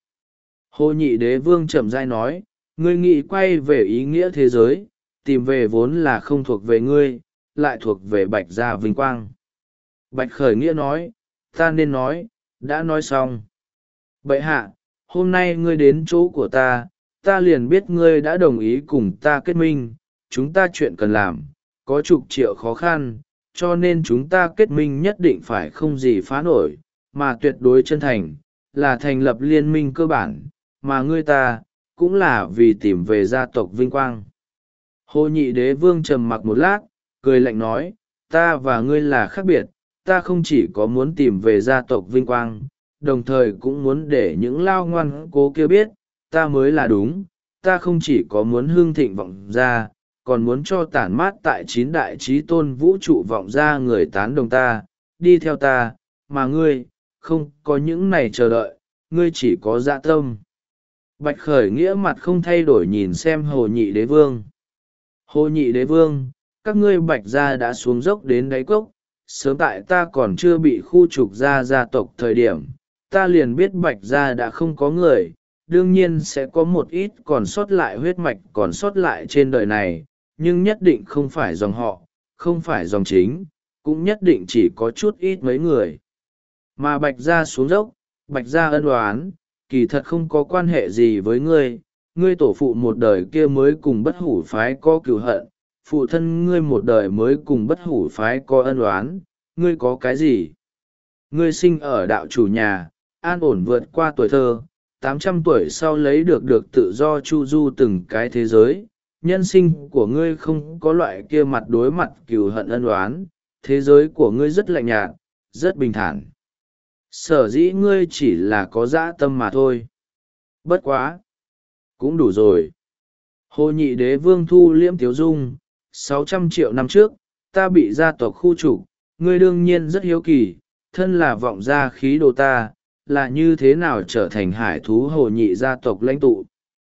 Hồ Nhị Đế Vương chậm rãi nói, ngươi nghĩ quay về ý nghĩa thế giới, tìm về vốn là không thuộc về ngươi, lại thuộc về Bạch Gia vinh quang. Bạch Khởi Nghĩa nói, ta nên nói, đã nói xong. Bệ hạ, hôm nay ngươi đến chỗ của ta, ta liền biết ngươi đã đồng ý cùng ta kết minh, chúng ta chuyện cần làm, có chục triệu khó khăn, cho nên chúng ta kết minh nhất định phải không gì phá nổi, mà tuyệt đối chân thành, là thành lập liên minh cơ bản, mà ngươi ta, cũng là vì tìm về gia tộc vinh quang. Hồ Nhị Đế Vương trầm mặc một lát, cười lạnh nói, ta và ngươi là khác biệt, ta không chỉ có muốn tìm về gia tộc vinh quang, đồng thời cũng muốn để những lao ngoan cố kia biết, ta mới là đúng, ta không chỉ có muốn hương thịnh vọng gia, còn muốn cho tản mát tại 9 đại chí tôn vũ trụ vọng gia người tán đồng ta, đi theo ta, mà ngươi, không có những này chờ đợi, ngươi chỉ có dạ tâm. Bạch Khởi Nghĩa mặt không thay đổi nhìn xem Hồ Nhị Đế Vương. Hồ Nhị Đế Vương, các ngươi Bạch gia đã xuống dốc đến đáy cốc, sớm tại ta còn chưa bị khu trục ra gia tộc thời điểm, ta liền biết Bạch gia đã không có người, đương nhiên sẽ có một ít còn sót lại huyết mạch còn sót lại trên đời này, nhưng nhất định không phải dòng họ, không phải dòng chính, cũng nhất định chỉ có chút ít mấy người. Mà Bạch gia xuống dốc, Bạch gia ân oán, kỳ thật không có quan hệ gì với ngươi, ngươi tổ phụ một đời kia mới cùng bất hủ phái có cừu hận, phụ thân ngươi một đời mới cùng bất hủ phái có ân oán, ngươi có cái gì? Ngươi sinh ở đạo chủ nhà, an ổn vượt qua tuổi thơ, 800 tuổi sau lấy được tự do chu du từng cái thế giới, nhân sinh của ngươi không có loại kia mặt đối mặt cừu hận ân oán, thế giới của ngươi rất lạnh nhạt, rất bình thản. Sở dĩ ngươi chỉ là có dã tâm mà thôi. Bất quá, cũng đủ rồi. Hồ Nhị Đế Vương thu liễm tiếu dung, 600 triệu năm trước, ta bị gia tộc khu trục, ngươi đương nhiên rất hiếu kỳ, thân là vọng gia khí đồ ta, là như thế nào trở thành hải thú Hồ Nhị gia tộc lãnh tụ.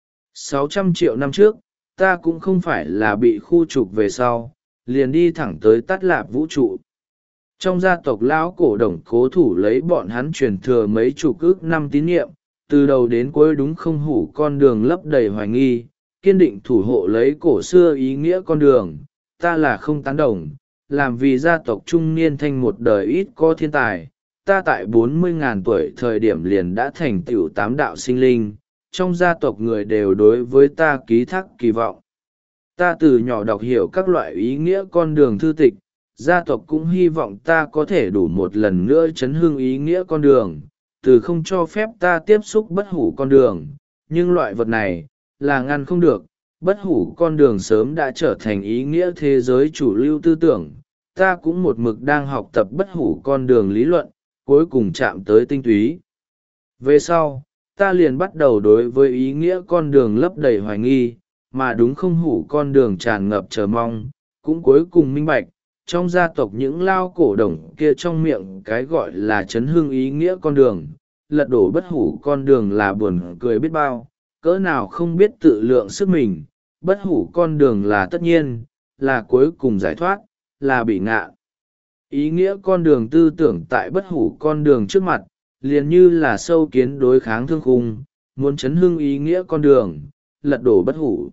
600 triệu năm trước, ta cũng không phải là bị khu trục về sau, liền đi thẳng tới Tát Lạp vũ trụ. Trong gia tộc lão cổ đồng cố thủ lấy bọn hắn truyền thừa mấy chục ức năm tín nhiệm, từ đầu đến cuối đúng không hủ con đường lấp đầy hoài nghi, kiên định thủ hộ lấy cổ xưa ý nghĩa con đường, ta là không tán đồng, làm vì gia tộc trung niên thanh một đời ít có thiên tài, ta tại 40.000 tuổi thời điểm liền đã thành tựu 8 đạo sinh linh, trong gia tộc người đều đối với ta ký thác kỳ vọng. Ta từ nhỏ đọc hiểu các loại ý nghĩa con đường thư tịch, gia tộc cũng hy vọng ta có thể đủ một lần nữa chấn hương ý nghĩa con đường, từ không cho phép ta tiếp xúc bất hủ con đường, nhưng loại vật này, là ngăn không được, bất hủ con đường sớm đã trở thành ý nghĩa thế giới chủ lưu tư tưởng, ta cũng một mực đang học tập bất hủ con đường lý luận, cuối cùng chạm tới tinh túy. Về sau, ta liền bắt đầu đối với ý nghĩa con đường lấp đầy hoài nghi, mà đúng không hủ con đường tràn ngập chờ mong, cũng cuối cùng minh bạch, trong gia tộc những lao cổ đồng kia trong miệng cái gọi là chấn hương ý nghĩa con đường, lật đổ bất hủ con đường là buồn cười biết bao, cỡ nào không biết tự lượng sức mình, bất hủ con đường là tất nhiên, là cuối cùng giải thoát, là bị ngạ. Ý nghĩa con đường tư tưởng tại bất hủ con đường trước mặt, liền như là sâu kiến đối kháng thương khung, muốn chấn hương ý nghĩa con đường, lật đổ bất hủ.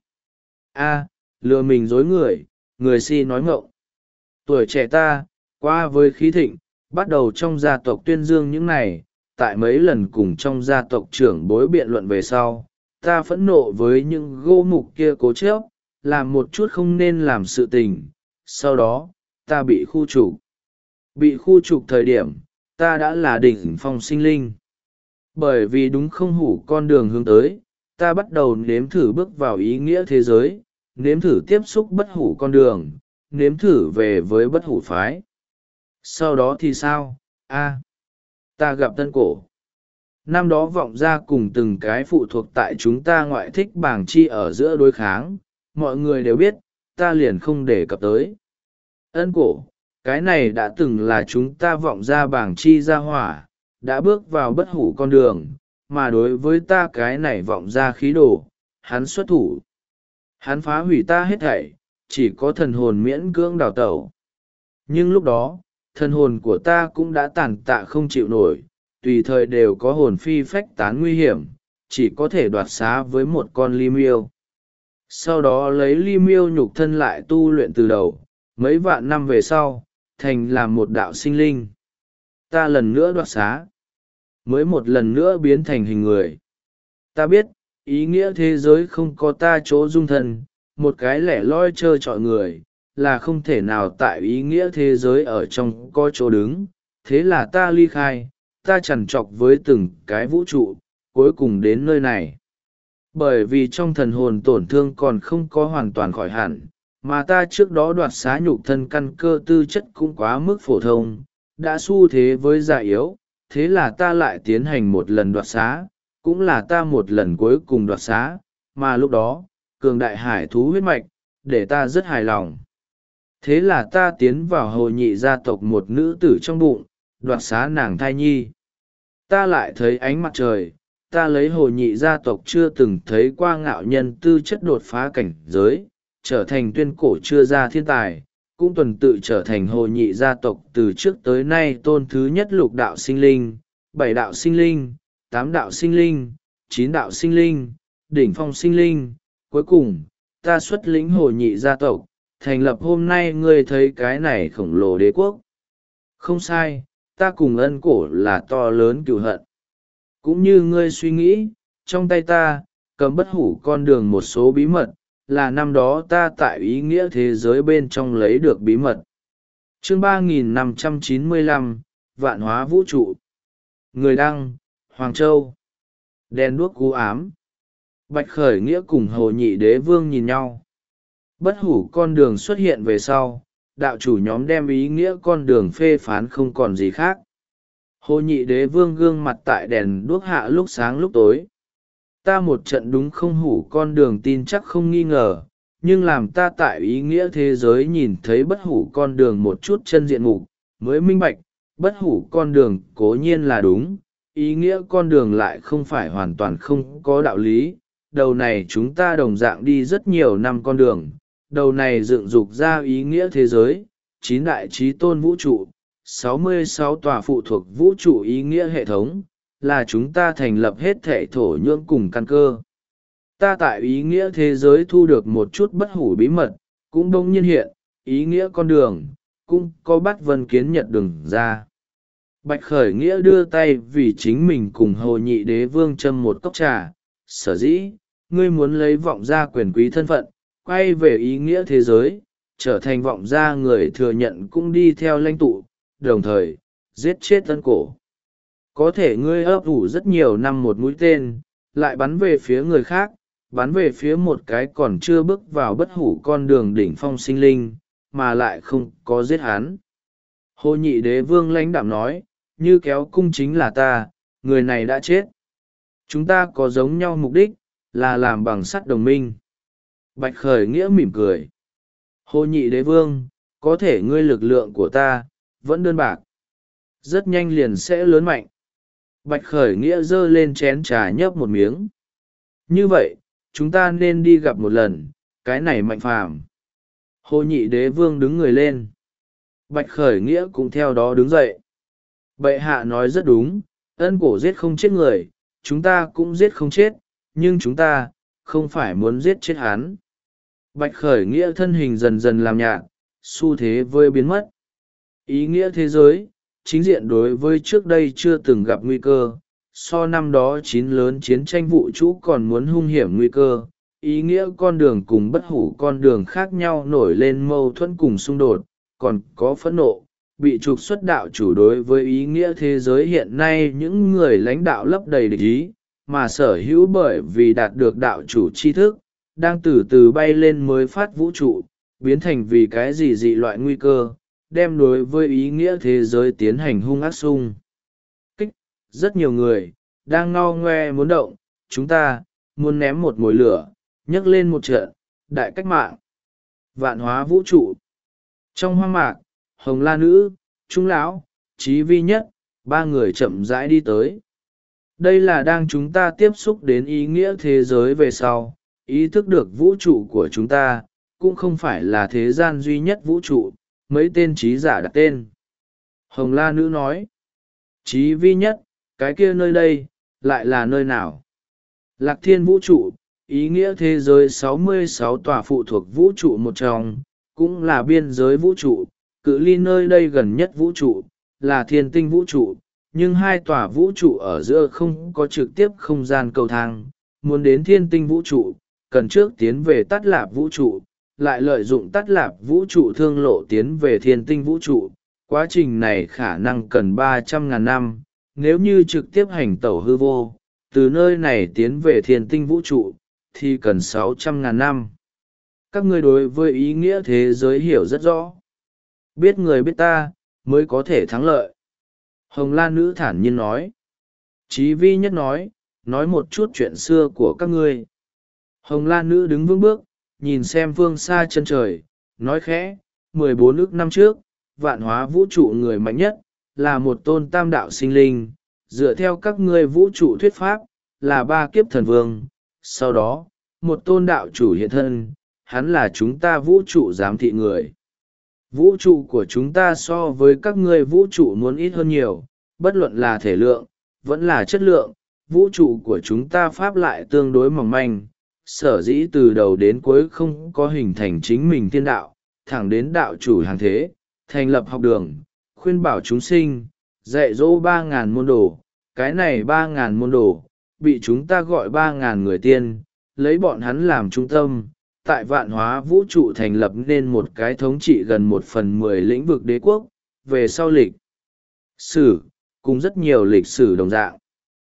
Lừa mình dối người, người si nói ngọng. Tuổi trẻ ta, qua với khí thịnh, bắt đầu trong gia tộc tuyên dương những này, tại mấy lần cùng trong gia tộc trưởng bối biện luận về sau, ta phẫn nộ với những gô mục kia cố chấp, làm một chút không nên làm sự tình, sau đó, ta bị khu trục. Bị khu trục thời điểm, ta đã là đỉnh phong sinh linh. Bởi vì đúng không hủ con đường hướng tới, ta bắt đầu nếm thử bước vào ý nghĩa thế giới, nếm thử tiếp xúc bất hủ con đường, nếm thử về với bất hủ phái. Sau đó thì sao? Ta gặp Tân Cổ. Năm đó vọng ra cùng từng cái phụ thuộc tại chúng ta ngoại thích bảng chi ở giữa đối kháng, mọi người đều biết, ta liền không đề cập tới. Ân Cổ, cái này đã từng là chúng ta vọng ra bảng chi ra hỏa, đã bước vào bất hủ con đường, mà đối với ta cái này vọng ra khí đồ, hắn xuất thủ. Hắn phá hủy ta hết thảy, chỉ có thần hồn miễn cưỡng đào tẩu. Nhưng lúc đó, thần hồn của ta cũng đã tàn tạ không chịu nổi, tùy thời đều có hồn phi phách tán nguy hiểm, chỉ có thể đoạt xá với một con ly miêu. Sau đó lấy ly miêu nhục thân lại tu luyện từ đầu, mấy vạn năm về sau, thành làm một đạo sinh linh. Ta lần nữa đoạt xá, mới một lần nữa biến thành hình người. Ta biết, ý nghĩa thế giới không có ta chỗ dung thân, một cái lẻ loi trơ trọi người, là không thể nào tại ý nghĩa thế giới ở trong có chỗ đứng. Thế là ta ly khai, ta trằn trọc với từng cái vũ trụ, cuối cùng đến nơi này. Bởi vì trong thần hồn tổn thương còn không có hoàn toàn khỏi hẳn, mà ta trước đó đoạt xá nhục thân căn cơ tư chất cũng quá mức phổ thông, đã xu thế với già yếu, thế là ta lại tiến hành một lần đoạt xá, cũng là ta một lần cuối cùng đoạt xá, mà lúc đó, cường đại hải thú huyết mạch, để ta rất hài lòng. Thế là ta tiến vào hồ nhị gia tộc một nữ tử trong bụng, đoạt xá nàng thai nhi. Ta lại thấy ánh mặt trời, ta lấy hồ nhị gia tộc chưa từng thấy qua ngạo nhân tư chất đột phá cảnh giới, trở thành tuyên cổ chưa ra thiên tài, cũng tuần tự trở thành hồ nhị gia tộc từ trước tới nay tôn thứ nhất lục đạo sinh linh, 7 đạo sinh linh, 8 đạo sinh linh, 9 đạo sinh linh, đỉnh phong sinh linh. Cuối cùng, ta xuất lĩnh hồ nhị gia tộc, thành lập hôm nay ngươi thấy cái này khổng lồ đế quốc. Không sai, ta cùng ân cổ là to lớn cừu hận. Cũng như ngươi suy nghĩ, trong tay ta, cầm bất hủ con đường một số bí mật, là năm đó ta tại ý nghĩa thế giới bên trong lấy được bí mật. Chương 3595, Vạn hóa vũ trụ. Người đăng, Hoàng Châu. Đèn đuốc u ám. Bạch Khởi Nghĩa cùng Hồ Nhị Đế Vương nhìn nhau. Bất hủ con đường xuất hiện về sau, đạo chủ nhóm đem ý nghĩa con đường phê phán không còn gì khác. Hồ Nhị Đế Vương gương mặt tại đèn đuốc hạ lúc sáng lúc tối. Ta một trận đúng không hủ con đường tin chắc không nghi ngờ, nhưng làm ta tại ý nghĩa thế giới nhìn thấy bất hủ con đường một chút chân diện mục, mới minh bạch, bất hủ con đường cố nhiên là đúng, ý nghĩa con đường lại không phải hoàn toàn không có đạo lý. Đầu này chúng ta đồng dạng đi rất nhiều năm con đường, đầu này dựng dục ra ý nghĩa thế giới, 9 đại trí tôn vũ trụ, 66 tòa phụ thuộc vũ trụ ý nghĩa hệ thống, là chúng ta thành lập hết thể thổ nhưỡng cùng căn cơ. Ta tại ý nghĩa thế giới thu được một chút bất hủ bí mật, cũng đông nhiên hiện, ý nghĩa con đường, cũng có bắt vân kiến nhật đường ra. Bạch Khởi Nghĩa đưa tay vì chính mình cùng Hồ Nhị Đế Vương châm một cốc trà, sở dĩ, ngươi muốn lấy vọng gia quyền quý thân phận, quay về ý nghĩa thế giới, trở thành vọng gia người thừa nhận cũng đi theo lãnh tụ, đồng thời, giết chết ân cổ. Có thể ngươi ấp ủ rất nhiều năm một mũi tên, lại bắn về phía người khác, bắn về phía một cái còn chưa bước vào bất hủ con đường đỉnh phong sinh linh, mà lại không có giết hắn. Hồ Nhị Đế Vương lãnh đạm nói, như kéo cung chính là ta, người này đã chết. Chúng ta có giống nhau mục đích, là làm bằng sắt đồng minh. Bạch Khởi Nghĩa mỉm cười. Hồ Nhị Đế Vương, có thể ngươi lực lượng của ta, vẫn đơn bạc. Rất nhanh liền sẽ lớn mạnh. Bạch Khởi Nghĩa giơ lên chén trà nhấp một miếng. Như vậy, chúng ta nên đi gặp một lần, cái này mạnh phàm. Hồ Nhị Đế Vương đứng người lên. Bạch Khởi Nghĩa cũng theo đó đứng dậy. Bệ hạ nói rất đúng, ân cổ giết không chết người, chúng ta cũng giết không chết, nhưng chúng ta, không phải muốn giết chết hắn. Bạch Khởi Nghĩa thân hình dần dần làm nhạt, xu thế vơi biến mất. Ý nghĩa thế giới, chính diện đối với trước đây chưa từng gặp nguy cơ, so năm đó 9 lớn chiến tranh vũ trụ còn muốn hung hiểm nguy cơ. Ý nghĩa con đường cùng bất hủ con đường khác nhau nổi lên mâu thuẫn cùng xung đột, còn có phẫn nộ, bị trục xuất đạo chủ đối với ý nghĩa thế giới hiện nay những người lãnh đạo lấp đầy địch ý, mà sở hữu bởi vì đạt được đạo chủ tri thức, đang từ từ bay lên mới phát vũ trụ, biến thành vì cái gì dị loại nguy cơ, đem đối với ý nghĩa thế giới tiến hành hung ác xung kích. Rất nhiều người, đang ngao ngoe muốn động, chúng ta, muốn ném một mồi lửa, nhấc lên một trận, đại cách mạng, vạn hóa vũ trụ. Trong hoang mạc, Hồng La Nữ, Trung Lão, Chí Vi Nhất, 3 người chậm rãi đi tới. Đây là đang chúng ta tiếp xúc đến ý nghĩa thế giới về sau, ý thức được vũ trụ của chúng ta, cũng không phải là thế gian duy nhất vũ trụ, mấy tên trí giả đặt tên. Hồng La Nữ nói, Chí Vi Nhất, cái kia nơi đây, lại là nơi nào? Lạc Thiên vũ trụ, ý nghĩa thế giới 66 tòa phụ thuộc vũ trụ một trong, cũng là biên giới vũ trụ, cự ly nơi đây gần nhất vũ trụ, là thiên tinh vũ trụ, nhưng 2 tòa vũ trụ ở giữa không có trực tiếp không gian cầu thang, muốn đến thiên tinh vũ trụ, cần trước tiến về tát lạp vũ trụ, lại lợi dụng tắt lạp vũ trụ thương lộ tiến về thiên tinh vũ trụ. Quá trình này khả năng cần 300.000 năm, nếu như trực tiếp hành tẩu hư vô, từ nơi này tiến về thiên tinh vũ trụ, thì cần 600.000 năm. Các ngươi đối với ý nghĩa thế giới hiểu rất rõ. Biết người biết ta, mới có thể thắng lợi. Hồng Lan Nữ thản nhiên nói. Chí Vi Nhất nói một chút chuyện xưa của các ngươi. Hồng Lan Nữ đứng vững bước, nhìn xem phương xa chân trời, nói khẽ, 14 ức năm trước, vạn hóa vũ trụ người mạnh nhất, là một tôn tam đạo sinh linh, dựa theo các ngươi vũ trụ thuyết pháp, là 3 kiếp thần vương. Sau đó, một tôn đạo chủ hiện thân, hắn là chúng ta vũ trụ giám thị người. Vũ trụ của chúng ta so với các ngươi vũ trụ muốn ít hơn nhiều, bất luận là thể lượng, vẫn là chất lượng, vũ trụ của chúng ta pháp lại tương đối mỏng manh, sở dĩ từ đầu đến cuối không có hình thành chính mình thiên đạo, thẳng đến đạo chủ hàng thế, thành lập học đường, khuyên bảo chúng sinh, dạy dỗ 3.000 môn đồ. Cái này 3.000 môn đồ, bị chúng ta gọi 3.000 người tiên, lấy bọn hắn làm trung tâm, tại vạn hóa vũ trụ thành lập nên một cái thống trị gần 1/10 lĩnh vực đế quốc. Về sau lịch sử, cùng rất nhiều lịch sử đồng dạng.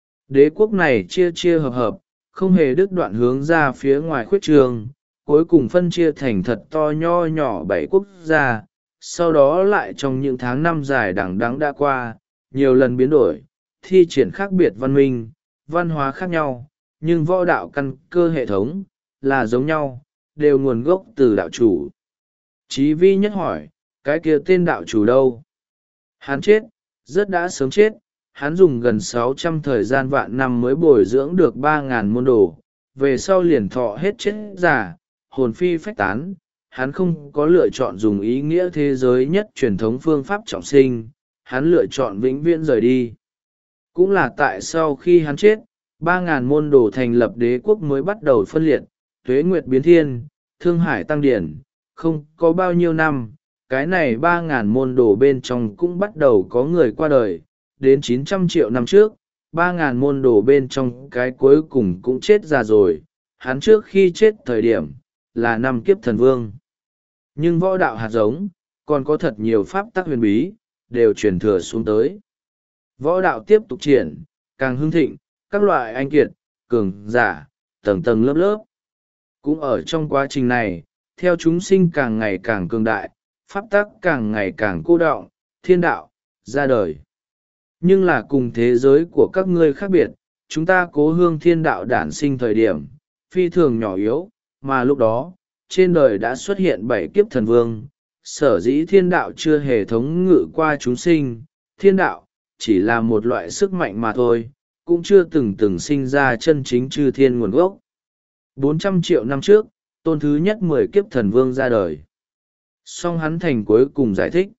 Đế quốc này chia hợp, không hề đứt đoạn hướng ra phía ngoài khuyết trường, cuối cùng phân chia thành thật to nho nhỏ 7 quốc gia. Sau đó lại trong những tháng năm dài đằng đẵng đã qua, nhiều lần biến đổi, thi triển khác biệt văn minh, văn hóa khác nhau, nhưng võ đạo căn cơ hệ thống là giống nhau, đều nguồn gốc từ đạo chủ. Chí Vi Nhất hỏi, cái kia tên đạo chủ đâu? Hắn chết, rất đã sớm chết. Hắn dùng gần 600 thời gian vạn năm mới bồi dưỡng được 3.000 môn đồ, về sau liền thọ hết chết già, hồn phi phách tán. Hắn không có lựa chọn dùng ý nghĩa thế giới nhất truyền thống phương pháp trọng sinh, hắn lựa chọn vĩnh viễn rời đi. Cũng là tại sau khi hắn chết, 3.000 môn đồ thành lập đế quốc mới bắt đầu phân liệt, tuế nguyệt biến thiên, thương hải tăng điển, không có bao nhiêu năm, cái này 3.000 môn đồ bên trong cũng bắt đầu có người qua đời. Đến 900 triệu năm trước, 3.000 môn đồ bên trong cái cuối cùng cũng chết già rồi. Hắn trước khi chết thời điểm, là 5 kiếp thần vương. Nhưng võ đạo hạt giống, còn có thật nhiều pháp tắc huyền bí, đều truyền thừa xuống tới. Võ đạo tiếp tục triển, càng hưng thịnh, các loại anh kiệt, cường giả, tầng tầng lớp lớp. Cũng ở trong quá trình này, theo chúng sinh càng ngày càng cường đại, pháp tắc càng ngày càng cô đọng, thiên đạo ra đời. Nhưng là cùng thế giới của các ngươi khác biệt, chúng ta Cố Hương thiên đạo đản sinh thời điểm, phi thường nhỏ yếu, mà lúc đó, trên đời đã xuất hiện 7 kiếp thần vương. Sở dĩ thiên đạo chưa hề thống ngự qua chúng sinh, thiên đạo chỉ là một loại sức mạnh mà thôi, cũng chưa từng sinh ra chân chính chư thiên nguồn gốc. 400 triệu năm trước, tôn thứ nhất 10 kiếp thần vương ra đời. Song hắn thành cuối cùng giải thích.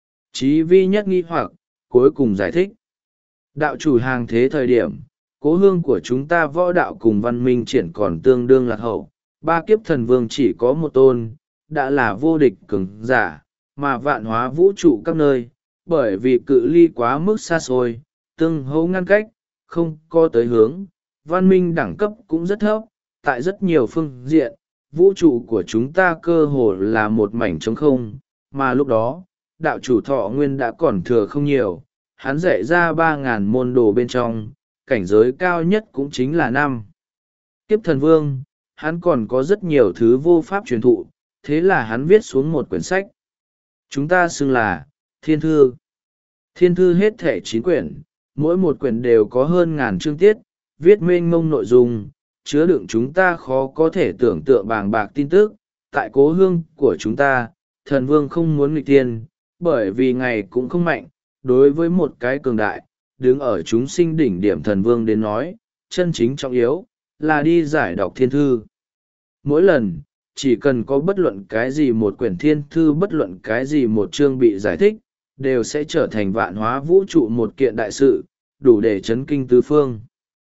Chí Vi Nhất nghi hoặc, cuối cùng giải thích. Đạo chủ hàng thế thời điểm, Cố Hương của chúng ta võ đạo cùng văn minh triển còn tương đương lạc hậu. 3 kiếp thần vương chỉ có một tôn, đã là vô địch cường giả, mà vạn hóa vũ trụ các nơi, bởi vì cự ly quá mức xa xôi, tương hỗ ngăn cách, không có tới hướng, văn minh đẳng cấp cũng rất thấp. Tại rất nhiều phương diện, vũ trụ của chúng ta cơ hồ là một mảnh trống không, mà lúc đó, đạo chủ thọ nguyên đã còn thừa không nhiều. Hắn dạy ra 3.000 môn đồ bên trong, cảnh giới cao nhất cũng chính là 5 kiếp thần vương. Hắn còn có rất nhiều thứ vô pháp truyền thụ, thế là hắn viết xuống một quyển sách. Chúng ta xưng là Thiên Thư. Thiên Thư hết thể 9 quyển, mỗi một quyển đều có hơn 1000 chương tiết, viết mênh mông nội dung, chứa đựng chúng ta khó có thể tưởng tượng bàng bạc tin tức. Tại Cố Hương của chúng ta, thần vương không muốn nghịch tiên, bởi vì ngày cũng không mạnh. Đối với một cái cường đại, đứng ở chúng sinh đỉnh điểm thần vương đến nói, chân chính trọng yếu, là đi giải đọc thiên thư. Mỗi lần, chỉ cần có bất luận cái gì một quyển thiên thư, bất luận cái gì một chương bị giải thích, đều sẽ trở thành vạn hóa vũ trụ một kiện đại sự, đủ để chấn kinh tứ phương.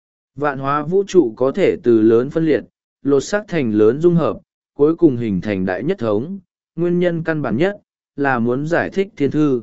Vạn hóa vũ trụ có thể từ lớn phân liệt, lột xác thành lớn dung hợp, cuối cùng hình thành đại nhất thống. Nguyên nhân căn bản nhất, là muốn giải thích thiên thư.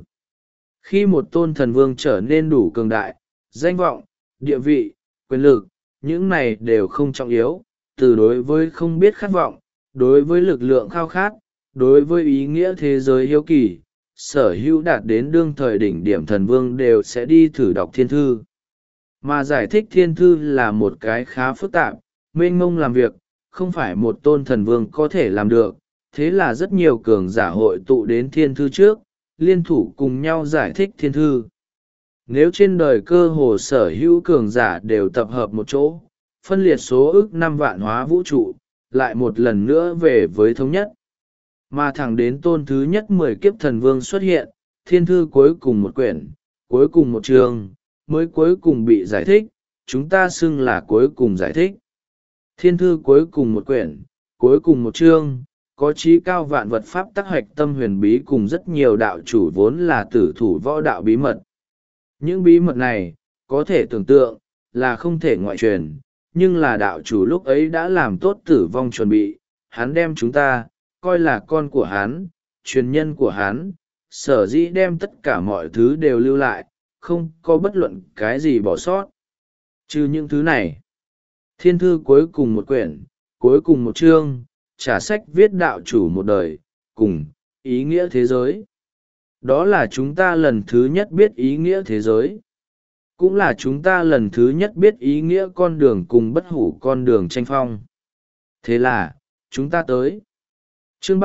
Khi một tôn thần vương trở nên đủ cường đại, danh vọng, địa vị, quyền lực, những này đều không trọng yếu, từ đối với không biết khát vọng, đối với lực lượng khao khát, đối với ý nghĩa thế giới hiếu kỳ, sở hữu đạt đến đương thời đỉnh điểm thần vương đều sẽ đi thử đọc thiên thư. Mà giải thích thiên thư là một cái khá phức tạp, mênh mông làm việc, không phải một tôn thần vương có thể làm được, thế là rất nhiều cường giả hội tụ đến thiên thư trước, liên thủ cùng nhau giải thích thiên thư. Nếu trên đời cơ hồ sở hữu cường giả đều tập hợp một chỗ, phân liệt số ức 5 vạn hóa vũ trụ, lại một lần nữa về với thống nhất. Mà thẳng đến tôn thứ nhất 10 kiếp thần vương xuất hiện, thiên thư cuối cùng một quyển, cuối cùng một chương, mới cuối cùng bị giải thích, chúng ta xưng là cuối cùng giải thích. Thiên thư cuối cùng một quyển, cuối cùng một chương, có trí cao vạn vật pháp tác hoạch tâm huyền bí cùng rất nhiều đạo chủ vốn là tử thủ võ đạo bí mật. Những bí mật này, có thể tưởng tượng, là không thể ngoại truyền, nhưng là đạo chủ lúc ấy đã làm tốt tử vong chuẩn bị, hắn đem chúng ta, coi là con của hắn, truyền nhân của hắn, sở dĩ đem tất cả mọi thứ đều lưu lại, không có bất luận cái gì bỏ sót. Trừ những thứ này, thiên thư cuối cùng một quyển, cuối cùng một chương, trả sách viết đạo chủ một đời, cùng, ý nghĩa thế giới. Đó là chúng ta lần thứ nhất biết ý nghĩa thế giới. Cũng là chúng ta lần thứ nhất biết ý nghĩa con đường cùng bất hủ con đường tranh phong. Thế là, chúng ta tới. Chương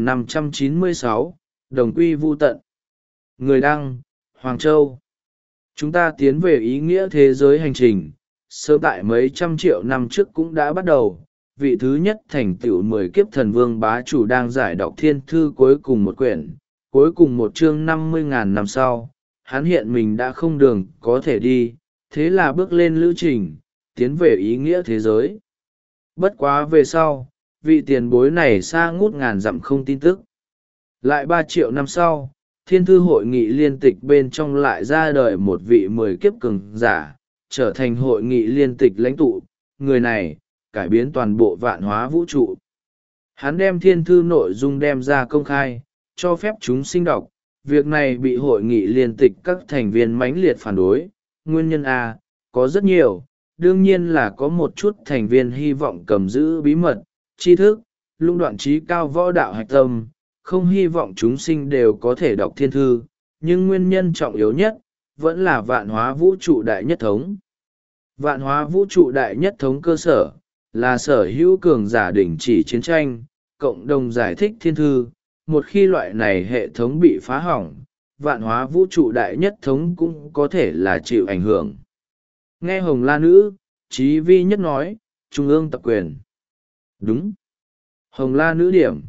3596, Đồng quy vu tận. Người đăng, Hoàng Châu. Chúng ta tiến về ý nghĩa thế giới hành trình, sớm tại mấy trăm triệu năm trước cũng đã bắt đầu. Vị thứ nhất thành tựu 10 kiếp thần vương bá chủ đang giải đọc thiên thư cuối cùng một quyển, cuối cùng một chương 50.000 năm sau, hắn hiện mình đã không đường có thể đi, thế là bước lên lữ trình, tiến về ý nghĩa thế giới. Bất quá về sau, vị tiền bối này xa ngút ngàn dặm không tin tức. Lại 3 triệu năm sau, thiên thư hội nghị liên tịch bên trong lại ra đời một vị 10 kiếp cường giả, trở thành hội nghị liên tịch lãnh tụ, người này, cải biến toàn bộ vạn hóa vũ trụ. Hắn đem thiên thư nội dung đem ra công khai, cho phép chúng sinh đọc, việc này bị hội nghị liên tịch các thành viên mãnh liệt phản đối. Nguyên nhân A, có rất nhiều, đương nhiên là có một chút thành viên hy vọng cầm giữ bí mật, tri thức, lũng đoạn trí cao võ đạo hạch tâm, không hy vọng chúng sinh đều có thể đọc thiên thư, nhưng nguyên nhân trọng yếu nhất, vẫn là vạn hóa vũ trụ đại nhất thống. Vạn hóa vũ trụ đại nhất thống cơ sở, là sở hữu cường giả đỉnh chỉ chiến tranh, cộng đồng giải thích thiên thư. Một khi loại này hệ thống bị phá hỏng, vạn hóa vũ trụ đại nhất thống cũng có thể là chịu ảnh hưởng. Nghe Hồng La Nữ, Chí Vi Nhất nói, Trung ương tập quyền. Đúng. Hồng La Nữ điểm.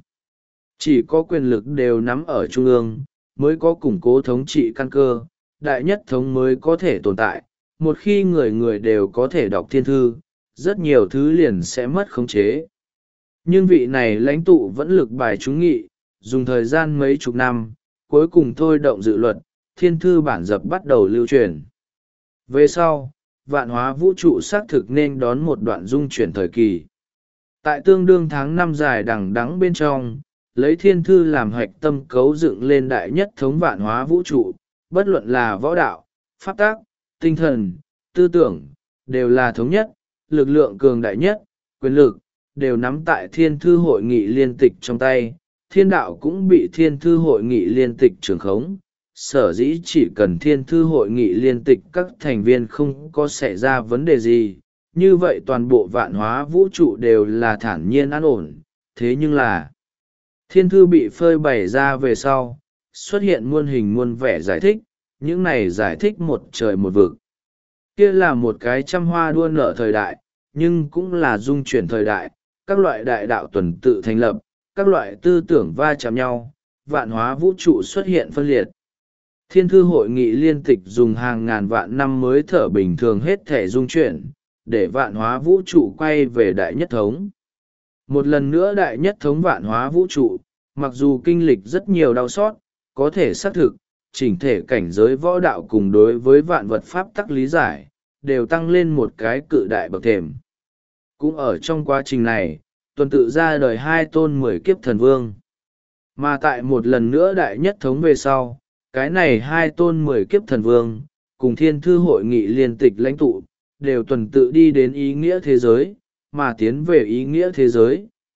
Chỉ có quyền lực đều nắm ở Trung ương, mới có củng cố thống trị căn cơ, đại nhất thống mới có thể tồn tại. Một khi người người đều có thể đọc thiên thư, rất nhiều thứ liền sẽ mất khống chế. Nhưng vị này lãnh tụ vẫn lực bài trúng nghị, dùng thời gian mấy chục năm, cuối cùng thôi động dự luật, thiên thư bản dập bắt đầu lưu truyền. Về sau, vạn hóa vũ trụ xác thực nên đón một đoạn dung chuyển thời kỳ. Tại tương đương tháng năm dài đằng đẵng bên trong, lấy thiên thư làm hạch tâm cấu dựng lên đại nhất thống vạn hóa vũ trụ, bất luận là võ đạo, pháp tác, tinh thần, tư tưởng, đều là thống nhất, lực lượng cường đại nhất, quyền lực, đều nắm tại thiên thư hội nghị liên tịch trong tay. Thiên đạo cũng bị thiên thư hội nghị liên tịch trường khống, sở dĩ chỉ cần thiên thư hội nghị liên tịch các thành viên không có xảy ra vấn đề gì, như vậy toàn bộ vạn hóa vũ trụ đều là thản nhiên an ổn. Thế nhưng là, thiên thư bị phơi bày ra về sau, xuất hiện muôn hình muôn vẻ giải thích, những này giải thích một trời một vực. Kia là một cái trăm hoa đua nở thời đại, nhưng cũng là dung chuyển thời đại, các loại đại đạo tuần tự thành lập, các loại tư tưởng va chạm nhau, vạn hóa vũ trụ xuất hiện phân liệt. Thiên thư hội nghị liên tịch dùng hàng ngàn vạn năm mới thở bình thường hết thể dung chuyển, để vạn hóa vũ trụ quay về đại nhất thống. Một lần nữa đại nhất thống vạn hóa vũ trụ, mặc dù kinh lịch rất nhiều đau xót, có thể xác thực, chỉnh thể cảnh giới võ đạo cùng đối với vạn vật pháp tắc lý giải, đều tăng lên một cái cự đại bậc thềm. Cũng ở trong quá trình này, tuần tự ra đời 2 tôn 10 kiếp thần vương. Mà tại một lần nữa đại nhất thống về sau, cái này 2 tôn 10 kiếp thần vương, cùng thiên thư hội nghị liên tịch lãnh tụ, đều tuần tự đi đến ý nghĩa thế giới, mà tiến về ý nghĩa thế giới,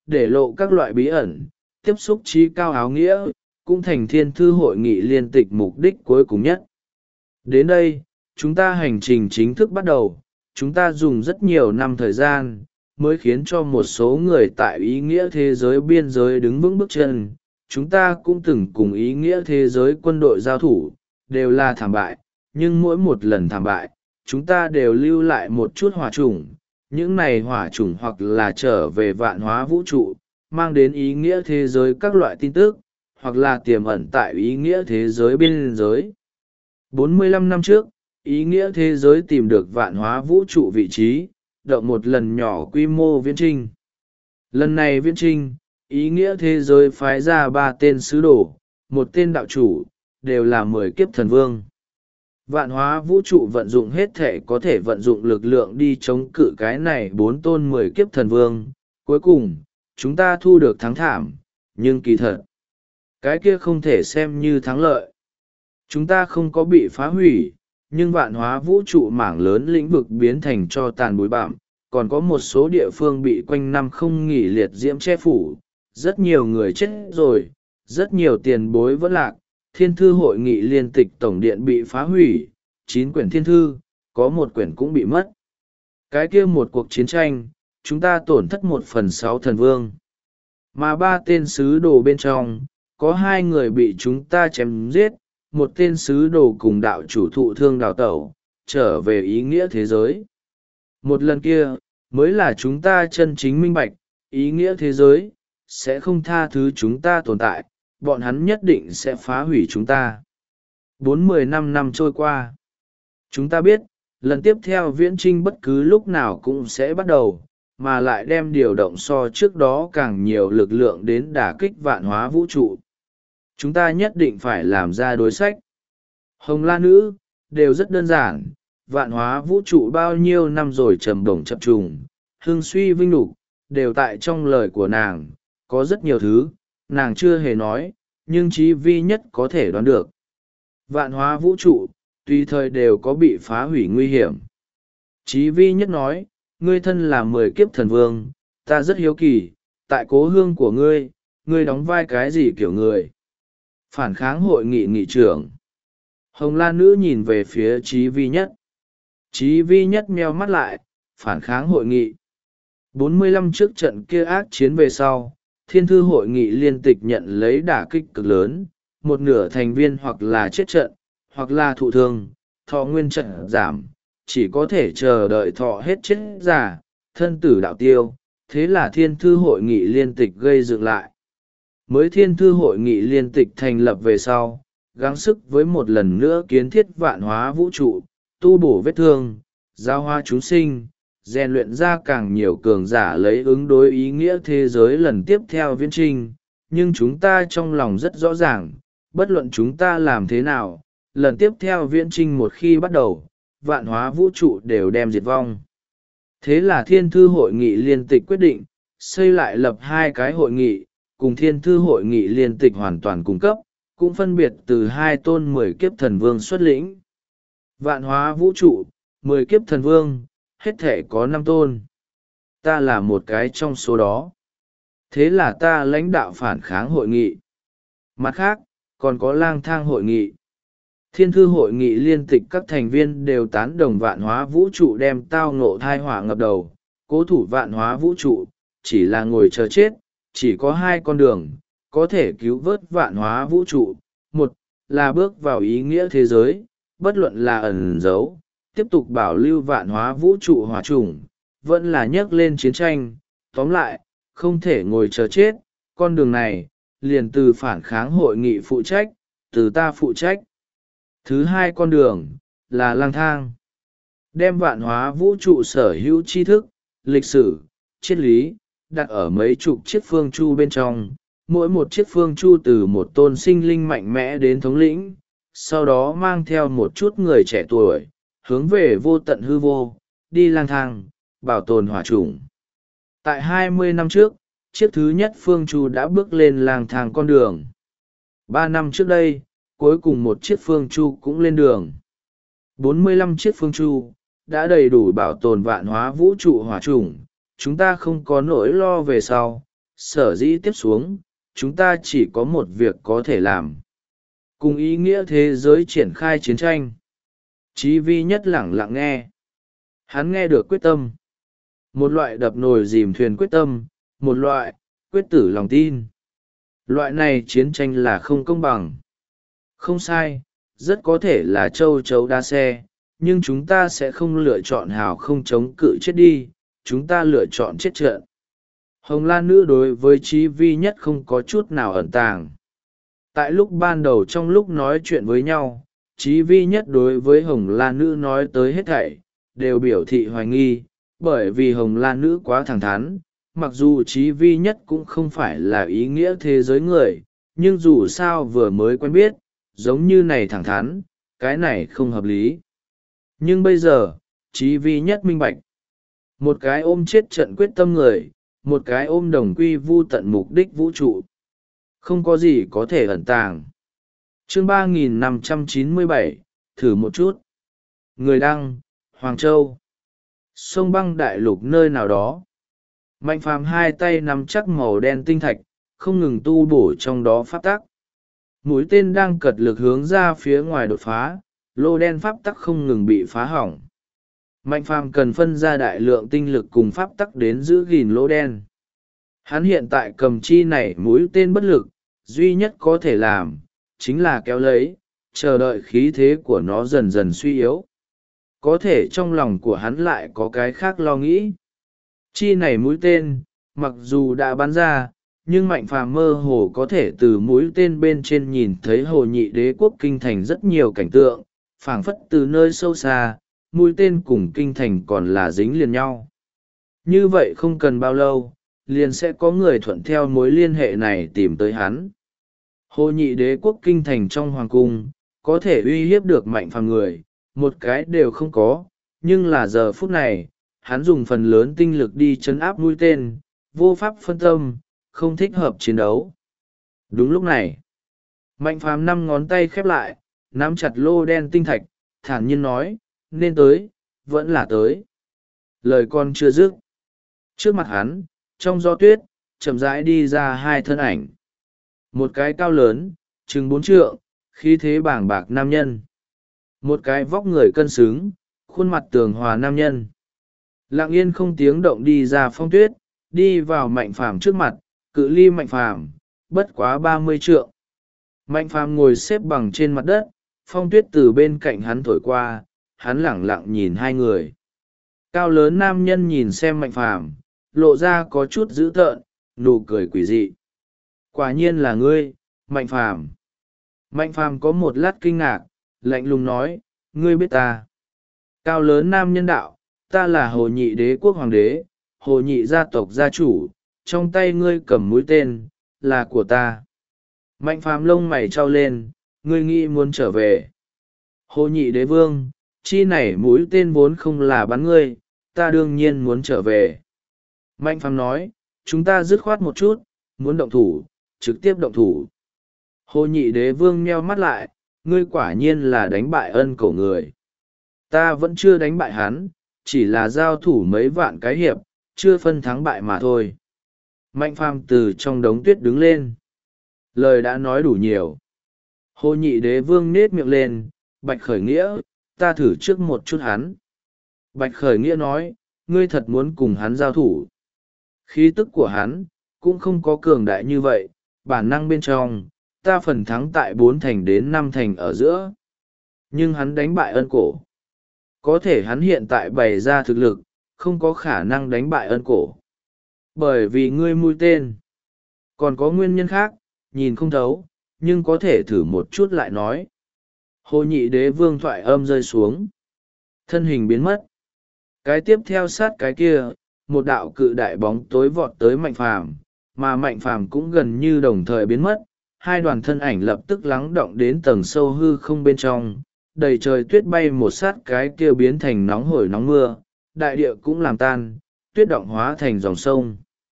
để lộ các loại bí ẩn, tiếp xúc trí cao áo nghĩa, cũng thành thiên thư hội nghị liên tịch mục đích cuối cùng nhất. Đến đây, chúng ta hành trình chính thức bắt đầu. Chúng ta dùng rất nhiều năm thời gian, mới khiến cho một số người tại ý nghĩa thế giới biên giới đứng vững bước chân. Chúng ta cũng từng cùng ý nghĩa thế giới quân đội giao thủ, đều là thảm bại, nhưng mỗi một lần thảm bại, chúng ta đều lưu lại một chút hỏa chủng. Những này hỏa chủng hoặc là trở về vạn hóa vũ trụ, mang đến ý nghĩa thế giới các loại tin tức, hoặc là tiềm ẩn tại ý nghĩa thế giới biên giới. 45 năm trước, ý nghĩa thế giới tìm được vạn hóa vũ trụ vị trí, động một lần nhỏ quy mô viễn trinh. Lần này viễn trinh, ý nghĩa thế giới phái ra 3 tên sứ đồ, một tên đạo chủ, đều là 10 kiếp thần vương. Vạn hóa vũ trụ vận dụng hết thể có thể vận dụng lực lượng đi chống cự cái này 4 tôn 10 kiếp thần vương. Cuối cùng, chúng ta thu được thắng thảm, nhưng kỳ thật, cái kia không thể xem như thắng lợi. Chúng ta không có bị phá hủy, nhưng vạn hóa vũ trụ mảng lớn lĩnh vực biến thành cho tàn bụi bặm, còn có một số địa phương bị quanh năm không nghỉ liệt diễm che phủ, rất nhiều người chết rồi, rất nhiều tiền bối vẫn lạc. Thiên thư hội nghị liên tịch tổng điện bị phá hủy, 9 quyển thiên thư, có 1 quyển cũng bị mất. Cái kia một cuộc chiến tranh, chúng ta tổn thất 1/6 thần vương. Mà 3 tên sứ đồ bên trong, có 2 người bị chúng ta chém giết, một tên sứ đồ cùng đạo chủ thụ thương đào tẩu, trở về ý nghĩa thế giới. Một lần kia, mới là chúng ta chân chính minh bạch, ý nghĩa thế giới, sẽ không tha thứ chúng ta tồn tại, bọn hắn nhất định sẽ phá hủy chúng ta. 45 năm trôi qua. Chúng ta biết, lần tiếp theo viễn trinh bất cứ lúc nào cũng sẽ bắt đầu, mà lại đem điều động so trước đó càng nhiều lực lượng đến đả kích vạn hóa vũ trụ. Chúng ta nhất định phải làm ra đối sách. Hồng La Nữ, đều rất đơn giản, vạn hóa vũ trụ bao nhiêu năm rồi trầm bổng chập trùng, hưng suy vinh nhục, đều tại trong lời của nàng, có rất nhiều thứ, nàng chưa hề nói, nhưng Chí Vi nhất có thể đoán được. Vạn hóa vũ trụ, tùy thời đều có bị phá hủy nguy hiểm. Chí Vi nhất nói, ngươi thân là 10 kiếp thần vương, ta rất hiếu kỳ, tại cố hương của ngươi, ngươi đóng vai cái gì kiểu người? Phản kháng hội nghị nghị trưởng. Hồng La Nữ nhìn về phía Chí Vi nhất. Chí Vi nhất meo mắt lại, phản kháng hội nghị. 45 trước trận kia ác chiến về sau, thiên thư hội nghị liên tịch nhận lấy đả kích cực lớn, một nửa thành viên hoặc là chết trận, hoặc là thụ thương, thọ nguyên trận giảm, chỉ có thể chờ đợi thọ hết chết già, thân tử đạo tiêu. Thế là thiên thư hội nghị liên tịch gây dựng lại. Mới thiên thư hội nghị liên tịch thành lập về sau, gắng sức với một lần nữa kiến thiết vạn hóa vũ trụ, tu bổ vết thương, giao hóa chúng sinh, rèn luyện ra càng nhiều cường giả lấy ứng đối ý nghĩa thế giới lần tiếp theo viễn trinh. Nhưng chúng ta trong lòng rất rõ ràng, bất luận chúng ta làm thế nào, lần tiếp theo viễn trinh một khi bắt đầu, vạn hóa vũ trụ đều đem diệt vong. Thế là thiên thư hội nghị liên tịch quyết định, xây lại lập 2 cái hội nghị, cùng thiên thư hội nghị liên tịch hoàn toàn cung cấp, cũng phân biệt từ 2 tôn 10 kiếp thần vương xuất lĩnh. Vạn hóa vũ trụ, 10 kiếp thần vương, hết thể có 5 tôn. Ta là một cái trong số đó. Thế là ta lãnh đạo phản kháng hội nghị. Mặt khác, còn có lang thang hội nghị. Thiên thư hội nghị liên tịch các thành viên đều tán đồng vạn hóa vũ trụ đem tao ngộ thai họa ngập đầu. Cố thủ vạn hóa vũ trụ, chỉ là ngồi chờ chết, chỉ có 2 con đường, có thể cứu vớt vạn hóa vũ trụ. Một là bước vào ý nghĩa thế giới, bất luận là ẩn giấu, tiếp tục bảo lưu vạn hóa vũ trụ hỏa chủng, vẫn là nhấc lên chiến tranh. Tóm lại, không thể ngồi chờ chết, con đường này, liền từ phản kháng hội nghị phụ trách, từ ta phụ trách. Thứ 2 con đường, là lang thang. Đem vạn hóa vũ trụ sở hữu tri thức, lịch sử, triết lý, đặt ở mấy chục chiếc phương chu bên trong, mỗi một chiếc phương chu từ một tôn sinh linh mạnh mẽ đến thống lĩnh, sau đó mang theo một chút người trẻ tuổi, hướng về vô tận hư vô, đi lang thang, bảo tồn hỏa chủng. Tại 20 năm trước, chiếc thứ nhất phương chu đã bước lên lang thang con đường. 3 năm trước đây, cuối cùng một chiếc phương chu cũng lên đường. 45 chiếc phương chu, đã đầy đủ bảo tồn vạn hóa vũ trụ hỏa chủng. Chúng ta không có nỗi lo về sau, sở dĩ tiếp xuống chúng ta chỉ có một việc có thể làm, cùng ý nghĩa thế giới triển khai chiến tranh. Chí vi nhất lẳng lặng nghe. Hắn nghe được quyết tâm, một loại đập nồi dìm thuyền quyết tâm, một loại quyết tử lòng tin. Loại này chiến tranh là không công bằng. Không sai, rất có thể là châu chấu đa xe, nhưng chúng ta sẽ không lựa chọn hào không chống cự chết đi, chúng ta lựa chọn chết trận. Hồng Lan Nữ đối với Chí vi nhất không có chút nào ẩn tàng. Tại lúc ban đầu trong lúc nói chuyện với nhau, Chí vi nhất đối với Hồng Lan Nữ nói tới hết thảy đều biểu thị hoài nghi, bởi vì Hồng Lan Nữ quá thẳng thắn. Mặc dù Chí vi nhất cũng không phải là ý nghĩa thế giới người, nhưng dù sao vừa mới quen biết, giống như này thẳng thắn, cái này không hợp lý. Nhưng bây giờ, Chí vi nhất minh bạch. Một cái ôm chết trận quyết tâm người, một cái ôm đồng quy vu tận mục đích vũ trụ. Không có gì có thể ẩn tàng. Chương 3597, thử một chút. Người đăng, Hoàng Châu. Sông Băng Đại Lục nơi nào đó. Mạnh Phàm hai tay nắm chắc màu đen tinh thạch, không ngừng tu bổ trong đó pháp tắc. Mũi tên đang cật lực hướng ra phía ngoài đột phá, lô đen pháp tắc không ngừng bị phá hỏng. Mạnh Phàm cần phân ra đại lượng tinh lực cùng pháp tắc đến giữ gìn lỗ đen. Hắn hiện tại cầm chi này mũi tên bất lực, duy nhất có thể làm, chính là kéo lấy, chờ đợi khí thế của nó dần dần suy yếu. Có thể trong lòng của hắn lại có cái khác lo nghĩ. Chi này mũi tên, mặc dù đã bắn ra, nhưng Mạnh Phàm mơ hồ có thể từ mũi tên bên trên nhìn thấy Hồ Nhị Đế quốc kinh thành rất nhiều cảnh tượng, phảng phất từ nơi sâu xa, mũi tên cùng kinh thành còn là dính liền nhau. Như vậy không cần bao lâu, liền sẽ có người thuận theo mối liên hệ này tìm tới hắn. Hồ Nhị Đế quốc kinh thành trong hoàng cung, có thể uy hiếp được Mạnh Phàm người, một cái đều không có, nhưng là giờ phút này, hắn dùng phần lớn tinh lực đi trấn áp mũi tên, vô pháp phân tâm, không thích hợp chiến đấu. Đúng lúc này, Mạnh Phàm năm ngón tay khép lại, nắm chặt lô đen tinh thạch, thản nhiên nói, nên tới, vẫn là tới. Lời con chưa dứt. Trước mặt hắn, trong gió tuyết, chậm rãi đi ra hai thân ảnh. Một cái cao lớn, chừng 4 trượng, khí thế bảng bạc nam nhân. Một cái vóc người cân xứng, khuôn mặt tường hòa nam nhân. Lặng yên không tiếng động đi ra phong tuyết, đi vào Mạnh Phàm trước mặt, cự ly Mạnh Phàm bất quá 30 trượng. Mạnh Phàm ngồi xếp bằng trên mặt đất, phong tuyết từ bên cạnh hắn thổi qua, hắn lẳng lặng nhìn hai người. Cao lớn nam nhân nhìn xem Mạnh Phàm, lộ ra có chút dữ tợn, nụ cười quỷ dị. Quả nhiên là ngươi, Mạnh Phàm. Mạnh Phàm có một lát kinh ngạc, lạnh lùng nói, ngươi biết ta. Cao lớn nam nhân đạo, ta là Hồ Nhị Đế quốc hoàng đế, Hồ Nhị gia tộc gia chủ, trong tay ngươi cầm mũi tên, là của ta. Mạnh Phàm lông mày trao lên, ngươi nghĩ muốn trở về. Hồ Nhị Đế vương, chi này mũi tên vốn không là bắn ngươi, ta đương nhiên muốn trở về. Mạnh Phàm nói, chúng ta dứt khoát một chút, muốn động thủ, trực tiếp động thủ. Hồ Nhị Đế vương nheo mắt lại, ngươi quả nhiên là đánh bại ân cổ người. Ta vẫn chưa đánh bại hắn, chỉ là giao thủ mấy vạn cái hiệp, chưa phân thắng bại mà thôi. Mạnh Phàm từ trong đống tuyết đứng lên. Lời đã nói đủ nhiều. Hồ Nhị Đế vương nết miệng lên, Bạch Khởi Nghĩa, ta thử trước một chút hắn. Bạch Khởi Nghĩa nói, ngươi thật muốn cùng hắn giao thủ. Khí tức của hắn, cũng không có cường đại như vậy, bản năng bên trong, ta phần thắng tại 4 thành đến 5 thành ở giữa. Nhưng hắn đánh bại ân cổ. Có thể hắn hiện tại bày ra thực lực, không có khả năng đánh bại ân cổ. Bởi vì ngươi mũi tên. Còn có nguyên nhân khác, nhìn không thấu, nhưng có thể thử một chút lại nói. Hồ Nhị Đế vương thoại âm rơi xuống. Thân hình biến mất. Cái tiếp theo sát cái kia, một đạo cự đại bóng tối vọt tới Mạnh Phàm, mà Mạnh Phàm cũng gần như đồng thời biến mất. Hai đoàn thân ảnh lập tức lắng động đến tầng sâu hư không bên trong, đầy trời tuyết bay một sát cái kia biến thành nóng hổi nóng mưa, đại địa cũng làm tan, tuyết động hóa thành dòng sông.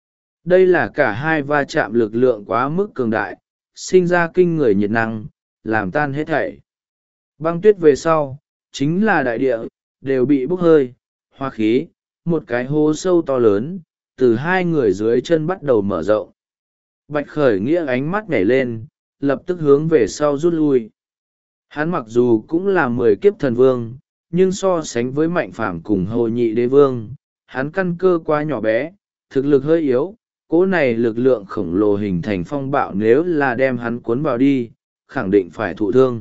Đây là cả hai va chạm lực lượng quá mức cường đại, sinh ra kinh người nhiệt năng, làm tan hết thảy. Băng tuyết về sau, chính là đại địa, đều bị bốc hơi, hoa khí, một cái hố sâu to lớn, từ hai người dưới chân bắt đầu mở rộng. Bạch Khởi Nghĩa ánh mắt nhảy lên, lập tức hướng về sau rút lui. Hắn mặc dù cũng là 10 kiếp thần vương, nhưng so sánh với Mạnh Phàm cùng Hồ Nhị Đế Vương, hắn căn cơ quá nhỏ bé, thực lực hơi yếu. Cỗ này lực lượng khổng lồ hình thành phong bạo, nếu là đem hắn cuốn vào đi, khẳng định phải thụ thương.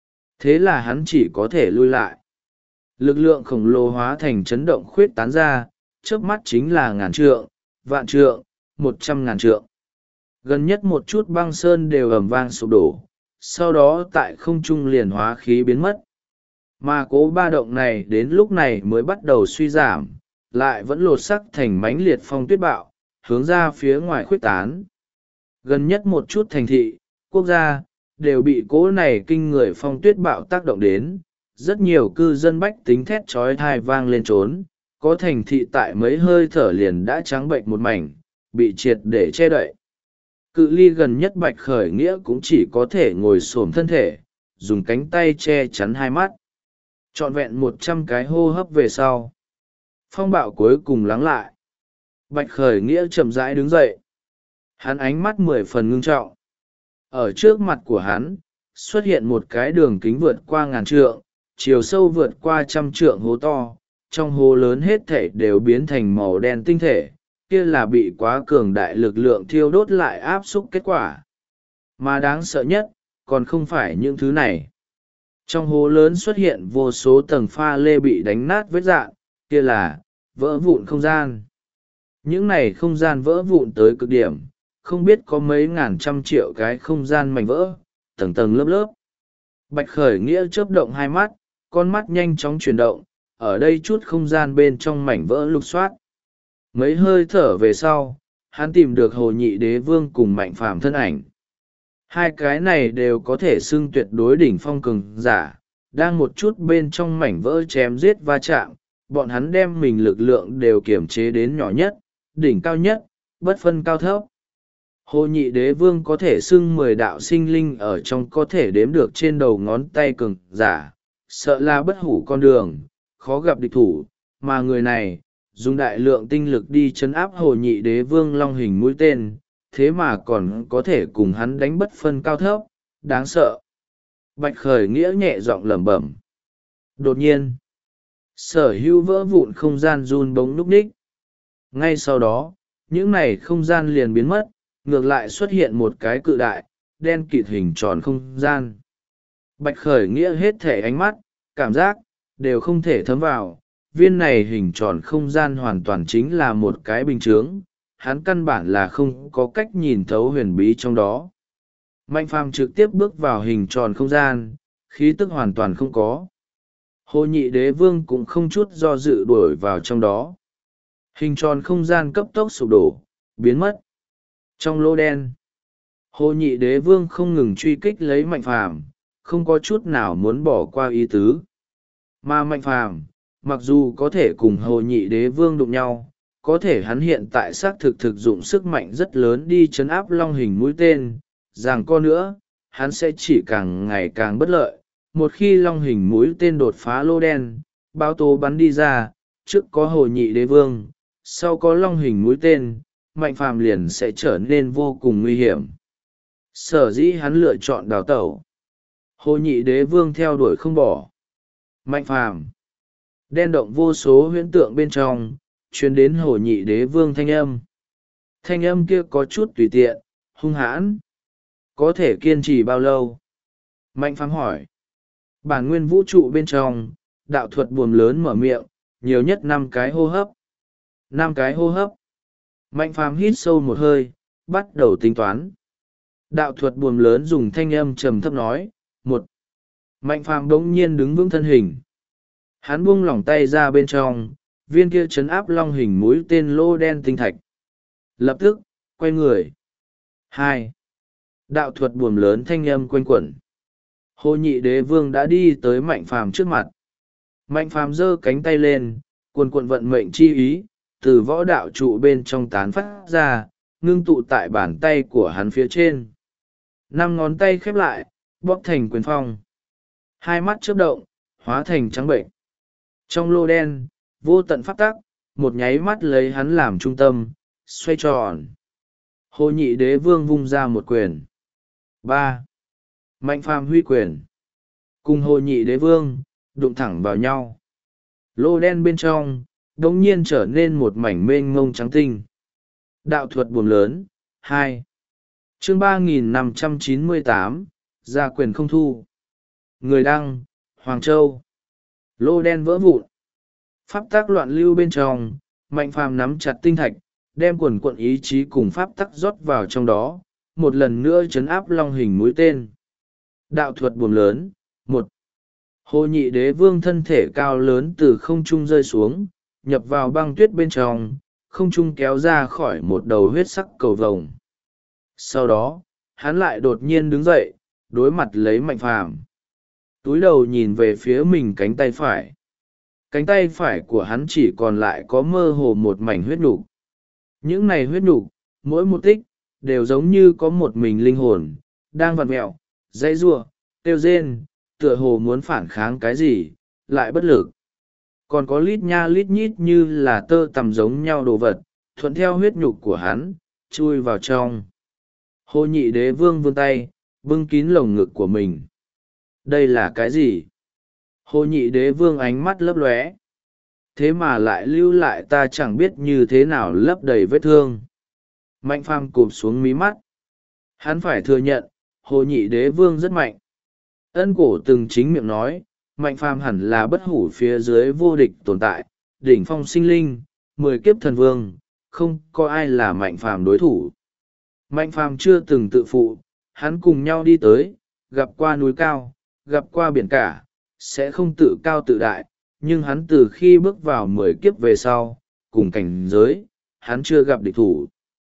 Thế là hắn chỉ có thể lui lại. Lực lượng khổng lồ hóa thành chấn động khuyết tán ra, chớp mắt chính là ngàn trượng, vạn trượng, 100.000 trượng. Gần nhất một chút băng sơn đều ầm vang sụp đổ, sau đó tại không trung liền hóa khí biến mất. Mà cố ba động này đến lúc này mới bắt đầu suy giảm, lại vẫn lột sắc thành mãnh liệt phong tuyết bạo, hướng ra phía ngoài khuếch tán. Gần nhất một chút thành thị, quốc gia, đều bị cố này kinh người phong tuyết bạo tác động đến. Rất nhiều cư dân bách tính thét trói thai vang lên trốn, có thành thị tại mấy hơi thở liền đã trắng bệnh một mảnh, bị triệt để che đậy. Cự ly gần nhất Bạch Khởi Nghĩa cũng chỉ có thể ngồi xổm thân thể, dùng cánh tay che chắn hai mắt. Trọn vẹn 100 cái hô hấp về sau, phong bạo cuối cùng lắng lại. Bạch Khởi Nghĩa chậm rãi đứng dậy. Hắn ánh mắt 10 phần ngưng trọng. Ở trước mặt của hắn, xuất hiện một cái đường kính vượt qua 1000 trượng, chiều sâu vượt qua 100 trượng hố to. Trong hố lớn hết thảy đều biến thành màu đen tinh thể, kia là bị quá cường đại lực lượng thiêu đốt lại áp xúc kết quả. Mà đáng sợ nhất, còn không phải những thứ này. Trong hố lớn xuất hiện vô số tầng pha lê bị đánh nát vết dạn, kia là vỡ vụn không gian. Những này không gian vỡ vụn tới cực điểm, không biết có mấy ngàn trăm triệu cái không gian mảnh vỡ, tầng tầng lớp lớp. Bạch Khởi Nghĩa chớp động hai mắt, con mắt nhanh chóng chuyển động, ở đây chút không gian bên trong mảnh vỡ lục soát. Mấy hơi thở về sau, hắn tìm được Hồ Nhị Đế Vương cùng Mạnh Phàm thân ảnh. Hai cái này đều có thể xưng tuyệt đối đỉnh phong cường giả, đang một chút bên trong mảnh vỡ chém giết va chạm, bọn hắn đem mình lực lượng đều kiềm chế đến nhỏ nhất, đỉnh cao nhất, bất phân cao thấp. Hồ Nhị Đế Vương có thể xưng 10 đạo sinh linh ở trong có thể đếm được trên đầu ngón tay cường giả, sợ là bất hủ con đường, khó gặp địch thủ, mà người này, dùng đại lượng tinh lực đi chấn áp Hồ Nhị Đế Vương long hình mũi tên, thế mà còn có thể cùng hắn đánh bất phân cao thấp, đáng sợ. Bạch Khởi Nghĩa nhẹ giọng lẩm bẩm. Đột nhiên, sở hữu vỡ vụn không gian run bóng núp ních. Ngay sau đó, những này không gian liền biến mất, ngược lại xuất hiện một cái cự đại, đen kịt hình tròn không gian. Bạch Khởi Nghĩa hết thể ánh mắt, cảm giác, đều không thể thấm vào. Viên này hình tròn không gian hoàn toàn chính là một cái bình chướng, hắn căn bản là không có cách nhìn thấu huyền bí trong đó. Mạnh Phàm trực tiếp bước vào hình tròn không gian, khí tức hoàn toàn không có. Hồ Nhị Đế Vương cũng không chút do dự đuổi vào trong đó. Hình tròn không gian cấp tốc sụp đổ, biến mất. Trong lỗ đen, Hồ Nhị Đế Vương không ngừng truy kích lấy Mạnh Phàm, không có chút nào muốn bỏ qua ý tứ. Mà Mạnh Phàm, mặc dù có thể cùng Hồ Nhị Đế Vương đụng nhau, có thể hắn hiện tại xác thực thực dụng sức mạnh rất lớn đi chấn áp long hình mũi tên, rằng co nữa, hắn sẽ chỉ càng ngày càng bất lợi. Một khi long hình mũi tên đột phá lô đen, bao tố bắn đi ra, trước có Hồ Nhị Đế Vương, sau có long hình mũi tên, Mạnh Phàm liền sẽ trở nên vô cùng nguy hiểm. Sở dĩ hắn lựa chọn đào tẩu. Hồ Nhị Đế Vương theo đuổi không bỏ. Mạnh Phàm, đen động vô số huyễn tượng bên trong, truyền đến Hồ Nhị Đế Vương thanh âm. Thanh âm kia có chút tùy tiện, hung hãn. Có thể kiên trì bao lâu? Mạnh Phàm hỏi. Bản nguyên vũ trụ bên trong, đạo thuật buồm lớn mở miệng, nhiều nhất 5 cái hô hấp. 5 cái hô hấp. Mạnh Phàm hít sâu một hơi, bắt đầu tính toán. Đạo thuật buồm lớn dùng thanh âm trầm thấp nói, 1. Mạnh Phàm bỗng nhiên đứng vững thân hình. Hắn buông lỏng tay ra bên trong, viên kia chấn áp long hình mũi tên lô đen tinh thạch. Lập tức, quay người. 2. Đạo thuật buồm lớn thanh âm quanh quẩn. Hồ Nhị Đế Vương đã đi tới Mạnh Phàm trước mặt. Mạnh Phàm giơ cánh tay lên, cuồn cuộn vận mệnh chi ý, từ võ đạo trụ bên trong tán phát ra, ngưng tụ tại bàn tay của hắn phía trên. 5 ngón tay khép lại, bóp thành quyền phong. 2 mắt chớp động, hóa thành trắng bệnh. Trong lô đen, vô tận pháp tắc, một nháy mắt lấy hắn làm trung tâm, xoay tròn. Hồ Nhị Đế Vương vung ra một quyền. Ba. Mạnh Phàm huy quyền. Cùng Hồ Nhị Đế Vương, đụng thẳng vào nhau. Lô đen bên trong, đống nhiên trở nên một mảnh mênh mông trắng tinh. Đạo thuật buồm lớn, 2. Chương 3598, gia quyền không thu. Người đăng, Hoàng Châu. Lô đen vỡ vụn. Pháp tắc loạn lưu bên trong, Mạnh Phàm nắm chặt tinh thạch, đem quần quận ý chí cùng pháp tắc rót vào trong đó, một lần nữa trấn áp long hình mũi tên. Đạo thuật buồm lớn, 1. Hồ Nhị Đế Vương thân thể cao lớn từ không trung rơi xuống, nhập vào băng tuyết bên trong, không trung kéo ra khỏi một đầu huyết sắc cầu vồng. Sau đó, hắn lại đột nhiên đứng dậy, đối mặt lấy Mạnh Phàm. Túi đầu nhìn về phía mình cánh tay phải. Cánh tay phải của hắn chỉ còn lại có mơ hồ một mảnh huyết nục. Những này huyết nục, mỗi một tích, đều giống như có một mình linh hồn, đang vặn vẹo, dãy giụa, kêu rên, tựa hồ muốn phản kháng cái gì, lại bất lực. Còn có lít nha lít nhít như là tơ tằm giống nhau đồ vật, thuận theo huyết nhục của hắn, chui vào trong. Hồ Nhị Đế Vương vươn tay, bưng kín lồng ngực của mình. Đây là cái gì? Hồ Nhị Đế Vương ánh mắt lấp lóe. Thế mà lại lưu lại ta chẳng biết như thế nào lấp đầy vết thương. Mạnh Phàm cụp xuống mí mắt. Hắn phải thừa nhận, Hồ Nhị Đế Vương rất mạnh. Ân Cổ từng chính miệng nói, Mạnh Phàm hẳn là bất hủ phía dưới vô địch tồn tại, đỉnh phong sinh linh, 10 kiếp thần vương, không có ai là Mạnh Phàm đối thủ. Mạnh Phàm chưa từng tự phụ, hắn cùng nhau đi tới, gặp qua núi cao, gặp qua biển cả, sẽ không tự cao tự đại, nhưng hắn từ khi bước vào 10 kiếp về sau, cùng cảnh giới, hắn chưa gặp địch thủ.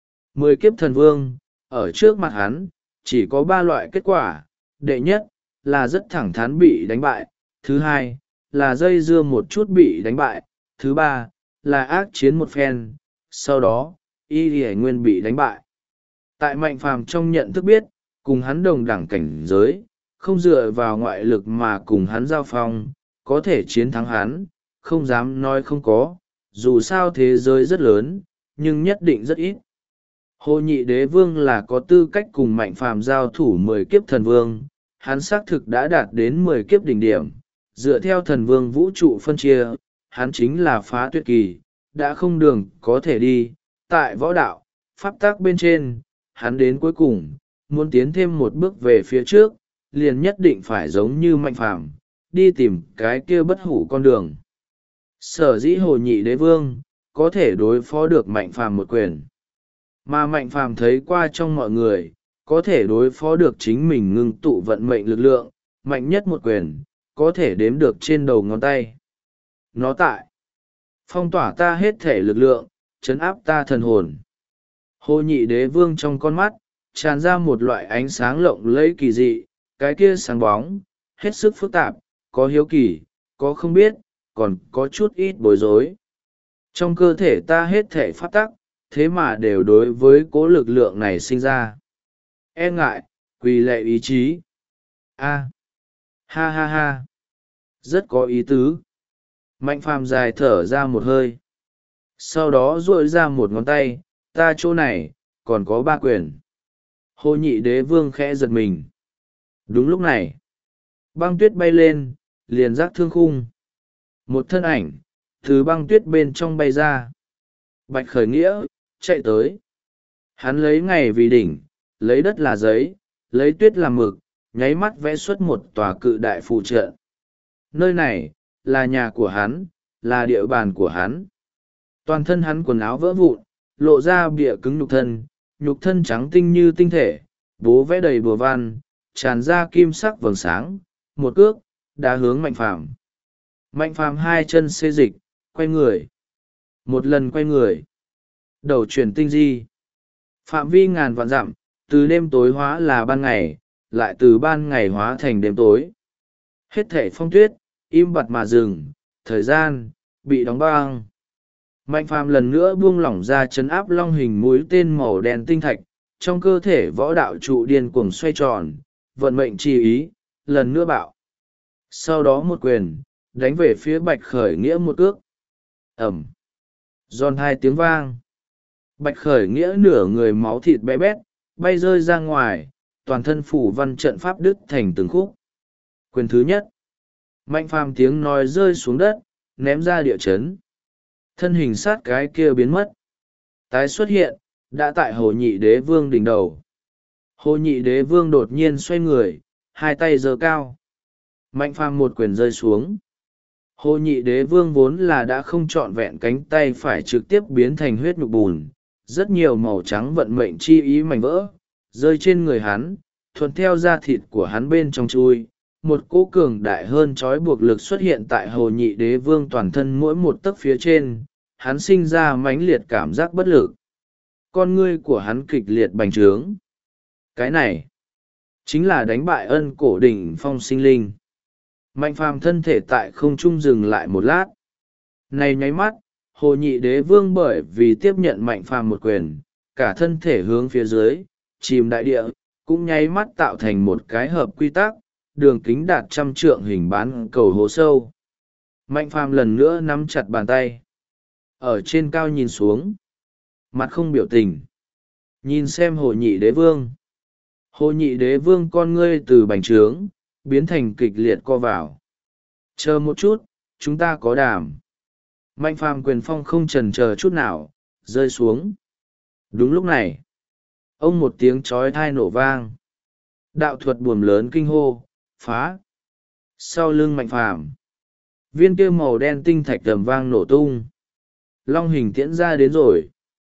10 kiếp thần vương, ở trước mặt hắn, chỉ có 3 loại kết quả. Đệ nhất, là rất thẳng thắn bị đánh bại. Thứ hai, là dây dưa một chút bị đánh bại. Thứ ba, là ác chiến một phen. Sau đó, Y Lì Nguyên bị đánh bại. Tại Mạnh Phàm trong nhận thức biết, cùng hắn đồng đẳng cảnh giới, không dựa vào ngoại lực mà cùng hắn giao phong, có thể chiến thắng hắn, không dám nói không có, dù sao thế giới rất lớn, nhưng nhất định rất ít. Hồ Nhị Đế Vương là có tư cách cùng Mạnh Phàm giao thủ 10 kiếp thần vương, hắn xác thực đã đạt đến 10 kiếp đỉnh điểm, dựa theo thần vương vũ trụ phân chia, hắn chính là phá tuyệt kỳ, đã không đường có thể đi, tại võ đạo, pháp tắc bên trên, hắn đến cuối cùng, muốn tiến thêm một bước về phía trước, liền nhất định phải giống như Mạnh Phàm, đi tìm cái kia bất hủ con đường. Sở dĩ Hồ Nhị Đế Vương, có thể đối phó được Mạnh Phàm một quyền. Mà Mạnh Phàm thấy qua trong mọi người, có thể đối phó được chính mình ngưng tụ vận mệnh lực lượng, mạnh nhất một quyền, có thể đếm được trên đầu ngón tay. Nó tại phong tỏa ta hết thể lực lượng, trấn áp ta thần hồn. Hồ Nhị Đế Vương trong con mắt, tràn ra một loại ánh sáng lộng lẫy kỳ dị, cái kia sáng bóng, hết sức phức tạp, có hiếu kỳ, có không biết, còn có chút ít bối rối. Trong cơ thể ta hết thể pháp tắc, thế mà đều đối với cố lực lượng này sinh ra. E ngại, quỳ lệ ý chí. A. Ha ha ha. Rất có ý tứ. Mạnh Phàm dài thở ra một hơi. Sau đó duỗi ra một ngón tay, ta chỗ này, còn có 3 quyền. Hồ Nhị Đế Vương khẽ giật mình. Đúng lúc này, băng tuyết bay lên, liền rác thương khung. Một thân ảnh, từ băng tuyết bên trong bay ra. Bạch Khởi Nghĩa, chạy tới. Hắn lấy ngày vì đỉnh, lấy đất là giấy, lấy tuyết làm mực, nháy mắt vẽ xuất một tòa cự đại phù trận. Nơi này, là nhà của hắn, là địa bàn của hắn. Toàn thân hắn quần áo vỡ vụn, lộ ra bịa cứng nhục thân trắng tinh như tinh thể, bố vẽ đầy bùa văn, tràn ra kim sắc vầng sáng, một cước, đá hướng Mạnh Phàm. Mạnh Phàm 2 chân xê dịch, quay người. Một lần quay người. Đầu chuyển tinh di. Phạm vi ngàn vạn dặm, từ đêm tối hóa là ban ngày, lại từ ban ngày hóa thành đêm tối. Hết thảy phong tuyết, im bặt mà dừng, thời gian, bị đóng băng. Mạnh Phàm lần nữa buông lỏng ra chấn áp long hình mũi tên màu đen tinh thạch, trong cơ thể võ đạo trụ điên cuồng xoay tròn, vận mệnh chi ý, lần nữa bạo. Sau đó một quyền, đánh về phía Bạch Khởi Nghĩa một cước. Ẩm. Giòn 2 tiếng vang. Bạch Khởi Nghĩa nửa người máu thịt bé bét, bay rơi ra ngoài, toàn thân phủ văn trận pháp đứt thành từng khúc. Quyền thứ nhất. Mạnh phàm tiếng nói rơi xuống đất, ném ra địa chấn. Thân hình sát cái kia biến mất. Tái xuất hiện, đã tại Hồ Nhị Đế Vương đỉnh đầu. Hồ Nhị Đế Vương đột nhiên xoay người, hai tay giơ cao. Mạnh phàm một quyền rơi xuống. Hồ Nhị Đế Vương vốn là đã không trọn vẹn cánh tay phải trực tiếp biến thành huyết nhục bùn. Rất nhiều màu trắng vận mệnh chi ý mảnh vỡ, rơi trên người hắn, thuận theo da thịt của hắn bên trong chui. Một cỗ cường đại hơn trói buộc lực xuất hiện tại Hồ Nhị Đế Vương toàn thân mỗi một tấc phía trên, hắn sinh ra mãnh liệt cảm giác bất lực. Con ngươi của hắn kịch liệt bành trướng. Cái này chính là đánh bại Ân Cổ Đỉnh Phong sinh linh. Mạnh phàm thân thể tại không trung dừng lại một lát. Này nháy mắt, Hồ Nhị Đế Vương bởi vì tiếp nhận mạnh phàm một quyền, cả thân thể hướng phía dưới, chìm đại địa, cũng nháy mắt tạo thành một cái hợp quy tắc, đường kính đạt 100 trượng hình bán cầu hố sâu. Mạnh phàm lần nữa nắm chặt bàn tay. Ở trên cao nhìn xuống, mặt không biểu tình. Nhìn xem Hồ Nhị Đế Vương. Hồ Nhị Đế Vương con ngươi từ bành trướng, biến thành kịch liệt co vào. Chờ một chút, chúng ta có đàm. Mạnh phàm quyền phong không chần chờ chút nào, rơi xuống. Đúng lúc này, ông một tiếng chói tai nổ vang. Đạo thuật buồm lớn kinh hô, phá. Sau lưng mạnh phàm, viên kia màu đen tinh thạch tầm vang nổ tung. Long hình tiễn ra đến rồi.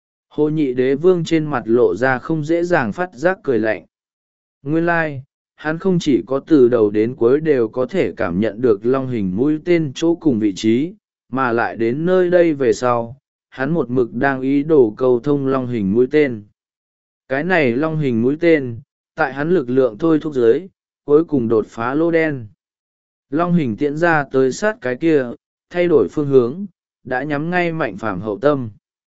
Hồ Nhị Đế Vương trên mặt lộ ra không dễ dàng phát giác cười lạnh. Nguyên lai, hắn không chỉ có từ đầu đến cuối đều có thể cảm nhận được long hình mũi tên chỗ cùng vị trí, mà lại đến nơi đây về sau, hắn một mực đang ý đồ cầu thông long hình mũi tên. Cái này long hình mũi tên, tại hắn lực lượng thôi thúc giới, cuối cùng đột phá lô đen. Long hình tiễn ra tới sát cái kia, thay đổi phương hướng, đã nhắm ngay mạnh phàm hậu tâm.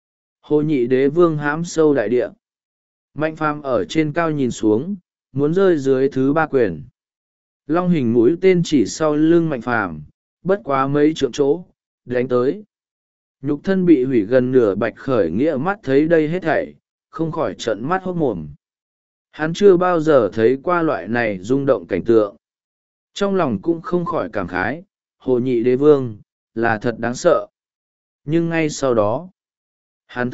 Hồ Nhị Đế Vương hãm sâu đại địa. Mạnh phàm ở trên cao nhìn xuống, muốn rơi dưới thứ ba quyền. Long hình mũi tên chỉ sau lưng mạnh phàm, bất quá mấy trượng chỗ, đánh tới. Nhục thân bị hủy gần nửa. Bạch Khởi Nghĩa mắt thấy đây hết thảy, không khỏi trợn mắt hốt mồm. Hắn chưa bao giờ thấy qua loại này rung động cảnh tượng. Trong lòng cũng không khỏi cảm khái, Hồ Nhị Đế Vương, là thật đáng sợ. Nhưng ngay sau đó, hắn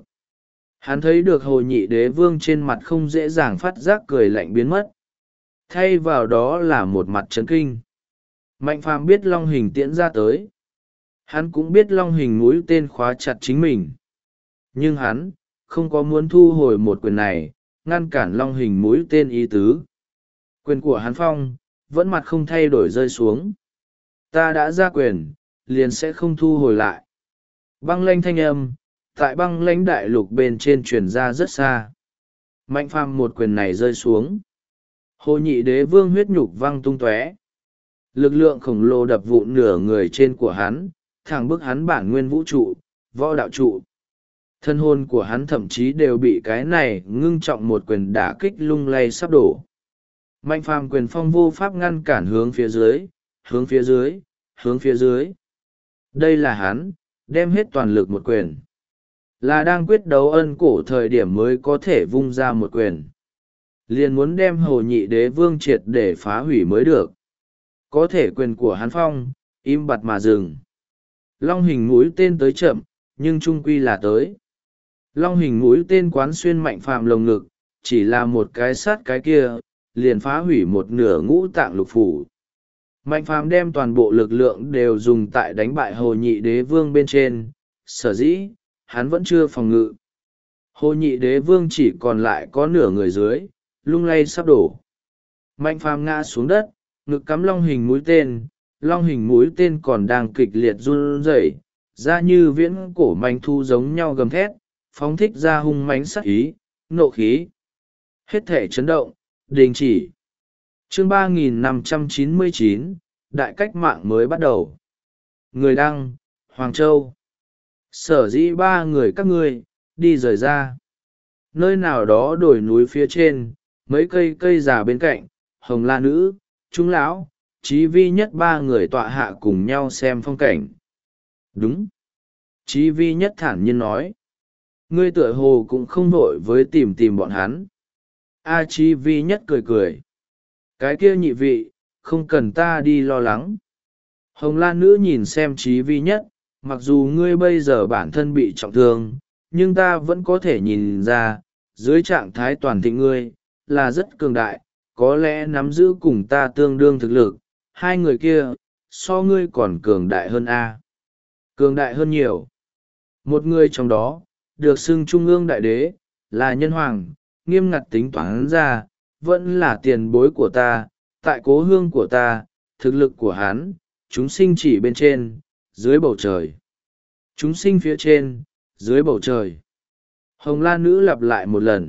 thấy được Hồ Nhị Đế Vương trên mặt không dễ dàng phát giác cười lạnh biến mất. Thay vào đó là một mặt chấn kinh. Mạnh phàm biết long hình tiễn ra tới. Hắn cũng biết long hình mũi tên khóa chặt chính mình. Nhưng hắn, không có muốn thu hồi một quyền này, ngăn cản long hình mũi tên ý tứ. Quyền của hắn phong, vẫn mặt không thay đổi rơi xuống. Ta đã ra quyền, liền sẽ không thu hồi lại. Băng lanh thanh âm, tại băng lãnh đại lục bên trên truyền ra rất xa. Mạnh phàm một quyền này rơi xuống. Hồ Nhị Đế Vương huyết nhục văng tung tóe. Lực lượng khổng lồ đập vụn nửa người trên của hắn, thẳng bức hắn bản nguyên vũ trụ, võ đạo trụ. Thân hồn của hắn thậm chí đều bị cái này ngưng trọng một quyền đả kích lung lay sắp đổ. Mạnh phàm quyền phong vô pháp ngăn cản hướng phía dưới, hướng phía dưới, hướng phía dưới. Đây là hắn, đem hết toàn lực một quyền. Là đang quyết đấu Ân Cổ thời điểm mới có thể vung ra một quyền. Liền muốn đem Hồ Nhị Đế Vương triệt để phá hủy mới được. Có thể quyền của hắn phong, im bặt mà dừng. Long hình mũi tên tới chậm, nhưng trung quy là tới. Long hình mũi tên quán xuyên mạnh phàm lồng ngực, chỉ là một cái sát cái kia, liền phá hủy một nửa ngũ tạng lục phủ. Mạnh phàm đem toàn bộ lực lượng đều dùng tại đánh bại Hồ Nhị Đế Vương bên trên, sở dĩ, hắn vẫn chưa phòng ngự. Hồ Nhị Đế Vương chỉ còn lại có nửa người dưới, lung lay sắp đổ. Mạnh phàm ngã xuống đất, ngực cắm long hình mũi tên còn đang kịch liệt run rẩy, ra như viễn cổ manh thu giống nhau gầm thét, phóng thích ra hung mãnh sát ý, nộ khí. Hết thể chấn động, đình chỉ. Chương 3599, Đại cách mạng mới bắt đầu. Người đăng, Hoàng Châu. Sở dĩ ba người các ngươi, đi rời ra. Nơi nào đó đồi núi phía trên, mấy cây già bên cạnh, Hồng La Nữ, Trung Lão, Chí Vi Nhất ba người tọa hạ cùng nhau xem phong cảnh. Đúng. Chí Vi Nhất thản nhiên nói. ngươi tựa hồ cũng không vội với tìm bọn hắn. A Chí Vi Nhất cười cười. Cái kia nhị vị, không cần ta đi lo lắng. Hồng Lan Nữ nhìn xem Chí Vi Nhất, mặc dù ngươi bây giờ bản thân bị trọng thương, nhưng ta vẫn có thể nhìn ra, dưới trạng thái toàn thịnh ngươi, là rất cường đại, có lẽ nắm giữ cùng ta tương đương thực lực, hai người kia, so ngươi còn cường đại hơn a. Cường đại hơn nhiều. Một người trong đó, được xưng Trung ương Đại Đế, là nhân hoàng, nghiêm ngặt tính toán ra, vẫn là tiền bối của ta, tại cố hương của ta, thực lực của hắn, chúng sinh chỉ bên trên, dưới bầu trời. Chúng sinh phía trên, dưới bầu trời. Hồng Lan Nữ lặp lại một lần.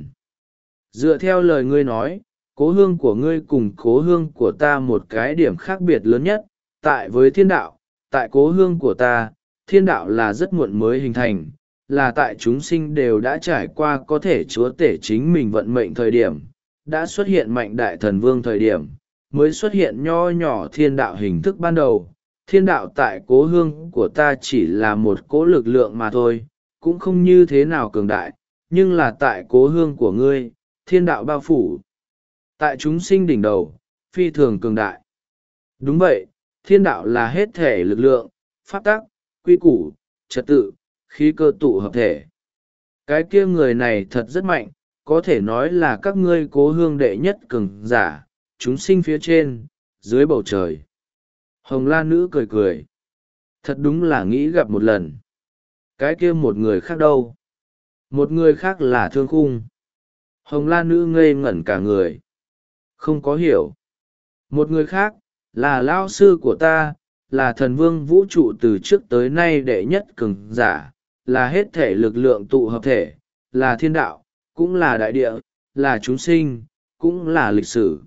Dựa theo lời ngươi nói, cố hương của ngươi cùng cố hương của ta một cái điểm khác biệt lớn nhất, tại với thiên đạo, tại cố hương của ta, thiên đạo là rất muộn mới hình thành, là tại chúng sinh đều đã trải qua có thể chúa tể chính mình vận mệnh thời điểm, đã xuất hiện mạnh đại thần vương thời điểm, mới xuất hiện nho nhỏ thiên đạo hình thức ban đầu. Thiên đạo tại cố hương của ta chỉ là một cỗ lực lượng mà thôi, cũng không như thế nào cường đại, nhưng là tại cố hương của ngươi, thiên đạo bao phủ. Tại chúng sinh đỉnh đầu, phi thường cường đại. Đúng vậy, thiên đạo là hết thể lực lượng, pháp tắc, quy củ, trật tự, khí cơ tụ hợp thể. Cái kia người này thật rất mạnh, có thể nói là các ngươi cố hương đệ nhất cường giả, chúng sinh phía trên, dưới bầu trời. Hồng Lan Nữ cười cười. Thật đúng là nghĩ gặp một lần. Cái kia một người khác đâu? Một người khác là Thương Khung. Hồng Lan Nữ ngây ngẩn cả người. Không có hiểu. Một người khác, là lao sư của ta, là thần vương vũ trụ từ trước tới nay đệ nhất cường giả, là hết thể lực lượng tụ hợp thể, là thiên đạo, cũng là đại địa, là chúng sinh, cũng là lịch sử.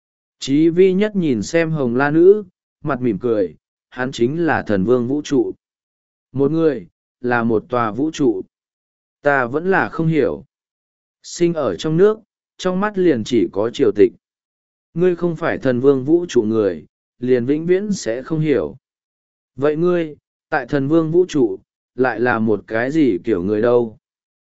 Chí Vi Nhất nhìn xem Hồng Lan Nữ, mặt mỉm cười, hắn chính là thần vương vũ trụ. Một người, là một tòa vũ trụ. Ta vẫn là không hiểu. Sinh ở trong nước, trong mắt liền chỉ có triều tịch. Ngươi không phải thần vương vũ trụ người, liền vĩnh viễn sẽ không hiểu. Vậy ngươi, tại thần vương vũ trụ, lại là một cái gì kiểu người đâu?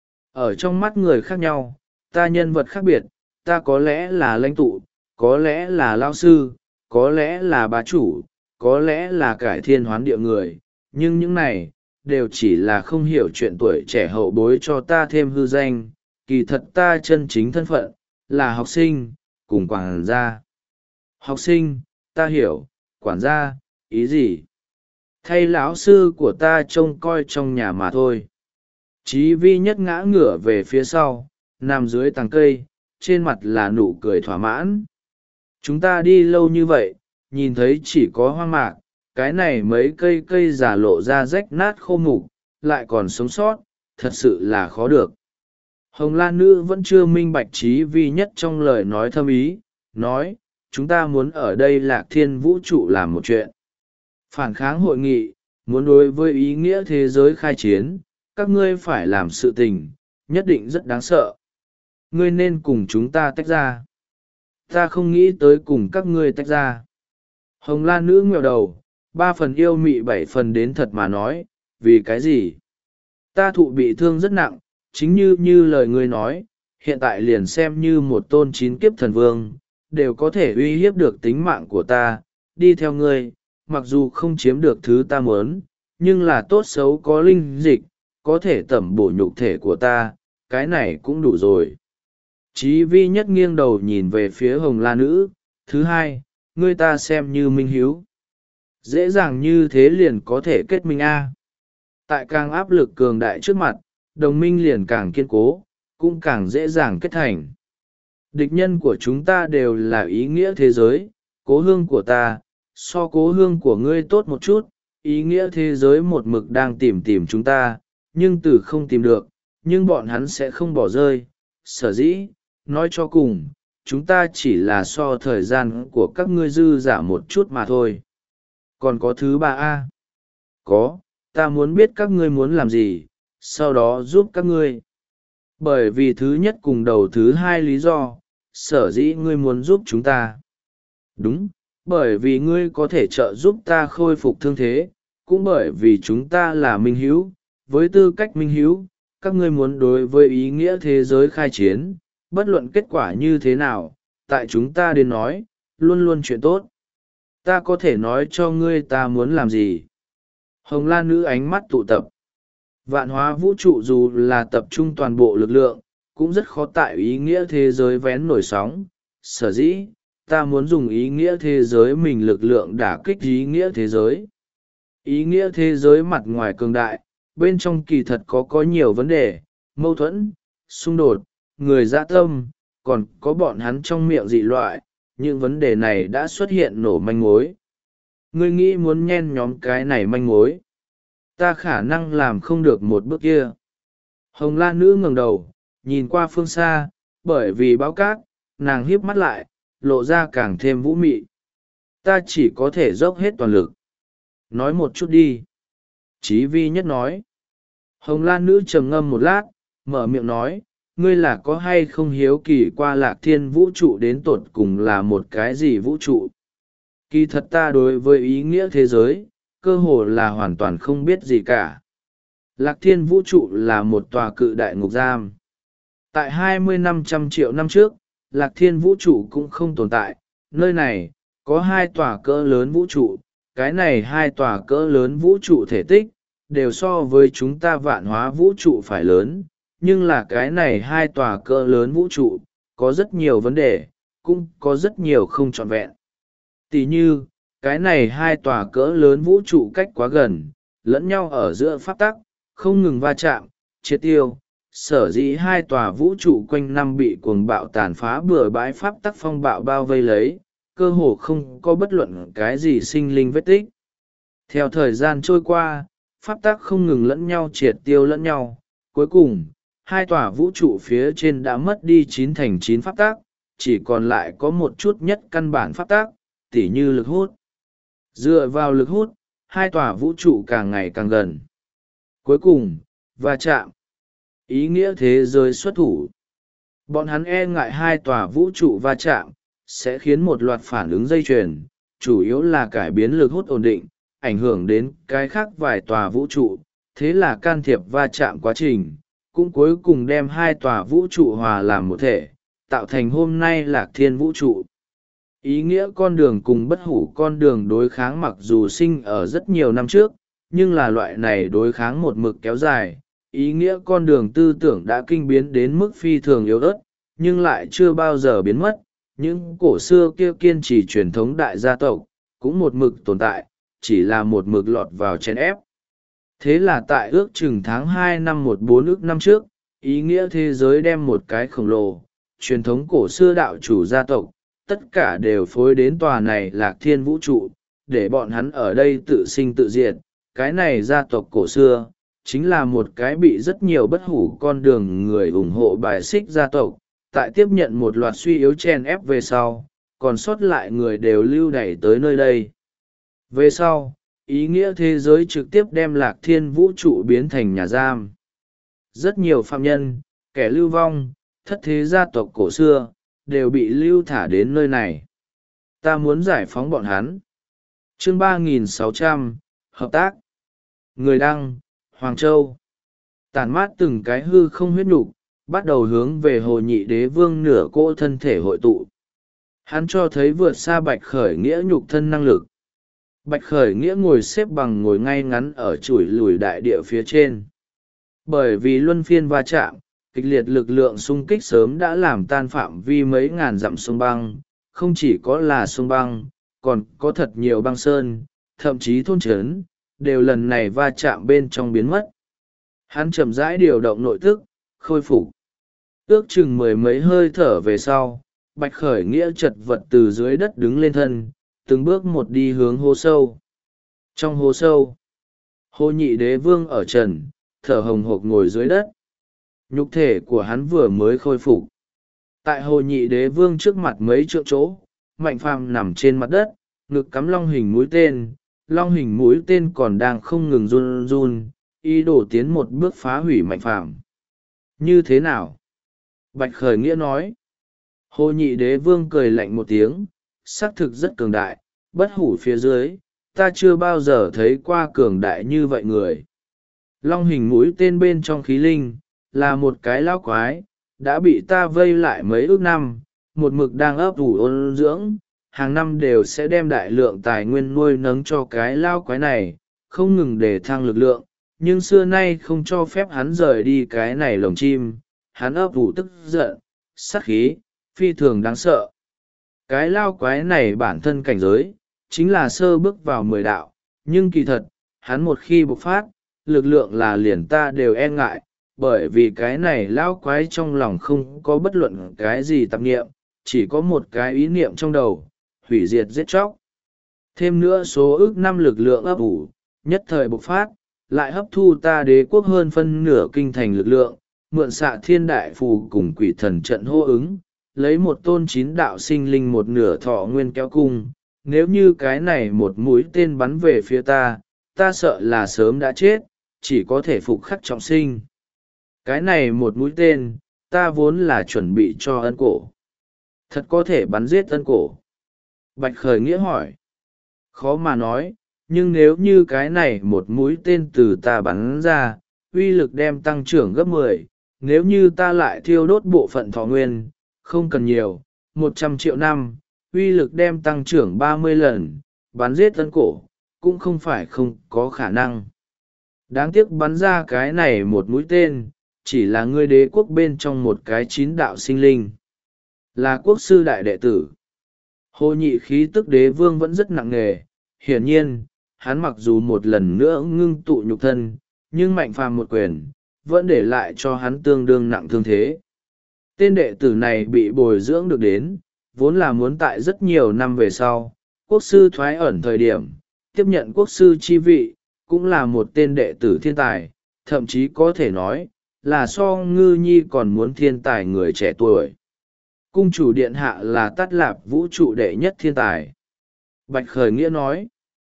Ở trong mắt người khác nhau, ta nhân vật khác biệt, ta có lẽ là lãnh tụ, có lẽ là lao sư, có lẽ là bá chủ, có lẽ là cải thiên hoán địa người, nhưng những này, đều chỉ là không hiểu chuyện tuổi trẻ hậu bối cho ta thêm hư danh, kỳ thật ta chân chính thân phận, là học sinh, cùng quản gia. Học sinh, ta hiểu, quản gia, ý gì? Thay lão sư của ta trông coi trong nhà mà thôi. Chí Vi Nhất ngã ngửa về phía sau, nằm dưới tàng cây, trên mặt là nụ cười thỏa mãn. Chúng ta đi lâu như vậy, nhìn thấy chỉ có hoang mạc, cái này mấy cây giả lộ ra rách nát khô mục, lại còn sống sót, thật sự là khó được. Hồng Lan Nữ vẫn chưa minh bạch Chí Vi Nhất trong lời nói thâm ý, nói, chúng ta muốn ở đây Lạc Thiên vũ trụ làm một chuyện. Phản kháng hội nghị, muốn đối với ý nghĩa thế giới khai chiến, các ngươi phải làm sự tình, nhất định rất đáng sợ. Ngươi nên cùng chúng ta tách ra. Ta không nghĩ tới cùng các ngươi tách ra. Hồng Lan Nữ nghèo đầu, 3 phần yêu mị 7 phần đến thật mà nói, vì cái gì? Ta thụ bị thương rất nặng, chính như lời ngươi nói, hiện tại liền xem như một tôn 9 kiếp thần vương, đều có thể uy hiếp được tính mạng của ta, đi theo ngươi, mặc dù không chiếm được thứ ta muốn, nhưng là tốt xấu có linh dịch, có thể tẩm bổ nhục thể của ta, cái này cũng đủ rồi. Chí Vi Nhất nghiêng đầu nhìn về phía Hồng Lan Nữ, thứ hai, ngươi ta xem như minh hiếu. Dễ dàng như thế liền có thể kết minh A. Tại càng áp lực cường đại trước mặt, đồng minh liền càng kiên cố, cũng càng dễ dàng kết thành. Địch nhân của chúng ta đều là ý nghĩa thế giới, cố hương của ta, so cố hương của ngươi tốt một chút, ý nghĩa thế giới một mực đang tìm chúng ta, nhưng từ không tìm được, nhưng bọn hắn sẽ không bỏ rơi. Sở dĩ, nói cho cùng, chúng ta chỉ là so thời gian của các ngươi dư giả một chút mà thôi. Còn có thứ ba a? Có, ta muốn biết các ngươi muốn làm gì, sau đó giúp các ngươi. Bởi vì thứ nhất cùng đầu thứ hai lý do, sở dĩ ngươi muốn giúp chúng ta. Đúng, bởi vì ngươi có thể trợ giúp ta khôi phục thương thế, cũng bởi vì chúng ta là minh hữu, với tư cách minh hữu, các ngươi muốn đối với ý nghĩa thế giới khai chiến, bất luận kết quả như thế nào, tại chúng ta đến nói, luôn luôn chuyện tốt. Ta có thể nói cho ngươi ta muốn làm gì. Hồng Lan Nữ ánh mắt tụ tập. Vạn hóa vũ trụ dù là tập trung toàn bộ lực lượng, cũng rất khó tại ý nghĩa thế giới vén nổi sóng. Sở dĩ, ta muốn dùng ý nghĩa thế giới mình lực lượng đả kích ý nghĩa thế giới. Ý nghĩa thế giới mặt ngoài cường đại, bên trong kỳ thật có nhiều vấn đề, mâu thuẫn, xung đột, người dã tâm, còn có bọn hắn trong miệng dị loại, những vấn đề này đã xuất hiện nổ manh mối. Ngươi nghĩ muốn nhen nhóm cái này manh mối, ta khả năng làm không được một bước kia. Hồng Lan Nữ ngẩng đầu, nhìn qua phương xa, bởi vì báo cát, nàng híp mắt lại, lộ ra càng thêm vũ mị. Ta chỉ có thể dốc hết toàn lực. Nói một chút đi. Chí Vi Nhất nói. Hồng Lan Nữ trầm ngâm một lát, mở miệng nói, ngươi là có hay không hiếu kỳ qua Lạc Thiên vũ trụ đến tột cùng là một cái gì vũ trụ? Kỳ thật ta đối với ý nghĩa thế giới, cơ hồ là hoàn toàn không biết gì cả. Lạc Thiên vũ trụ là một tòa cự đại ngục giam. Tại 20-500 triệu năm trước, Lạc Thiên vũ trụ cũng không tồn tại, nơi này, có hai tòa cỡ lớn vũ trụ, cái này hai tòa cỡ lớn vũ trụ thể tích, đều so với chúng ta vạn hóa vũ trụ phải lớn, nhưng là cái này hai tòa cỡ lớn vũ trụ, có rất nhiều vấn đề, cũng có rất nhiều không trọn vẹn. Tỷ như, cái này hai tòa cỡ lớn vũ trụ cách quá gần, lẫn nhau ở giữa pháp tắc, không ngừng va chạm, triệt tiêu. Sở dĩ hai tòa vũ trụ quanh năm bị cuồng bạo tàn phá bừa bãi pháp tắc phong bạo bao vây lấy, cơ hồ không có bất luận cái gì sinh linh vết tích. Theo thời gian trôi qua, pháp tắc không ngừng lẫn nhau triệt tiêu lẫn nhau, cuối cùng, hai tòa vũ trụ phía trên đã mất đi 9/9 pháp tắc, chỉ còn lại có một chút nhất căn bản pháp tắc, tỉ như lực hút. Dựa vào lực hút, hai tòa vũ trụ càng ngày càng gần. Cuối cùng, va chạm. Ý nghĩa thế giới xuất thủ. Bọn hắn e ngại hai tòa vũ trụ va chạm, sẽ khiến một loạt phản ứng dây chuyền, chủ yếu là cải biến lực hút ổn định, ảnh hưởng đến cái khác vài tòa vũ trụ, thế là can thiệp va chạm quá trình, cũng cuối cùng đem hai tòa vũ trụ hòa làm một thể, tạo thành hôm nay Lạc Thiên vũ trụ. Ý nghĩa con đường cùng bất hủ con đường đối kháng mặc dù sinh ở rất nhiều năm trước, nhưng là loại này đối kháng một mực kéo dài. Ý nghĩa con đường tư tưởng đã kinh biến đến mức phi thường yếu ớt, nhưng lại chưa bao giờ biến mất. Những cổ xưa kia kiên trì truyền thống đại gia tộc, cũng một mực tồn tại, chỉ là một mực lọt vào chèn ép. Thế là tại ước chừng tháng 2 năm 14 ước năm trước, ý nghĩa thế giới đem một cái khổng lồ, truyền thống cổ xưa đạo chủ gia tộc, tất cả đều phối đến tòa này Lạc Thiên vũ trụ, để bọn hắn ở đây tự sinh tự diệt. Cái này gia tộc cổ xưa, chính là một cái bị rất nhiều bất hủ con đường người ủng hộ bài xích gia tộc, tại tiếp nhận một loạt suy yếu chen ép về sau, còn sót lại người đều lưu đẩy tới nơi đây. Về sau, ý nghĩa thế giới trực tiếp đem Lạc Thiên vũ trụ biến thành nhà giam. Rất nhiều phạm nhân, kẻ lưu vong, thất thế gia tộc cổ xưa, đều bị lưu thả đến nơi này. Ta muốn giải phóng bọn hắn. Chương 3600, Hợp tác. Người đăng, Hoàng Châu. Tản mát từng cái hư không huyết nhục, bắt đầu hướng về Hồ Nhị Đế Vương nửa cỗ thân thể hội tụ. Hắn cho thấy vượt xa Bạch Khởi Nghĩa nhục thân năng lực. Bạch Khởi Nghĩa ngồi xếp bằng ngồi ngay ngắn ở chủi lùi đại địa phía trên. Bởi vì luân phiên va chạm, kịch liệt lực lượng xung kích sớm đã làm tan phạm vi mấy ngàn dặm sông băng, không chỉ có là sông băng, còn có thật nhiều băng sơn, thậm chí thôn trấn, đều lần này va chạm bên trong biến mất. Hắn chậm rãi điều động nội tức, khôi phục. Ước chừng mười mấy hơi thở về sau, Bạch Khởi Nghĩa chật vật từ dưới đất đứng lên thân, từng bước một đi hướng hố sâu. Trong hố sâu, Hồ Nhị Đế Vương ở trần, thở hồng hộc ngồi dưới đất. Nhục thể của hắn vừa mới khôi phục. Tại Hồ Nhị Đế Vương trước mặt mấy trượng chỗ, Mạnh Phàm nằm trên mặt đất, ngực cắm long hình mũi tên. Long hình mũi tên còn đang không ngừng run run, ý đồ tiến một bước phá hủy Mạnh Phàm. Như thế nào? Bạch Khởi Nghĩa nói. Hồ Nhị Đế Vương cười lạnh một tiếng, xác thực rất cường đại, bất hủ phía dưới, ta chưa bao giờ thấy qua cường đại như vậy người. Long hình mũi tên bên trong khí linh, là một cái lão quái, đã bị ta vây lại mấy ước năm, một mực đang ấp ủ ôn dưỡng, hàng năm đều sẽ đem đại lượng tài nguyên nuôi nấng cho cái lão quái này, không ngừng để thăng lực lượng, nhưng xưa nay không cho phép hắn rời đi cái này lồng chim. Hắn ấp ủ tức giận, sát khí, phi thường đáng sợ. Cái lao quái này bản thân cảnh giới chính là sơ bước vào 10 đạo, nhưng kỳ thật hắn một khi bộc phát, lực lượng là liền ta đều e ngại, bởi vì cái này lao quái trong lòng không có bất luận cái gì tạp niệm, chỉ có một cái ý niệm trong đầu: hủy diệt giết chóc. Thêm nữa số ước năm lực lượng ấp ủ nhất thời bộc phát, lại hấp thu ta đế quốc hơn phân nửa kinh thành lực lượng, mượn xạ thiên đại phù cùng quỷ thần trận hô ứng, lấy một tôn 9 đạo sinh linh một nửa thọ nguyên kéo cung. Nếu như cái này một mũi tên bắn về phía ta, ta sợ là sớm đã chết, chỉ có thể phục khắc trọng sinh. Cái này một mũi tên, ta vốn là chuẩn bị cho ân cổ. Thật có thể bắn giết ân cổ? Bạch Khởi Nghĩa hỏi. Khó mà nói, nhưng nếu như cái này một mũi tên từ ta bắn ra, uy lực đem tăng trưởng gấp 10, nếu như ta lại thiêu đốt bộ phận thọ nguyên, không cần nhiều, 100 triệu năm, uy lực đem tăng trưởng 30 lần, bắn giết ân cổ, cũng không phải không có khả năng. Đáng tiếc bắn ra cái này một mũi tên, chỉ là ngươi đế quốc bên trong một cái 9 đạo sinh linh. Là quốc sư đại đệ tử. Hồ Nhị khí tức đế vương vẫn rất nặng nề, hiển nhiên, hắn mặc dù một lần nữa ngưng tụ nhục thân, nhưng Mạnh Phàm một quyền, vẫn để lại cho hắn tương đương nặng thương thế. Tên đệ tử này bị bồi dưỡng được đến, vốn là muốn tại rất nhiều năm về sau, quốc sư thoái ẩn thời điểm, tiếp nhận quốc sư chi vị, cũng là một tên đệ tử thiên tài, thậm chí có thể nói, là so Ngư Nhi còn muốn thiên tài người trẻ tuổi. Cung chủ điện hạ là Tát Lạp vũ trụ đệ nhất thiên tài. Bạch Khởi Nghĩa nói.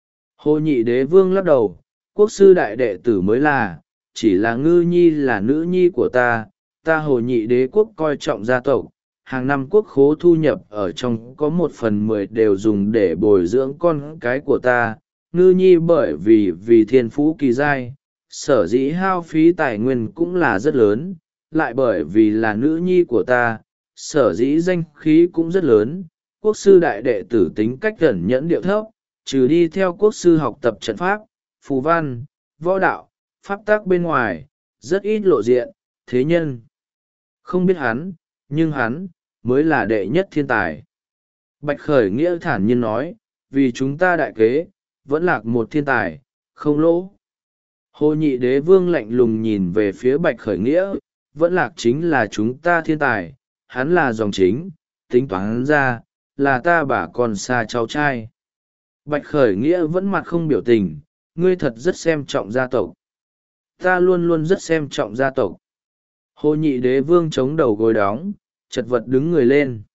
Hồ Nhị đế vương lắc đầu, quốc sư đại đệ tử mới là, chỉ là Ngư Nhi là nữ nhi của ta. Ta Hồ Nhị đế quốc coi trọng gia tộc, hàng năm quốc khố thu nhập ở trong có 1/10 đều dùng để bồi dưỡng con cái của ta. Ngư Nhi bởi vì thiên phú kỳ giai, sở dĩ hao phí tài nguyên cũng là rất lớn, lại bởi vì là nữ nhi của ta, sở dĩ danh khí cũng rất lớn. Quốc sư đại đệ tử tính cách ẩn nhẫn điệu thấp, trừ đi theo quốc sư học tập trận pháp, phù văn, võ đạo, pháp tắc bên ngoài, rất ít lộ diện. Thế nhân không biết hắn, nhưng hắn mới là đệ nhất thiên tài. Bạch Khởi Nghĩa thản nhiên nói, vì chúng ta đại kế, vẫn lạc một thiên tài, không lỗ. Hồ Nhị đế vương lạnh lùng nhìn về phía Bạch Khởi Nghĩa, vẫn lạc chính là chúng ta thiên tài, hắn là dòng chính, tính toán hắn ra, là ta bà con xa cháu trai. Bạch Khởi Nghĩa vẫn mặt không biểu tình, ngươi thật rất xem trọng gia tộc. Ta luôn luôn rất xem trọng gia tộc. Hồ Nhị đế vương chống đầu gối đóng, chật vật đứng người lên.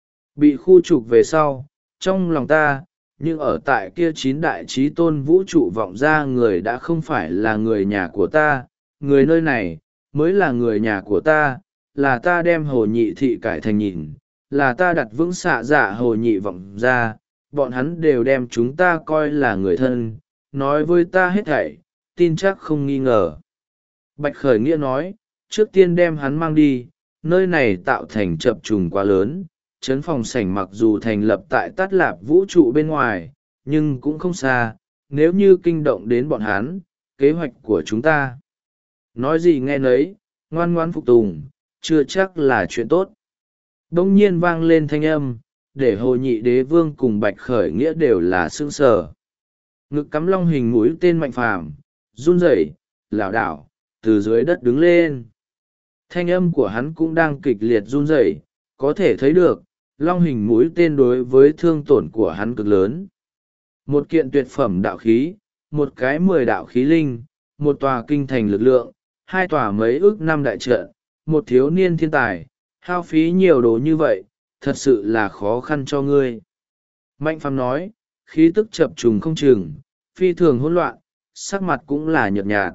Bị khu trục về sau, trong lòng ta, nhưng ở tại kia 9 đại trí tôn vũ trụ vọng ra người đã không phải là người nhà của ta, người nơi này, mới là người nhà của ta, là ta đem Hồ Nhị thị cải thành nhìn, là ta đặt vững xạ dạ Hồ Nhị vọng ra, bọn hắn đều đem chúng ta coi là người thân, nói với ta hết thảy, tin chắc không nghi ngờ. Bạch Khởi Nghĩa nói, trước tiên đem hắn mang đi, nơi này tạo thành chập trùng quá lớn, trấn phòng sảnh mặc dù thành lập tại Tát Lạp vũ trụ bên ngoài, nhưng cũng không xa, nếu như kinh động đến bọn hắn, kế hoạch của chúng ta. Nói gì nghe nấy, ngoan ngoan phục tùng, chưa chắc là chuyện tốt. Đông nhiên vang lên thanh âm, để Hồ Nhị đế vương cùng Bạch Khởi Nghĩa đều là sững sờ. Ngực cắm long hình mũi tên Mạnh Phàm, run rẩy, lảo đảo, từ dưới đất đứng lên. Thanh âm của hắn cũng đang kịch liệt run rẩy, có thể thấy được, long hình mũi tên đối với thương tổn của hắn cực lớn. Một kiện tuyệt phẩm đạo khí, một cái 10 đạo khí linh, một tòa kinh thành lực lượng, 2 tòa mấy ước năm đại trận, một thiếu niên thiên tài, hao phí nhiều đồ như vậy, thật sự là khó khăn cho ngươi. Mạnh Phàm nói, khí tức chập trùng không chừng, phi thường hỗn loạn, sắc mặt cũng là nhợt nhạt.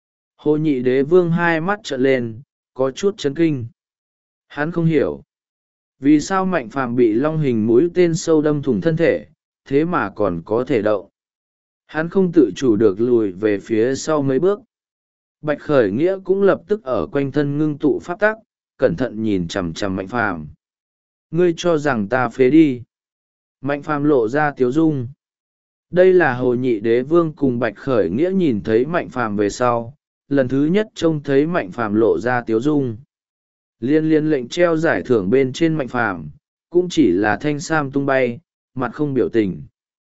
Hồ Nhị đế vương hai mắt trợn lên, có chút chấn kinh. Hắn không hiểu, vì sao Mạnh Phàm bị long hình mũi tên sâu đâm thủng thân thể, thế mà còn có thể động. Hắn không tự chủ được lùi về phía sau mấy bước. Bạch Khởi Nghĩa cũng lập tức ở quanh thân ngưng tụ pháp tắc, cẩn thận nhìn chằm chằm Mạnh Phàm. Ngươi cho rằng ta phế đi? Mạnh Phàm lộ ra tiếu dung. Đây là Hồ Nhị Đế Vương cùng Bạch Khởi Nghĩa nhìn thấy Mạnh Phàm về sau, lần thứ nhất trông thấy Mạnh Phàm lộ ra tiếu dung. Liên lệnh treo giải thưởng bên trên Mạnh Phàm cũng chỉ là thanh sam tung bay, mặt không biểu tình.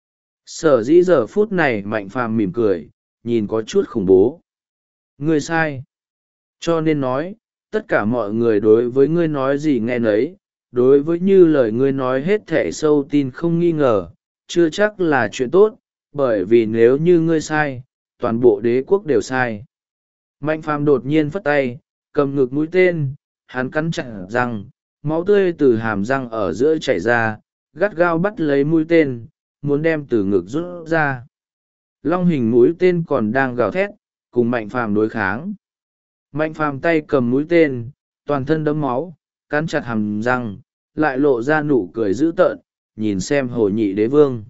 Sở dĩ giờ phút này Mạnh Phàm mỉm cười, nhìn có chút khủng bố. Ngươi sai. Cho nên nói, tất cả mọi người đối với ngươi nói gì nghe nấy, đối với như lời ngươi nói hết thảy sâu tin không nghi ngờ, chưa chắc là chuyện tốt, bởi vì nếu như ngươi sai, toàn bộ đế quốc đều sai. Mạnh Phàm đột nhiên phất tay, cầm ngực mũi tên, hắn cắn chặt răng, máu tươi từ hàm răng ở giữa chảy ra, gắt gao bắt lấy mũi tên, muốn đem từ ngực rút ra. Long hình mũi tên còn đang gào thét, cùng Mạnh Phàm đối kháng. Mạnh Phàm tay cầm mũi tên, toàn thân đẫm máu, cắn chặt hàm răng, lại lộ ra nụ cười dữ tợn, nhìn xem Hồ Nhị Đế Vương.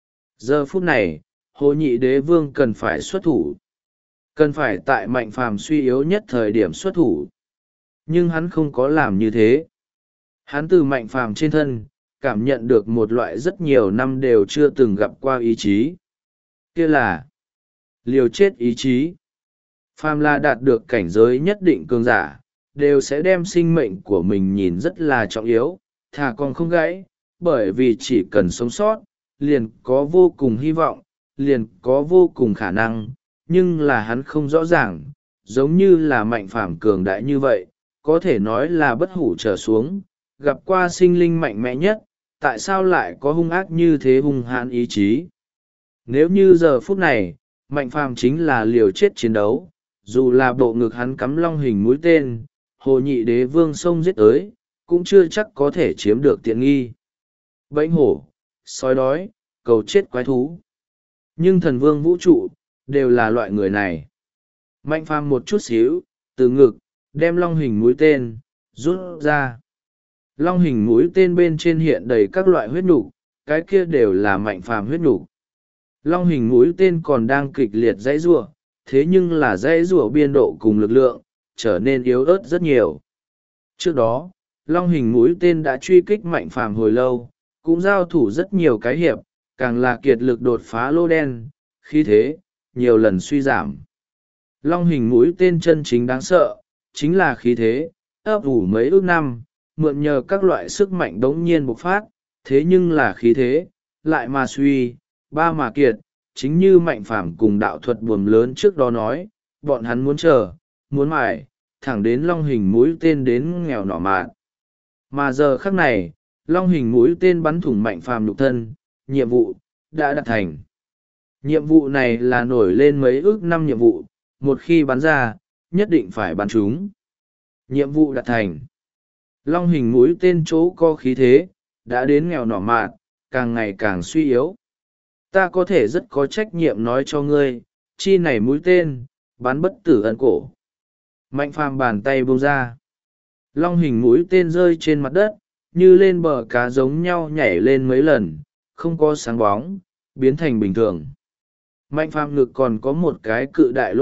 Giờ phút này, Hồ Nhị Đế Vương cần phải xuất thủ. Cần phải tại Mạnh Phàm suy yếu nhất thời điểm xuất thủ. Nhưng hắn không có làm như thế. Hắn từ Mạnh Phàm trên thân, cảm nhận được một loại rất nhiều năm đều chưa từng gặp qua ý chí. Kia là liều chết ý chí. Phàm là đạt được cảnh giới nhất định cường giả, đều sẽ đem sinh mệnh của mình nhìn rất là trọng yếu, thà còn không gãy, bởi vì chỉ cần sống sót, liền có vô cùng hy vọng, liền có vô cùng khả năng, nhưng là hắn không rõ ràng, giống như là Mạnh Phàm cường đại như vậy, có thể nói là bất hủ trở xuống, gặp qua sinh linh mạnh mẽ nhất, tại sao lại có hung ác như thế hung hãn ý chí. Nếu như giờ phút này, Mạnh Phàm chính là liều chết chiến đấu, dù là bộ ngực hắn cắm long hình mũi tên, Hồ Nhị Đế Vương xông giết tới, cũng chưa chắc có thể chiếm được tiện nghi. Bẫy hổ, sói đói, cầu chết quái thú. Nhưng thần vương vũ trụ, đều là loại người này. Mạnh Phàm một chút xíu, từ ngực, đem long hình mũi tên, rút ra. Long hình mũi tên bên trên hiện đầy các loại huyết nục, cái kia đều là Mạnh Phàm huyết nục. Long hình mũi tên còn đang kịch liệt dãy giụa, thế nhưng là dãy giụa biên độ cùng lực lượng, trở nên yếu ớt rất nhiều. Trước đó, long hình mũi tên đã truy kích Mạnh Phàm hồi lâu, cũng giao thủ rất nhiều cái hiệp, càng là kiệt lực đột phá lô đen, khí thế, nhiều lần suy giảm. Long hình mũi tên chân chính đáng sợ, chính là khí thế, ấp ủ mấy ước năm, mượn nhờ các loại sức mạnh đống nhiên bộc phát, thế nhưng là khí thế, lại mà suy, ba mà kiệt, chính như Mạnh Phàm cùng đạo thuật buồm lớn trước đó nói, bọn hắn muốn chờ, muốn mải, thẳng đến long hình mũi tên đến nghèo nọ mạn. Mà giờ khắc này, long hình mũi tên bắn thủng Mạnh Phàm nhục thân, nhiệm vụ đã đạt thành. Nhiệm vụ này là nổi lên mấy ước năm nhiệm vụ, một khi bắn ra, nhất định phải bắn chúng. Nhiệm vụ đạt thành. Long hình mũi tên chỗ có khí thế, đã đến nghèo nọ mạn, càng ngày càng suy yếu. Ta có thể rất có trách nhiệm nói cho ngươi, chi này mũi tên, bắn bất tử ân cổ. Mạnh Phàm bàn tay buông ra. Long hình mũi tên rơi trên mặt đất, như lên bờ cá giống nhau nhảy lên mấy lần, không có sáng bóng, biến thành bình thường. Mạnh Phàm ngực còn có một cái cự đại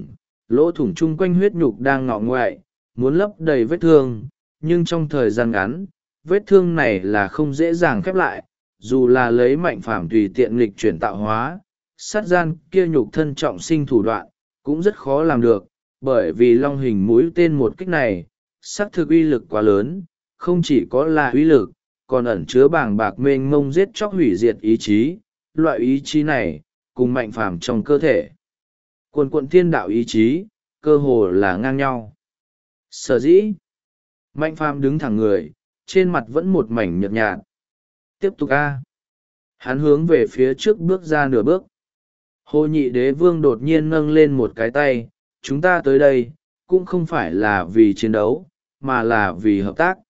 lỗ thủng chung quanh huyết nhục đang ngọ ngoại, muốn lấp đầy vết thương, nhưng trong thời gian ngắn, vết thương này là không dễ dàng khép lại, dù là lấy Mạnh Phàm tùy tiện nghịch chuyển tạo hóa, sát gian kia nhục thân trọng sinh thủ đoạn, cũng rất khó làm được, bởi vì long hình mũi tên một kích này, xác thực uy lực quá lớn, không chỉ có là uy lực, còn ẩn chứa bàng bạc mênh mông giết chóc hủy diệt ý chí, loại ý chí này, cùng Mạnh Phàm trong cơ thể. Quần quận thiên đạo ý chí, cơ hồ là ngang nhau. Sở dĩ, Mạnh Phàm đứng thẳng người, trên mặt vẫn một mảnh nhợt nhạt. Tiếp tục a. Hắn hướng về phía trước bước ra nửa bước. Hồ Nhị Đế Vương đột nhiên nâng lên một cái tay, chúng ta tới đây, cũng không phải là vì chiến đấu, mà là vì hợp tác.